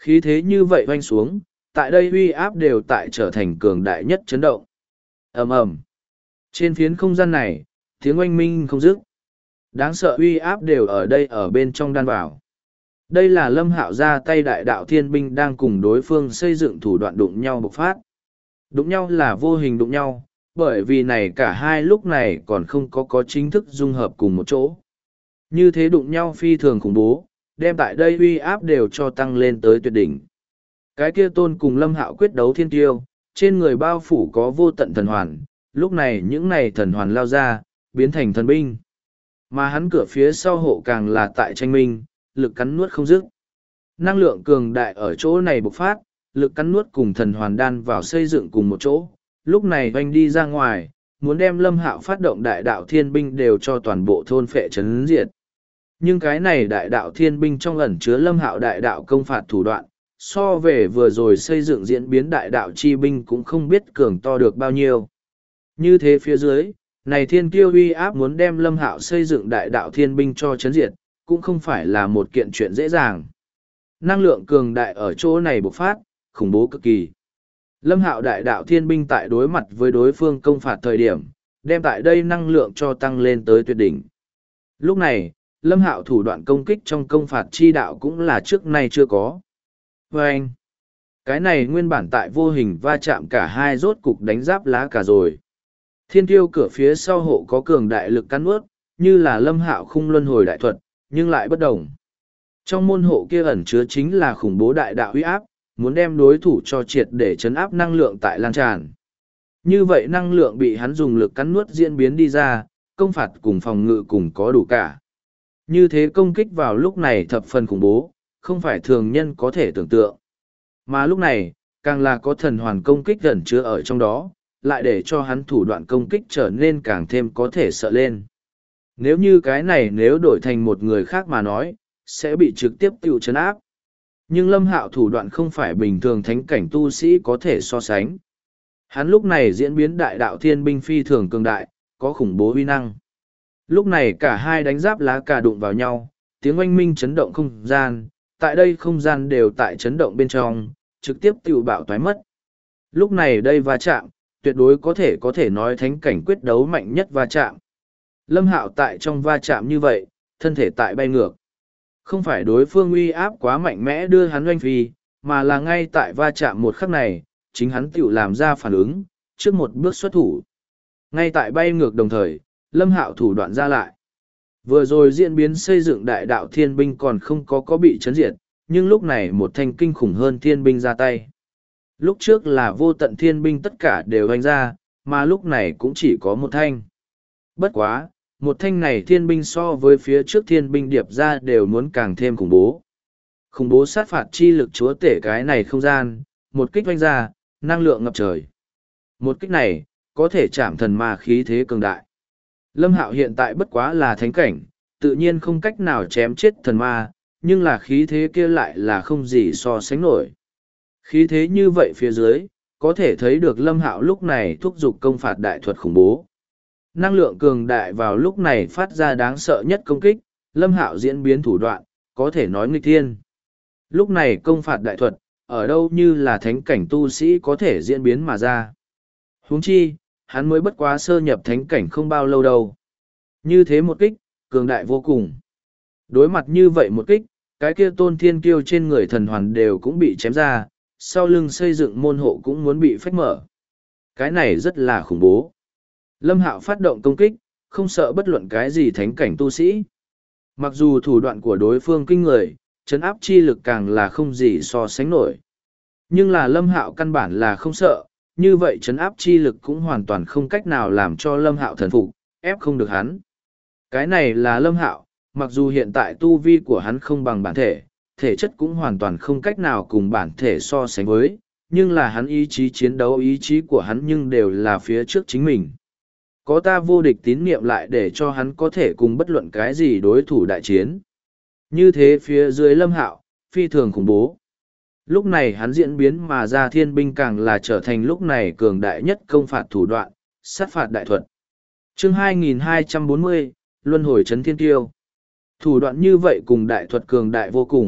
Khí thế như vậy oanh xuống, tại đây uy áp đều tại trở thành cường đại nhất chấn động. Ầm ầm. Trên phiến không gian này, tiếng oanh minh không dứt. Đáng sợ uy áp đều ở đây ở bên trong đan vào. Đây là Lâm Hạo ra tay đại đạo thiên binh đang cùng đối phương xây dựng thủ đoạn đụng nhau bộc phát. Đụng nhau là vô hình đụng nhau, bởi vì này cả hai lúc này còn không có chính thức dung hợp cùng một chỗ. Như thế đụng nhau phi thường khủng bố, đem tại đây uy áp đều cho tăng lên tới tuyệt đỉnh. Cái kia tôn cùng Lâm Hạo quyết đấu thiên tiêu, trên người bao phủ có vô tận thần hoàn, lúc này những này thần hoàn lao ra, biến thành thần binh. Mà hắn cửa phía sau hộ càng là tại tranh minh, lực cắn nuốt không dứt. Năng lượng cường đại ở chỗ này bộc phát, lực cắn nuốt cùng thần hoàn đan vào xây dựng cùng một chỗ, lúc này oanh đi ra ngoài, muốn đem Lâm Hạo phát động đại đạo thiên binh đều cho toàn bộ thôn phệ chấn diệt. Nhưng cái này đại đạo thiên binh trong ẩn chứa Lâm Hạo đại đạo công phạt thủ đoạn, so về vừa rồi xây dựng diễn biến đại đạo chi binh cũng không biết cường to được bao nhiêu. Như thế phía dưới, này thiên kiêu uy áp muốn đem Lâm Hạo xây dựng đại đạo thiên binh cho chấn diệt, cũng không phải là một kiện chuyện dễ dàng. Năng lượng cường đại ở chỗ này bộc phát, khủng bố cực kỳ. Lâm Hạo đại đạo thiên binh tại đối mặt với đối phương công phạt thời điểm, đem tại đây năng lượng cho tăng lên tới tuyệt đỉnh. Lúc này, Lâm Hạo thủ đoạn công kích trong công phạt chi đạo cũng là trước nay chưa có. Và anh, cái này nguyên bản tại vô hình va chạm cả hai rốt cục đánh giáp lá cả rồi. Thiên tiêu cửa phía sau hộ có cường đại lực cắn ướt, như là Lâm Hạo khung luân hồi đại thuật, nhưng lại bất đồng. Trong môn hộ kia ẩn chứa chính là khủng bố đại đạo uy áp, muốn đem đối thủ cho triệt để chấn áp năng lượng tại lan tràn. Như vậy năng lượng bị hắn dùng lực cắn nuốt diễn biến đi ra, công phạt cùng phòng ngự cùng có đủ cả. Như thế công kích vào lúc này thập phần khủng bố, không phải thường nhân có thể tưởng tượng. Mà lúc này, càng là có thần hoàn công kích ẩn chứa ở trong đó, lại để cho hắn thủ đoạn công kích trở nên càng thêm có thể sợ lên. Nếu như cái này nếu đổi thành một người khác mà nói, sẽ bị trực tiếp tiêu chấn áp. Nhưng Lâm Hạo thủ đoạn không phải bình thường thánh cảnh tu sĩ có thể so sánh. Hắn lúc này diễn biến đại đạo thiên binh phi thường cường đại, có khủng bố uy năng. Lúc này cả hai đánh giáp lá cà đụng vào nhau, tiếng oanh minh chấn động không gian, tại đây không gian đều tại chấn động bên trong, trực tiếp tiêu bạo toái mất. Lúc này đây va chạm, tuyệt đối có thể nói thánh cảnh quyết đấu mạnh nhất va chạm. Lâm Hạo tại trong va chạm như vậy, thân thể tại bay ngược. Không phải đối phương uy áp quá mạnh mẽ đưa hắn oanh phi, mà là ngay tại va chạm một khắc này, chính hắn tự làm ra phản ứng, trước một bước xuất thủ. Ngay tại bay ngược đồng thời, Lâm Hạo thủ đoạn ra lại. Vừa rồi diễn biến xây dựng đại đạo thiên binh còn không có bị chấn diệt, nhưng lúc này một thanh kinh khủng hơn thiên binh ra tay. Lúc trước là vô tận thiên binh tất cả đều đánh ra, mà lúc này cũng chỉ có một thanh. Bất quá, một thanh này thiên binh so với phía trước thiên binh điệp ra đều muốn càng thêm khủng bố. Khủng bố sát phạt chi lực chúa tể cái này không gian, một kích vanh ra, năng lượng ngập trời. Một kích này, có thể chạm thần ma khí thế cường đại. Lâm Hạo hiện tại bất quá là thánh cảnh, tự nhiên không cách nào chém chết thần ma, nhưng là khí thế kia lại là không gì so sánh nổi. Khí thế như vậy phía dưới, có thể thấy được Lâm Hạo lúc này thúc giục công phạt đại thuật khủng bố. Năng lượng cường đại vào lúc này phát ra đáng sợ nhất công kích, Lâm Hạo diễn biến thủ đoạn, có thể nói nghịch thiên. Lúc này công phạt đại thuật, ở đâu như là thánh cảnh tu sĩ có thể diễn biến mà ra. Huống chi, hắn mới bất quá sơ nhập thánh cảnh không bao lâu đâu. Như thế một kích, cường đại vô cùng. Đối mặt như vậy một kích, cái kia tôn thiên kiêu trên người thần hoàn đều cũng bị chém ra, sau lưng xây dựng môn hộ cũng muốn bị phách mở. Cái này rất là khủng bố. Lâm Hạo phát động công kích, không sợ bất luận cái gì thánh cảnh tu sĩ. Mặc dù thủ đoạn của đối phương kinh người, trấn áp chi lực càng là không gì so sánh nổi. Nhưng là Lâm Hạo căn bản là không sợ, như vậy trấn áp chi lực cũng hoàn toàn không cách nào làm cho Lâm Hạo thần phục, ép không được hắn. Cái này là Lâm Hạo, mặc dù hiện tại tu vi của hắn không bằng bản thể, thể chất cũng hoàn toàn không cách nào cùng bản thể so sánh với, nhưng là hắn ý chí chiến đấu ý chí của hắn nhưng đều là phía trước chính mình. Có ta vô địch tín niệm lại để cho hắn có thể cùng bất luận cái gì đối thủ đại chiến. Như thế phía dưới Lâm Hạo, phi thường khủng bố. Lúc này hắn diễn biến mà ra thiên binh càng là trở thành lúc này cường đại nhất công phạt thủ đoạn, sát phạt đại thuật. Chương 2240, Luân hồi trấn thiên tiêu. Thủ đoạn như vậy cùng đại thuật cường đại vô cùng,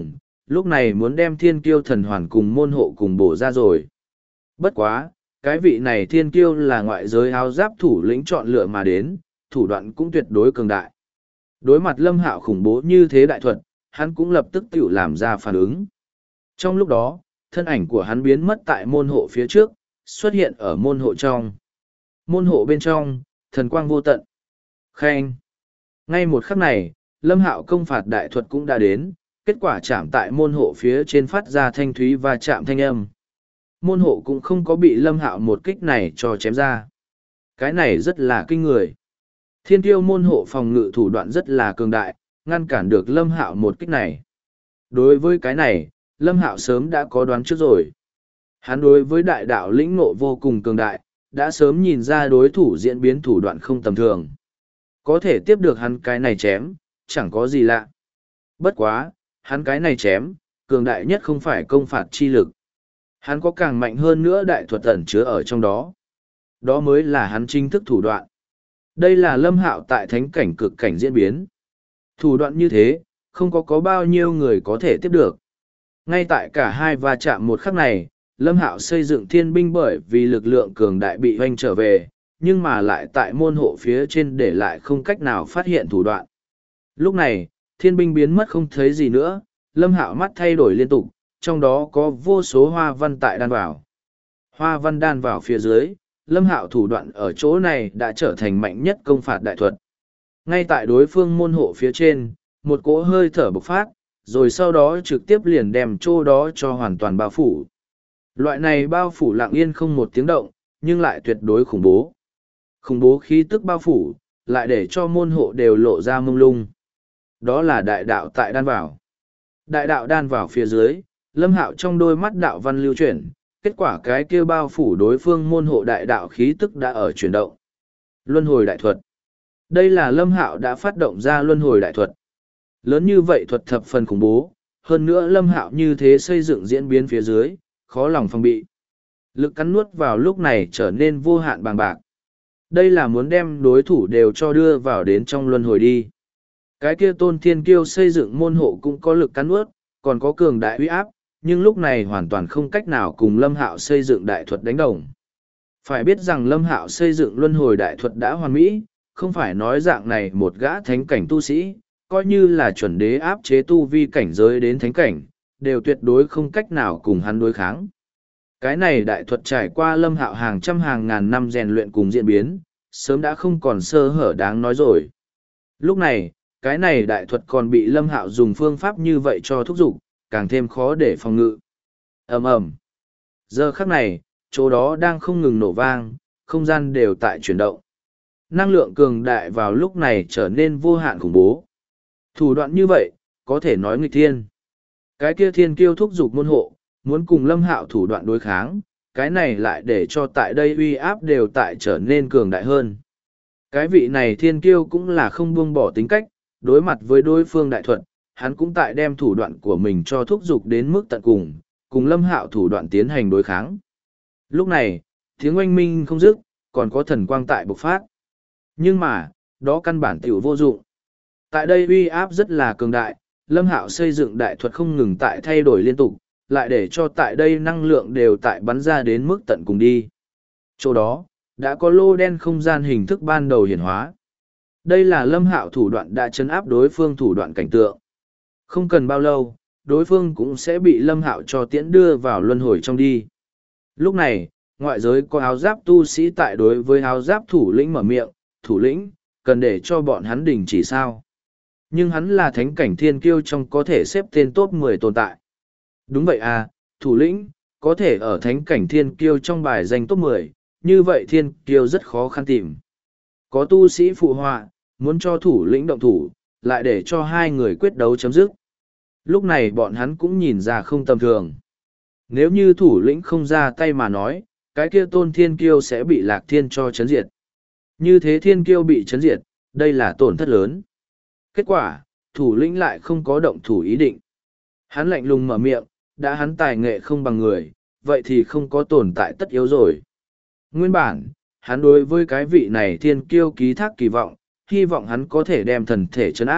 lúc này muốn đem thiên kiêu thần hoàn cùng môn hộ cùng bổ ra rồi. Bất quá, cái vị này thiên kiêu là ngoại giới áo giáp thủ lĩnh chọn lựa mà đến, thủ đoạn cũng tuyệt đối cường đại. Đối mặt Lâm Hạo khủng bố như thế đại thuật, hắn cũng lập tức tự làm ra phản ứng. Trong lúc đó, thân ảnh của hắn biến mất tại môn hộ phía trước, xuất hiện ở môn hộ trong. Môn hộ bên trong, thần quang vô tận. Khen. Ngay một khắc này, Lâm Hạo công phạt đại thuật cũng đã đến, kết quả chạm tại môn hộ phía trên phát ra thanh thúy và chạm thanh âm. Môn hộ cũng không có bị Lâm Hạo một kích này cho chém ra. Cái này rất là kinh người. Thiên tiêu môn hộ phòng ngự thủ đoạn rất là cường đại, ngăn cản được Lâm Hạo một kích này. Đối với cái này, Lâm Hạo sớm đã có đoán trước rồi. Hắn đối với đại đạo lĩnh ngộ vô cùng cường đại, đã sớm nhìn ra đối thủ diễn biến thủ đoạn không tầm thường. Có thể tiếp được hắn cái này chém, chẳng có gì lạ. Bất quá, hắn cái này chém, cường đại nhất không phải công phạt chi lực. Hắn có càng mạnh hơn nữa đại thuật ẩn chứa ở trong đó. Đó mới là hắn chính thức thủ đoạn. Đây là Lâm Hạo tại thánh cảnh cực cảnh diễn biến. Thủ đoạn như thế, không có bao nhiêu người có thể tiếp được. Ngay tại cả hai va chạm một khắc này, Lâm Hạo xây dựng thiên binh bởi vì lực lượng cường đại bị hoanh trở về, nhưng mà lại tại môn hộ phía trên để lại không cách nào phát hiện thủ đoạn. Lúc này, thiên binh biến mất không thấy gì nữa, Lâm Hạo mắt thay đổi liên tục, trong đó có vô số hoa văn tại đan vào. Hoa văn đan vào phía dưới, Lâm Hạo thủ đoạn ở chỗ này đã trở thành mạnh nhất công phạt đại thuật. Ngay tại đối phương môn hộ phía trên, một cỗ hơi thở bộc phát, rồi sau đó trực tiếp liền đem chỗ đó cho hoàn toàn bao phủ. Loại này bao phủ lặng yên không một tiếng động, nhưng lại tuyệt đối khủng bố. Khủng bố khí tức bao phủ, lại để cho môn hộ đều lộ ra mông lung. Đó là đại đạo tại đan vào. Đại đạo đan vào phía dưới, Lâm Hạo trong đôi mắt đạo văn lưu chuyển, kết quả cái kia bao phủ đối phương môn hộ đại đạo khí tức đã ở chuyển động. Luân hồi đại thuật. Đây là Lâm Hạo đã phát động ra luân hồi đại thuật. Lớn như vậy thuật thập phần khủng bố, hơn nữa Lâm Hạo như thế xây dựng diễn biến phía dưới, khó lòng phòng bị. Lực cắn nuốt vào lúc này trở nên vô hạn bàng bạc. Đây là muốn đem đối thủ đều cho đưa vào đến trong luân hồi đi. Cái kia Tôn Thiên Kiêu xây dựng môn hộ cũng có lực cắn nuốt, còn có cường đại uy áp, nhưng lúc này hoàn toàn không cách nào cùng Lâm Hạo xây dựng đại thuật đánh đồng. Phải biết rằng Lâm Hạo xây dựng luân hồi đại thuật đã hoàn mỹ, không phải nói dạng này một gã thánh cảnh tu sĩ, coi như là chuẩn đế áp chế tu vi cảnh giới đến thánh cảnh, đều tuyệt đối không cách nào cùng hắn đối kháng. Cái này đại thuật trải qua Lâm Hạo hàng trăm hàng ngàn năm rèn luyện cùng diễn biến, sớm đã không còn sơ hở đáng nói rồi. Lúc này, cái này đại thuật còn bị Lâm Hạo dùng phương pháp như vậy cho thúc giục, càng thêm khó để phòng ngự. Ầm ầm. Giờ khắc này, chỗ đó đang không ngừng nổ vang, không gian đều tại chuyển động. Năng lượng cường đại vào lúc này trở nên vô hạn khủng bố. Thủ đoạn như vậy, có thể nói nghịch thiên. Cái kia thiên kiêu thúc giục môn hộ, muốn cùng Lâm Hạo thủ đoạn đối kháng, cái này lại để cho tại đây uy áp đều tại trở nên cường đại hơn. Cái vị này thiên kiêu cũng là không buông bỏ tính cách, đối mặt với đối phương đại thuật, hắn cũng tại đem thủ đoạn của mình cho thúc giục đến mức tận cùng Lâm Hạo thủ đoạn tiến hành đối kháng. Lúc này, tiếng oanh minh không dứt, còn có thần quang tại bộc phát. Nhưng mà, đó căn bản tiểu vô dụng. Tại đây uy áp rất là cường đại, Lâm Hạo xây dựng đại thuật không ngừng tại thay đổi liên tục, lại để cho tại đây năng lượng đều tại bắn ra đến mức tận cùng đi. Chỗ đó, đã có lô đen không gian hình thức ban đầu hiển hóa. Đây là Lâm Hạo thủ đoạn đã chấn áp đối phương thủ đoạn cảnh tượng. Không cần bao lâu, đối phương cũng sẽ bị Lâm Hạo cho tiễn đưa vào luân hồi trong đi. Lúc này, ngoại giới có áo giáp tu sĩ tại đối với áo giáp thủ lĩnh mở miệng, thủ lĩnh, cần để cho bọn hắn đình chỉ sao. Nhưng hắn là thánh cảnh thiên kiêu trong có thể xếp tên top 10 tồn tại. Đúng vậy à, thủ lĩnh, có thể ở thánh cảnh thiên kiêu trong bài danh top 10, như vậy thiên kiêu rất khó khăn tìm. Có tu sĩ phụ họa, muốn cho thủ lĩnh động thủ, lại để cho hai người quyết đấu chấm dứt. Lúc này bọn hắn cũng nhìn ra không tầm thường. Nếu như thủ lĩnh không ra tay mà nói, cái kia Tôn Thiên Kiêu sẽ bị Lạc Thiên cho chấn diệt. Như thế Thiên Kiêu bị chấn diệt, đây là tổn thất lớn. Kết quả, thủ lĩnh lại không có động thủ ý định. Hắn lạnh lùng mở miệng, đã hắn tài nghệ không bằng người, vậy thì không có tồn tại tất yếu rồi. Nguyên bản, hắn đối với cái vị này Thiên Kiêu ký thác kỳ vọng, hy vọng hắn có thể đem thần thể chấn áp,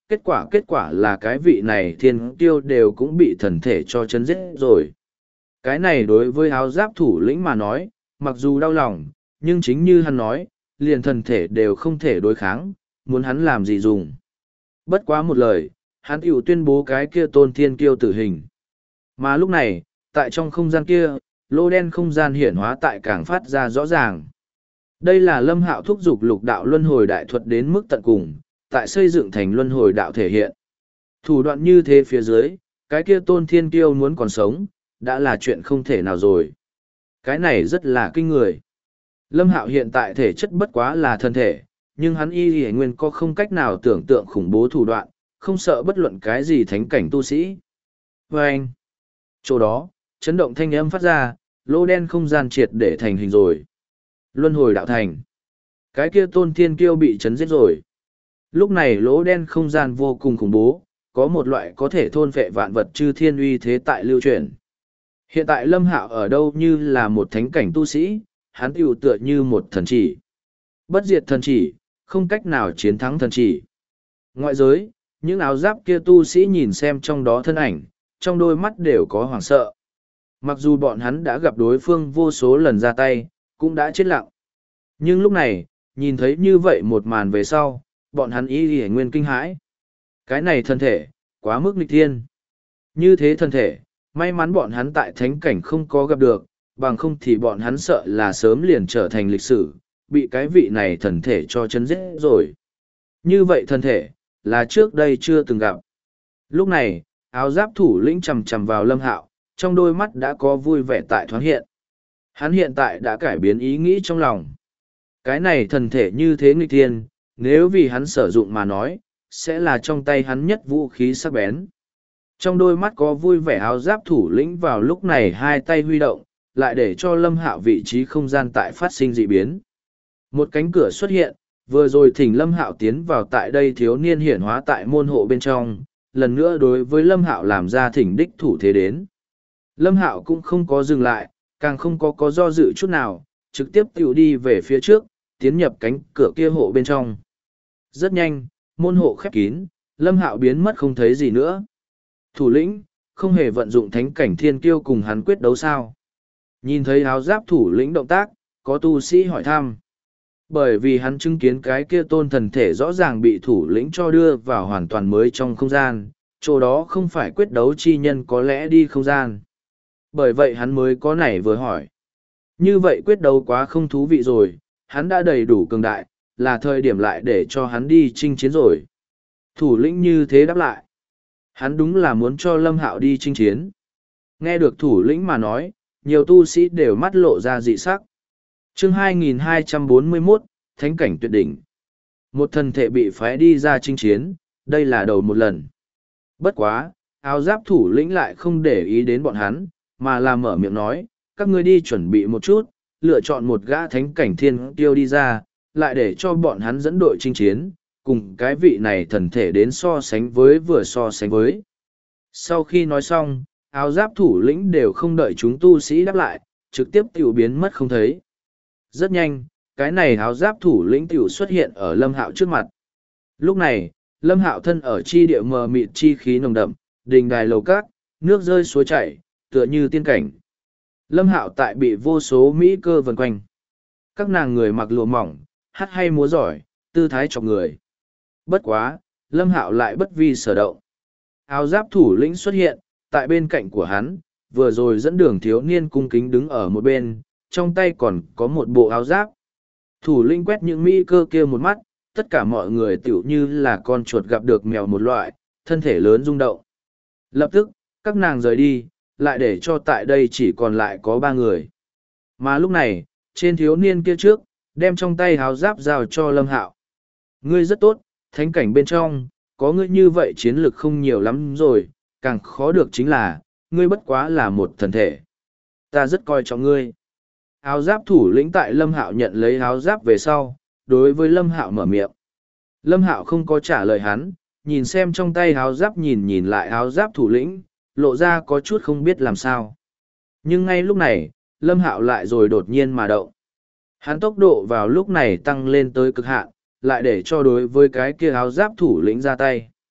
kết quả là cái vị này thiên kiêu đều cũng bị thần thể cho chấn giết rồi. Cái này đối với áo giáp thủ lĩnh mà nói, mặc dù đau lòng, nhưng chính như hắn nói, liền thần thể đều không thể đối kháng, muốn hắn làm gì dùng. Bất quá một lời, hắn tiểu tuyên bố cái kia tôn thiên kiêu tử hình. Mà lúc này, tại trong không gian kia, lô đen không gian hiển hóa tại càng phát ra rõ ràng. Đây là Lâm Hạo thúc giục lục đạo luân hồi đại thuật đến mức tận cùng, tại xây dựng thành luân hồi đạo thể hiện. Thủ đoạn như thế phía dưới, cái kia tôn thiên kiêu muốn còn sống, đã là chuyện không thể nào rồi. Cái này rất là kinh người. Lâm Hạo hiện tại thể chất bất quá là thân thể, nhưng hắn y nguyên có không cách nào tưởng tượng khủng bố thủ đoạn, không sợ bất luận cái gì thánh cảnh tu sĩ. Và anh, chỗ đó, chấn động thanh âm phát ra, lỗ đen không gian triệt để thành hình rồi. Luân hồi đạo thành. Cái kia tôn thiên kiêu bị chấn giết rồi. Lúc này lỗ đen không gian vô cùng khủng bố, có một loại có thể thôn phệ vạn vật chư thiên uy thế tại lưu truyền. Hiện tại Lâm Hạo ở đâu như là một thánh cảnh tu sĩ, hắn tiểu tựa như một thần chỉ. Bất diệt thần chỉ, không cách nào chiến thắng thần chỉ. Ngoại giới, những áo giáp kia tu sĩ nhìn xem trong đó thân ảnh, trong đôi mắt đều có hoảng sợ. Mặc dù bọn hắn đã gặp đối phương vô số lần ra tay, cũng đã chết lặng. Nhưng lúc này, nhìn thấy như vậy một màn về sau, bọn hắn y nguyên kinh hãi. Cái này thân thể, quá mức nghịch thiên. Như thế thân thể, may mắn bọn hắn tại thánh cảnh không có gặp được, bằng không thì bọn hắn sợ là sớm liền trở thành lịch sử, bị cái vị này thần thể cho chấn giết rồi. Như vậy thân thể, là trước đây chưa từng gặp. Lúc này, áo giáp thủ lĩnh chầm chầm vào Lâm Hạo, trong đôi mắt đã có vui vẻ tại thoáng hiện. Hắn hiện tại đã cải biến ý nghĩ trong lòng. Cái này thần thể như thế nghịch thiên, nếu vì hắn sử dụng mà nói, sẽ là trong tay hắn nhất vũ khí sắc bén. Trong đôi mắt có vui vẻ áo giáp thủ lĩnh vào lúc này hai tay huy động, lại để cho Lâm Hạo vị trí không gian tại phát sinh dị biến. Một cánh cửa xuất hiện, vừa rồi thỉnh Lâm Hạo tiến vào tại đây thiếu niên hiển hóa tại môn hộ bên trong, lần nữa đối với Lâm Hạo làm ra thỉnh đích thủ thế đến. Lâm Hạo cũng không có dừng lại, càng không có do dự chút nào, trực tiếp tiểu đi về phía trước, tiến nhập cánh cửa kia hộ bên trong. Rất nhanh, môn hộ khép kín, Lâm Hạo biến mất không thấy gì nữa. Thủ lĩnh, không hề vận dụng thánh cảnh thiên kiêu cùng hắn quyết đấu sao. Nhìn thấy áo giáp thủ lĩnh động tác, có tu sĩ hỏi thăm. Bởi vì hắn chứng kiến cái kia tôn thần thể rõ ràng bị thủ lĩnh cho đưa vào hoàn toàn mới trong không gian, chỗ đó không phải quyết đấu chi nhân có lẽ đi không gian. Bởi vậy hắn mới có nảy vừa hỏi. Như vậy quyết đấu quá không thú vị rồi, hắn đã đầy đủ cường đại, là thời điểm lại để cho hắn đi chinh chiến rồi. Thủ lĩnh như thế đáp lại. Hắn đúng là muốn cho Lâm Hạo đi chinh chiến. Nghe được thủ lĩnh mà nói, nhiều tu sĩ đều mắt lộ ra dị sắc. Chương 2241, Thánh cảnh tuyệt đỉnh. Một thần thể bị phái đi ra chinh chiến, đây là đầu một lần. Bất quá, áo giáp thủ lĩnh lại không để ý đến bọn hắn, mà là mở miệng nói, các ngươi đi chuẩn bị một chút, lựa chọn một gã thánh cảnh thiên tiêu đi ra, lại để cho bọn hắn dẫn đội chinh chiến, cùng cái vị này thần thể đến so sánh với vừa so sánh với. Sau khi nói xong, áo giáp thủ lĩnh đều không đợi chúng tu sĩ đáp lại, trực tiếp tiểu biến mất không thấy. Rất nhanh, cái này áo giáp thủ lĩnh tiểu xuất hiện ở Lâm Hạo trước mặt. Lúc này, Lâm Hạo thân ở chi địa mờ mịt chi khí nồng đậm, đình đài lầu cát, nước rơi suối chảy, tựa như tiên cảnh. Lâm Hạo tại bị vô số mỹ cơ vần quanh. Các nàng người mặc lụa mỏng, hát hay múa giỏi, tư thái chọc người. Bất quá, Lâm Hạo lại bất vi sở động. Áo giáp thủ lĩnh xuất hiện, tại bên cạnh của hắn, vừa rồi dẫn đường thiếu niên cung kính đứng ở một bên, trong tay còn có một bộ áo giáp. Thủ lĩnh quét những mỹ cơ kia một mắt, tất cả mọi người tựu như là con chuột gặp được mèo một loại, thân thể lớn rung động. Lập tức, các nàng rời đi, lại để cho tại đây chỉ còn lại có 3 người. Mà lúc này, trên thiếu niên kia trước, đem trong tay áo giáp giao cho Lâm Hạo. Ngươi rất tốt, thánh cảnh bên trong, có ngươi như vậy chiến lực không nhiều lắm rồi, càng khó được chính là, ngươi bất quá là một thần thể. Ta rất coi trọng ngươi. Áo giáp thủ lĩnh tại Lâm Hạo nhận lấy áo giáp về sau, đối với Lâm Hạo mở miệng. Lâm Hạo không có trả lời hắn, nhìn xem trong tay áo giáp nhìn lại áo giáp thủ lĩnh, lộ ra có chút không biết làm sao. Nhưng ngay lúc này, Lâm Hạo lại rồi đột nhiên mà động. Hắn tốc độ vào lúc này tăng lên tới cực hạn, lại để cho đối với cái kia áo giáp thủ lĩnh ra tay.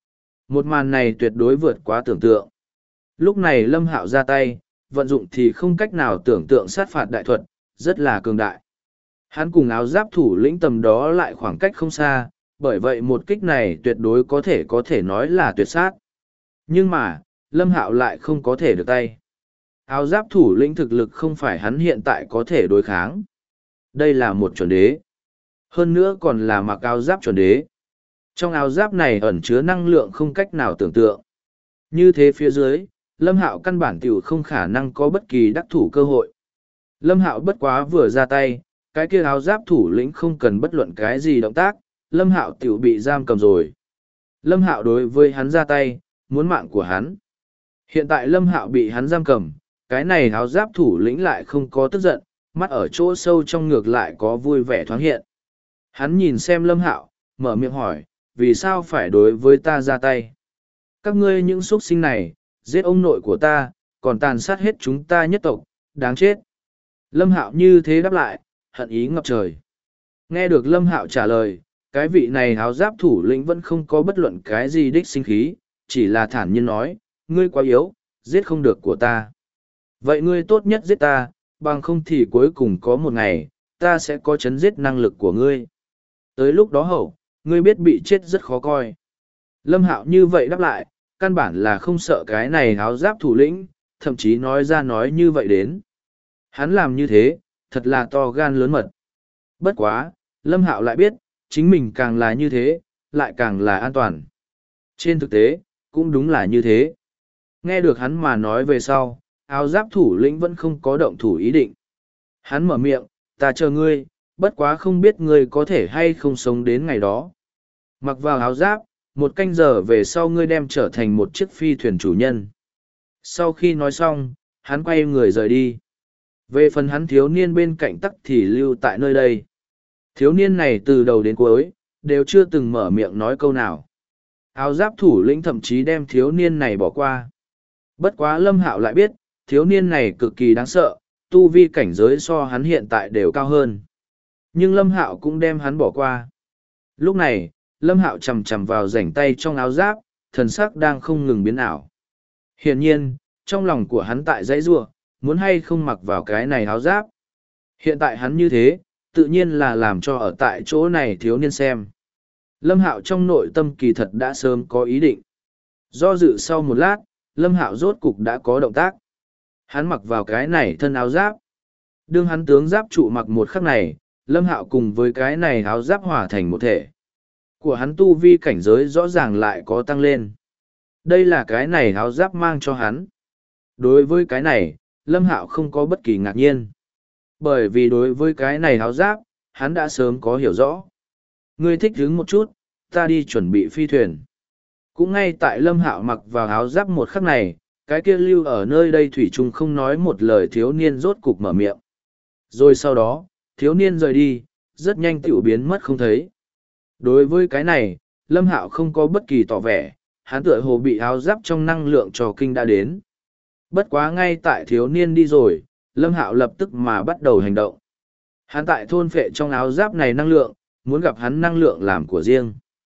Một màn này tuyệt đối vượt quá tưởng tượng. Lúc này Lâm Hạo ra tay, vận dụng thì không cách nào tưởng tượng sát phạt đại thuật, rất là cường đại. Hắn cùng áo giáp thủ lĩnh tầm đó lại khoảng cách không xa, bởi vậy một kích này tuyệt đối có thể nói là tuyệt sát. Nhưng mà, Lâm Hạo lại không có thể được tay. Áo giáp thủ lĩnh thực lực không phải hắn hiện tại có thể đối kháng. Đây là một chuẩn đế. Hơn nữa còn là mặc áo giáp chuẩn đế. Trong áo giáp này ẩn chứa năng lượng không cách nào tưởng tượng. Như thế phía dưới, Lâm Hạo căn bản tiểu không khả năng có bất kỳ đắc thủ cơ hội. Lâm Hạo bất quá vừa ra tay, cái kia áo giáp thủ lĩnh không cần bất luận cái gì động tác, Lâm Hạo tiểu bị giam cầm rồi. Lâm Hạo đối với hắn ra tay, muốn mạng của hắn. Hiện tại Lâm Hạo bị hắn giam cầm, cái này áo giáp thủ lĩnh lại không có tức giận, mắt ở chỗ sâu trong ngược lại có vui vẻ thoáng hiện. Hắn nhìn xem Lâm Hạo, mở miệng hỏi, vì sao phải đối với ta ra tay? Các ngươi những xuất sinh này, giết ông nội của ta, còn tàn sát hết chúng ta nhất tộc, đáng chết. Lâm Hạo như thế đáp lại, hận ý ngập trời. Nghe được Lâm Hạo trả lời, cái vị này áo giáp thủ lĩnh vẫn không có bất luận cái gì đích sinh khí, chỉ là thản nhiên nói, ngươi quá yếu, giết không được của ta. Vậy ngươi tốt nhất giết ta, bằng không thì cuối cùng có một ngày, ta sẽ có chấn giết năng lực của ngươi. Tới lúc đó hậu, ngươi biết bị chết rất khó coi. Lâm Hạo như vậy đáp lại, căn bản là không sợ cái này áo giáp thủ lĩnh, thậm chí nói ra nói như vậy đến. Hắn làm như thế, thật là to gan lớn mật. Bất quá, Lâm Hạo lại biết, chính mình càng là như thế, lại càng là an toàn. Trên thực tế, cũng đúng là như thế. Nghe được hắn mà nói về sau, áo giáp thủ lĩnh vẫn không có động thủ ý định. Hắn mở miệng, ta chờ ngươi, bất quá không biết ngươi có thể hay không sống đến ngày đó. Mặc vào áo giáp, một canh giờ về sau ngươi đem trở thành một chiếc phi thuyền chủ nhân. Sau khi nói xong, hắn quay người rời đi. Về phần hắn thiếu niên bên cạnh tắc thì lưu tại nơi đây. Thiếu niên này từ đầu đến cuối, đều chưa từng mở miệng nói câu nào. Áo giáp thủ lĩnh thậm chí đem thiếu niên này bỏ qua. Bất quá Lâm Hạo lại biết, thiếu niên này cực kỳ đáng sợ, tu vi cảnh giới so hắn hiện tại đều cao hơn. Nhưng Lâm Hạo cũng đem hắn bỏ qua. Lúc này, Lâm Hạo chầm chầm vào rảnh tay trong áo giáp, thần sắc đang không ngừng biến ảo. Hiển nhiên, trong lòng của hắn tại dãy rua, muốn hay không mặc vào cái này áo giáp. Hiện tại hắn như thế, tự nhiên là làm cho ở tại chỗ này thiếu niên xem. Lâm Hạo trong nội tâm kỳ thật đã sớm có ý định. Do dự sau một lát, Lâm Hạo rốt cục đã có động tác. Hắn mặc vào cái này thân áo giáp. Đương hắn tướng giáp trụ mặc một khắc này, Lâm Hạo cùng với cái này áo giáp hòa thành một thể. Của hắn tu vi cảnh giới rõ ràng lại có tăng lên. Đây là cái này áo giáp mang cho hắn. Đối với cái này, Lâm Hạo không có bất kỳ ngạc nhiên. Bởi vì đối với cái này áo giáp, hắn đã sớm có hiểu rõ. Ngươi thích hứng một chút, ta đi chuẩn bị phi thuyền. Cũng ngay tại Lâm Hạo mặc vào áo giáp một khắc này, cái kia lưu ở nơi đây thủy chung không nói một lời thiếu niên rốt cục mở miệng. Rồi sau đó, thiếu niên rời đi, rất nhanh tiểu biến mất không thấy. Đối với cái này, Lâm Hạo không có bất kỳ tỏ vẻ, hắn tựa hồ bị áo giáp trong năng lượng trò kinh đã đến. Bất quá ngay tại thiếu niên đi rồi, Lâm Hạo lập tức mà bắt đầu hành động. Hắn tại thôn phệ trong áo giáp này năng lượng, muốn gặp hắn năng lượng làm của riêng.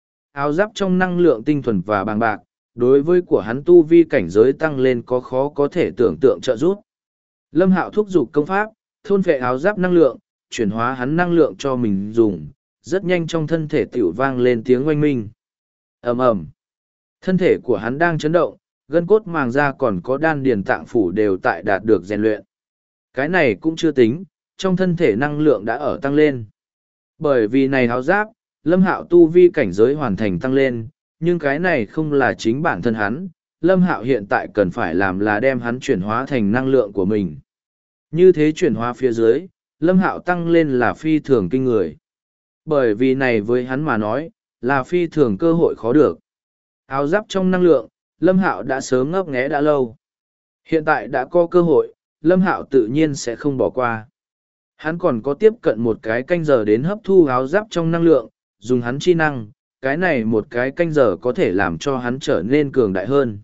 Áo giáp trong năng lượng tinh thuần và bàng bạc, đối với của hắn tu vi cảnh giới tăng lên có khó có thể tưởng tượng trợ giúp. Lâm Hạo thúc giục công pháp, thôn phệ áo giáp năng lượng, chuyển hóa hắn năng lượng cho mình dùng, rất nhanh trong thân thể tiểu vang lên tiếng oanh minh. Ầm ầm. Thân thể của hắn đang chấn động, gân cốt màng da còn có đan điền tạng phủ đều tại đạt được rèn luyện. Cái này cũng chưa tính, trong thân thể năng lượng đã ở tăng lên. Bởi vì này áo giáp, Lâm Hạo tu vi cảnh giới hoàn thành tăng lên, nhưng cái này không là chính bản thân hắn, Lâm Hạo hiện tại cần phải làm là đem hắn chuyển hóa thành năng lượng của mình. Như thế chuyển hóa phía dưới, Lâm Hạo tăng lên là phi thường kinh người. Bởi vì này với hắn mà nói, là phi thường cơ hội khó được. Áo giáp trong năng lượng, Lâm Hạo đã sớm ngấp nghé đã lâu. Hiện tại đã có cơ hội, Lâm Hạo tự nhiên sẽ không bỏ qua. Hắn còn có tiếp cận một cái canh giờ đến hấp thu áo giáp trong năng lượng, dùng hắn chi năng, cái này một cái canh giờ có thể làm cho hắn trở nên cường đại hơn.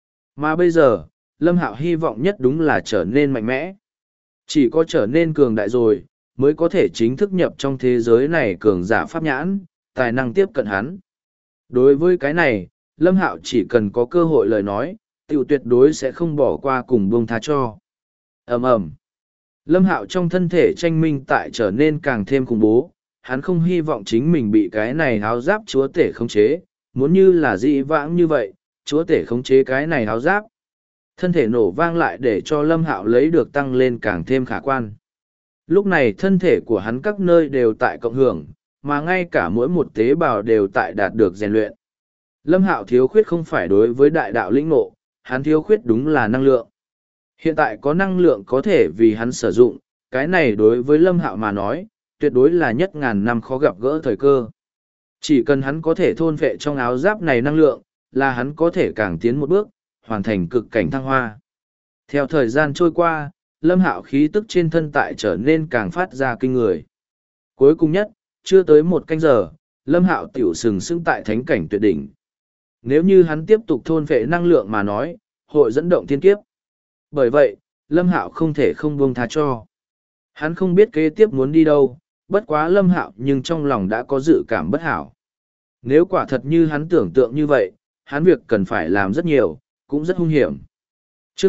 Mà bây giờ, Lâm Hạo hy vọng nhất đúng là trở nên mạnh mẽ. Chỉ có trở nên cường đại rồi, mới có thể chính thức nhập trong thế giới này cường giả pháp nhãn, tài năng tiếp cận hắn. Đối với cái này, Lâm Hạo chỉ cần có cơ hội lời nói, tiểu tuyệt đối sẽ không bỏ qua cùng buông tha cho. Ầm ầm. Lâm Hạo trong thân thể tranh minh tại trở nên càng thêm khủng bố, hắn không hy vọng chính mình bị cái này áo giáp chúa tể khống chế, muốn như là dị vãng như vậy, chúa tể khống chế cái này áo giáp. Thân thể nổ vang lại để cho Lâm Hạo lấy được tăng lên càng thêm khả quan. Lúc này thân thể của hắn các nơi đều tại cộng hưởng, mà ngay cả mỗi một tế bào đều tại đạt được rèn luyện. Lâm Hạo thiếu khuyết không phải đối với đại đạo lĩnh ngộ, hắn thiếu khuyết đúng là năng lượng. Hiện tại có năng lượng có thể vì hắn sử dụng, cái này đối với Lâm Hạo mà nói, tuyệt đối là nhất ngàn năm khó gặp gỡ thời cơ. Chỉ cần hắn có thể thôn phệ trong áo giáp này năng lượng, là hắn có thể càng tiến một bước, hoàn thành cực cảnh thăng hoa. Theo thời gian trôi qua, Lâm Hạo khí tức trên thân tại trở nên càng phát ra kinh người. Cuối cùng nhất, chưa tới một canh giờ, Lâm Hạo tiểu sừng sững tại thánh cảnh tuyệt đỉnh. Nếu như hắn tiếp tục thôn phệ năng lượng mà nói, hội dẫn động thiên kiếp. Bởi vậy, Lâm Hạo không thể không buông tha cho. Hắn không biết kế tiếp muốn đi đâu, bất quá Lâm Hạo nhưng trong lòng đã có dự cảm bất hảo. Nếu quả thật như hắn tưởng tượng như vậy, hắn việc cần phải làm rất nhiều, cũng rất hung hiểm. Chương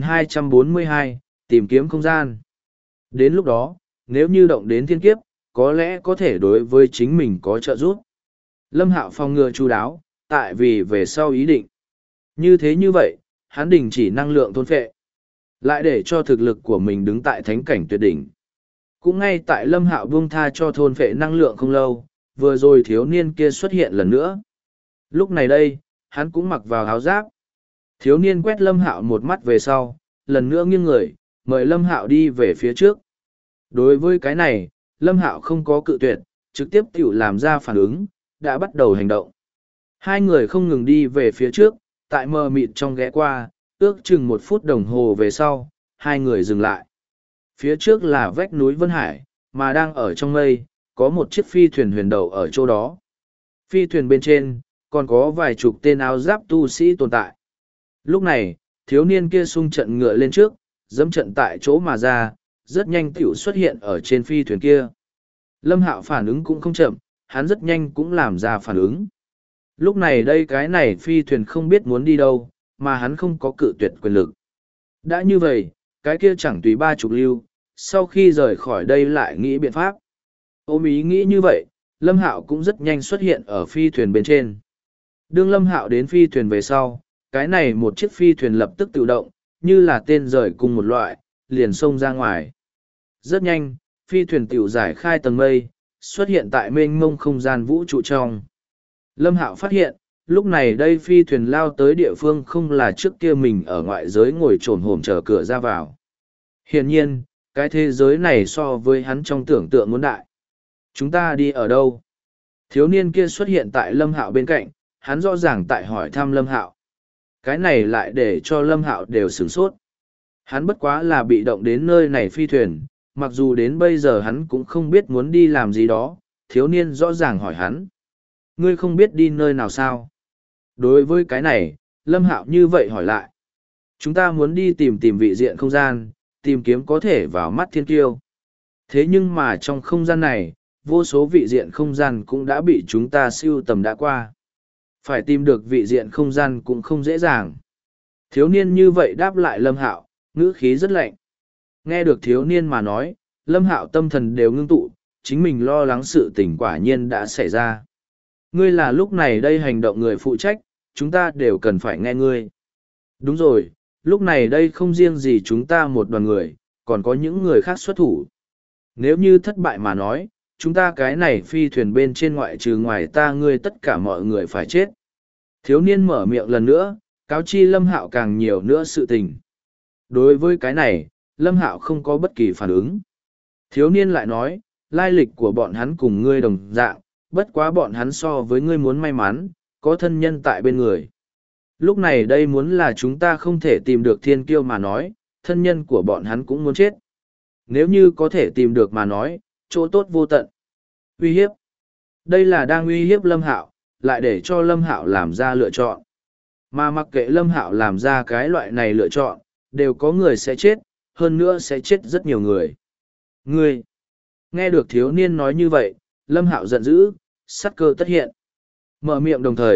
2242, tìm kiếm không gian. Đến lúc đó, nếu như động đến thiên kiếp, có lẽ có thể đối với chính mình có trợ giúp. Lâm Hạo phòng ngừa chu đáo, tại vì về sau ý định. Như thế như vậy, hắn đình chỉ năng lượng thôn phệ. Lại để cho thực lực của mình đứng tại thánh cảnh tuyệt đỉnh. Cũng ngay tại Lâm Hạo buông tha cho thôn phệ năng lượng không lâu, vừa rồi thiếu niên kia xuất hiện lần nữa. Lúc này đây, hắn cũng mặc vào áo giáp. Thiếu niên quét Lâm Hạo một mắt về sau, lần nữa nghiêng người, mời Lâm Hạo đi về phía trước. Đối với cái này, Lâm Hạo không có cự tuyệt, trực tiếp tiểu làm ra phản ứng, đã bắt đầu hành động. Hai người không ngừng đi về phía trước, tại mờ mịt trong ghé qua, ước chừng 1 phút đồng hồ về sau, hai người dừng lại. Phía trước là vách núi Vân Hải, mà đang ở trong mây, có một chiếc phi thuyền huyền đậu ở chỗ đó. Phi thuyền bên trên, còn có vài chục tên áo giáp tu sĩ tồn tại. Lúc này, thiếu niên kia xung trận ngựa lên trước, dẫm trận tại chỗ mà ra, rất nhanh tiểu xuất hiện ở trên phi thuyền kia. Lâm Hạo phản ứng cũng không chậm, hắn rất nhanh cũng làm ra phản ứng. Lúc này đây cái này phi thuyền không biết muốn đi đâu, mà hắn không có cự tuyệt quyền lực. Đã như vậy, cái kia chẳng tùy 30 lưu, sau khi rời khỏi đây lại nghĩ biện pháp. Ôm ý nghĩ như vậy, Lâm Hạo cũng rất nhanh xuất hiện ở phi thuyền bên trên. Đương Lâm Hạo đến phi thuyền về sau, cái này một chiếc phi thuyền lập tức tự động, như là tên rời cùng một loại, liền xông ra ngoài. Rất nhanh, phi thuyền tiểu giải khai tầng mây, xuất hiện tại mênh mông không gian vũ trụ trong. Lâm Hạo phát hiện, lúc này đây phi thuyền lao tới địa phương không là trước kia mình ở ngoại giới ngồi trồn hổm chờ cửa ra vào. Hiển nhiên, cái thế giới này so với hắn trong tưởng tượng muốn đại. Chúng ta đi ở đâu? Thiếu niên kia xuất hiện tại Lâm Hạo bên cạnh, hắn rõ ràng tại hỏi thăm Lâm Hạo. Cái này lại để cho Lâm Hạo đều sửng sốt. Hắn bất quá là bị động đến nơi này phi thuyền, mặc dù đến bây giờ hắn cũng không biết muốn đi làm gì đó, thiếu niên rõ ràng hỏi hắn. Ngươi không biết đi nơi nào sao? Đối với cái này, Lâm Hạo như vậy hỏi lại. Chúng ta muốn đi tìm vị diện không gian, tìm kiếm có thể vào mắt thiên kiêu. Thế nhưng mà trong không gian này, vô số vị diện không gian cũng đã bị chúng ta siêu tầm đã qua. Phải tìm được vị diện không gian cũng không dễ dàng. Thiếu niên như vậy đáp lại Lâm Hạo, ngữ khí rất lạnh. Nghe được thiếu niên mà nói, Lâm Hạo tâm thần đều ngưng tụ, chính mình lo lắng sự tình quả nhiên đã xảy ra. Ngươi là lúc này đây hành động người phụ trách, chúng ta đều cần phải nghe ngươi. Đúng rồi, lúc này đây không riêng gì chúng ta một đoàn người, còn có những người khác xuất thủ. Nếu như thất bại mà nói, chúng ta cái này phi thuyền bên trên ngoại trừ ngoài ta ngươi tất cả mọi người phải chết. Thiếu niên mở miệng lần nữa, cáo chi Lâm Hạo càng nhiều nữa sự tình. Đối với cái này, Lâm Hạo không có bất kỳ phản ứng. Thiếu niên lại nói, lai lịch của bọn hắn cùng ngươi đồng dạng, bất quá bọn hắn so với ngươi muốn may mắn, có thân nhân tại bên người. Lúc này đây muốn là chúng ta không thể tìm được thiên kiêu mà nói, thân nhân của bọn hắn cũng muốn chết. Nếu như có thể tìm được mà nói, chỗ tốt vô tận. Uy hiếp. Đây là đang uy hiếp Lâm Hạo, lại để cho Lâm Hạo làm ra lựa chọn. Mà mặc kệ Lâm Hạo làm ra cái loại này lựa chọn, đều có người sẽ chết, hơn nữa sẽ chết rất nhiều người. Ngươi! Nghe được thiếu niên nói như vậy, Lâm Hạo giận dữ, sát cơ tất hiện. Mở miệng đồng thời,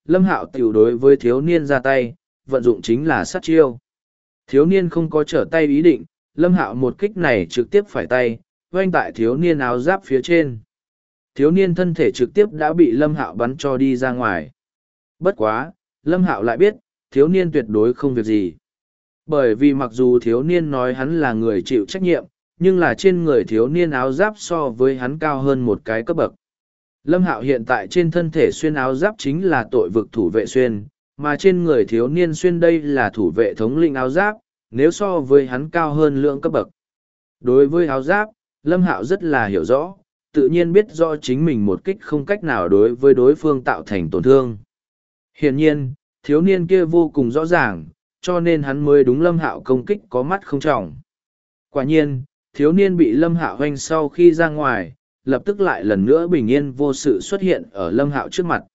Lâm Hạo tiểu đối với thiếu niên ra tay, vận dụng chính là sát chiêu. Thiếu niên không có trở tay ý định, Lâm Hạo một kích này trực tiếp phải tay, oanh tại thiếu niên áo giáp phía trên. Thiếu niên thân thể trực tiếp đã bị Lâm Hạo bắn cho đi ra ngoài. Bất quá, Lâm Hạo lại biết, thiếu niên tuyệt đối không việc gì. Bởi vì mặc dù thiếu niên nói hắn là người chịu trách nhiệm, nhưng là trên người thiếu niên áo giáp so với hắn cao hơn một cái cấp bậc. Lâm Hạo hiện tại trên thân thể xuyên áo giáp chính là tội vực thủ vệ xuyên, mà trên người thiếu niên xuyên đây là thủ vệ thống lĩnh áo giáp, nếu so với hắn cao hơn lượng cấp bậc. Đối với áo giáp, Lâm Hạo rất là hiểu rõ, tự nhiên biết rõ chính mình một kích không cách nào đối với đối phương tạo thành tổn thương. Hiển nhiên, thiếu niên kia vô cùng rõ ràng, cho nên hắn mới đúng Lâm Hạo công kích có mắt không trọng. Quả nhiên, thiếu niên bị Lâm Hạo hoanh sau khi ra ngoài, lập tức lại lần nữa bình yên vô sự xuất hiện ở Lâm Hạo trước mặt.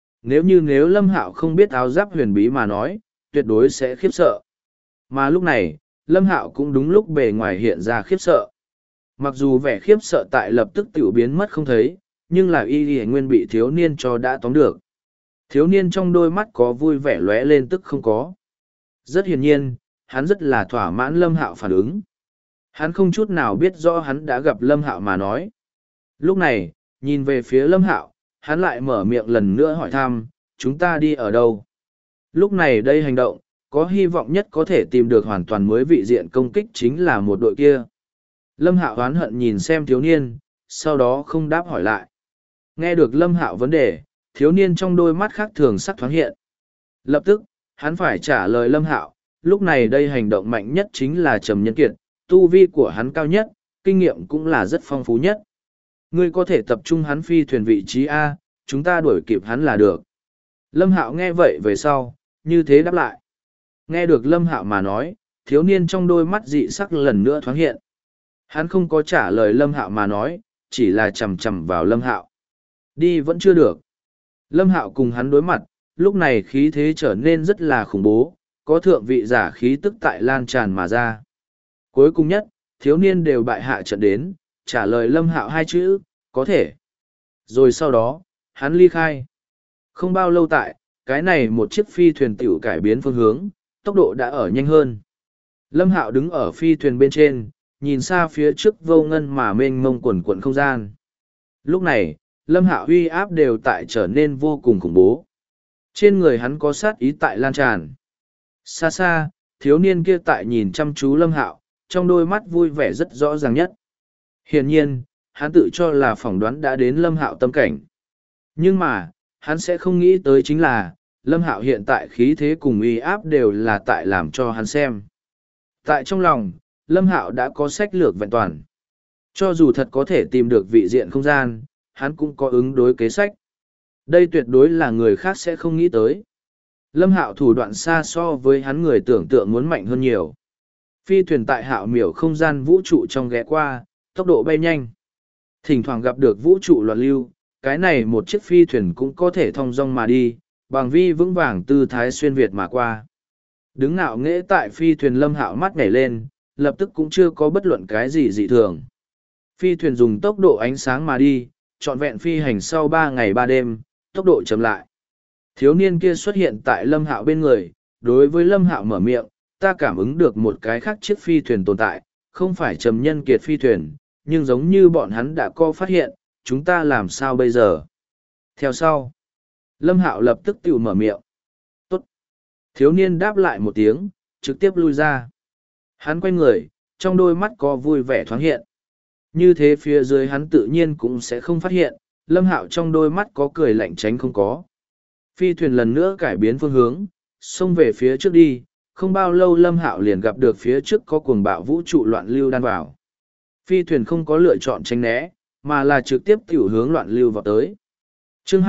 Nếu Lâm Hạo không biết áo giáp huyền bí mà nói, tuyệt đối sẽ khiếp sợ. Mà lúc này, Lâm Hạo cũng đúng lúc bề ngoài hiện ra khiếp sợ. Mặc dù vẻ khiếp sợ tại lập tức tiểu biến mất không thấy, nhưng là y nguyên bị thiếu niên cho đã tóm được. Thiếu niên trong đôi mắt có vui vẻ lóe lên tức không có. Rất hiển nhiên, hắn rất là thỏa mãn Lâm Hạo phản ứng. Hắn không chút nào biết rõ hắn đã gặp Lâm Hạo mà nói. Lúc này, nhìn về phía Lâm Hạo, hắn lại mở miệng lần nữa hỏi thăm, chúng ta đi ở đâu? Lúc này đây hành động, có hy vọng nhất có thể tìm được hoàn toàn mới vị diện công kích chính là một đội kia. Lâm Hạo oán hận nhìn xem thiếu niên, sau đó không đáp hỏi lại. Nghe được Lâm Hạo vấn đề, thiếu niên trong đôi mắt khác thường sắc thoáng hiện. Lập tức, hắn phải trả lời Lâm Hạo, lúc này đây hành động mạnh nhất chính là Trầm Nhân Kiệt, tu vi của hắn cao nhất, kinh nghiệm cũng là rất phong phú nhất. Ngươi có thể tập trung hắn phi thuyền vị trí A, chúng ta đuổi kịp hắn là được. Lâm Hạo nghe vậy về sau, như thế đáp lại. Nghe được Lâm Hạo mà nói, thiếu niên trong đôi mắt dị sắc lần nữa thoáng hiện. Hắn không có trả lời Lâm Hạo mà nói, chỉ là chầm chầm vào Lâm Hạo. Đi vẫn chưa được. Lâm Hạo cùng hắn đối mặt, lúc này khí thế trở nên rất là khủng bố, có thượng vị giả khí tức tại lan tràn mà ra. Cuối cùng nhất, thiếu niên đều bại hạ trận đến, trả lời Lâm Hạo hai chữ, có thể. Rồi sau đó, hắn ly khai. Không bao lâu tại, cái này một chiếc phi thuyền tiểu cải biến phương hướng, tốc độ đã ở nhanh hơn. Lâm Hạo đứng ở phi thuyền bên trên, nhìn xa phía trước vô ngân mà mênh mông quần quận không gian. Lúc này, Lâm Hạo uy áp đều tại trở nên vô cùng khủng bố. Trên người hắn có sát ý tại lan tràn. Xa xa, thiếu niên kia tại nhìn chăm chú Lâm Hạo, trong đôi mắt vui vẻ rất rõ ràng nhất. Hiển nhiên, hắn tự cho là phỏng đoán đã đến Lâm Hạo tâm cảnh. Nhưng mà, hắn sẽ không nghĩ tới chính là, Lâm Hạo hiện tại khí thế cùng uy áp đều là tại làm cho hắn xem. Tại trong lòng, Lâm Hạo đã có sách lược vẹn toàn. Cho dù thật có thể tìm được vị diện không gian, hắn cũng có ứng đối kế sách. Đây tuyệt đối là người khác sẽ không nghĩ tới. Lâm Hạo thủ đoạn xa so với hắn người tưởng tượng muốn mạnh hơn nhiều. Phi thuyền tại Hạo miểu không gian vũ trụ trong ghé qua, tốc độ bay nhanh. Thỉnh thoảng gặp được vũ trụ loạn lưu, cái này một chiếc phi thuyền cũng có thể thong dong mà đi, bằng vi vững vàng tư thái xuyên Việt mà qua. Đứng ngạo nghễ tại phi thuyền Lâm Hạo mắt nhảy lên, lập tức cũng chưa có bất luận cái gì dị thường. Phi thuyền dùng tốc độ ánh sáng mà đi, trọn vẹn phi hành sau 3 ngày 3 đêm, tốc độ chậm lại. Thiếu niên kia xuất hiện tại Lâm Hạo bên người, đối với Lâm Hạo mở miệng, ta cảm ứng được một cái khác chiếc phi thuyền tồn tại, không phải Trầm Nhân Kiệt phi thuyền, nhưng giống như bọn hắn đã có phát hiện, chúng ta làm sao bây giờ? Theo sau, Lâm Hạo lập tức tự mở miệng. Tốt. Thiếu niên đáp lại một tiếng, trực tiếp lui ra. Hắn quay người, trong đôi mắt có vui vẻ thoáng hiện. Như thế phía dưới hắn tự nhiên cũng sẽ không phát hiện, Lâm Hạo trong đôi mắt có cười lạnh tránh không có. Phi thuyền lần nữa cải biến phương hướng, xông về phía trước đi, không bao lâu Lâm Hạo liền gặp được phía trước có cuồng bạo vũ trụ loạn lưu đan vào. Phi thuyền không có lựa chọn tránh né, mà là trực tiếp tiểu hướng loạn lưu vào tới. Chương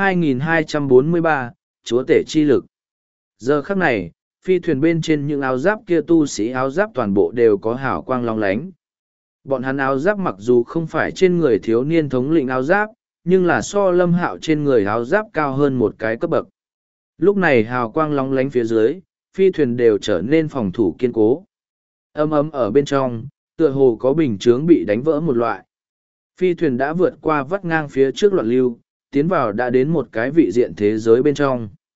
2243, Chúa tể chi lực. Giờ khắc này, phi thuyền bên trên những áo giáp kia tu sĩ áo giáp toàn bộ đều có hào quang long lánh. Bọn hắn áo giáp mặc dù không phải trên người thiếu niên thống lĩnh áo giáp, nhưng là so Lâm Hạo trên người áo giáp cao hơn một cái cấp bậc. Lúc này hào quang long lánh phía dưới, phi thuyền đều trở nên phòng thủ kiên cố. Ấm ấm ở bên trong, tựa hồ có bình chướng bị đánh vỡ một loại. Phi thuyền đã vượt qua vắt ngang phía trước loạn lưu, tiến vào đã đến một cái vị diện thế giới bên trong.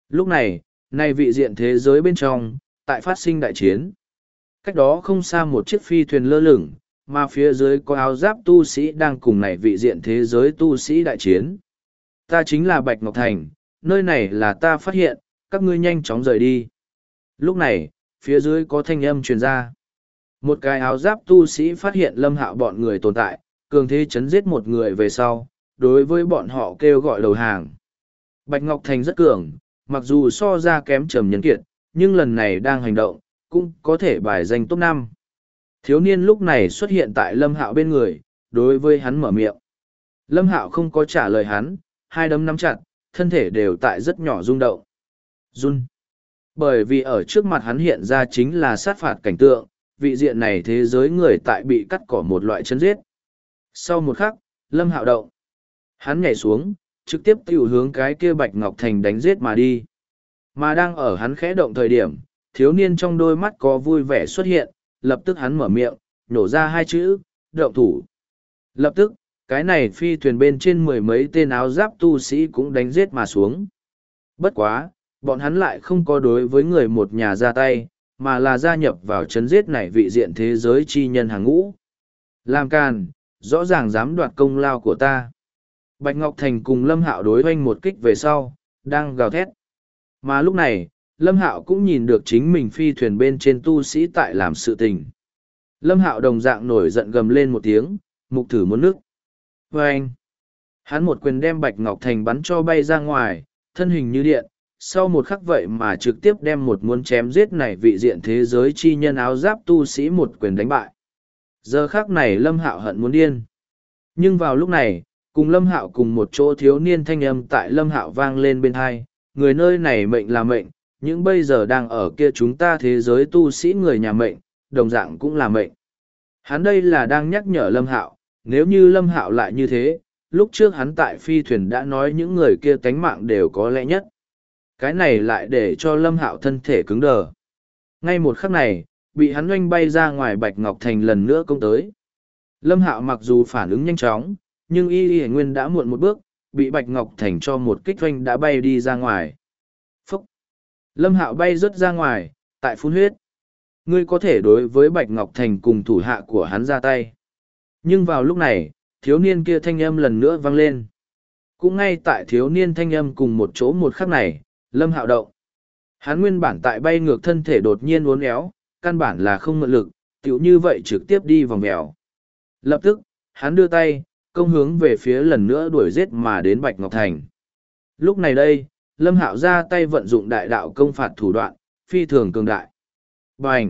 Lúc này, này vị diện thế giới bên trong, tại phát sinh đại chiến. Cách đó không xa một chiếc phi thuyền lơ lửng, mà phía dưới có áo giáp tu sĩ đang cùng này vị diện thế giới tu sĩ đại chiến. Ta chính là Bạch Ngọc Thành, nơi này là ta phát hiện, các ngươi nhanh chóng rời đi. Lúc này, phía dưới có thanh âm truyền ra. Một cái áo giáp tu sĩ phát hiện Lâm Hạo bọn người tồn tại, cường thế chấn giết một người về sau, đối với bọn họ kêu gọi đầu hàng. Bạch Ngọc Thành rất cường, mặc dù so ra kém Trầm Nhân Kiệt, nhưng lần này đang hành động, cũng có thể bài danh top 5. Thiếu niên lúc này xuất hiện tại Lâm Hạo bên người, đối với hắn mở miệng. Lâm Hạo không có trả lời hắn, hai đấm nắm chặt, thân thể đều tại rất nhỏ rung động. Run. Bởi vì ở trước mặt hắn hiện ra chính là sát phạt cảnh tượng, vị diện này thế giới người tại bị cắt cỏ một loại chân giết. Sau một khắc, Lâm Hạo động. Hắn nhảy xuống, trực tiếp tiểu hướng cái kia Bạch Ngọc Thành đánh giết mà đi. Mà đang ở hắn khẽ động thời điểm, thiếu niên trong đôi mắt có vui vẻ xuất hiện, lập tức hắn mở miệng, nhổ ra hai chữ, động thủ. Lập tức, cái này phi thuyền bên trên mười mấy tên áo giáp tu sĩ cũng đánh giết mà xuống. Bất quá, bọn hắn lại không có đối với người một nhà ra tay, mà là gia nhập vào chấn giết này vị diện thế giới chi nhân hàng ngũ. Làm càn, rõ ràng dám đoạt công lao của ta. Bạch Ngọc Thành cùng Lâm Hạo đối hoanh một kích về sau, đang gào thét. Mà lúc này, Lâm Hạo cũng nhìn được chính mình phi thuyền bên trên tu sĩ tại làm sự tình. Lâm Hạo đồng dạng nổi giận gầm lên một tiếng, mục thử muốn nước. Và anh, hắn một quyền đem Bạch Ngọc Thành bắn cho bay ra ngoài, thân hình như điện, sau một khắc vậy mà trực tiếp đem một muốn chém giết này vị diện thế giới chi nhân áo giáp tu sĩ một quyền đánh bại. Giờ khắc này Lâm Hạo hận muốn điên. Nhưng vào lúc này, cùng Lâm Hạo cùng một chỗ thiếu niên thanh âm tại Lâm Hạo vang lên bên hai, người nơi này mệnh là mệnh, những bây giờ đang ở kia chúng ta thế giới tu sĩ người nhà mệnh, đồng dạng cũng là mệnh. Hắn đây là đang nhắc nhở Lâm Hạo, nếu như Lâm Hạo lại như thế, lúc trước hắn tại phi thuyền đã nói những người kia tánh mạng đều có lẽ nhất. Cái này lại để cho Lâm Hạo thân thể cứng đờ. Ngay một khắc này, bị hắn oanh bay ra ngoài Bạch Ngọc Thành lần nữa công tới. Lâm Hạo mặc dù phản ứng nhanh chóng, nhưng y nguyên đã muộn một bước, bị Bạch Ngọc Thành cho một kích oanh đã bay đi ra ngoài. Phúc! Lâm Hạo bay rớt ra ngoài, tại phun huyết. Ngươi có thể đối với Bạch Ngọc Thành cùng thủ hạ của hắn ra tay. Nhưng vào lúc này, thiếu niên kia thanh âm lần nữa vang lên. Cũng ngay tại thiếu niên thanh âm cùng một chỗ một khắc này, Lâm Hạo động. Hắn nguyên bản tại bay ngược thân thể đột nhiên uốn éo, căn bản là không mượn lực, tựu như vậy trực tiếp đi vòng mèo. Lập tức, hắn đưa tay, công hướng về phía lần nữa đuổi giết mà đến Bạch Ngọc Thành. Lúc này đây, Lâm Hạo ra tay vận dụng đại đạo công phạt thủ đoạn, phi thường cường đại. Bành!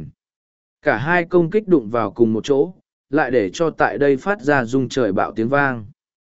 Cả hai công kích đụng vào cùng một chỗ, lại để cho tại đây phát ra rung trời bạo tiếng vang.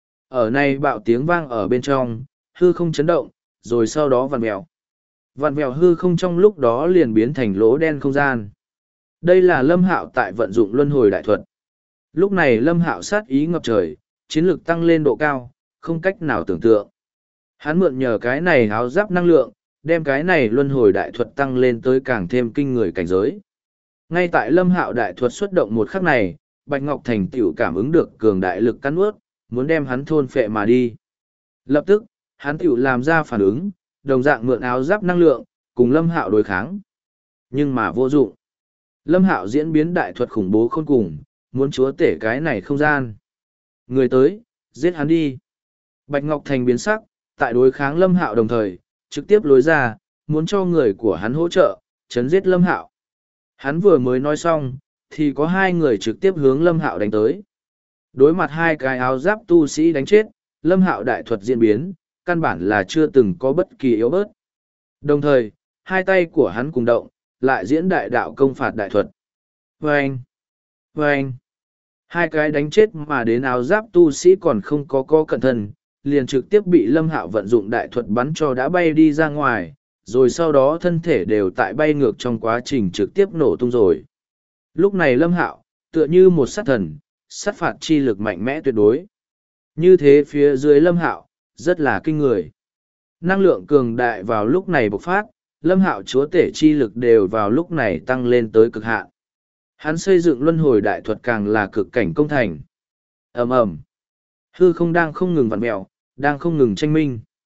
Ở này bạo tiếng vang ở bên trong, hư không chấn động, rồi sau đó vặn vẹo. Vặn vẹo hư không trong lúc đó liền biến thành lỗ đen không gian. Đây là Lâm Hạo tại vận dụng luân hồi đại thuật. Lúc này Lâm Hạo sát ý ngập trời, chiến lực tăng lên độ cao, không cách nào tưởng tượng. Hắn mượn nhờ cái này áo giáp năng lượng, đem cái này luân hồi đại thuật tăng lên tới càng thêm kinh người cảnh giới. Ngay tại Lâm Hạo đại thuật xuất động một khắc này, Bạch Ngọc Thành tiểu cảm ứng được cường đại lực cắn ướt, muốn đem hắn thôn phệ mà đi. Lập tức, hắn tiểu làm ra phản ứng, đồng dạng mượn áo giáp năng lượng, cùng Lâm Hạo đối kháng. Nhưng mà vô dụng. Lâm Hạo diễn biến đại thuật khủng bố khôn cùng, muốn chúa tể cái này không gian. Người tới, giết hắn đi. Bạch Ngọc Thành biến sắc, tại đối kháng Lâm Hạo đồng thời, trực tiếp lối ra, muốn cho người của hắn hỗ trợ, chấn giết Lâm Hạo. Hắn vừa mới nói xong, thì có hai người trực tiếp hướng Lâm Hạo đánh tới. Đối mặt hai cái áo giáp tu sĩ đánh chết, Lâm Hạo đại thuật diễn biến, căn bản là chưa từng có bất kỳ yếu bớt. Đồng thời, hai tay của hắn cùng động, lại diễn đại đạo công phạt đại thuật. Vâng! Vâng! Hai cái đánh chết mà đến áo giáp tu sĩ còn không có cẩn thận, liền trực tiếp bị Lâm Hạo vận dụng đại thuật bắn cho đã bay đi ra ngoài, rồi sau đó thân thể đều tại bay ngược trong quá trình trực tiếp nổ tung rồi. Lúc này Lâm Hạo, tựa như một sát thần, sát phạt chi lực mạnh mẽ tuyệt đối. Như thế phía dưới Lâm Hạo, rất là kinh người. Năng lượng cường đại vào lúc này bộc phát, Lâm Hạo chúa tể chi lực đều vào lúc này tăng lên tới cực hạn. Hắn xây dựng luân hồi đại thuật càng là cực cảnh công thành. Ầm ầm, hư không đang không ngừng vặn mèo, đang không ngừng tranh minh.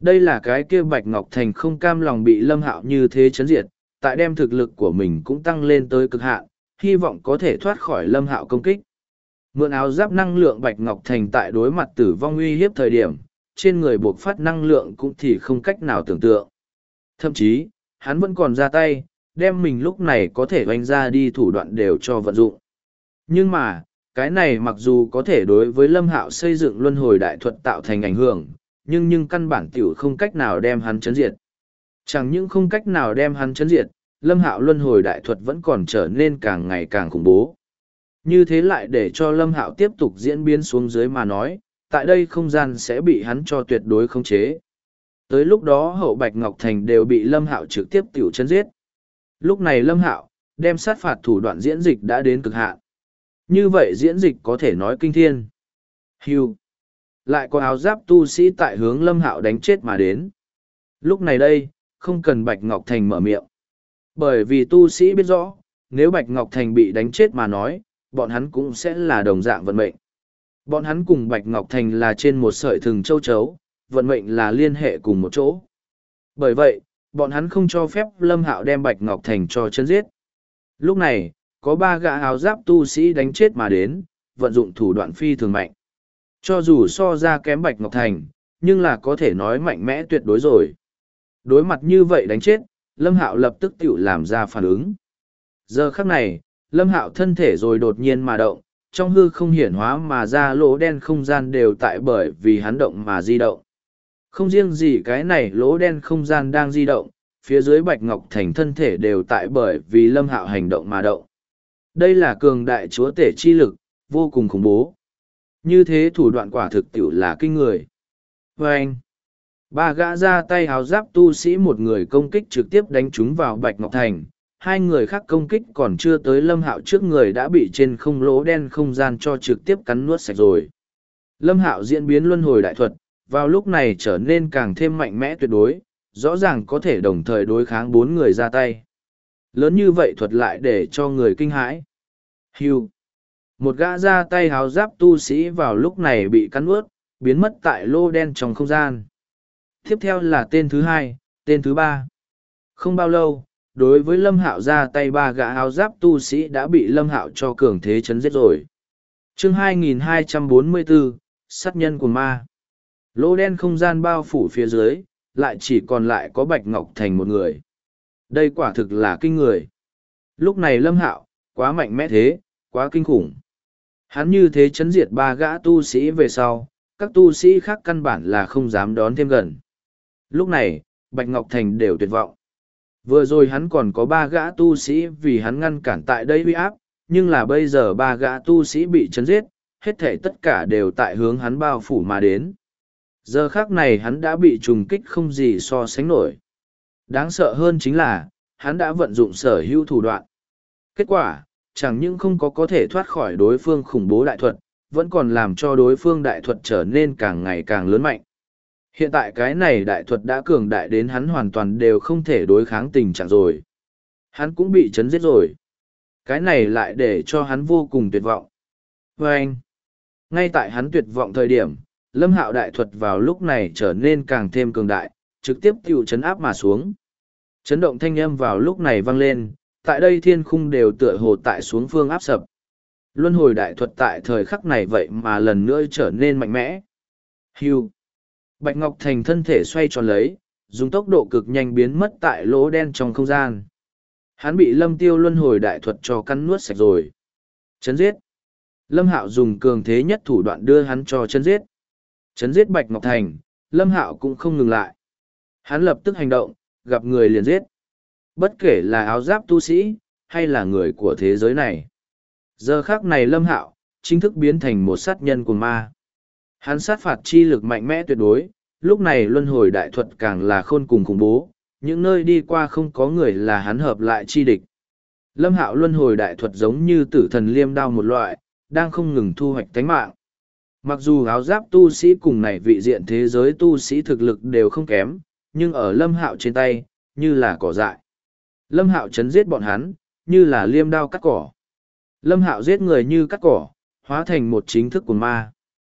Đây là cái kia Bạch Ngọc Thành không cam lòng bị Lâm Hạo như thế chấn diệt, tại đem thực lực của mình cũng tăng lên tới cực hạn, hy vọng có thể thoát khỏi Lâm Hạo công kích. Mượn áo giáp năng lượng Bạch Ngọc Thành tại đối mặt tử vong uy hiếp thời điểm, trên người buộc phát năng lượng cũng thì không cách nào tưởng tượng. Thậm chí, hắn vẫn còn ra tay, đem mình lúc này có thể oanh ra đi thủ đoạn đều cho vận dụng. Nhưng mà, cái này mặc dù có thể đối với Lâm Hạo xây dựng luân hồi đại thuật tạo thành ảnh hưởng, nhưng căn bản tiểu không cách nào đem hắn chấn diệt. Chẳng những không cách nào đem hắn chấn diệt, Lâm Hạo luân hồi đại thuật vẫn còn trở nên càng ngày càng khủng bố. Như thế lại để cho Lâm Hạo tiếp tục diễn biến xuống dưới mà nói, tại đây không gian sẽ bị hắn cho tuyệt đối khống chế. Tới lúc đó hậu Bạch Ngọc Thành đều bị Lâm Hạo trực tiếp tiểu chấn giết. Lúc này Lâm Hạo đem sát phạt thủ đoạn diễn dịch đã đến cực hạn. Như vậy diễn dịch có thể nói kinh thiên. Hưu. Lại có áo giáp tu sĩ tại hướng Lâm Hạo đánh chết mà đến. Lúc này đây, không cần Bạch Ngọc Thành mở miệng. Bởi vì tu sĩ biết rõ, nếu Bạch Ngọc Thành bị đánh chết mà nói, bọn hắn cũng sẽ là đồng dạng vận mệnh. Bọn hắn cùng Bạch Ngọc Thành là trên một sợi thừng châu chấu, vận mệnh là liên hệ cùng một chỗ. Bởi vậy, bọn hắn không cho phép Lâm Hạo đem Bạch Ngọc Thành cho chân giết. Lúc này, có ba gã áo giáp tu sĩ đánh chết mà đến, vận dụng thủ đoạn phi thường mạnh. Cho dù so ra kém Bạch Ngọc Thành, nhưng là có thể nói mạnh mẽ tuyệt đối rồi. Đối mặt như vậy đánh chết, Lâm Hạo lập tức tự làm ra phản ứng. Giờ khắc này, Lâm Hạo thân thể rồi đột nhiên mà động, trong hư không hiển hóa mà ra lỗ đen không gian đều tại bởi vì hắn động mà di động. Không riêng gì cái này lỗ đen không gian đang di động, phía dưới Bạch Ngọc Thành thân thể đều tại bởi vì Lâm Hạo hành động mà động. Đây là cường đại chúa tể chi lực, vô cùng khủng bố. Như thế thủ đoạn quả thực tiểu là kinh người. Và anh, ba gã ra tay háo giáp tu sĩ một người công kích trực tiếp đánh trúng vào Bạch Ngọc Thành. Hai người khác công kích còn chưa tới Lâm Hạo trước người đã bị trên không lỗ đen không gian cho trực tiếp cắn nuốt sạch rồi. Lâm Hạo diễn biến luân hồi đại thuật, vào lúc này trở nên càng thêm mạnh mẽ tuyệt đối, rõ ràng có thể đồng thời đối kháng bốn người ra tay. Lớn như vậy thuật lại để cho người kinh hãi. Hưu. Một gã ra tay háo giáp tu sĩ vào lúc này bị cắn nuốt, biến mất tại lô đen trong không gian. Tiếp theo là tên thứ hai, tên thứ ba. Không bao lâu, đối với Lâm Hạo ra tay ba gã áo giáp tu sĩ đã bị Lâm Hạo cho cường thế chấn giết rồi. Chương 2244, sát nhân của ma. Lô đen không gian bao phủ phía dưới, lại chỉ còn lại có Bạch Ngọc Thành một người. Đây quả thực là kinh người. Lúc này Lâm Hạo, quá mạnh mẽ thế, quá kinh khủng. Hắn như thế chấn diệt ba gã tu sĩ về sau, các tu sĩ khác căn bản là không dám đón thêm gần. Lúc này, Bạch Ngọc Thành đều tuyệt vọng. Vừa rồi hắn còn có ba gã tu sĩ vì hắn ngăn cản tại đây uy áp, nhưng là bây giờ ba gã tu sĩ bị chấn giết, hết thể tất cả đều tại hướng hắn bao phủ mà đến. Giờ khác này hắn đã bị trùng kích không gì so sánh nổi. Đáng sợ hơn chính là, hắn đã vận dụng sở hữu thủ đoạn. Kết quả, chẳng những không có thể thoát khỏi đối phương khủng bố đại thuật, vẫn còn làm cho đối phương đại thuật trở nên càng ngày càng lớn mạnh. Hiện tại cái này đại thuật đã cường đại đến hắn hoàn toàn đều không thể đối kháng tình trạng rồi. Hắn cũng bị chấn giết rồi. Cái này lại để cho hắn vô cùng tuyệt vọng. Và anh, ngay tại hắn tuyệt vọng thời điểm, Lâm Hạo đại thuật vào lúc này trở nên càng thêm cường đại, trực tiếp tiêu chấn áp mà xuống. Chấn động thanh âm vào lúc này vang lên, tại đây thiên khung đều tựa hồ tại xuống phương áp sập. Luân hồi đại thuật tại thời khắc này vậy mà lần nữa trở nên mạnh mẽ. Hưu. Bạch Ngọc Thành thân thể xoay tròn lấy, dùng tốc độ cực nhanh biến mất tại lỗ đen trong không gian. Hắn bị Lâm Tiêu luân hồi đại thuật cho cắn nuốt sạch rồi. Chấn giết. Lâm Hạo dùng cường thế nhất thủ đoạn đưa hắn cho chấn giết. Chấn giết Bạch Ngọc Thành, Lâm Hạo cũng không ngừng lại. Hắn lập tức hành động, gặp người liền giết. Bất kể là áo giáp tu sĩ, hay là người của thế giới này. Giờ khắc này Lâm Hạo chính thức biến thành một sát nhân của ma. Hắn sát phạt chi lực mạnh mẽ tuyệt đối, lúc này luân hồi đại thuật càng là khôn cùng khủng bố, những nơi đi qua không có người là hắn hợp lại chi địch. Lâm Hạo luân hồi đại thuật giống như tử thần liêm đao một loại, đang không ngừng thu hoạch tánh mạng. Mặc dù áo giáp tu sĩ cùng này vị diện thế giới tu sĩ thực lực đều không kém, nhưng ở Lâm Hạo trên tay, như là cỏ dại. Lâm Hạo chấn giết bọn hắn, như là liêm đao cắt cỏ. Lâm Hạo giết người như cắt cỏ, hóa thành một chính thức của ma.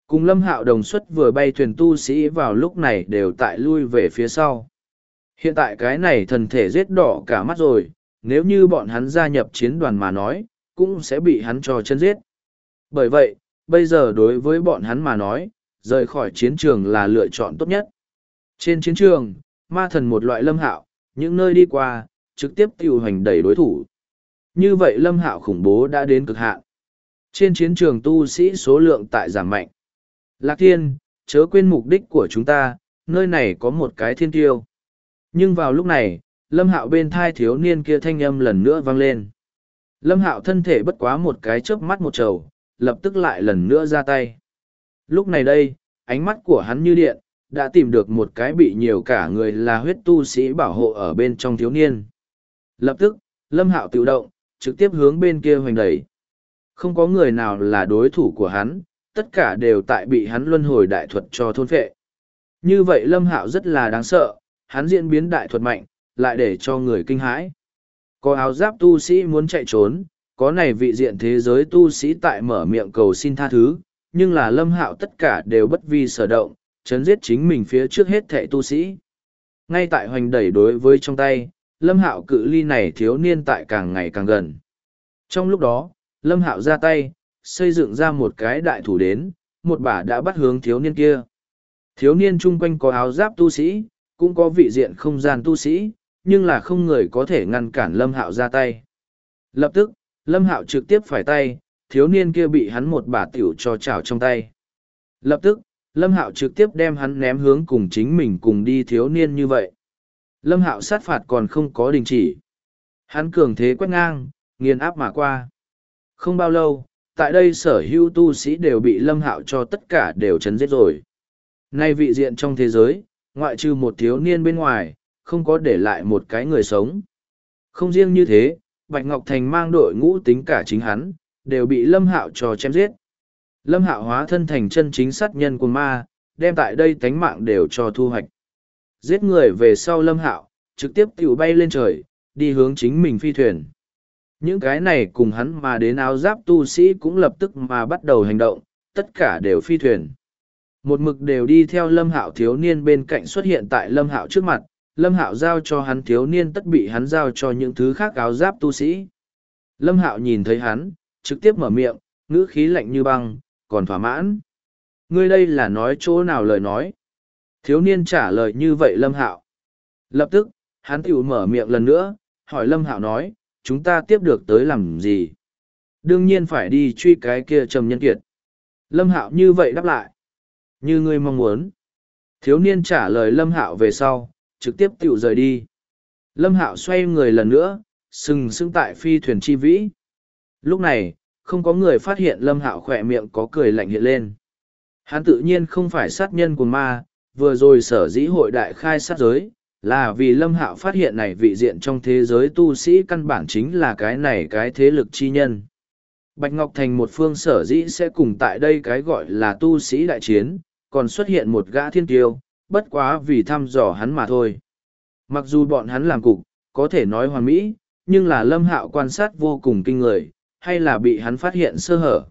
Cùng Lâm Hạo đồng suất vừa bay thuyền tu sĩ vào lúc này đều tại lui về phía sau. Hiện tại cái này thần thể giết đỏ cả mắt rồi, nếu như bọn hắn gia nhập chiến đoàn mà nói, cũng sẽ bị hắn cho chân giết. Bởi vậy, bây giờ đối với bọn hắn mà nói, rời khỏi chiến trường là lựa chọn tốt nhất. Trên chiến trường, ma thần một loại Lâm Hạo, những nơi đi qua, trực tiếp tiêu hành đẩy đối thủ. Như vậy Lâm Hạo khủng bố đã đến cực hạn. Trên chiến trường tu sĩ số lượng tại giảm mạnh. Lạc Thiên, chớ quên mục đích của chúng ta, nơi này có một cái thiên tiêu. Nhưng vào lúc này, Lâm Hạo bên thai thiếu niên kia thanh âm lần nữa vang lên. Lâm Hạo thân thể bất quá một cái chớp mắt một trầu, lập tức lại lần nữa ra tay. Lúc này đây, ánh mắt của hắn như điện, đã tìm được một cái bị nhiều cả người là huyết tu sĩ bảo hộ ở bên trong thiếu niên. Lập tức, Lâm Hạo tự động, trực tiếp hướng bên kia hoành đẩy. Không có người nào là đối thủ của hắn, tất cả đều tại bị hắn luân hồi đại thuật cho thôn phệ. Như vậy Lâm Hạo rất là đáng sợ, hắn diễn biến đại thuật mạnh, lại để cho người kinh hãi. Có áo giáp tu sĩ muốn chạy trốn, có này vị diện thế giới tu sĩ tại mở miệng cầu xin tha thứ, nhưng là Lâm Hạo tất cả đều bất vi sở động, chấn giết chính mình phía trước hết thệ tu sĩ. Ngay tại hoành đẩy đối với trong tay, Lâm Hạo cự ly này thiếu niên tại càng ngày càng gần. Trong lúc đó, Lâm Hạo ra tay, xây dựng ra một cái đại thủ đến, một bả đã bắt hướng thiếu niên kia. Thiếu niên chung quanh có áo giáp tu sĩ, cũng có vị diện không gian tu sĩ, nhưng là không người có thể ngăn cản Lâm Hạo ra tay. Lập tức, Lâm Hạo trực tiếp phải tay, thiếu niên kia bị hắn một bả tiểu cho chảo trong tay. Lập tức, Lâm Hạo trực tiếp đem hắn ném hướng cùng chính mình cùng đi thiếu niên như vậy. Lâm Hạo sát phạt còn không có đình chỉ. Hắn cường thế quét ngang, nghiền áp mà qua. Không bao lâu, tại đây sở hữu tu sĩ đều bị Lâm Hạo cho tất cả đều chấn giết rồi. Nay vị diện trong thế giới, ngoại trừ một thiếu niên bên ngoài, không có để lại một cái người sống. Không riêng như thế, Bạch Ngọc Thành mang đội ngũ tính cả chính hắn, đều bị Lâm Hạo cho chém giết. Lâm Hạo hóa thân thành chân chính sát nhân của ma, đem tại đây tánh mạng đều cho thu hoạch. Giết người về sau Lâm Hạo, trực tiếp tiểu bay lên trời, đi hướng chính mình phi thuyền. Những cái này cùng hắn mà đến áo giáp tu sĩ cũng lập tức mà bắt đầu hành động, tất cả đều phi thuyền. Một mực đều đi theo Lâm Hạo thiếu niên bên cạnh xuất hiện tại Lâm Hạo trước mặt, Lâm Hạo giao cho hắn thiếu niên tất bị hắn giao cho những thứ khác áo giáp tu sĩ. Lâm Hạo nhìn thấy hắn, trực tiếp mở miệng, ngữ khí lạnh như băng, còn thỏa mãn. Ngươi đây là nói chỗ nào lời nói? Thiếu niên trả lời như vậy Lâm Hạo. Lập tức, hắn tiểu mở miệng lần nữa, hỏi Lâm Hạo nói, chúng ta tiếp được tới làm gì? Đương nhiên phải đi truy cái kia Trầm Nhân Kiệt. Lâm Hạo như vậy đáp lại. Như ngươi mong muốn. Thiếu niên trả lời Lâm Hạo về sau, trực tiếp tiểu rời đi. Lâm Hạo xoay người lần nữa, sừng sững tại phi thuyền chi vĩ. Lúc này, không có người phát hiện Lâm Hạo khỏe miệng có cười lạnh hiện lên. Hắn tự nhiên không phải sát nhân của ma, vừa rồi sở dĩ hội đại khai sát giới, là vì Lâm Hạo phát hiện này vị diện trong thế giới tu sĩ căn bản chính là cái này cái thế lực chi nhân. Bạch Ngọc Thành một phương sở dĩ sẽ cùng tại đây cái gọi là tu sĩ đại chiến, còn xuất hiện một gã thiên kiêu, bất quá vì thăm dò hắn mà thôi. Mặc dù bọn hắn làm cục, có thể nói hoàn mỹ, nhưng là Lâm Hạo quan sát vô cùng kinh người, hay là bị hắn phát hiện sơ hở.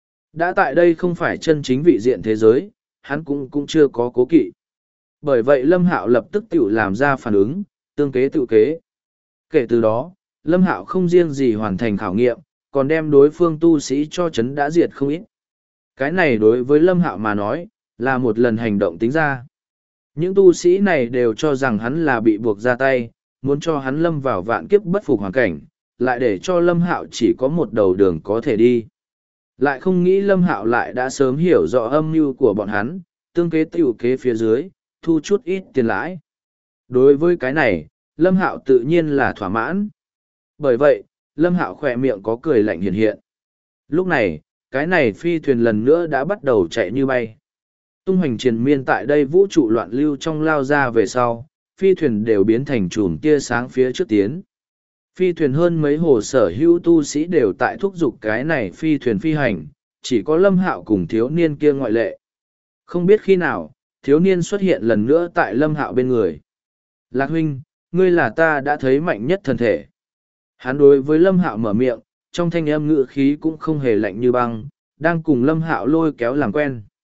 Đã tại đây không phải chân chính vị diện thế giới, hắn cũng chưa có cố kỵ. Bởi vậy Lâm Hạo lập tức tự làm ra phản ứng, tương kế tự kế. Kể từ đó, Lâm Hạo không riêng gì hoàn thành khảo nghiệm, còn đem đối phương tu sĩ cho chấn đã diệt không ít. Cái này đối với Lâm Hạo mà nói, là một lần hành động tính ra. Những tu sĩ này đều cho rằng hắn là bị buộc ra tay, muốn cho hắn lâm vào vạn kiếp bất phục hoàn cảnh, lại để cho Lâm Hạo chỉ có một đầu đường có thể đi. Lại không nghĩ Lâm Hạo lại đã sớm hiểu rõ âm mưu của bọn hắn, tương kế tiểu kế phía dưới, thu chút ít tiền lãi. Đối với cái này, Lâm Hạo tự nhiên là thỏa mãn. Bởi vậy, Lâm Hạo khỏe miệng có cười lạnh hiện hiện. Lúc này, cái này phi thuyền lần nữa đã bắt đầu chạy như bay. Tung hoành triền miên tại đây vũ trụ loạn lưu trong lao ra về sau, phi thuyền đều biến thành chùm tia sáng phía trước tiến. Phi thuyền hơn mấy hồ sở hữu tu sĩ đều tại thúc giục cái này phi thuyền phi hành, chỉ có Lâm Hạo cùng thiếu niên kia ngoại lệ. Không biết khi nào, thiếu niên xuất hiện lần nữa tại Lâm Hạo bên người. Lạc huynh, ngươi là ta đã thấy mạnh nhất thân thể. Hắn đối với Lâm Hạo mở miệng, trong thanh âm ngữ khí cũng không hề lạnh như băng, đang cùng Lâm Hạo lôi kéo làm quen.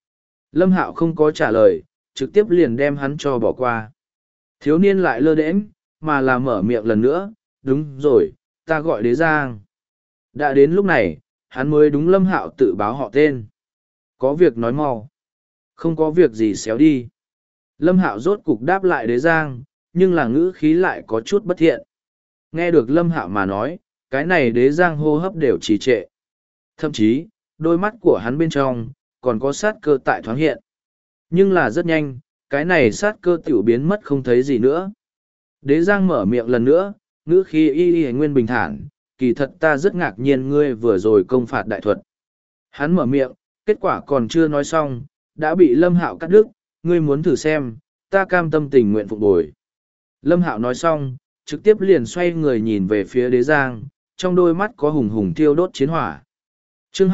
Lâm Hạo không có trả lời, trực tiếp liền đem hắn cho bỏ qua. Thiếu niên lại lơ đễnh, mà là mở miệng lần nữa, đúng rồi, ta gọi Đế Giang. Đã đến lúc này, hắn mới đúng Lâm Hạo tự báo họ tên. Có việc nói mau. Không có việc gì xéo đi. Lâm Hạo rốt cục đáp lại Đế Giang, nhưng là ngữ khí lại có chút bất thiện. Nghe được Lâm Hạo mà nói, cái này Đế Giang hô hấp đều trì trệ. Thậm chí, đôi mắt của hắn bên trong, còn có sát cơ tại thoáng hiện. Nhưng là rất nhanh, cái này sát cơ tiểu biến mất không thấy gì nữa. Đế Giang mở miệng lần nữa, ngữ khí y nguyên bình thản, kỳ thật ta rất ngạc nhiên ngươi vừa rồi công phạt đại thuật. Hắn mở miệng, kết quả còn chưa nói xong, đã bị Lâm Hạo cắt đứt, ngươi muốn thử xem, ta cam tâm tình nguyện phục bồi. Lâm Hạo nói xong, trực tiếp liền xoay người nhìn về phía Đế Giang, trong đôi mắt có hùng hùng thiêu đốt chiến hỏa. Chương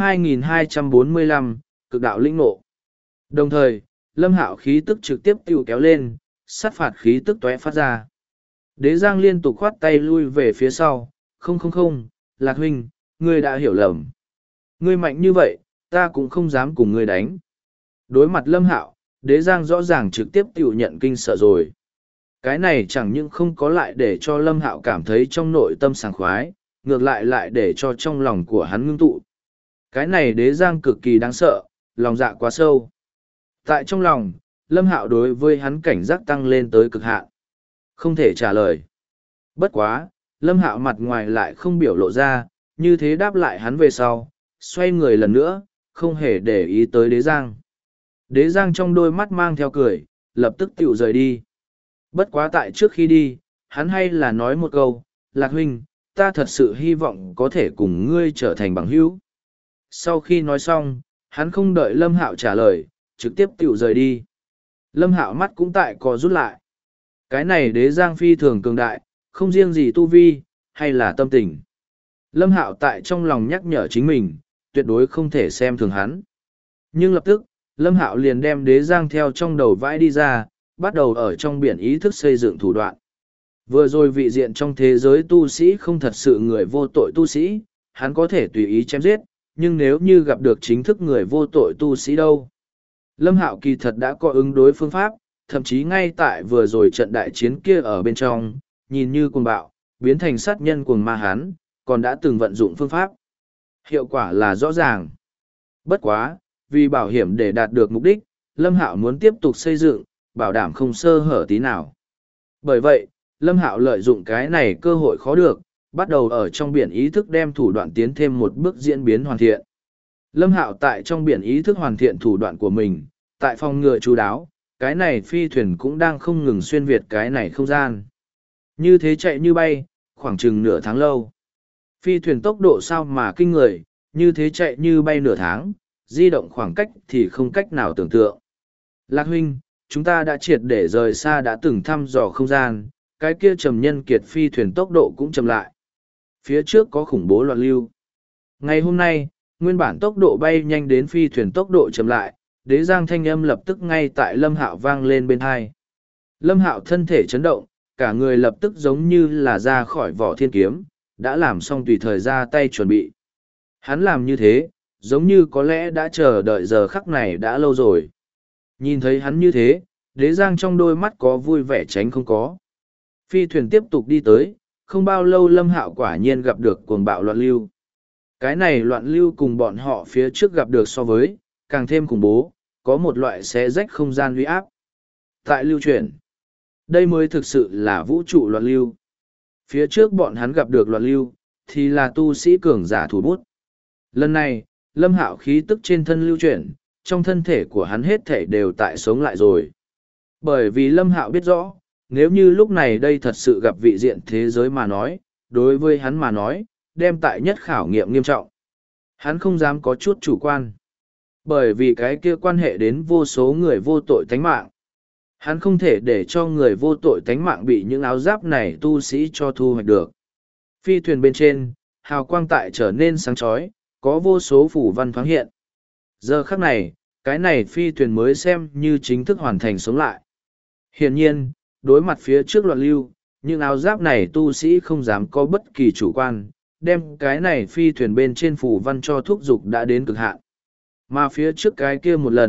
2245, cực đạo lĩnh ngộ. Đồng thời, Lâm Hạo khí tức trực tiếp tiêu kéo lên, sát phạt khí tức tóe phát ra. Đế Giang liên tục khoát tay lui về phía sau, không, Lạc huynh, ngươi đã hiểu lầm. Ngươi mạnh như vậy, ta cũng không dám cùng ngươi đánh. Đối mặt Lâm Hạo, Đế Giang rõ ràng trực tiếp tiêu nhận kinh sợ rồi. Cái này chẳng những không có lại để cho Lâm Hạo cảm thấy trong nội tâm sảng khoái, ngược lại để cho trong lòng của hắn ngưng tụ. Cái này Đế Giang cực kỳ đáng sợ, lòng dạ quá sâu. Tại trong lòng, Lâm Hạo đối với hắn cảnh giác tăng lên tới cực hạn. Không thể trả lời. Bất quá, Lâm Hạo mặt ngoài lại không biểu lộ ra, như thế đáp lại hắn về sau, xoay người lần nữa, không hề để ý tới Đế Giang. Đế Giang trong đôi mắt mang theo cười, lập tức tiểu rời đi. Bất quá tại trước khi đi, hắn hay là nói một câu, Lạc huynh, ta thật sự hy vọng có thể cùng ngươi trở thành bằng hữu. Sau khi nói xong, hắn không đợi Lâm Hạo trả lời, trực tiếp tiểu rời đi. Lâm Hạo mắt cũng tại co rút lại. Cái này Đế Giang phi thường cường đại, không riêng gì tu vi, hay là tâm tình. Lâm Hạo tại trong lòng nhắc nhở chính mình, tuyệt đối không thể xem thường hắn. Nhưng lập tức, Lâm Hạo liền đem Đế Giang theo trong đầu vãi đi ra, bắt đầu ở trong biển ý thức xây dựng thủ đoạn. Vừa rồi vị diện trong thế giới tu sĩ không thật sự người vô tội tu sĩ, hắn có thể tùy ý chém giết, nhưng nếu như gặp được chính thức người vô tội tu sĩ đâu. Lâm Hạo kỳ thật đã có ứng đối phương pháp, thậm chí ngay tại vừa rồi trận đại chiến kia ở bên trong, nhìn như cuồng bạo, biến thành sát nhân cuồng ma hắn, còn đã từng vận dụng phương pháp. Hiệu quả là rõ ràng. Bất quá, vì bảo hiểm để đạt được mục đích, Lâm Hạo muốn tiếp tục xây dựng, bảo đảm không sơ hở tí nào. Bởi vậy, Lâm Hạo lợi dụng cái này cơ hội khó được, bắt đầu ở trong biển ý thức đem thủ đoạn tiến thêm một bước diễn biến hoàn thiện. Lâm Hạo tại trong biển ý thức hoàn thiện thủ đoạn của mình, tại phòng ngừa chú đáo, cái này phi thuyền cũng đang không ngừng xuyên việt cái này không gian. Như thế chạy như bay, khoảng chừng nửa tháng lâu. Phi thuyền tốc độ sao mà kinh người, như thế chạy như bay nửa tháng, di động khoảng cách thì không cách nào tưởng tượng. Lạc huynh, chúng ta đã triệt để rời xa đã từng thăm dò không gian, cái kia trầm nhân kiệt phi thuyền tốc độ cũng chậm lại. Phía trước có khủng bố loạn lưu. Ngày hôm nay, nguyên bản tốc độ bay nhanh đến phi thuyền tốc độ chậm lại, Đế Giang thanh âm lập tức ngay tại Lâm Hạo vang lên bên tai. Lâm Hạo thân thể chấn động, cả người lập tức giống như là ra khỏi vỏ thiên kiếm, đã làm xong tùy thời ra tay chuẩn bị. Hắn làm như thế, giống như có lẽ đã chờ đợi giờ khắc này đã lâu rồi. Nhìn thấy hắn như thế, Đế Giang trong đôi mắt có vui vẻ tránh không có. Phi thuyền tiếp tục đi tới, không bao lâu Lâm Hạo quả nhiên gặp được cuồng bạo loạn lưu. Cái này loạn lưu cùng bọn họ phía trước gặp được so với, càng thêm khủng bố, có một loại xé rách không gian uy áp. Tại lưu chuyển, đây mới thực sự là vũ trụ loạn lưu. Phía trước bọn hắn gặp được loạn lưu, thì là tu sĩ cường giả thủ bút. Lần này, Lâm Hạo khí tức trên thân lưu chuyển, trong thân thể của hắn hết thể đều tại sống lại rồi. Bởi vì Lâm Hạo biết rõ, nếu như lúc này đây thật sự gặp vị diện thế giới mà nói, đối với hắn mà nói, đem tại nhất khảo nghiệm nghiêm trọng. Hắn không dám có chút chủ quan. Bởi vì cái kia quan hệ đến vô số người vô tội tánh mạng. Hắn không thể để cho người vô tội tánh mạng bị những áo giáp này tu sĩ cho thu hoạch được. Phi thuyền bên trên, hào quang tại trở nên sáng chói, có vô số phủ văn thoáng hiện. Giờ khắc này, cái này phi thuyền mới xem như chính thức hoàn thành sống lại. Hiển nhiên, đối mặt phía trước loạn lưu, những áo giáp này tu sĩ không dám có bất kỳ chủ quan, đem cái này phi thuyền bên trên phủ văn cho thúc dục đã đến cực hạn. Mà phía trước cái kia một lần,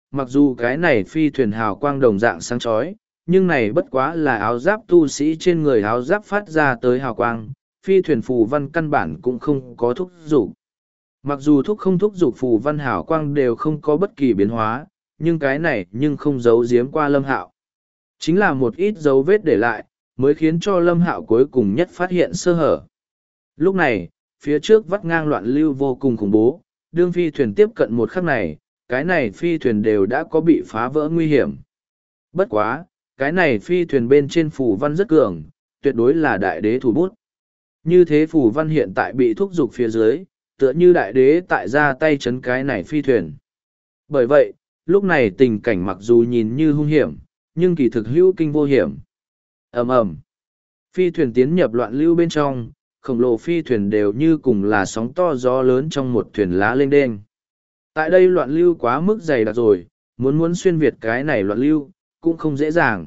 mặc dù cái này phi thuyền hào quang đồng dạng sáng chói, nhưng này bất quá là áo giáp tu sĩ trên người áo giáp phát ra tới hào quang, phi thuyền phù văn căn bản cũng không có thúc giục. Mặc dù không thúc giục phù văn hào quang đều không có bất kỳ biến hóa, nhưng cái này nhưng không giấu giếm qua Lâm Hạo. Chính là một ít dấu vết để lại, mới khiến cho Lâm Hạo cuối cùng nhất phát hiện sơ hở. Lúc này, phía trước vắt ngang loạn lưu vô cùng khủng bố, đương phi thuyền tiếp cận một khắc này, cái này phi thuyền đều đã có bị phá vỡ nguy hiểm. Bất quá, cái này phi thuyền bên trên phù văn rất cường, tuyệt đối là đại đế thủ bút. Như thế phù văn hiện tại bị thúc giục phía dưới, tựa như đại đế tại ra tay chấn cái này phi thuyền. Bởi vậy, lúc này tình cảnh mặc dù nhìn như hung hiểm, nhưng kỳ thực hữu kinh vô hiểm. Ầm ầm, phi thuyền tiến nhập loạn lưu bên trong, khổng lồ phi thuyền đều như cùng là sóng to gió lớn trong một thuyền lá lênh đênh. Tại đây loạn lưu quá mức dày đặc rồi, muốn xuyên việt cái này loạn lưu, cũng không dễ dàng.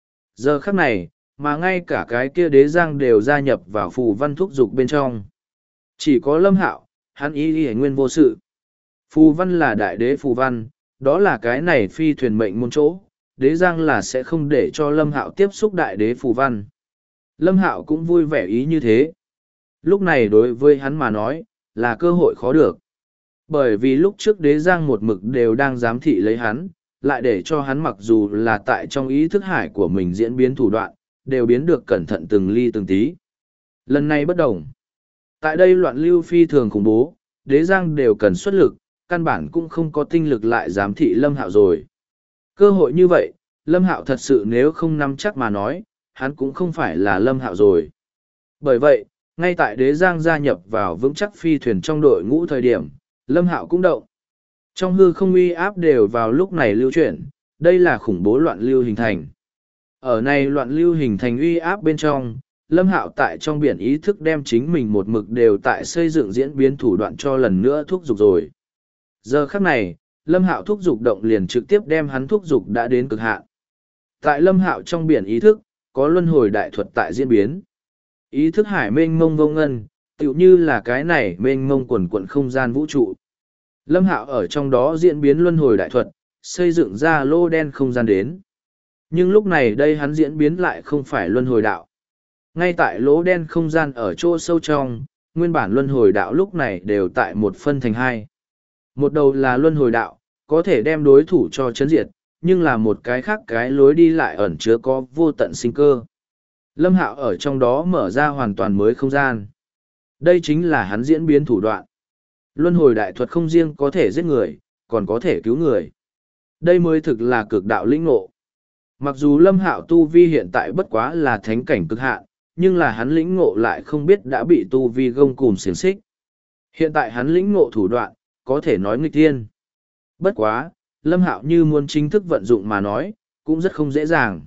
Giờ khắc này, mà ngay cả cái kia đế giang đều gia nhập vào phù văn thúc dục bên trong. Chỉ có Lâm Hạo, hắn y nguyên vô sự. Phù văn là đại đế phù văn, đó là cái này phi thuyền mệnh môn chỗ, đế giang là sẽ không để cho Lâm Hạo tiếp xúc đại đế phù văn. Lâm Hạo cũng vui vẻ ý như thế. Lúc này đối với hắn mà nói, là cơ hội khó được. Bởi vì lúc trước đế giang một mực đều đang giám thị lấy hắn, lại để cho hắn mặc dù là tại trong ý thức hải của mình diễn biến thủ đoạn, đều biến được cẩn thận từng ly từng tí. Lần này bất đồng. Tại đây loạn lưu phi thường khủng bố, đế giang đều cần xuất lực, căn bản cũng không có tinh lực lại giám thị Lâm Hạo rồi. Cơ hội như vậy, Lâm Hạo thật sự nếu không nắm chắc mà nói, hắn cũng không phải là Lâm Hạo rồi. Bởi vậy, ngay tại đế giang gia nhập vào vững chắc phi thuyền trong đội ngũ thời điểm, Lâm Hạo cũng động. Trong hư không uy áp đều vào lúc này lưu chuyển, đây là khủng bố loạn lưu hình thành. Ở này loạn lưu hình thành uy áp bên trong, Lâm Hạo tại trong biển ý thức đem chính mình một mực đều tại xây dựng diễn biến thủ đoạn cho lần nữa thúc giục rồi. Giờ khắc này, Lâm Hạo thúc giục động liền trực tiếp đem hắn thúc giục đã đến cực hạn. Tại Lâm Hạo trong biển ý thức, có luân hồi đại thuật tại diễn biến. Ý thức hải mênh mông vô ngân, tựu như là cái này mênh mông quần quận không gian vũ trụ. Lâm Hạo ở trong đó diễn biến luân hồi đại thuật, xây dựng ra lô đen không gian đến. Nhưng lúc này đây hắn diễn biến lại không phải luân hồi đạo. Ngay tại lỗ đen không gian ở chỗ sâu trong, nguyên bản luân hồi đạo lúc này đều tại một phân thành hai. Một đầu là luân hồi đạo, có thể đem đối thủ cho chấn diệt, nhưng là một cái khác cái lối đi lại ẩn chứa có vô tận sinh cơ. Lâm Hạo ở trong đó mở ra hoàn toàn mới không gian. Đây chính là hắn diễn biến thủ đoạn. Luân hồi đại thuật không riêng có thể giết người, còn có thể cứu người. Đây mới thực là cực đạo lĩnh ngộ. Mặc dù Lâm Hạo tu vi hiện tại bất quá là thánh cảnh cực hạn, nhưng là hắn lĩnh ngộ lại không biết đã bị tu vi gông cùm xiềng xích. Hiện tại hắn lĩnh ngộ thủ đoạn, có thể nói nghịch thiên. Bất quá, Lâm Hạo như muốn chính thức vận dụng mà nói, cũng rất không dễ dàng.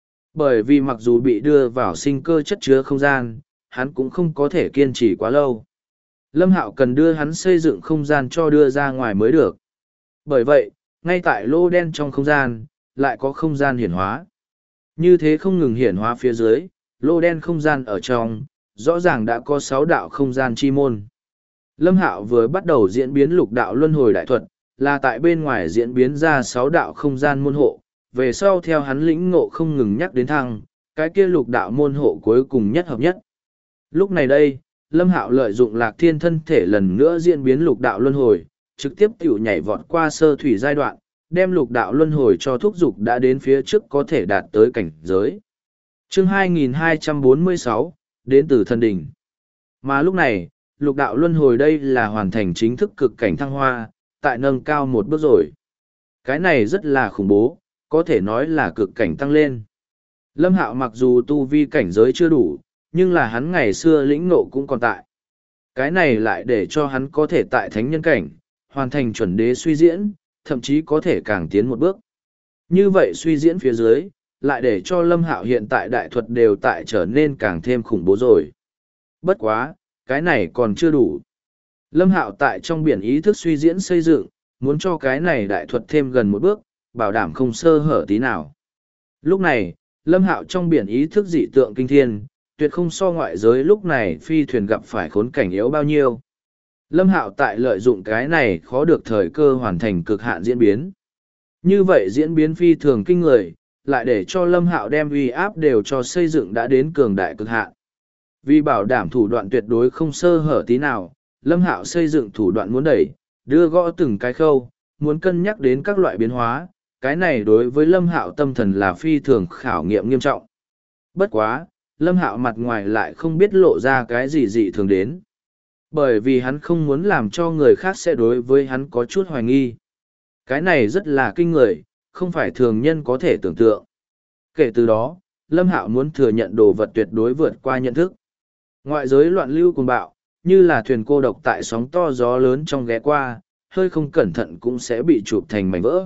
Bởi vì mặc dù bị đưa vào sinh cơ chất chứa không gian, hắn cũng không có thể kiên trì quá lâu. Lâm Hạo cần đưa hắn xây dựng không gian cho đưa ra ngoài mới được. Bởi vậy, ngay tại lô đen trong không gian, lại có không gian hiển hóa. Như thế không ngừng hiển hóa phía dưới, lô đen không gian ở trong, rõ ràng đã có 6 đạo không gian chi môn. Lâm Hạo vừa bắt đầu diễn biến lục đạo luân hồi đại thuật, là tại bên ngoài diễn biến ra 6 đạo không gian môn hộ, về sau theo hắn lĩnh ngộ không ngừng nhắc đến thăng, cái kia lục đạo môn hộ cuối cùng nhất hợp nhất. Lúc này đây, Lâm Hạo lợi dụng Lạc Thiên thân thể lần nữa diễn biến lục đạo luân hồi, trực tiếp tiểu nhảy vọt qua sơ thủy giai đoạn, đem lục đạo luân hồi cho thúc dục đã đến phía trước có thể đạt tới cảnh giới. Chương 2246, đến từ thần đỉnh. Mà lúc này, lục đạo luân hồi đây là hoàn thành chính thức cực cảnh thăng hoa, tại nâng cao một bước rồi. Cái này rất là khủng bố, có thể nói là cực cảnh tăng lên. Lâm Hạo mặc dù tu vi cảnh giới chưa đủ, nhưng là hắn ngày xưa lĩnh ngộ cũng còn tại. Cái này lại để cho hắn có thể tại thánh nhân cảnh, hoàn thành chuẩn đế suy diễn, thậm chí có thể càng tiến một bước. Như vậy suy diễn phía dưới, lại để cho Lâm Hạo hiện tại đại thuật đều tại trở nên càng thêm khủng bố rồi. Bất quá, cái này còn chưa đủ. Lâm Hạo tại trong biển ý thức suy diễn xây dựng, muốn cho cái này đại thuật thêm gần một bước, bảo đảm không sơ hở tí nào. Lúc này, Lâm Hạo trong biển ý thức dị tượng kinh thiên, tuyệt không so ngoại giới lúc này phi thuyền gặp phải khốn cảnh yếu bao nhiêu. Lâm Hạo tại lợi dụng cái này khó được thời cơ hoàn thành cực hạn diễn biến. Như vậy diễn biến phi thường kinh người, lại để cho Lâm Hạo đem uy áp đều cho xây dựng đã đến cường đại cực hạn. Vì bảo đảm thủ đoạn tuyệt đối không sơ hở tí nào, Lâm Hạo xây dựng thủ đoạn muốn đẩy, đưa gõ từng cái khâu, muốn cân nhắc đến các loại biến hóa, cái này đối với Lâm Hạo tâm thần là phi thường khảo nghiệm nghiêm trọng. Bất quá, Lâm Hạo mặt ngoài lại không biết lộ ra cái gì dị thường đến. Bởi vì hắn không muốn làm cho người khác sẽ đối với hắn có chút hoài nghi. Cái này rất là kinh người, không phải thường nhân có thể tưởng tượng. Kể từ đó, Lâm Hạo muốn thừa nhận đồ vật tuyệt đối vượt qua nhận thức. Ngoại giới loạn lưu cuồng bạo, như là thuyền cô độc tại sóng to gió lớn trong ghé qua, hơi không cẩn thận cũng sẽ bị chụp thành mảnh vỡ.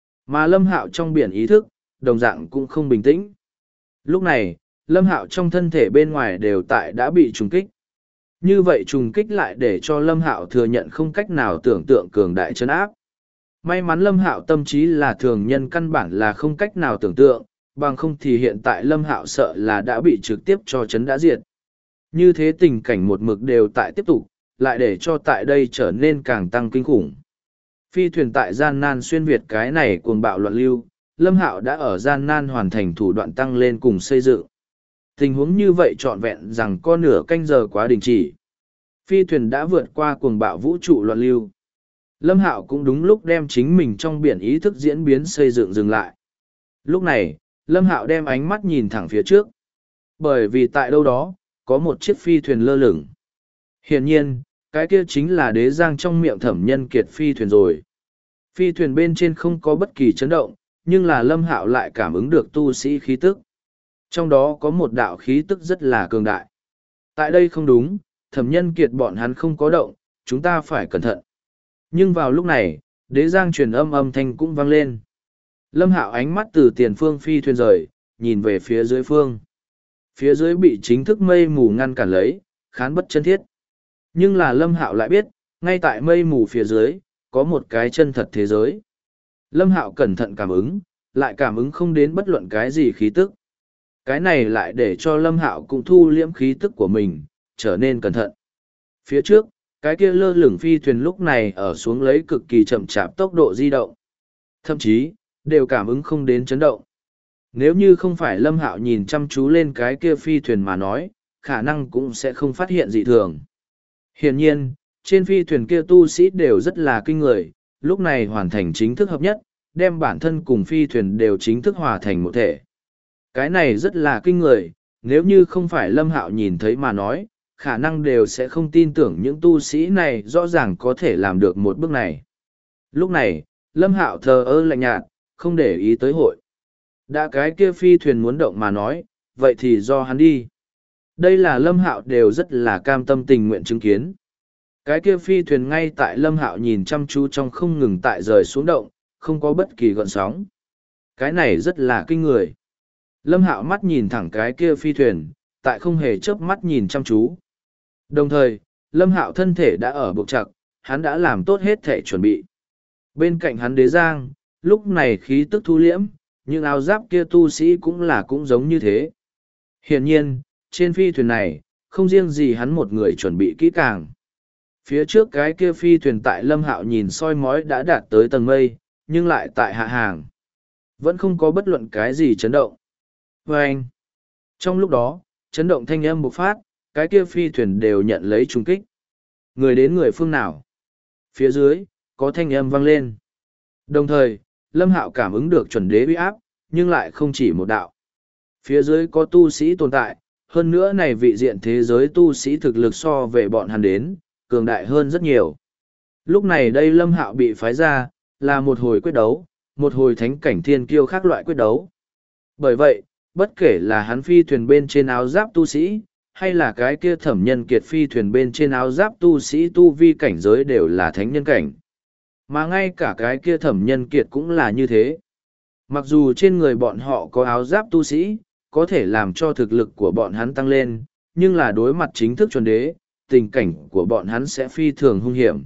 Mà Lâm Hạo trong biển ý thức, đồng dạng cũng không bình tĩnh. Lúc này, Lâm Hạo trong thân thể bên ngoài đều đã bị trùng kích. Như vậy trùng kích lại để cho Lâm Hạo thừa nhận không cách nào tưởng tượng cường đại trấn áp. May mắn Lâm Hạo tâm trí là thường nhân căn bản là không cách nào tưởng tượng, bằng không thì hiện tại Lâm Hạo sợ là đã bị trực tiếp cho chấn đã diệt. Như thế tình cảnh một mực đều tại tiếp tục, lại để cho tại đây trở nên càng tăng kinh khủng. Phi thuyền tại gian nan xuyên việt cái này cuồng bạo loạn lưu, Lâm Hạo đã ở gian nan hoàn thành thủ đoạn tăng lên cùng xây dựng. Tình huống như vậy trọn vẹn rằng có nửa canh giờ quá đình chỉ. Phi thuyền đã vượt qua cuồng bạo vũ trụ loạn lưu. Lâm Hạo cũng đúng lúc đem chính mình trong biển ý thức diễn biến xây dựng dừng lại. Lúc này, Lâm Hạo đem ánh mắt nhìn thẳng phía trước. Bởi vì tại đâu đó, có một chiếc phi thuyền lơ lửng. Hiển nhiên, cái kia chính là đế giang trong miệng Thẩm Nhân Kiệt phi thuyền rồi. Phi thuyền bên trên không có bất kỳ chấn động, nhưng là Lâm Hạo lại cảm ứng được tu sĩ khí tức. Trong đó có một đạo khí tức rất là cường đại. Tại đây không đúng, Thẩm Nhân Kiệt bọn hắn không có động, chúng ta phải cẩn thận. Nhưng vào lúc này, đế giang truyền âm thanh cũng vang lên. Lâm Hạo ánh mắt từ tiền phương phi thuyền rời, nhìn về phía dưới phương. Phía dưới bị chính thức mây mù ngăn cản lấy, khán bất chân thiết. Nhưng là Lâm Hạo lại biết, ngay tại mây mù phía dưới, có một cái chân thật thế giới. Lâm Hạo cẩn thận cảm ứng, lại cảm ứng không đến bất luận cái gì khí tức. Cái này lại để cho Lâm Hạo cũng thu liễm khí tức của mình, trở nên cẩn thận. Phía trước, cái kia lơ lửng phi thuyền lúc này ở xuống lấy cực kỳ chậm chạp tốc độ di động. Thậm chí, đều cảm ứng không đến chấn động. Nếu như không phải Lâm Hạo nhìn chăm chú lên cái kia phi thuyền mà nói, khả năng cũng sẽ không phát hiện dị thường. Hiển nhiên, trên phi thuyền kia tu sĩ đều rất là kinh người, lúc này hoàn thành chính thức hợp nhất, đem bản thân cùng phi thuyền đều chính thức hòa thành một thể. Cái này rất là kinh người, nếu như không phải Lâm Hạo nhìn thấy mà nói, khả năng đều sẽ không tin tưởng những tu sĩ này rõ ràng có thể làm được một bước này. Lúc này, Lâm Hạo thờ ơ lạnh nhạt, không để ý tới hội. Đã cái kia phi thuyền muốn động mà nói, vậy thì do hắn đi. Đây là Lâm Hạo đều rất là cam tâm tình nguyện chứng kiến. Cái kia phi thuyền ngay tại Lâm Hạo nhìn chăm chú trong không ngừng tại rời xuống động, không có bất kỳ gợn sóng. Cái này rất là kinh người. Lâm Hạo mắt nhìn thẳng cái kia phi thuyền, tại không hề chớp mắt nhìn chăm chú. Đồng thời, Lâm Hạo thân thể đã ở buộc chặt, hắn đã làm tốt hết thể chuẩn bị. Bên cạnh hắn đế giang, lúc này khí tức thu liễm, nhưng áo giáp kia tu sĩ cũng giống như thế. Hiển nhiên, trên phi thuyền này, không riêng gì hắn một người chuẩn bị kỹ càng. Phía trước cái kia phi thuyền tại Lâm Hạo nhìn soi mói đã đạt tới tầng mây, nhưng lại tại hạ hàng. Vẫn không có bất luận cái gì chấn động. Và anh, trong lúc đó, chấn động thanh âm bộc phát, cái kia phi thuyền đều nhận lấy trùng kích. Người đến người phương nào? Phía dưới, có thanh âm vang lên. Đồng thời, Lâm Hạo cảm ứng được chuẩn đế uy áp, nhưng lại không chỉ một đạo. Phía dưới có tu sĩ tồn tại, hơn nữa này vị diện thế giới tu sĩ thực lực so về bọn hắn đến, cường đại hơn rất nhiều. Lúc này đây Lâm Hạo bị phái ra, là một hồi quyết đấu, một hồi thánh cảnh thiên kiêu khác loại quyết đấu. Bởi vậy, bất kể là hắn phi thuyền bên trên áo giáp tu sĩ, hay là cái kia Thẩm Nhân Kiệt phi thuyền bên trên áo giáp tu sĩ tu vi cảnh giới đều là thánh nhân cảnh. Mà ngay cả cái kia Thẩm Nhân Kiệt cũng là như thế. Mặc dù trên người bọn họ có áo giáp tu sĩ, có thể làm cho thực lực của bọn hắn tăng lên, nhưng là đối mặt chính thức chuẩn đế, tình cảnh của bọn hắn sẽ phi thường hung hiểm.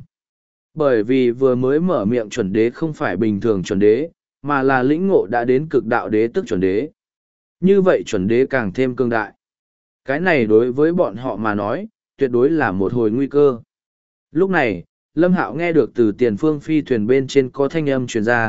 Bởi vì vừa mới mở miệng chuẩn đế không phải bình thường chuẩn đế, mà là lĩnh ngộ đã đến cực đạo đế tức chuẩn đế. Như vậy chuẩn đế càng thêm cương đại. Cái này đối với bọn họ mà nói, tuyệt đối là một hồi nguy cơ. Lúc này, Lâm Hạo nghe được từ tiền phương phi thuyền bên trên có thanh âm truyền ra,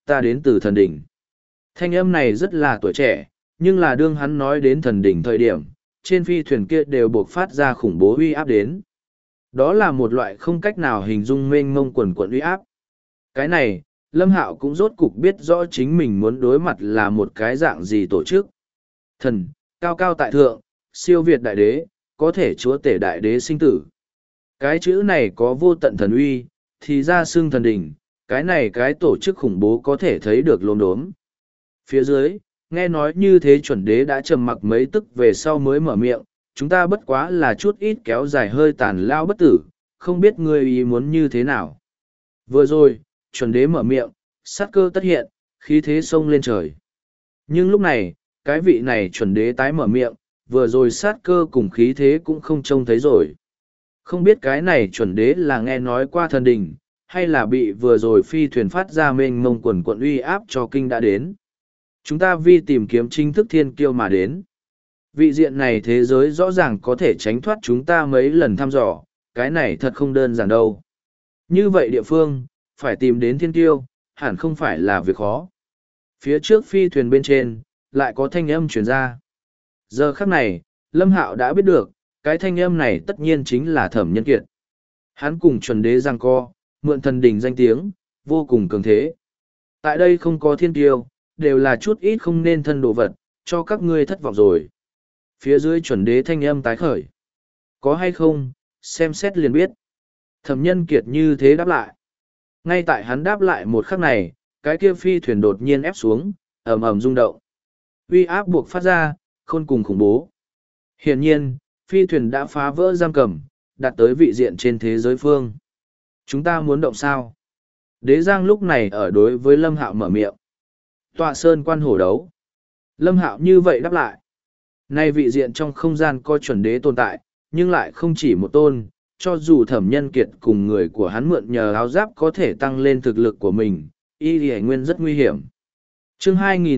ta đến từ thần đỉnh. Thanh âm này rất là tuổi trẻ, nhưng là đương hắn nói đến thần đỉnh thời điểm, trên phi thuyền kia đều buộc phát ra khủng bố uy áp đến. Đó là một loại không cách nào hình dung mênh mông quần quận uy áp. Cái này, Lâm Hạo cũng rốt cục biết rõ chính mình muốn đối mặt là một cái dạng gì tổ chức. Thần, cao cao tại thượng, siêu việt đại đế, có thể chúa tể đại đế sinh tử. Cái chữ này có vô tận thần uy, thì ra xưng thần đỉnh, cái này cái tổ chức khủng bố có thể thấy được lốm đốm. Phía dưới, nghe nói như thế chuẩn đế đã trầm mặc mấy tức về sau mới mở miệng, chúng ta bất quá là chút ít kéo dài hơi tàn lao bất tử, không biết ngươi ý muốn như thế nào. Vừa rồi, chuẩn đế mở miệng, sát cơ tất hiện, khí thế xông lên trời. Nhưng lúc này, cái vị này chuẩn đế tái mở miệng, vừa rồi sát cơ cùng khí thế cũng không trông thấy rồi. Không biết cái này chuẩn đế là nghe nói qua thần đình, hay là bị vừa rồi phi thuyền phát ra mênh mông quần quận uy áp cho kinh đã đến. Chúng ta vì tìm kiếm chính thức thiên kiêu mà đến. Vị diện này thế giới rõ ràng có thể tránh thoát chúng ta mấy lần thăm dò, cái này thật không đơn giản đâu. Như vậy địa phương, phải tìm đến thiên kiêu, hẳn không phải là việc khó. Phía trước phi thuyền bên trên, lại có thanh âm truyền ra. Giờ khắc này, Lâm Hạo đã biết được, cái thanh âm này tất nhiên chính là Thẩm Nhân Kiệt. Hắn cùng chuẩn đế giằng co, mượn thần đỉnh danh tiếng, vô cùng cường thế. Tại đây không có thiên kiêu, đều là chút ít không nên thân đồ vật, cho các ngươi thất vọng rồi. Phía dưới chuẩn đế thanh âm tái khởi. Có hay không, xem xét liền biết. Thẩm Nhân Kiệt như thế đáp lại. Ngay tại hắn đáp lại một khắc này, cái kia phi thuyền đột nhiên ép xuống, ầm ầm rung động. Uy áp buộc phát ra, khôn cùng khủng bố. Hiển nhiên, phi thuyền đã phá vỡ giam cầm, đạt tới vị diện trên thế giới phương. Chúng ta muốn động sao? Đế Giang lúc này ở đối với Lâm Hạo mở miệng. Tọa sơn quan hổ đấu. Lâm Hạo như vậy đáp lại. Nay vị diện trong không gian có chuẩn đế tồn tại, nhưng lại không chỉ một tôn, cho dù Thẩm Nhân Kiệt cùng người của hắn mượn nhờ áo giáp có thể tăng lên thực lực của mình, y lì nguyên rất nguy hiểm. Chương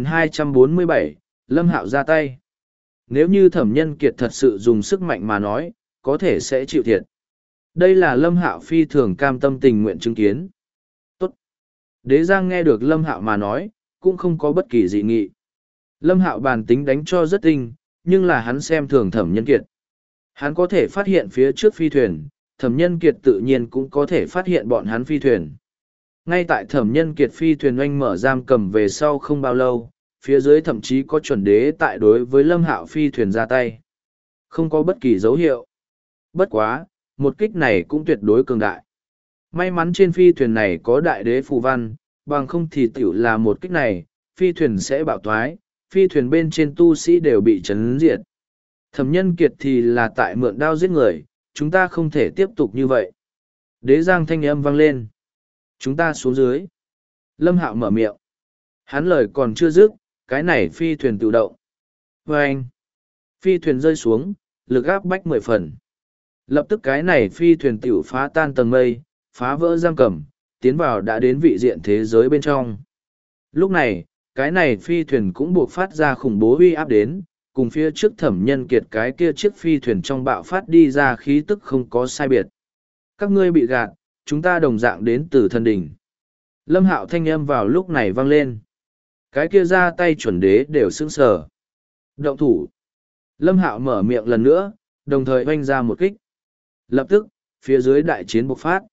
2247, Lâm Hạo ra tay. Nếu như Thẩm Nhân Kiệt thật sự dùng sức mạnh mà nói, có thể sẽ chịu thiệt. Đây là Lâm Hạo phi thường cam tâm tình nguyện chứng kiến. Tốt. Đế Giang nghe được Lâm Hạo mà nói, cũng không có bất kỳ dị nghị. Lâm Hạo bản tính đánh cho rất tinh, nhưng là hắn xem thường Thẩm Nhân Kiệt. Hắn có thể phát hiện phía trước phi thuyền, Thẩm Nhân Kiệt tự nhiên cũng có thể phát hiện bọn hắn phi thuyền. Ngay tại Thẩm Nhân Kiệt phi thuyền oanh mở giam cầm về sau không bao lâu, phía dưới thậm chí có chuẩn đế tại đối với Lâm Hạo phi thuyền ra tay. Không có bất kỳ dấu hiệu. Bất quá, một kích này cũng tuyệt đối cường đại. May mắn trên phi thuyền này có đại đế phù văn, bằng không thì tiểu là một kích này, phi thuyền sẽ bạo thoái, phi thuyền bên trên tu sĩ đều bị chấn diệt. Thẩm Nhân Kiệt thì là tại mượn đao giết người, chúng ta không thể tiếp tục như vậy. Đế Giang thanh âm vang lên. Chúng ta xuống dưới. Lâm Hạo mở miệng. Hắn lời còn chưa dứt, cái này phi thuyền tự động. Và anh. Phi thuyền rơi xuống, lực áp bách 10 phần. Lập tức cái này phi thuyền tiểu phá tan tầng mây, phá vỡ giam cầm, tiến vào đã đến vị diện thế giới bên trong. Lúc này, cái này phi thuyền cũng buộc phát ra khủng bố uy áp đến, cùng phía trước Thẩm Nhân Kiệt cái kia chiếc phi thuyền trong bạo phát đi ra khí tức không có sai biệt. Các ngươi bị gạt, chúng ta đồng dạng đến từ thần đỉnh. Lâm Hạo thanh âm vào lúc này vang lên. Cái kia ra tay chuẩn đế đều sững sờ. Động thủ. Lâm Hạo mở miệng lần nữa, đồng thời oanh ra một kích. Lập tức, phía dưới đại chiến bộc phát.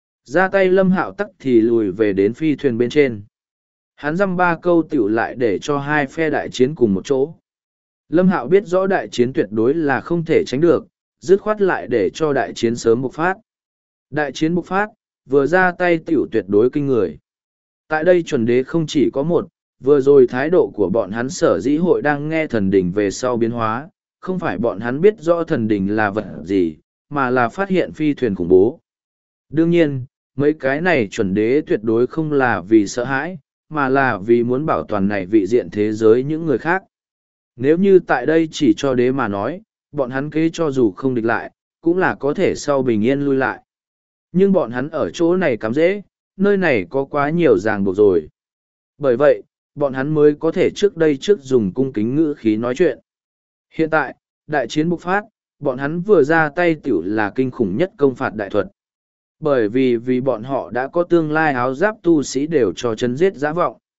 Ra tay Lâm Hạo tắc thì lùi về đến phi thuyền bên trên. Hắn dăm ba câu tiểu lại để cho hai phe đại chiến cùng một chỗ. Lâm Hạo biết rõ đại chiến tuyệt đối là không thể tránh được, dứt khoát lại để cho đại chiến sớm bộc phát. Đại chiến bộc phát, vừa ra tay tiểu tuyệt đối kinh người. Tại đây chuẩn đế không chỉ có một, vừa rồi thái độ của bọn hắn sở dĩ hội đang nghe thần đỉnh về sau biến hóa, không phải bọn hắn biết rõ thần đỉnh là vật gì, mà là phát hiện phi thuyền khủng bố. Đương nhiên, mấy cái này chuẩn đế tuyệt đối không là vì sợ hãi, mà là vì muốn bảo toàn này vị diện thế giới những người khác. Nếu như tại đây chỉ cho đế mà nói, bọn hắn kế cho dù không địch lại, cũng là có thể sau bình yên lui lại. Nhưng bọn hắn ở chỗ này cắm dễ, nơi này có quá nhiều ràng buộc rồi. Bởi vậy, bọn hắn mới có thể trước đây trước dùng cung kính ngữ khí nói chuyện. Hiện tại, đại chiến bộc phát, bọn hắn vừa ra tay tiểu là kinh khủng nhất công phạt đại thuật. Bởi vì bọn họ đã có tương lai áo giáp tu sĩ đều cho chấn giết giã vọng.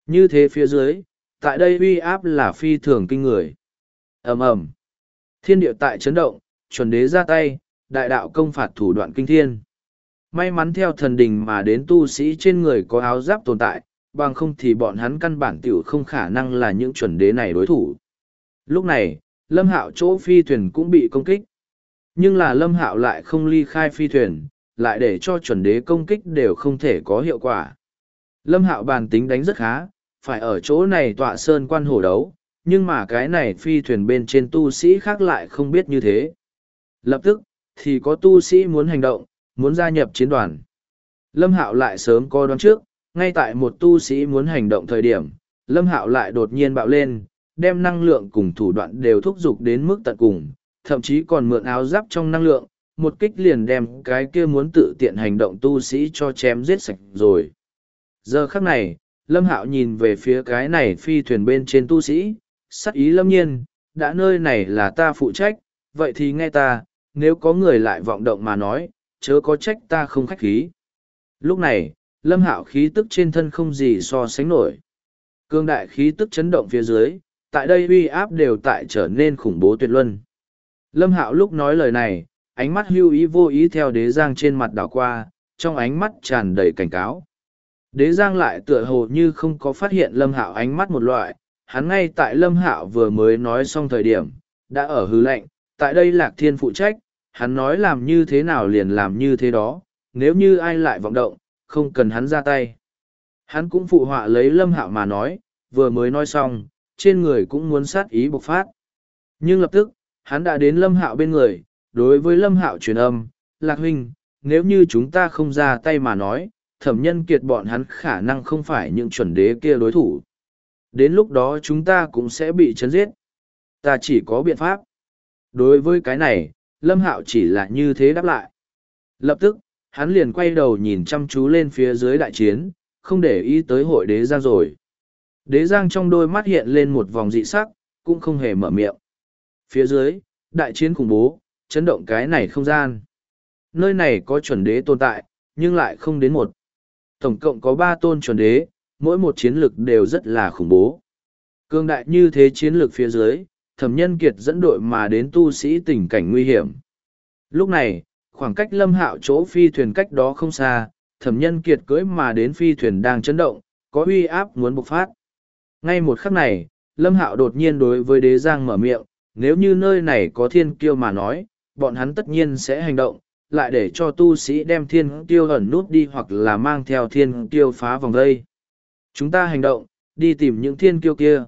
Như thế phía dưới, tại đây uy áp là phi thường kinh người. Ầm ầm, thiên địa tại chấn động, chuẩn đế ra tay, đại đạo công phạt thủ đoạn kinh thiên. May mắn theo thần đình mà đến tu sĩ trên người có áo giáp tồn tại, bằng không thì bọn hắn căn bản tiểu không khả năng là những chuẩn đế này đối thủ. Lúc này, Lâm Hạo chỗ phi thuyền cũng bị công kích. Nhưng là Lâm Hạo lại không ly khai phi thuyền, lại để cho chuẩn đế công kích đều không thể có hiệu quả. Lâm Hạo bàn tính đánh rất khá, phải ở chỗ này tọa sơn quan hổ đấu, nhưng mà cái này phi thuyền bên trên tu sĩ khác lại không biết như thế. Lập tức, thì có tu sĩ muốn hành động, muốn gia nhập chiến đoàn. Lâm Hạo lại sớm có đoán trước, ngay tại một tu sĩ muốn hành động thời điểm, Lâm Hạo lại đột nhiên bạo lên, đem năng lượng cùng thủ đoạn đều thúc giục đến mức tận cùng, thậm chí còn mượn áo giáp trong năng lượng, một kích liền đem cái kia muốn tự tiện hành động tu sĩ cho chém giết sạch rồi. Giờ khắc này, Lâm Hạo nhìn về phía cái này phi thuyền bên trên tu sĩ, sắc ý lâm nhiên, đã nơi này là ta phụ trách, vậy thì nghe ta, nếu có người lại vọng động mà nói, chớ có trách ta không khách khí. Lúc này, Lâm Hạo khí tức trên thân không gì so sánh nổi. Cương đại khí tức chấn động phía dưới, tại đây uy áp đều tại trở nên khủng bố tuyệt luân. Lâm Hạo lúc nói lời này, ánh mắt hưu ý vô ý theo đế giang trên mặt đảo qua, trong ánh mắt tràn đầy cảnh cáo. Đế giang lại tựa hồ như không có phát hiện Lâm Hạo ánh mắt một loại, hắn ngay tại Lâm Hạo vừa mới nói xong thời điểm, đã ở hư lệnh, tại đây Lạc Thiên phụ trách, hắn nói làm như thế nào liền làm như thế đó, nếu như ai lại vọng động, không cần hắn ra tay. Hắn cũng phụ họa lấy Lâm Hạo mà nói, vừa mới nói xong, trên người cũng muốn sát ý bộc phát. Nhưng lập tức, hắn đã đến Lâm Hạo bên người, đối với Lâm Hạo truyền âm, Lạc huynh, nếu như chúng ta không ra tay mà nói, Thẩm Nhân Kiệt bọn hắn khả năng không phải những chuẩn đế kia đối thủ. Đến lúc đó chúng ta cũng sẽ bị chấn giết. Ta chỉ có biện pháp. Đối với cái này, Lâm Hạo chỉ là như thế đáp lại. Lập tức, hắn liền quay đầu nhìn chăm chú lên phía dưới đại chiến, không để ý tới hội đế giang rồi. Đế giang trong đôi mắt hiện lên một vòng dị sắc, cũng không hề mở miệng. Phía dưới, đại chiến khủng bố, chấn động cái này không gian. Nơi này có chuẩn đế tồn tại, nhưng lại không đến một. Tổng cộng có 3 tôn chuẩn đế, mỗi một chiến lực đều rất là khủng bố. Cương đại như thế chiến lược phía dưới, Thẩm Nhân Kiệt dẫn đội mà đến tu sĩ tình cảnh nguy hiểm. Lúc này, khoảng cách Lâm Hạo chỗ phi thuyền cách đó không xa, Thẩm Nhân Kiệt cưỡi mà đến phi thuyền đang chấn động, có uy áp muốn bộc phát. Ngay một khắc này, Lâm Hạo đột nhiên đối với Đế Giang mở miệng, nếu như nơi này có thiên kiêu mà nói, bọn hắn tất nhiên sẽ hành động, lại để cho tu sĩ đem thiên kiêu ẩn nút đi hoặc là mang theo thiên kiêu phá vòng vây. Chúng ta hành động, đi tìm những thiên kiêu kia.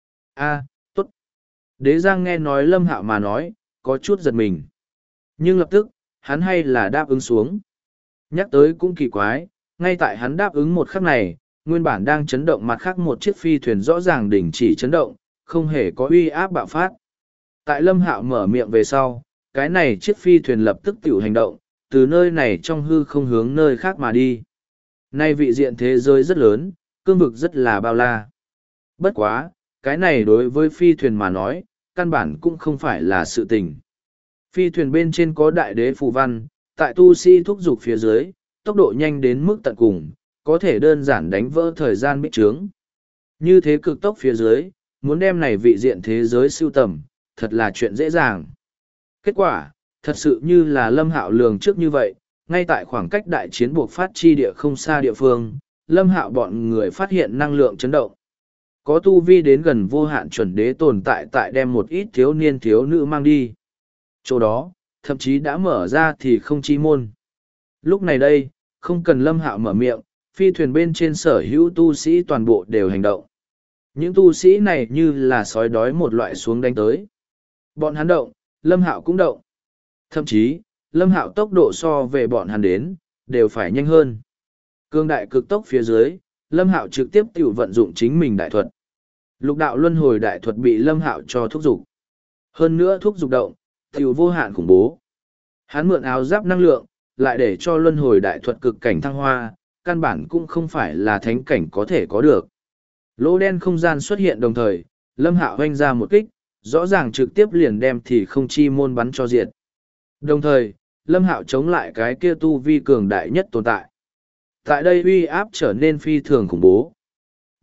Tốt. Đế Giang nghe nói Lâm Hạo mà nói, có chút giật mình. Nhưng lập tức, hắn hay là đáp ứng xuống. Nhắc tới cũng kỳ quái, ngay tại hắn đáp ứng một khắc này, nguyên bản đang chấn động mặt khác một chiếc phi thuyền rõ ràng đình chỉ chấn động, không hề có uy áp bạo phát. Tại Lâm Hạo mở miệng về sau, cái này chiếc phi thuyền lập tức tiểu hành động, từ nơi này trong hư không hướng nơi khác mà đi. Nay vị diện thế giới rất lớn, cương vực rất là bao la. Bất quá, cái này đối với phi thuyền mà nói, căn bản cũng không phải là sự tình. Phi thuyền bên trên có đại đế phù văn, tại tu sĩ thúc giục phía dưới, tốc độ nhanh đến mức tận cùng, có thể đơn giản đánh vỡ thời gian bích trướng. Như thế cực tốc phía dưới, muốn đem này vị diện thế giới sưu tầm, thật là chuyện dễ dàng. Kết quả, thật sự như là Lâm Hạo lường trước như vậy, ngay tại khoảng cách đại chiến buộc phát chi địa không xa địa phương, Lâm Hạo bọn người phát hiện năng lượng chấn động. Có tu vi đến gần vô hạn chuẩn đế tồn tại đem một ít thiếu niên thiếu nữ mang đi. Chỗ đó, thậm chí đã mở ra thì không chi môn. Lúc này đây, không cần Lâm Hạo mở miệng, phi thuyền bên trên sở hữu tu sĩ toàn bộ đều hành động. Những tu sĩ này như là sói đói một loại xuống đánh tới. Bọn hắn động, Lâm Hạo cũng động. Thậm chí, Lâm Hạo tốc độ so về bọn hắn đến, đều phải nhanh hơn. Cương đại cực tốc phía dưới, Lâm Hạo trực tiếp tiểu vận dụng chính mình đại thuật. Lục đạo luân hồi đại thuật bị Lâm Hạo cho thúc dục. Hơn nữa thúc dục động, tiểu vô hạn khủng bố. Hắn mượn áo giáp năng lượng, lại để cho luân hồi đại thuật cực cảnh thăng hoa, căn bản cũng không phải là thánh cảnh có thể có được. Lỗ đen không gian xuất hiện đồng thời, Lâm Hạo hoanh ra một kích, rõ ràng trực tiếp liền đem thì không chi môn bắn cho diệt. Đồng thời, Lâm Hạo chống lại cái kia tu vi cường đại nhất tồn tại. Tại đây uy áp trở nên phi thường khủng bố.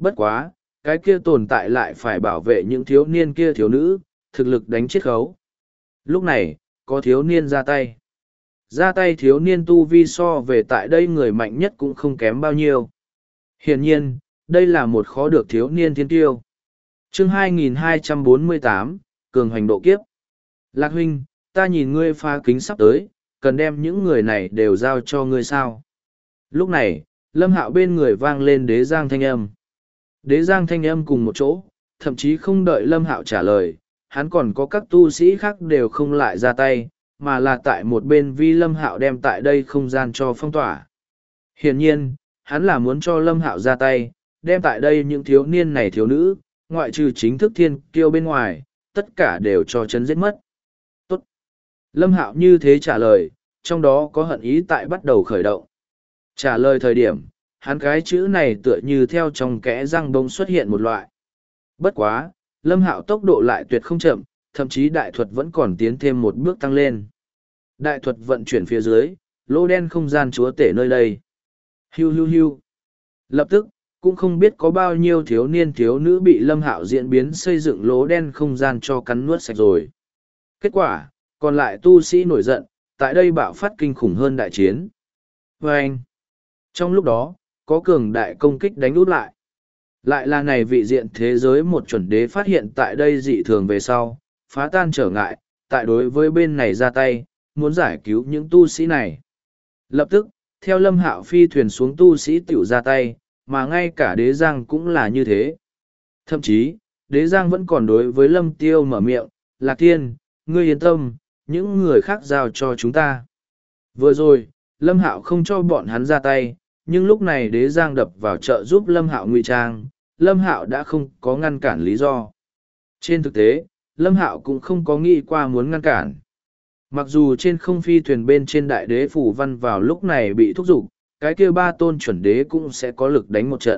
Bất quá, cái kia tồn tại lại phải bảo vệ những thiếu niên kia thiếu nữ, thực lực đánh chiết khấu. Lúc này, có thiếu niên ra tay. Ra tay thiếu niên tu vi so về tại đây người mạnh nhất cũng không kém bao nhiêu. Hiển nhiên, đây là một khó được thiếu niên thiên tiêu. Chương 2248, Cường hành độ kiếp. Lạc huynh, ta nhìn ngươi phá kính sắp tới, cần đem những người này đều giao cho ngươi sao. Lúc này, Lâm Hạo bên người vang lên đế giang thanh âm. Đế giang thanh âm cùng một chỗ, thậm chí không đợi Lâm Hạo trả lời, hắn còn có các tu sĩ khác đều không lại ra tay, mà là tại một bên vi Lâm Hạo đem tại đây không gian cho phong tỏa. Hiển nhiên, hắn là muốn cho Lâm Hạo ra tay, đem tại đây những thiếu niên này thiếu nữ, ngoại trừ chính thức thiên kiêu bên ngoài, tất cả đều cho chấn giết mất. Tốt. Lâm Hạo như thế trả lời, trong đó có hận ý tại bắt đầu khởi động. Trả lời thời điểm, hắn cái chữ này tựa như theo trong kẽ răng bông xuất hiện một loại. Bất quá, Lâm Hạo tốc độ lại tuyệt không chậm, thậm chí đại thuật vẫn còn tiến thêm một bước tăng lên. Đại thuật vận chuyển phía dưới, lỗ đen không gian chúa tể nơi đây. Hiu hiu hiu. Lập tức, cũng không biết có bao nhiêu thiếu niên thiếu nữ bị Lâm Hạo diễn biến xây dựng lỗ đen không gian cho cắn nuốt sạch rồi. Kết quả, còn lại tu sĩ nổi giận, tại đây bạo phát kinh khủng hơn đại chiến. Vâng! Trong lúc đó, có cường đại công kích đánh út lại. Lại là này vị diện thế giới một chuẩn đế phát hiện tại đây dị thường về sau, phá tan trở ngại, tại đối với bên này ra tay, muốn giải cứu những tu sĩ này. Lập tức, theo Lâm Hạo phi thuyền xuống tu sĩ tiểu ra tay, mà ngay cả đế giang cũng là như thế. Thậm chí, đế giang vẫn còn đối với Lâm Tiêu mở miệng, Lạc Thiên, ngươi yên tâm, những người khác giao cho chúng ta. Vừa rồi, Lâm Hạo không cho bọn hắn ra tay, nhưng lúc này đế giang đập vào trợ giúp Lâm Hạo ngụy trang, Lâm Hạo đã không có ngăn cản lý do. Trên thực tế, Lâm Hạo cũng không có nghĩ qua muốn ngăn cản. Mặc dù trên không phi thuyền bên trên đại đế phủ văn vào lúc này bị thúc giục, cái kia ba tôn chuẩn đế cũng sẽ có lực đánh một trận.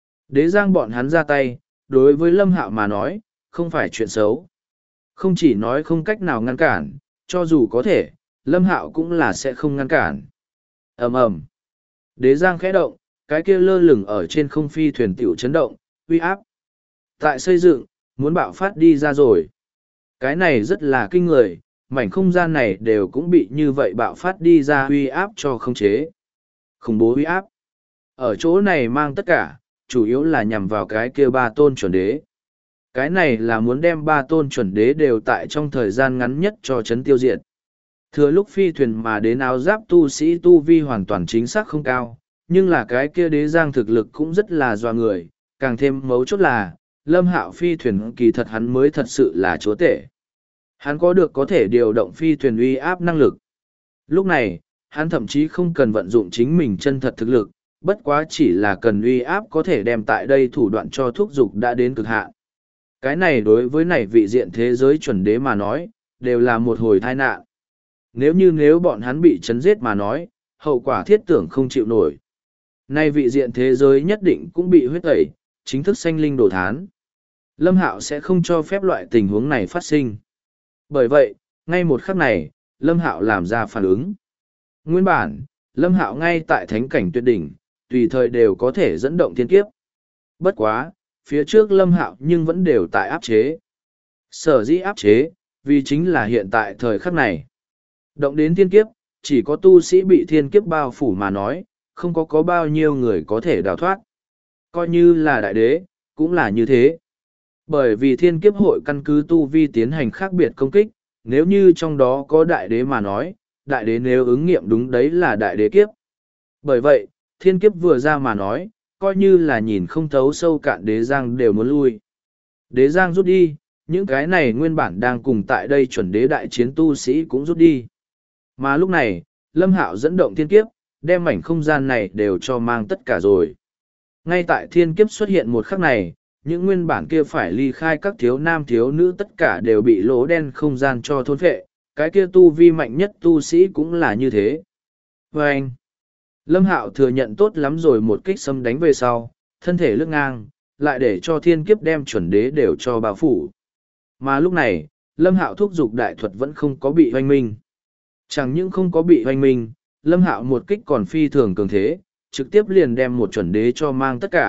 Đế giang bọn hắn ra tay, đối với Lâm Hạo mà nói, không phải chuyện xấu. Không chỉ nói không cách nào ngăn cản, cho dù có thể, Lâm Hạo cũng là sẽ không ngăn cản. Ầm ầm. Đế giang khẽ động, cái kia lơ lửng ở trên không phi thuyền tiểu chấn động, uy áp. Tại xây dựng, muốn bạo phát đi ra rồi. Cái này rất là kinh người, mảnh không gian này đều cũng bị như vậy bạo phát đi ra uy áp cho khống chế. Khủng bố uy áp. Ở chỗ này mang tất cả, chủ yếu là nhằm vào cái kia ba tôn chuẩn đế. Cái này là muốn đem ba tôn chuẩn đế đều tại trong thời gian ngắn nhất cho chấn tiêu diệt. Thừa lúc phi thuyền mà đến áo giáp tu sĩ tu vi hoàn toàn chính xác không cao, nhưng là cái kia đế giang thực lực cũng rất là doa người, càng thêm mấu chốt là, Lâm Hạo phi thuyền kỳ thật hắn mới thật sự là chúa tể. Hắn có được có thể điều động phi thuyền uy áp năng lực. Lúc này, hắn thậm chí không cần vận dụng chính mình chân thật thực lực, bất quá chỉ là cần uy áp có thể đem tại đây thủ đoạn cho thúc dục đã đến cực hạn. Cái này đối với này vị diện thế giới chuẩn đế mà nói, đều là một hồi tai nạn. Nếu bọn hắn bị chấn giết mà nói, hậu quả thiết tưởng không chịu nổi. Nay vị diện thế giới nhất định cũng bị huyết tẩy, chính thức sanh linh đổ thán. Lâm Hạo sẽ không cho phép loại tình huống này phát sinh. Bởi vậy, ngay một khắc này, Lâm Hạo làm ra phản ứng. Nguyên bản, Lâm Hạo ngay tại thánh cảnh tuyệt đỉnh, tùy thời đều có thể dẫn động thiên kiếp. Bất quá, phía trước Lâm Hạo nhưng vẫn đều tại áp chế. Sở dĩ áp chế, vì chính là hiện tại thời khắc này. Động đến thiên kiếp, chỉ có tu sĩ bị thiên kiếp bao phủ mà nói, không có bao nhiêu người có thể đào thoát. Coi như là đại đế, cũng là như thế. Bởi vì thiên kiếp hội căn cứ tu vi tiến hành khác biệt công kích, nếu như trong đó có đại đế mà nói, đại đế nếu ứng nghiệm đúng đấy là đại đế kiếp. Bởi vậy, thiên kiếp vừa ra mà nói, coi như là nhìn không thấu sâu cạn đế giang đều muốn lui. Đế giang rút đi, những cái này nguyên bản đang cùng tại đây chuẩn đế đại chiến tu sĩ cũng rút đi. Mà lúc này, Lâm Hạo dẫn động thiên kiếp, đem mảnh không gian này đều cho mang tất cả rồi. Ngay tại thiên kiếp xuất hiện một khắc này, những nguyên bản kia phải ly khai các thiếu nam thiếu nữ tất cả đều bị lỗ đen không gian cho thôn phệ, cái kia tu vi mạnh nhất tu sĩ cũng là như thế. Và anh, Lâm Hạo thừa nhận tốt lắm rồi một kích xâm đánh về sau, thân thể lướt ngang, lại để cho thiên kiếp đem chuẩn đế đều cho bao phủ. Mà lúc này, Lâm Hạo thúc giục đại thuật vẫn không có bị hoanh minh. Chẳng những không có bị hoanh minh, Lâm Hạo một kích còn phi thường cường thế, trực tiếp liền đem một chuẩn đế cho mang tất cả,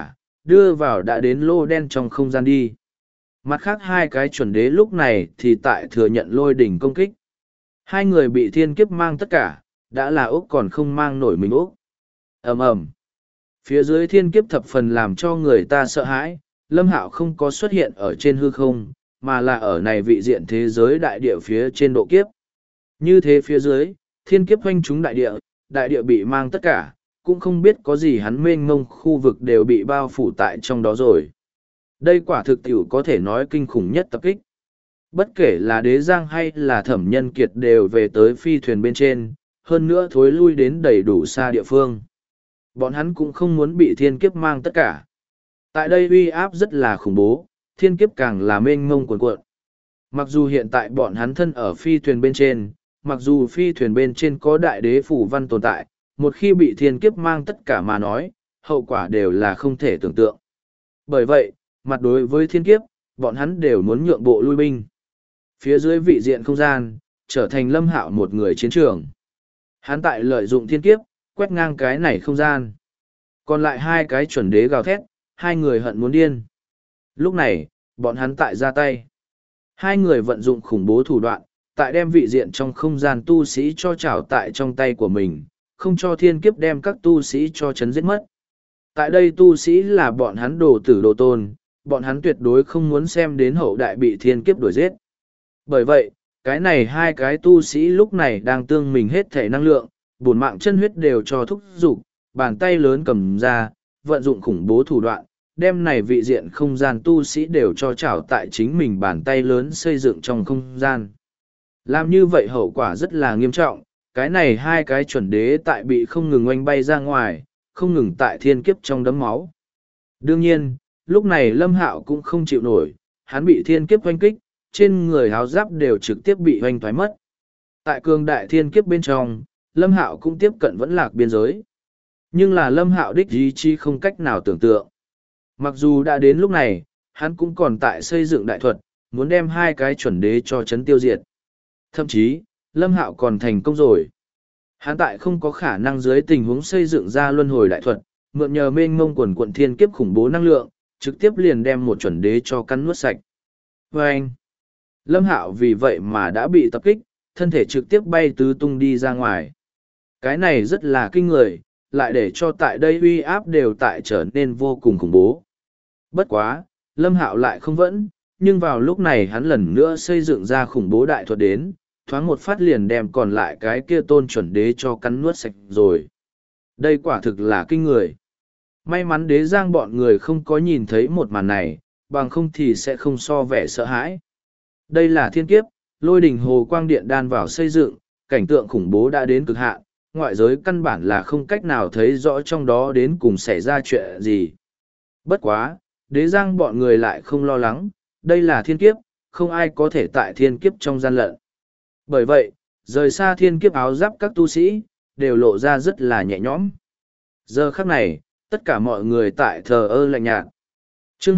đưa vào đã đến lô đen trong không gian đi. Mặt khác hai cái chuẩn đế lúc này thì tại thừa nhận lôi đỉnh công kích. Hai người bị thiên kiếp mang tất cả, đã là Úc còn không mang nổi mình Úc. Ầm ầm. Phía dưới thiên kiếp thập phần làm cho người ta sợ hãi, Lâm Hạo không có xuất hiện ở trên hư không, mà là ở này vị diện thế giới đại địa phía trên độ kiếp. Như thế phía dưới, thiên kiếp hoanh trúng đại địa bị mang tất cả, cũng không biết có gì hắn mênh mông khu vực đều bị bao phủ tại trong đó rồi. Đây quả thực tiểu có thể nói kinh khủng nhất tập kích. Bất kể là đế giang hay là thẩm nhân kiệt đều về tới phi thuyền bên trên, hơn nữa thối lui đến đầy đủ xa địa phương. Bọn hắn cũng không muốn bị thiên kiếp mang tất cả. Tại đây uy áp rất là khủng bố, thiên kiếp càng là mênh mông cuồn cuộn. Mặc dù hiện tại bọn hắn thân ở phi thuyền bên trên, mặc dù phi thuyền bên trên có đại đế phủ văn tồn tại, một khi bị thiên kiếp mang tất cả mà nói, hậu quả đều là không thể tưởng tượng. Bởi vậy, mặt đối với thiên kiếp, bọn hắn đều muốn nhượng bộ lui binh. Phía dưới vị diện không gian, trở thành Lâm Hạo một người chiến trường. Hắn tại lợi dụng thiên kiếp, quét ngang cái này không gian. Còn lại hai cái chuẩn đế gào thét, hai người hận muốn điên. Lúc này, bọn hắn tại ra tay. Hai người vận dụng khủng bố thủ đoạn, tại đem vị diện trong không gian tu sĩ cho trảo tại trong tay của mình, không cho thiên kiếp đem các tu sĩ cho chấn giết mất. Tại đây tu sĩ là bọn hắn đồ tử đồ tôn, bọn hắn tuyệt đối không muốn xem đến hậu đại bị thiên kiếp đuổi giết. Bởi vậy, cái này hai cái tu sĩ lúc này đang tương mình hết thể năng lượng, bổn mạng chân huyết đều cho thúc giục, bàn tay lớn cầm ra, vận dụng khủng bố thủ đoạn, đem này vị diện không gian tu sĩ đều cho trảo tại chính mình bàn tay lớn xây dựng trong không gian. Làm như vậy hậu quả rất là nghiêm trọng, cái này hai cái chuẩn đế tại bị không ngừng oanh bay ra ngoài, không ngừng tại thiên kiếp trong đấm máu. Đương nhiên, lúc này Lâm Hạo cũng không chịu nổi, hắn bị thiên kiếp oanh kích, trên người áo giáp đều trực tiếp bị oanh thoái mất. Tại cường đại thiên kiếp bên trong, Lâm Hạo cũng tiếp cận vẫn lạc biên giới. Nhưng là Lâm Hạo đích ý chí không cách nào tưởng tượng. Mặc dù đã đến lúc này, hắn cũng còn tại xây dựng đại thuật, muốn đem hai cái chuẩn đế cho chấn tiêu diệt. Thậm chí, Lâm Hạo còn thành công rồi. Hắn tại không có khả năng dưới tình huống xây dựng ra luân hồi đại thuật, mượn nhờ mênh mông quần quận thiên kiếp khủng bố năng lượng, trực tiếp liền đem một chuẩn đế cho cắn nuốt sạch. Và anh, Lâm Hạo vì vậy mà đã bị tập kích, thân thể trực tiếp bay tứ tung đi ra ngoài. Cái này rất là kinh người, lại để cho tại đây uy áp đều tại trở nên vô cùng khủng bố. Bất quá, Lâm Hạo lại không vẫn, nhưng vào lúc này hắn lần nữa xây dựng ra khủng bố đại thuật đến, thoáng một phát liền đem còn lại cái kia tôn chuẩn đế cho cắn nuốt sạch rồi. Đây quả thực là kinh người. May mắn đế giang bọn người không có nhìn thấy một màn này, bằng không thì sẽ không so vẻ sợ hãi. Đây là thiên kiếp, lôi đỉnh hồ quang điện đan vào xây dựng, cảnh tượng khủng bố đã đến cực hạn, ngoại giới căn bản là không cách nào thấy rõ trong đó đến cùng xảy ra chuyện gì. Bất quá, đế giang bọn người lại không lo lắng, đây là thiên kiếp, không ai có thể tại thiên kiếp trong gian lận. Bởi vậy, rời xa thiên kiếp áo giáp các tu sĩ, đều lộ ra rất là nhẹ nhõm. Giờ khắc này, tất cả mọi người tại thờ ơ lạnh nhạt. Chương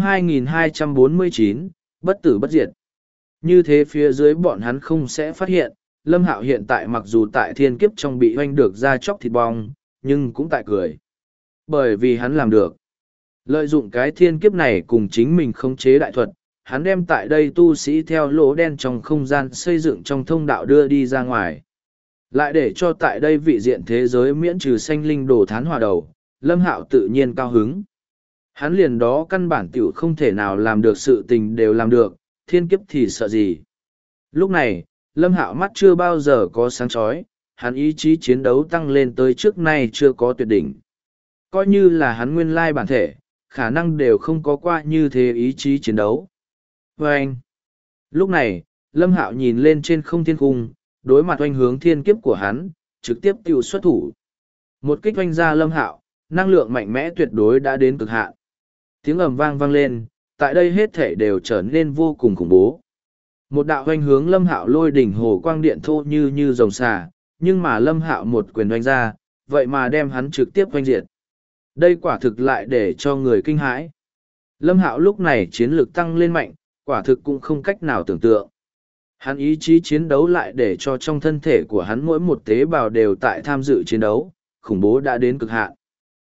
2249, bất tử bất diệt. Như thế phía dưới bọn hắn không sẽ phát hiện, Lâm Hạo hiện tại mặc dù tại thiên kiếp trong bị hoanh được ra chóc thịt bong, nhưng cũng tại cười. Bởi vì hắn làm được. Lợi dụng cái thiên kiếp này cùng chính mình khống chế đại thuật, hắn đem tại đây tu sĩ theo lỗ đen trong không gian xây dựng trong thông đạo đưa đi ra ngoài. Lại để cho tại đây vị diện thế giới miễn trừ sanh linh đồ thán hòa đầu, Lâm Hạo tự nhiên cao hứng. Hắn liền đó căn bản tiểu không thể nào làm được sự tình đều làm được, thiên kiếp thì sợ gì. Lúc này, Lâm Hạo mắt chưa bao giờ có sáng chói, hắn ý chí chiến đấu tăng lên tới trước nay chưa có tuyệt đỉnh. Coi như là hắn nguyên lai bản thể, khả năng đều không có qua như thế ý chí chiến đấu. Và anh, lúc này, Lâm Hạo nhìn lên trên không thiên cung, đối mặt oanh hướng thiên kiếp của hắn, trực tiếp tiêu xuất thủ. Một kích oanh ra Lâm Hạo, năng lượng mạnh mẽ tuyệt đối đã đến cực hạn. Tiếng ầm vang vang lên, tại đây hết thể đều trở nên vô cùng khủng bố. Một đạo oanh hướng Lâm Hạo lôi đỉnh hồ quang điện thô như rồng xà, nhưng mà Lâm Hạo một quyền oanh ra, vậy mà đem hắn trực tiếp oanh diệt. Đây quả thực lại để cho người kinh hãi. Lâm Hạo lúc này chiến lược tăng lên mạnh, quả thực cũng không cách nào tưởng tượng. Hắn ý chí chiến đấu lại để cho trong thân thể của hắn mỗi một tế bào đều tại tham dự chiến đấu, khủng bố đã đến cực hạn.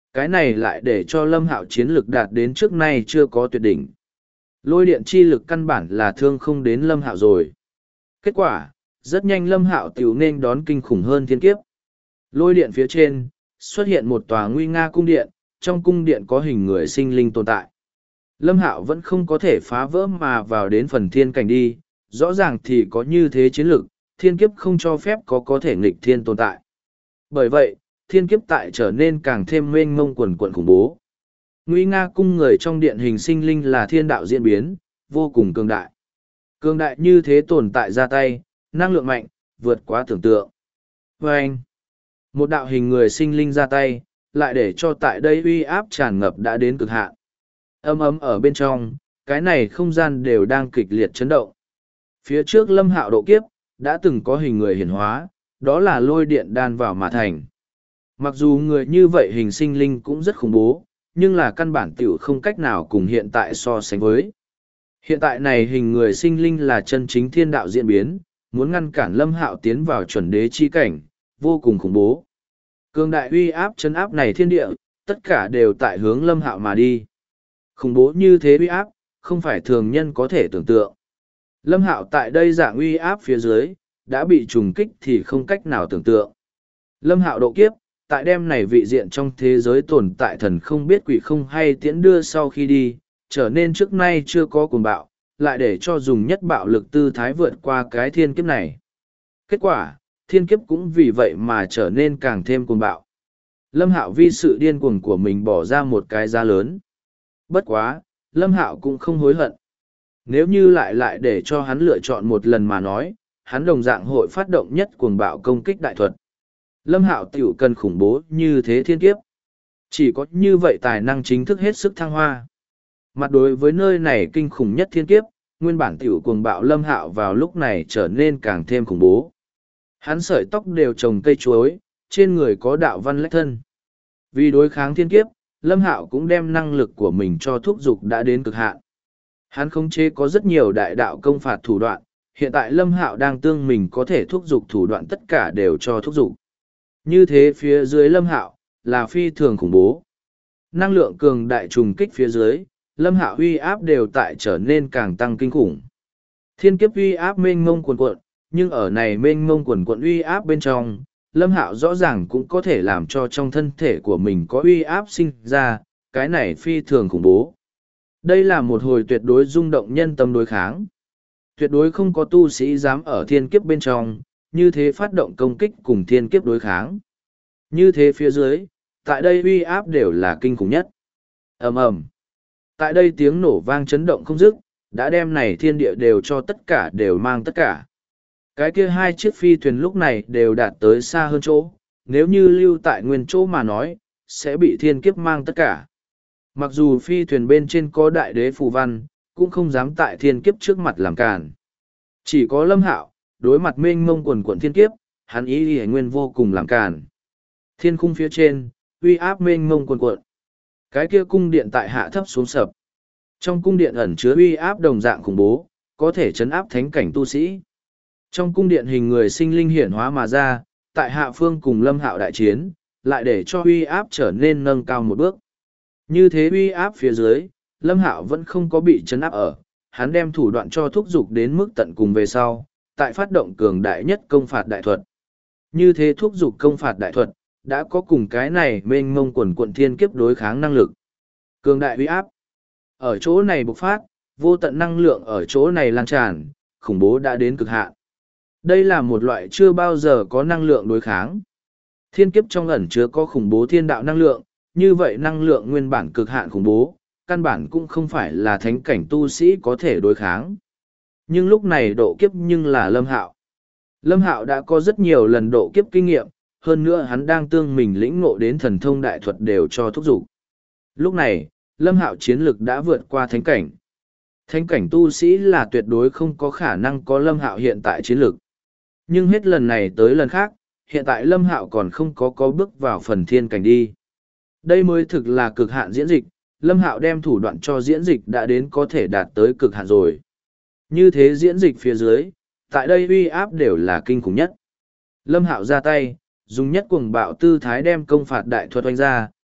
Cái này lại để cho Lâm Hạo chiến lực đạt đến trước nay chưa có tuyệt đỉnh. Lôi điện chi lực căn bản là thương không đến Lâm Hạo rồi. Kết quả, rất nhanh Lâm Hạo tiểu nên đón kinh khủng hơn thiên kiếp. Lôi điện phía trên, xuất hiện một tòa nguy nga cung điện, trong cung điện có hình người sinh linh tồn tại. Lâm Hạo vẫn không có thể phá vỡ mà vào đến phần thiên cảnh đi, rõ ràng thì có như thế chiến lực, thiên kiếp không cho phép có thể nghịch thiên tồn tại. Bởi vậy, thiên kiếp tại trở nên càng thêm mênh mông quần quận khủng bố. Nguy nga cung người trong điện hình sinh linh là thiên đạo diễn biến, vô cùng cường đại. Cường đại như thế tồn tại ra tay, năng lượng mạnh, vượt quá tưởng tượng. Và anh, một đạo hình người sinh linh ra tay, lại để cho tại đây uy áp tràn ngập đã đến cực hạn. Ấm ấm ở bên trong, cái này không gian đều đang kịch liệt chấn động. Phía trước Lâm Hạo độ kiếp, đã từng có hình người hiển hóa, đó là lôi điện đan vào mà thành. Mặc dù người như vậy hình sinh linh cũng rất khủng bố, nhưng là căn bản tiểu không cách nào cùng hiện tại so sánh với. Hiện tại này hình người sinh linh là chân chính thiên đạo diễn biến, muốn ngăn cản Lâm Hạo tiến vào chuẩn đế chi cảnh, vô cùng khủng bố. Cường đại uy áp chấn áp này thiên địa, tất cả đều tại hướng Lâm Hạo mà đi. Khủng bố như thế uy áp, không phải thường nhân có thể tưởng tượng. Lâm Hạo tại đây dạng uy áp phía dưới, đã bị trùng kích thì không cách nào tưởng tượng. Lâm Hạo độ kiếp, tại đêm này vị diện trong thế giới tồn tại thần không biết quỷ không hay tiễn đưa sau khi đi, trở nên trước nay chưa có cuồng bạo, lại để cho dùng nhất bạo lực tư thái vượt qua cái thiên kiếp này. Kết quả, thiên kiếp cũng vì vậy mà trở nên càng thêm cuồng bạo. Lâm Hạo vì sự điên cuồng của mình bỏ ra một cái giá lớn. Bất quá, Lâm Hạo cũng không hối hận. Nếu như lại để cho hắn lựa chọn một lần mà nói, hắn đồng dạng hội phát động nhất cuồng bạo công kích đại thuật. Lâm Hạo tiểu cần khủng bố như thế thiên kiếp. Chỉ có như vậy tài năng chính thức hết sức thăng hoa. Mặt đối với nơi này kinh khủng nhất thiên kiếp, nguyên bản tiểu cuồng bạo Lâm Hạo vào lúc này trở nên càng thêm khủng bố. Hắn sợi tóc đều trồng cây chuối, trên người có đạo văn lách thân. Vì đối kháng thiên kiếp, Lâm Hạo cũng đem năng lực của mình cho thúc dục đã đến cực hạn. Hắn khống chế có rất nhiều đại đạo công phạt thủ đoạn, hiện tại Lâm Hạo đang tương mình có thể thúc dục thủ đoạn tất cả đều cho thúc dục. Như thế phía dưới Lâm Hạo là phi thường khủng bố. Năng lượng cường đại trùng kích phía dưới, Lâm Hạo uy áp đều tại trở nên càng tăng kinh khủng. Thiên kiếp uy áp mênh mông quần quận, nhưng ở này mênh mông quần quận uy áp bên trong, Lâm Hạo rõ ràng cũng có thể làm cho trong thân thể của mình có uy áp sinh ra, cái này phi thường khủng bố. Đây là một hồi tuyệt đối rung động nhân tâm đối kháng. Tuyệt đối không có tu sĩ dám ở thiên kiếp bên trong, như thế phát động công kích cùng thiên kiếp đối kháng. Như thế phía dưới, tại đây uy áp đều là kinh khủng nhất. Ầm ầm. Tại đây tiếng nổ vang chấn động không dứt, đã đem này thiên địa đều cho tất cả đều mang tất cả. Cái kia hai chiếc phi thuyền lúc này đều đạt tới xa hơn chỗ, nếu như lưu tại nguyên chỗ mà nói, sẽ bị thiên kiếp mang tất cả. Mặc dù phi thuyền bên trên có đại đế phù văn, cũng không dám tại thiên kiếp trước mặt làm cản. Chỉ có Lâm Hạo, đối mặt mênh mông quần quận thiên kiếp, hắn ý y nguyên vô cùng làm cản. Thiên khung phía trên, uy áp mênh mông quần quận. Cái kia cung điện tại hạ thấp xuống sập. Trong cung điện ẩn chứa uy áp đồng dạng khủng bố, có thể chấn áp thánh cảnh tu sĩ. Trong cung điện hình người sinh linh hiển hóa mà ra, tại hạ phương cùng Lâm Hạo đại chiến, lại để cho uy áp trở nên nâng cao một bước. Như thế uy áp phía dưới, Lâm Hạo vẫn không có bị chấn áp ở, hắn đem thủ đoạn cho thúc dục đến mức tận cùng về sau, tại phát động cường đại nhất công phạt đại thuật. Như thế thúc dục công phạt đại thuật, đã có cùng cái này mênh mông quần quận thiên kiếp đối kháng năng lực. Cường đại uy áp. Ở chỗ này bộc phát, vô tận năng lượng ở chỗ này lan tràn, khủng bố đã đến cực hạn. Đây là một loại chưa bao giờ có năng lượng đối kháng. Thiên kiếp trong ẩn chứa có khủng bố thiên đạo năng lượng, như vậy năng lượng nguyên bản cực hạn khủng bố, căn bản cũng không phải là thánh cảnh tu sĩ có thể đối kháng. Nhưng lúc này độ kiếp nhưng là Lâm Hạo. Lâm Hạo đã có rất nhiều lần độ kiếp kinh nghiệm, hơn nữa hắn đang tương mình lĩnh ngộ đến thần thông đại thuật đều cho thúc giục. Lúc này, Lâm Hạo chiến lực đã vượt qua thánh cảnh. Thánh cảnh tu sĩ là tuyệt đối không có khả năng có Lâm Hạo hiện tại chiến lực. Nhưng hết lần này tới lần khác, hiện tại Lâm Hạo còn không có bước vào phần thiên cảnh đi. Đây mới thực là cực hạn diễn dịch, Lâm Hạo đem thủ đoạn cho diễn dịch đã đến có thể đạt tới cực hạn rồi. Như thế diễn dịch phía dưới, tại đây uy áp đều là kinh khủng nhất. Lâm Hạo ra tay, dùng nhất cuồng bạo tư thái đem công phạt đại thuật oanh ra,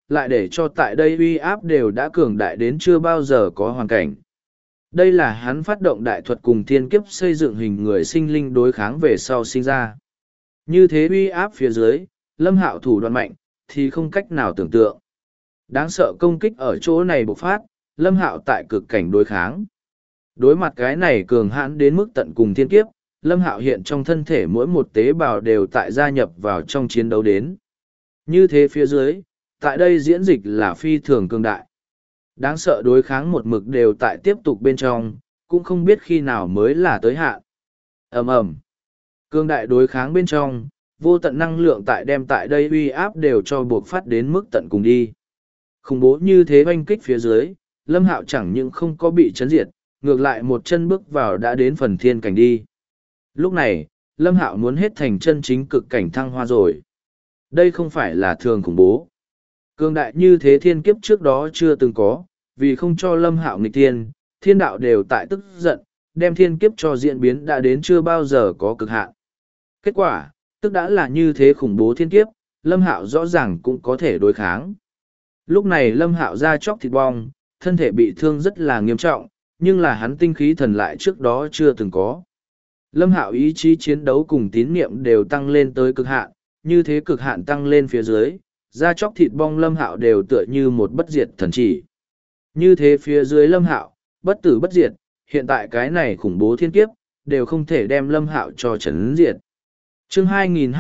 lại để cho tại đây uy áp đều đã cường đại đến chưa bao giờ có hoàn cảnh. Đây là hắn phát động đại thuật cùng thiên kiếp xây dựng hình người sinh linh đối kháng về sau sinh ra. Như thế uy áp phía dưới, Lâm Hạo thủ đoạn mạnh, thì không cách nào tưởng tượng. Đáng sợ công kích ở chỗ này bộc phát, Lâm Hạo tại cực cảnh đối kháng. Đối mặt cái này cường hãn đến mức tận cùng thiên kiếp, Lâm Hạo hiện trong thân thể mỗi một tế bào đều tại gia nhập vào trong chiến đấu đến. Như thế phía dưới, tại đây diễn dịch là phi thường cường đại. Đáng sợ đối kháng một mực đều tại tiếp tục bên trong, cũng không biết khi nào mới là tới hạn. Ầm ầm. Cường đại đối kháng bên trong, vô tận năng lượng tại đem tại đây uy áp đều cho buộc phát đến mức tận cùng đi. Khủng bố như thế oanh kích phía dưới, Lâm Hạo chẳng những không có bị chấn diệt, ngược lại một chân bước vào đã đến phần thiên cảnh đi. Lúc này, Lâm Hạo muốn hết thành chân chính cực cảnh thăng hoa rồi. Đây không phải là thường khủng bố. Cường đại như thế thiên kiếp trước đó chưa từng có, vì không cho Lâm Hạo nghịch thiên, thiên đạo đều tại tức giận, đem thiên kiếp cho diễn biến đã đến chưa bao giờ có cực hạn. Kết quả, tức đã là như thế khủng bố thiên kiếp, Lâm Hạo rõ ràng cũng có thể đối kháng. Lúc này Lâm Hạo da chóc thịt bong, thân thể bị thương rất là nghiêm trọng, nhưng là hắn tinh khí thần lại trước đó chưa từng có. Lâm Hạo ý chí chiến đấu cùng tín niệm đều tăng lên tới cực hạn, như thế cực hạn tăng lên phía dưới, da chóc thịt bong Lâm Hạo đều tựa như một bất diệt thần chỉ. Như thế phía dưới Lâm Hạo, bất tử bất diệt, hiện tại cái này khủng bố thiên kiếp, đều không thể đem Lâm Hạo cho chấn diệt. Chương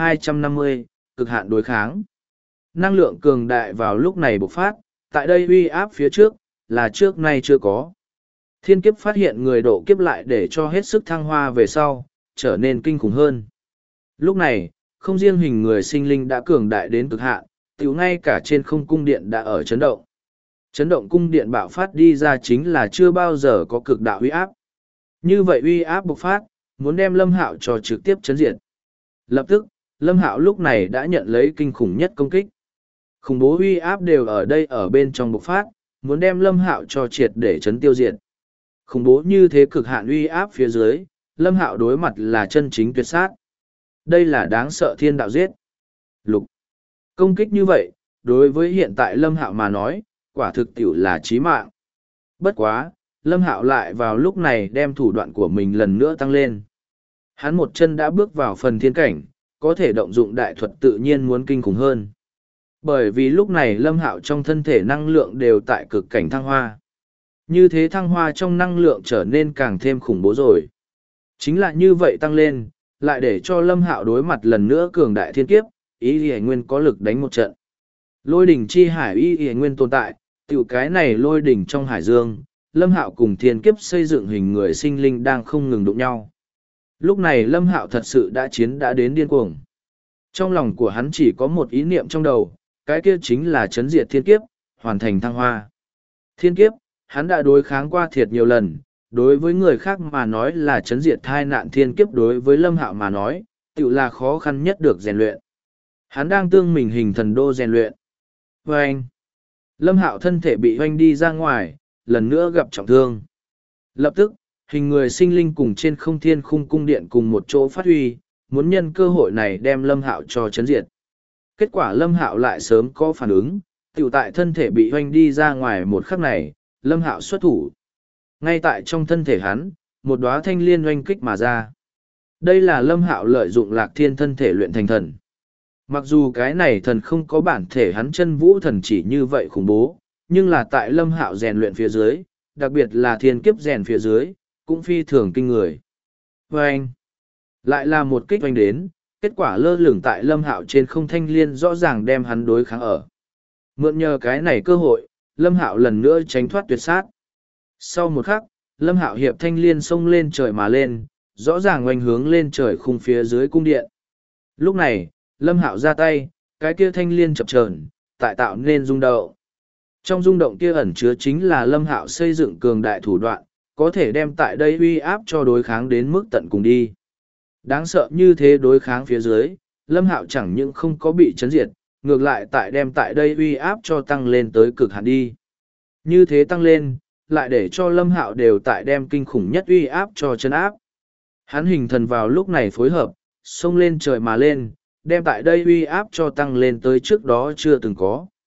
2250, cực hạn đối kháng. Năng lượng cường đại vào lúc này bộc phát, tại đây uy áp phía trước, là trước nay chưa có. Thiên kiếp phát hiện người độ kiếp lại để cho hết sức thăng hoa về sau, trở nên kinh khủng hơn. Lúc này, không riêng hình người sinh linh đã cường đại đến cực hạn, tiểu ngay cả trên không cung điện đã ở chấn động. Chấn động cung điện bạo phát đi ra chính là chưa bao giờ có cực đạo uy áp. Như vậy uy áp bộc phát, muốn đem Lâm Hạo cho trực tiếp chấn diệt. Lập tức, Lâm Hạo lúc này đã nhận lấy kinh khủng nhất công kích. Khủng bố uy áp đều ở đây ở bên trong bộc phát, muốn đem Lâm Hạo cho triệt để chấn tiêu diệt. Khủng bố như thế cực hạn uy áp phía dưới, Lâm Hạo đối mặt là chân chính tuyệt sát. Đây là đáng sợ thiên đạo giết. Lục. Công kích như vậy, đối với hiện tại Lâm Hạo mà nói, quả thực tiểu là chí mạng. Bất quá, Lâm Hạo lại vào lúc này đem thủ đoạn của mình lần nữa tăng lên. Hắn một chân đã bước vào phần thiên cảnh, có thể động dụng đại thuật tự nhiên muốn kinh khủng hơn. Bởi vì lúc này Lâm Hạo trong thân thể năng lượng đều tại cực cảnh thăng hoa. Như thế thăng hoa trong năng lượng trở nên càng thêm khủng bố rồi. Chính là như vậy tăng lên, lại để cho Lâm Hạo đối mặt lần nữa cường đại thiên kiếp, Y Y Nguyên có lực đánh một trận. Lôi đỉnh chi hải Y Y Nguyên tồn tại, tiểu cái này lôi đỉnh trong hải dương, Lâm Hạo cùng thiên kiếp xây dựng hình người sinh linh đang không ngừng đụng nhau. Lúc này Lâm Hạo thật sự đã chiến đã đến điên cuồng. Trong lòng của hắn chỉ có một ý niệm trong đầu, cái kia chính là chấn diệt thiên kiếp, hoàn thành thăng hoa. Thiên kiếp, hắn đã đối kháng qua thiệt nhiều lần, đối với người khác mà nói là chấn diệt thai nạn thiên kiếp, đối với Lâm Hạo mà nói, tự là khó khăn nhất được rèn luyện. Hắn đang tương mình hình thần đô rèn luyện. Vâng! Lâm Hạo thân thể bị hoanh đi ra ngoài, lần nữa gặp trọng thương. Lập tức, hình người sinh linh cùng trên không thiên khung cung điện cùng một chỗ phát huy, muốn nhân cơ hội này đem Lâm Hạo cho chấn diệt. Kết quả Lâm Hạo lại sớm có phản ứng, tiểu tại thân thể bị hoanh đi ra ngoài một khắc này, Lâm Hạo xuất thủ. Ngay tại trong thân thể hắn, một đóa thanh liên oanh kích mà ra. Đây là Lâm Hạo lợi dụng Lạc Thiên thân thể luyện thành thần. Mặc dù cái này thần không có bản thể hắn chân vũ thần chỉ như vậy khủng bố, nhưng là tại Lâm Hạo rèn luyện phía dưới, đặc biệt là thiên kiếp rèn phía dưới, cũng phi thường kinh người. Oanh! Lại là một kích oanh đến, kết quả lơ lửng tại Lâm Hạo trên không thanh liên rõ ràng đem hắn đối kháng ở. Mượn nhờ cái này cơ hội, Lâm Hạo lần nữa tránh thoát tuyệt sát. Sau một khắc, Lâm Hạo hiệp thanh liên xông lên trời mà lên, rõ ràng oanh hướng lên trời khung phía dưới cung điện. Lúc này, Lâm Hạo ra tay, cái kia thanh liên chập chờn, tại tạo nên rung động. Trong rung động kia ẩn chứa chính là Lâm Hạo xây dựng cường đại thủ đoạn, có thể đem tại đây uy áp cho đối kháng đến mức tận cùng đi. Đáng sợ như thế đối kháng phía dưới, Lâm Hạo chẳng những không có bị chấn diệt, ngược lại tại đem tại đây uy áp cho tăng lên tới cực hạn đi. Như thế tăng lên, lại để cho Lâm Hạo đều tại đem kinh khủng nhất uy áp cho chân áp. Hắn hình thần vào lúc này phối hợp, xông lên trời mà lên, đem tại đây uy áp cho tăng lên tới trước đó chưa từng có.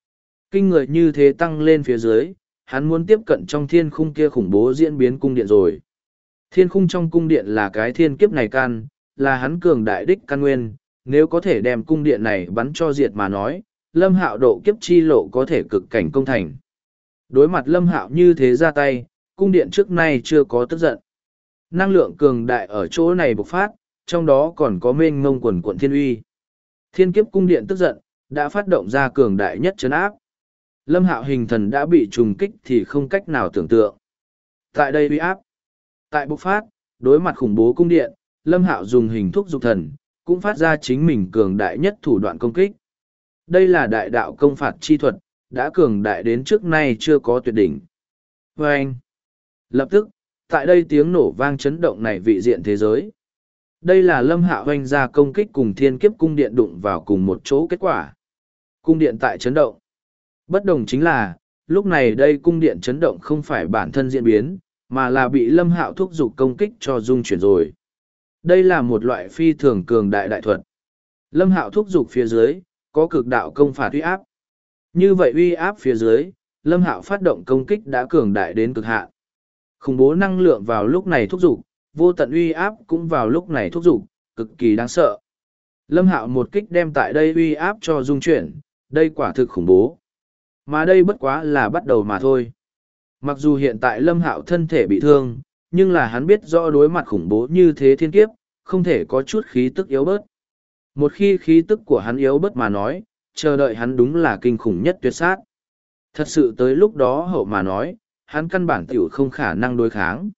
Kinh người như thế tăng lên phía dưới, hắn muốn tiếp cận trong thiên khung kia khủng bố diễn biến cung điện rồi. Thiên khung trong cung điện là cái thiên kiếp này căn, là hắn cường đại đích căn nguyên, nếu có thể đem cung điện này bắn cho diệt mà nói, Lâm Hạo độ kiếp chi lộ có thể cực cảnh công thành. Đối mặt Lâm Hạo như thế ra tay, cung điện trước nay chưa có tức giận. Năng lượng cường đại ở chỗ này bộc phát, trong đó còn có mênh mông quần quận thiên uy. Thiên kiếp cung điện tức giận, đã phát động ra cường đại nhất trấn áp. Lâm Hạo hình thần đã bị trùng kích thì không cách nào tưởng tượng. Tại đây uy áp, tại bộc phát, đối mặt khủng bố cung điện, Lâm Hạo dùng hình thúc dục thần, cũng phát ra chính mình cường đại nhất thủ đoạn công kích. Đây là đại đạo công phạt chi thuật, đã cường đại đến trước nay chưa có tuyệt đỉnh. Và anh, lập tức, tại đây tiếng nổ vang chấn động này vị diện thế giới. Đây là Lâm Hạo hoành ra công kích cùng thiên kiếp cung điện đụng vào cùng một chỗ kết quả. Cung điện tại chấn động. Bất đồng chính là, lúc này đây cung điện chấn động không phải bản thân diễn biến, mà là bị Lâm Hạo thúc giục công kích cho dung chuyển rồi. Đây là một loại phi thường cường đại đại thuật. Lâm Hạo thúc giục phía dưới, có cực đạo công phạt uy áp. Như vậy uy áp phía dưới, Lâm Hạo phát động công kích đã cường đại đến cực hạn. Khủng bố năng lượng vào lúc này thúc giục, vô tận uy áp cũng vào lúc này thúc giục, cực kỳ đáng sợ. Lâm Hạo một kích đem tại đây uy áp cho dung chuyển, đây quả thực khủng bố. Mà đây bất quá là bắt đầu mà thôi. Mặc dù hiện tại Lâm Hạo thân thể bị thương, nhưng là hắn biết rõ đối mặt khủng bố như thế thiên kiếp, không thể có chút khí tức yếu bớt. Một khi khí tức của hắn yếu bớt mà nói, chờ đợi hắn đúng là kinh khủng nhất tuyệt sát. Thật sự tới lúc đó hậu mà nói, hắn căn bản tiểu không khả năng đối kháng.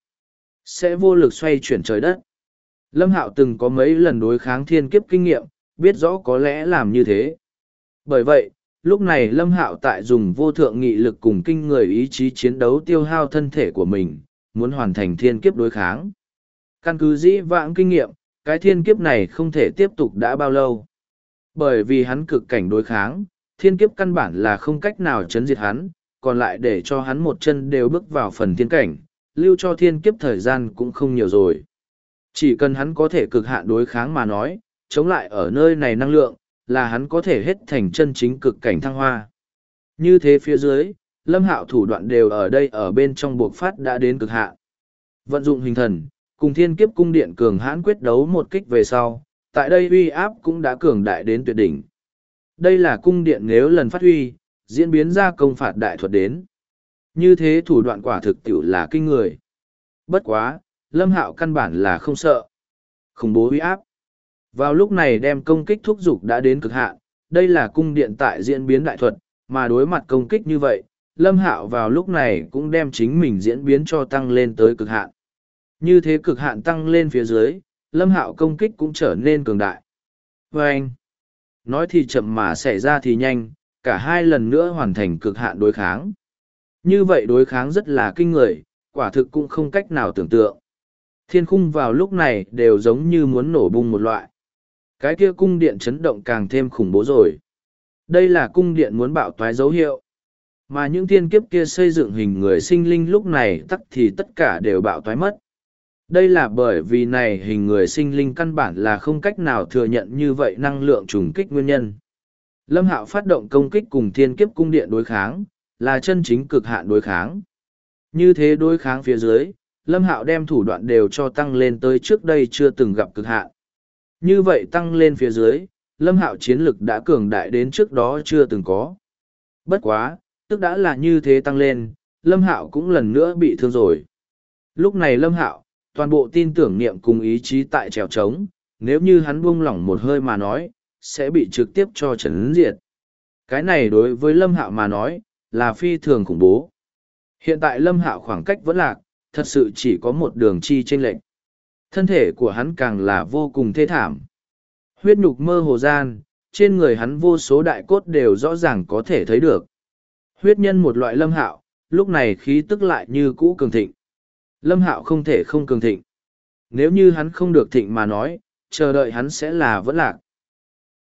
Sẽ vô lực xoay chuyển trời đất. Lâm Hạo từng có mấy lần đối kháng thiên kiếp kinh nghiệm, biết rõ có lẽ làm như thế. Bởi vậy, lúc này Lâm Hạo tại dùng vô thượng nghị lực cùng kinh người ý chí chiến đấu tiêu hao thân thể của mình, muốn hoàn thành thiên kiếp đối kháng. Căn cứ dĩ vãng kinh nghiệm, cái thiên kiếp này không thể tiếp tục đã bao lâu. Bởi vì hắn cực cảnh đối kháng, thiên kiếp căn bản là không cách nào chấn diệt hắn, còn lại để cho hắn một chân đều bước vào phần thiên cảnh, lưu cho thiên kiếp thời gian cũng không nhiều rồi. Chỉ cần hắn có thể cực hạn đối kháng mà nói, chống lại ở nơi này năng lượng, là hắn có thể hết thành chân chính cực cảnh thăng hoa. Như thế phía dưới, Lâm Hạo thủ đoạn đều ở đây ở bên trong buộc phát đã đến cực hạn. Vận dụng hình thần, cùng thiên kiếp cung điện cường hãn quyết đấu một kích về sau, tại đây uy áp cũng đã cường đại đến tuyệt đỉnh. Đây là cung điện nếu lần phát huy, diễn biến ra công phạt đại thuật đến. Như thế thủ đoạn quả thực tiểu là kinh người. Bất quá, Lâm Hạo căn bản là không sợ. Khủng bố uy áp. Vào lúc này đem công kích thúc dục đã đến cực hạn, đây là cung điện tại diễn biến đại thuật, mà đối mặt công kích như vậy, Lâm Hạo vào lúc này cũng đem chính mình diễn biến cho tăng lên tới cực hạn. Như thế cực hạn tăng lên phía dưới, Lâm Hạo công kích cũng trở nên cường đại. Và anh, nói thì chậm mà xảy ra thì nhanh, cả hai lần nữa hoàn thành cực hạn đối kháng. Như vậy đối kháng rất là kinh người, quả thực cũng không cách nào tưởng tượng. Thiên khung vào lúc này đều giống như muốn nổ bung một loại. Cái kia cung điện chấn động càng thêm khủng bố rồi. Đây là cung điện muốn bạo toái dấu hiệu. Mà những thiên kiếp kia xây dựng hình người sinh linh lúc này tắc thì tất cả đều bạo toái mất. Đây là bởi vì này hình người sinh linh căn bản là không cách nào thừa nhận như vậy năng lượng trùng kích nguyên nhân. Lâm Hạo phát động công kích cùng thiên kiếp cung điện đối kháng, là chân chính cực hạn đối kháng. Như thế đối kháng phía dưới, Lâm Hạo đem thủ đoạn đều cho tăng lên tới trước đây chưa từng gặp cực hạn. Như vậy tăng lên phía dưới, Lâm Hạo chiến lực đã cường đại đến trước đó chưa từng có. Bất quá, tức đã là như thế tăng lên, Lâm Hạo cũng lần nữa bị thương rồi. Lúc này Lâm Hạo, toàn bộ tin tưởng niệm cùng ý chí tại trèo trống, nếu như hắn buông lỏng một hơi mà nói, sẽ bị trực tiếp cho trấn diệt. Cái này đối với Lâm Hạo mà nói, là phi thường khủng bố. Hiện tại Lâm Hạo khoảng cách vẫn lạc, thật sự chỉ có một đường chi chênh lệch. Thân thể của hắn càng là vô cùng thê thảm. Huyết nhục mơ hồ gian, trên người hắn vô số đại cốt đều rõ ràng có thể thấy được. Huyết nhân một loại Lâm Hạo, lúc này khí tức lại như cũ cường thịnh. Lâm Hạo không thể không cường thịnh. Nếu như hắn không được thịnh mà nói, chờ đợi hắn sẽ là vẫn lạc.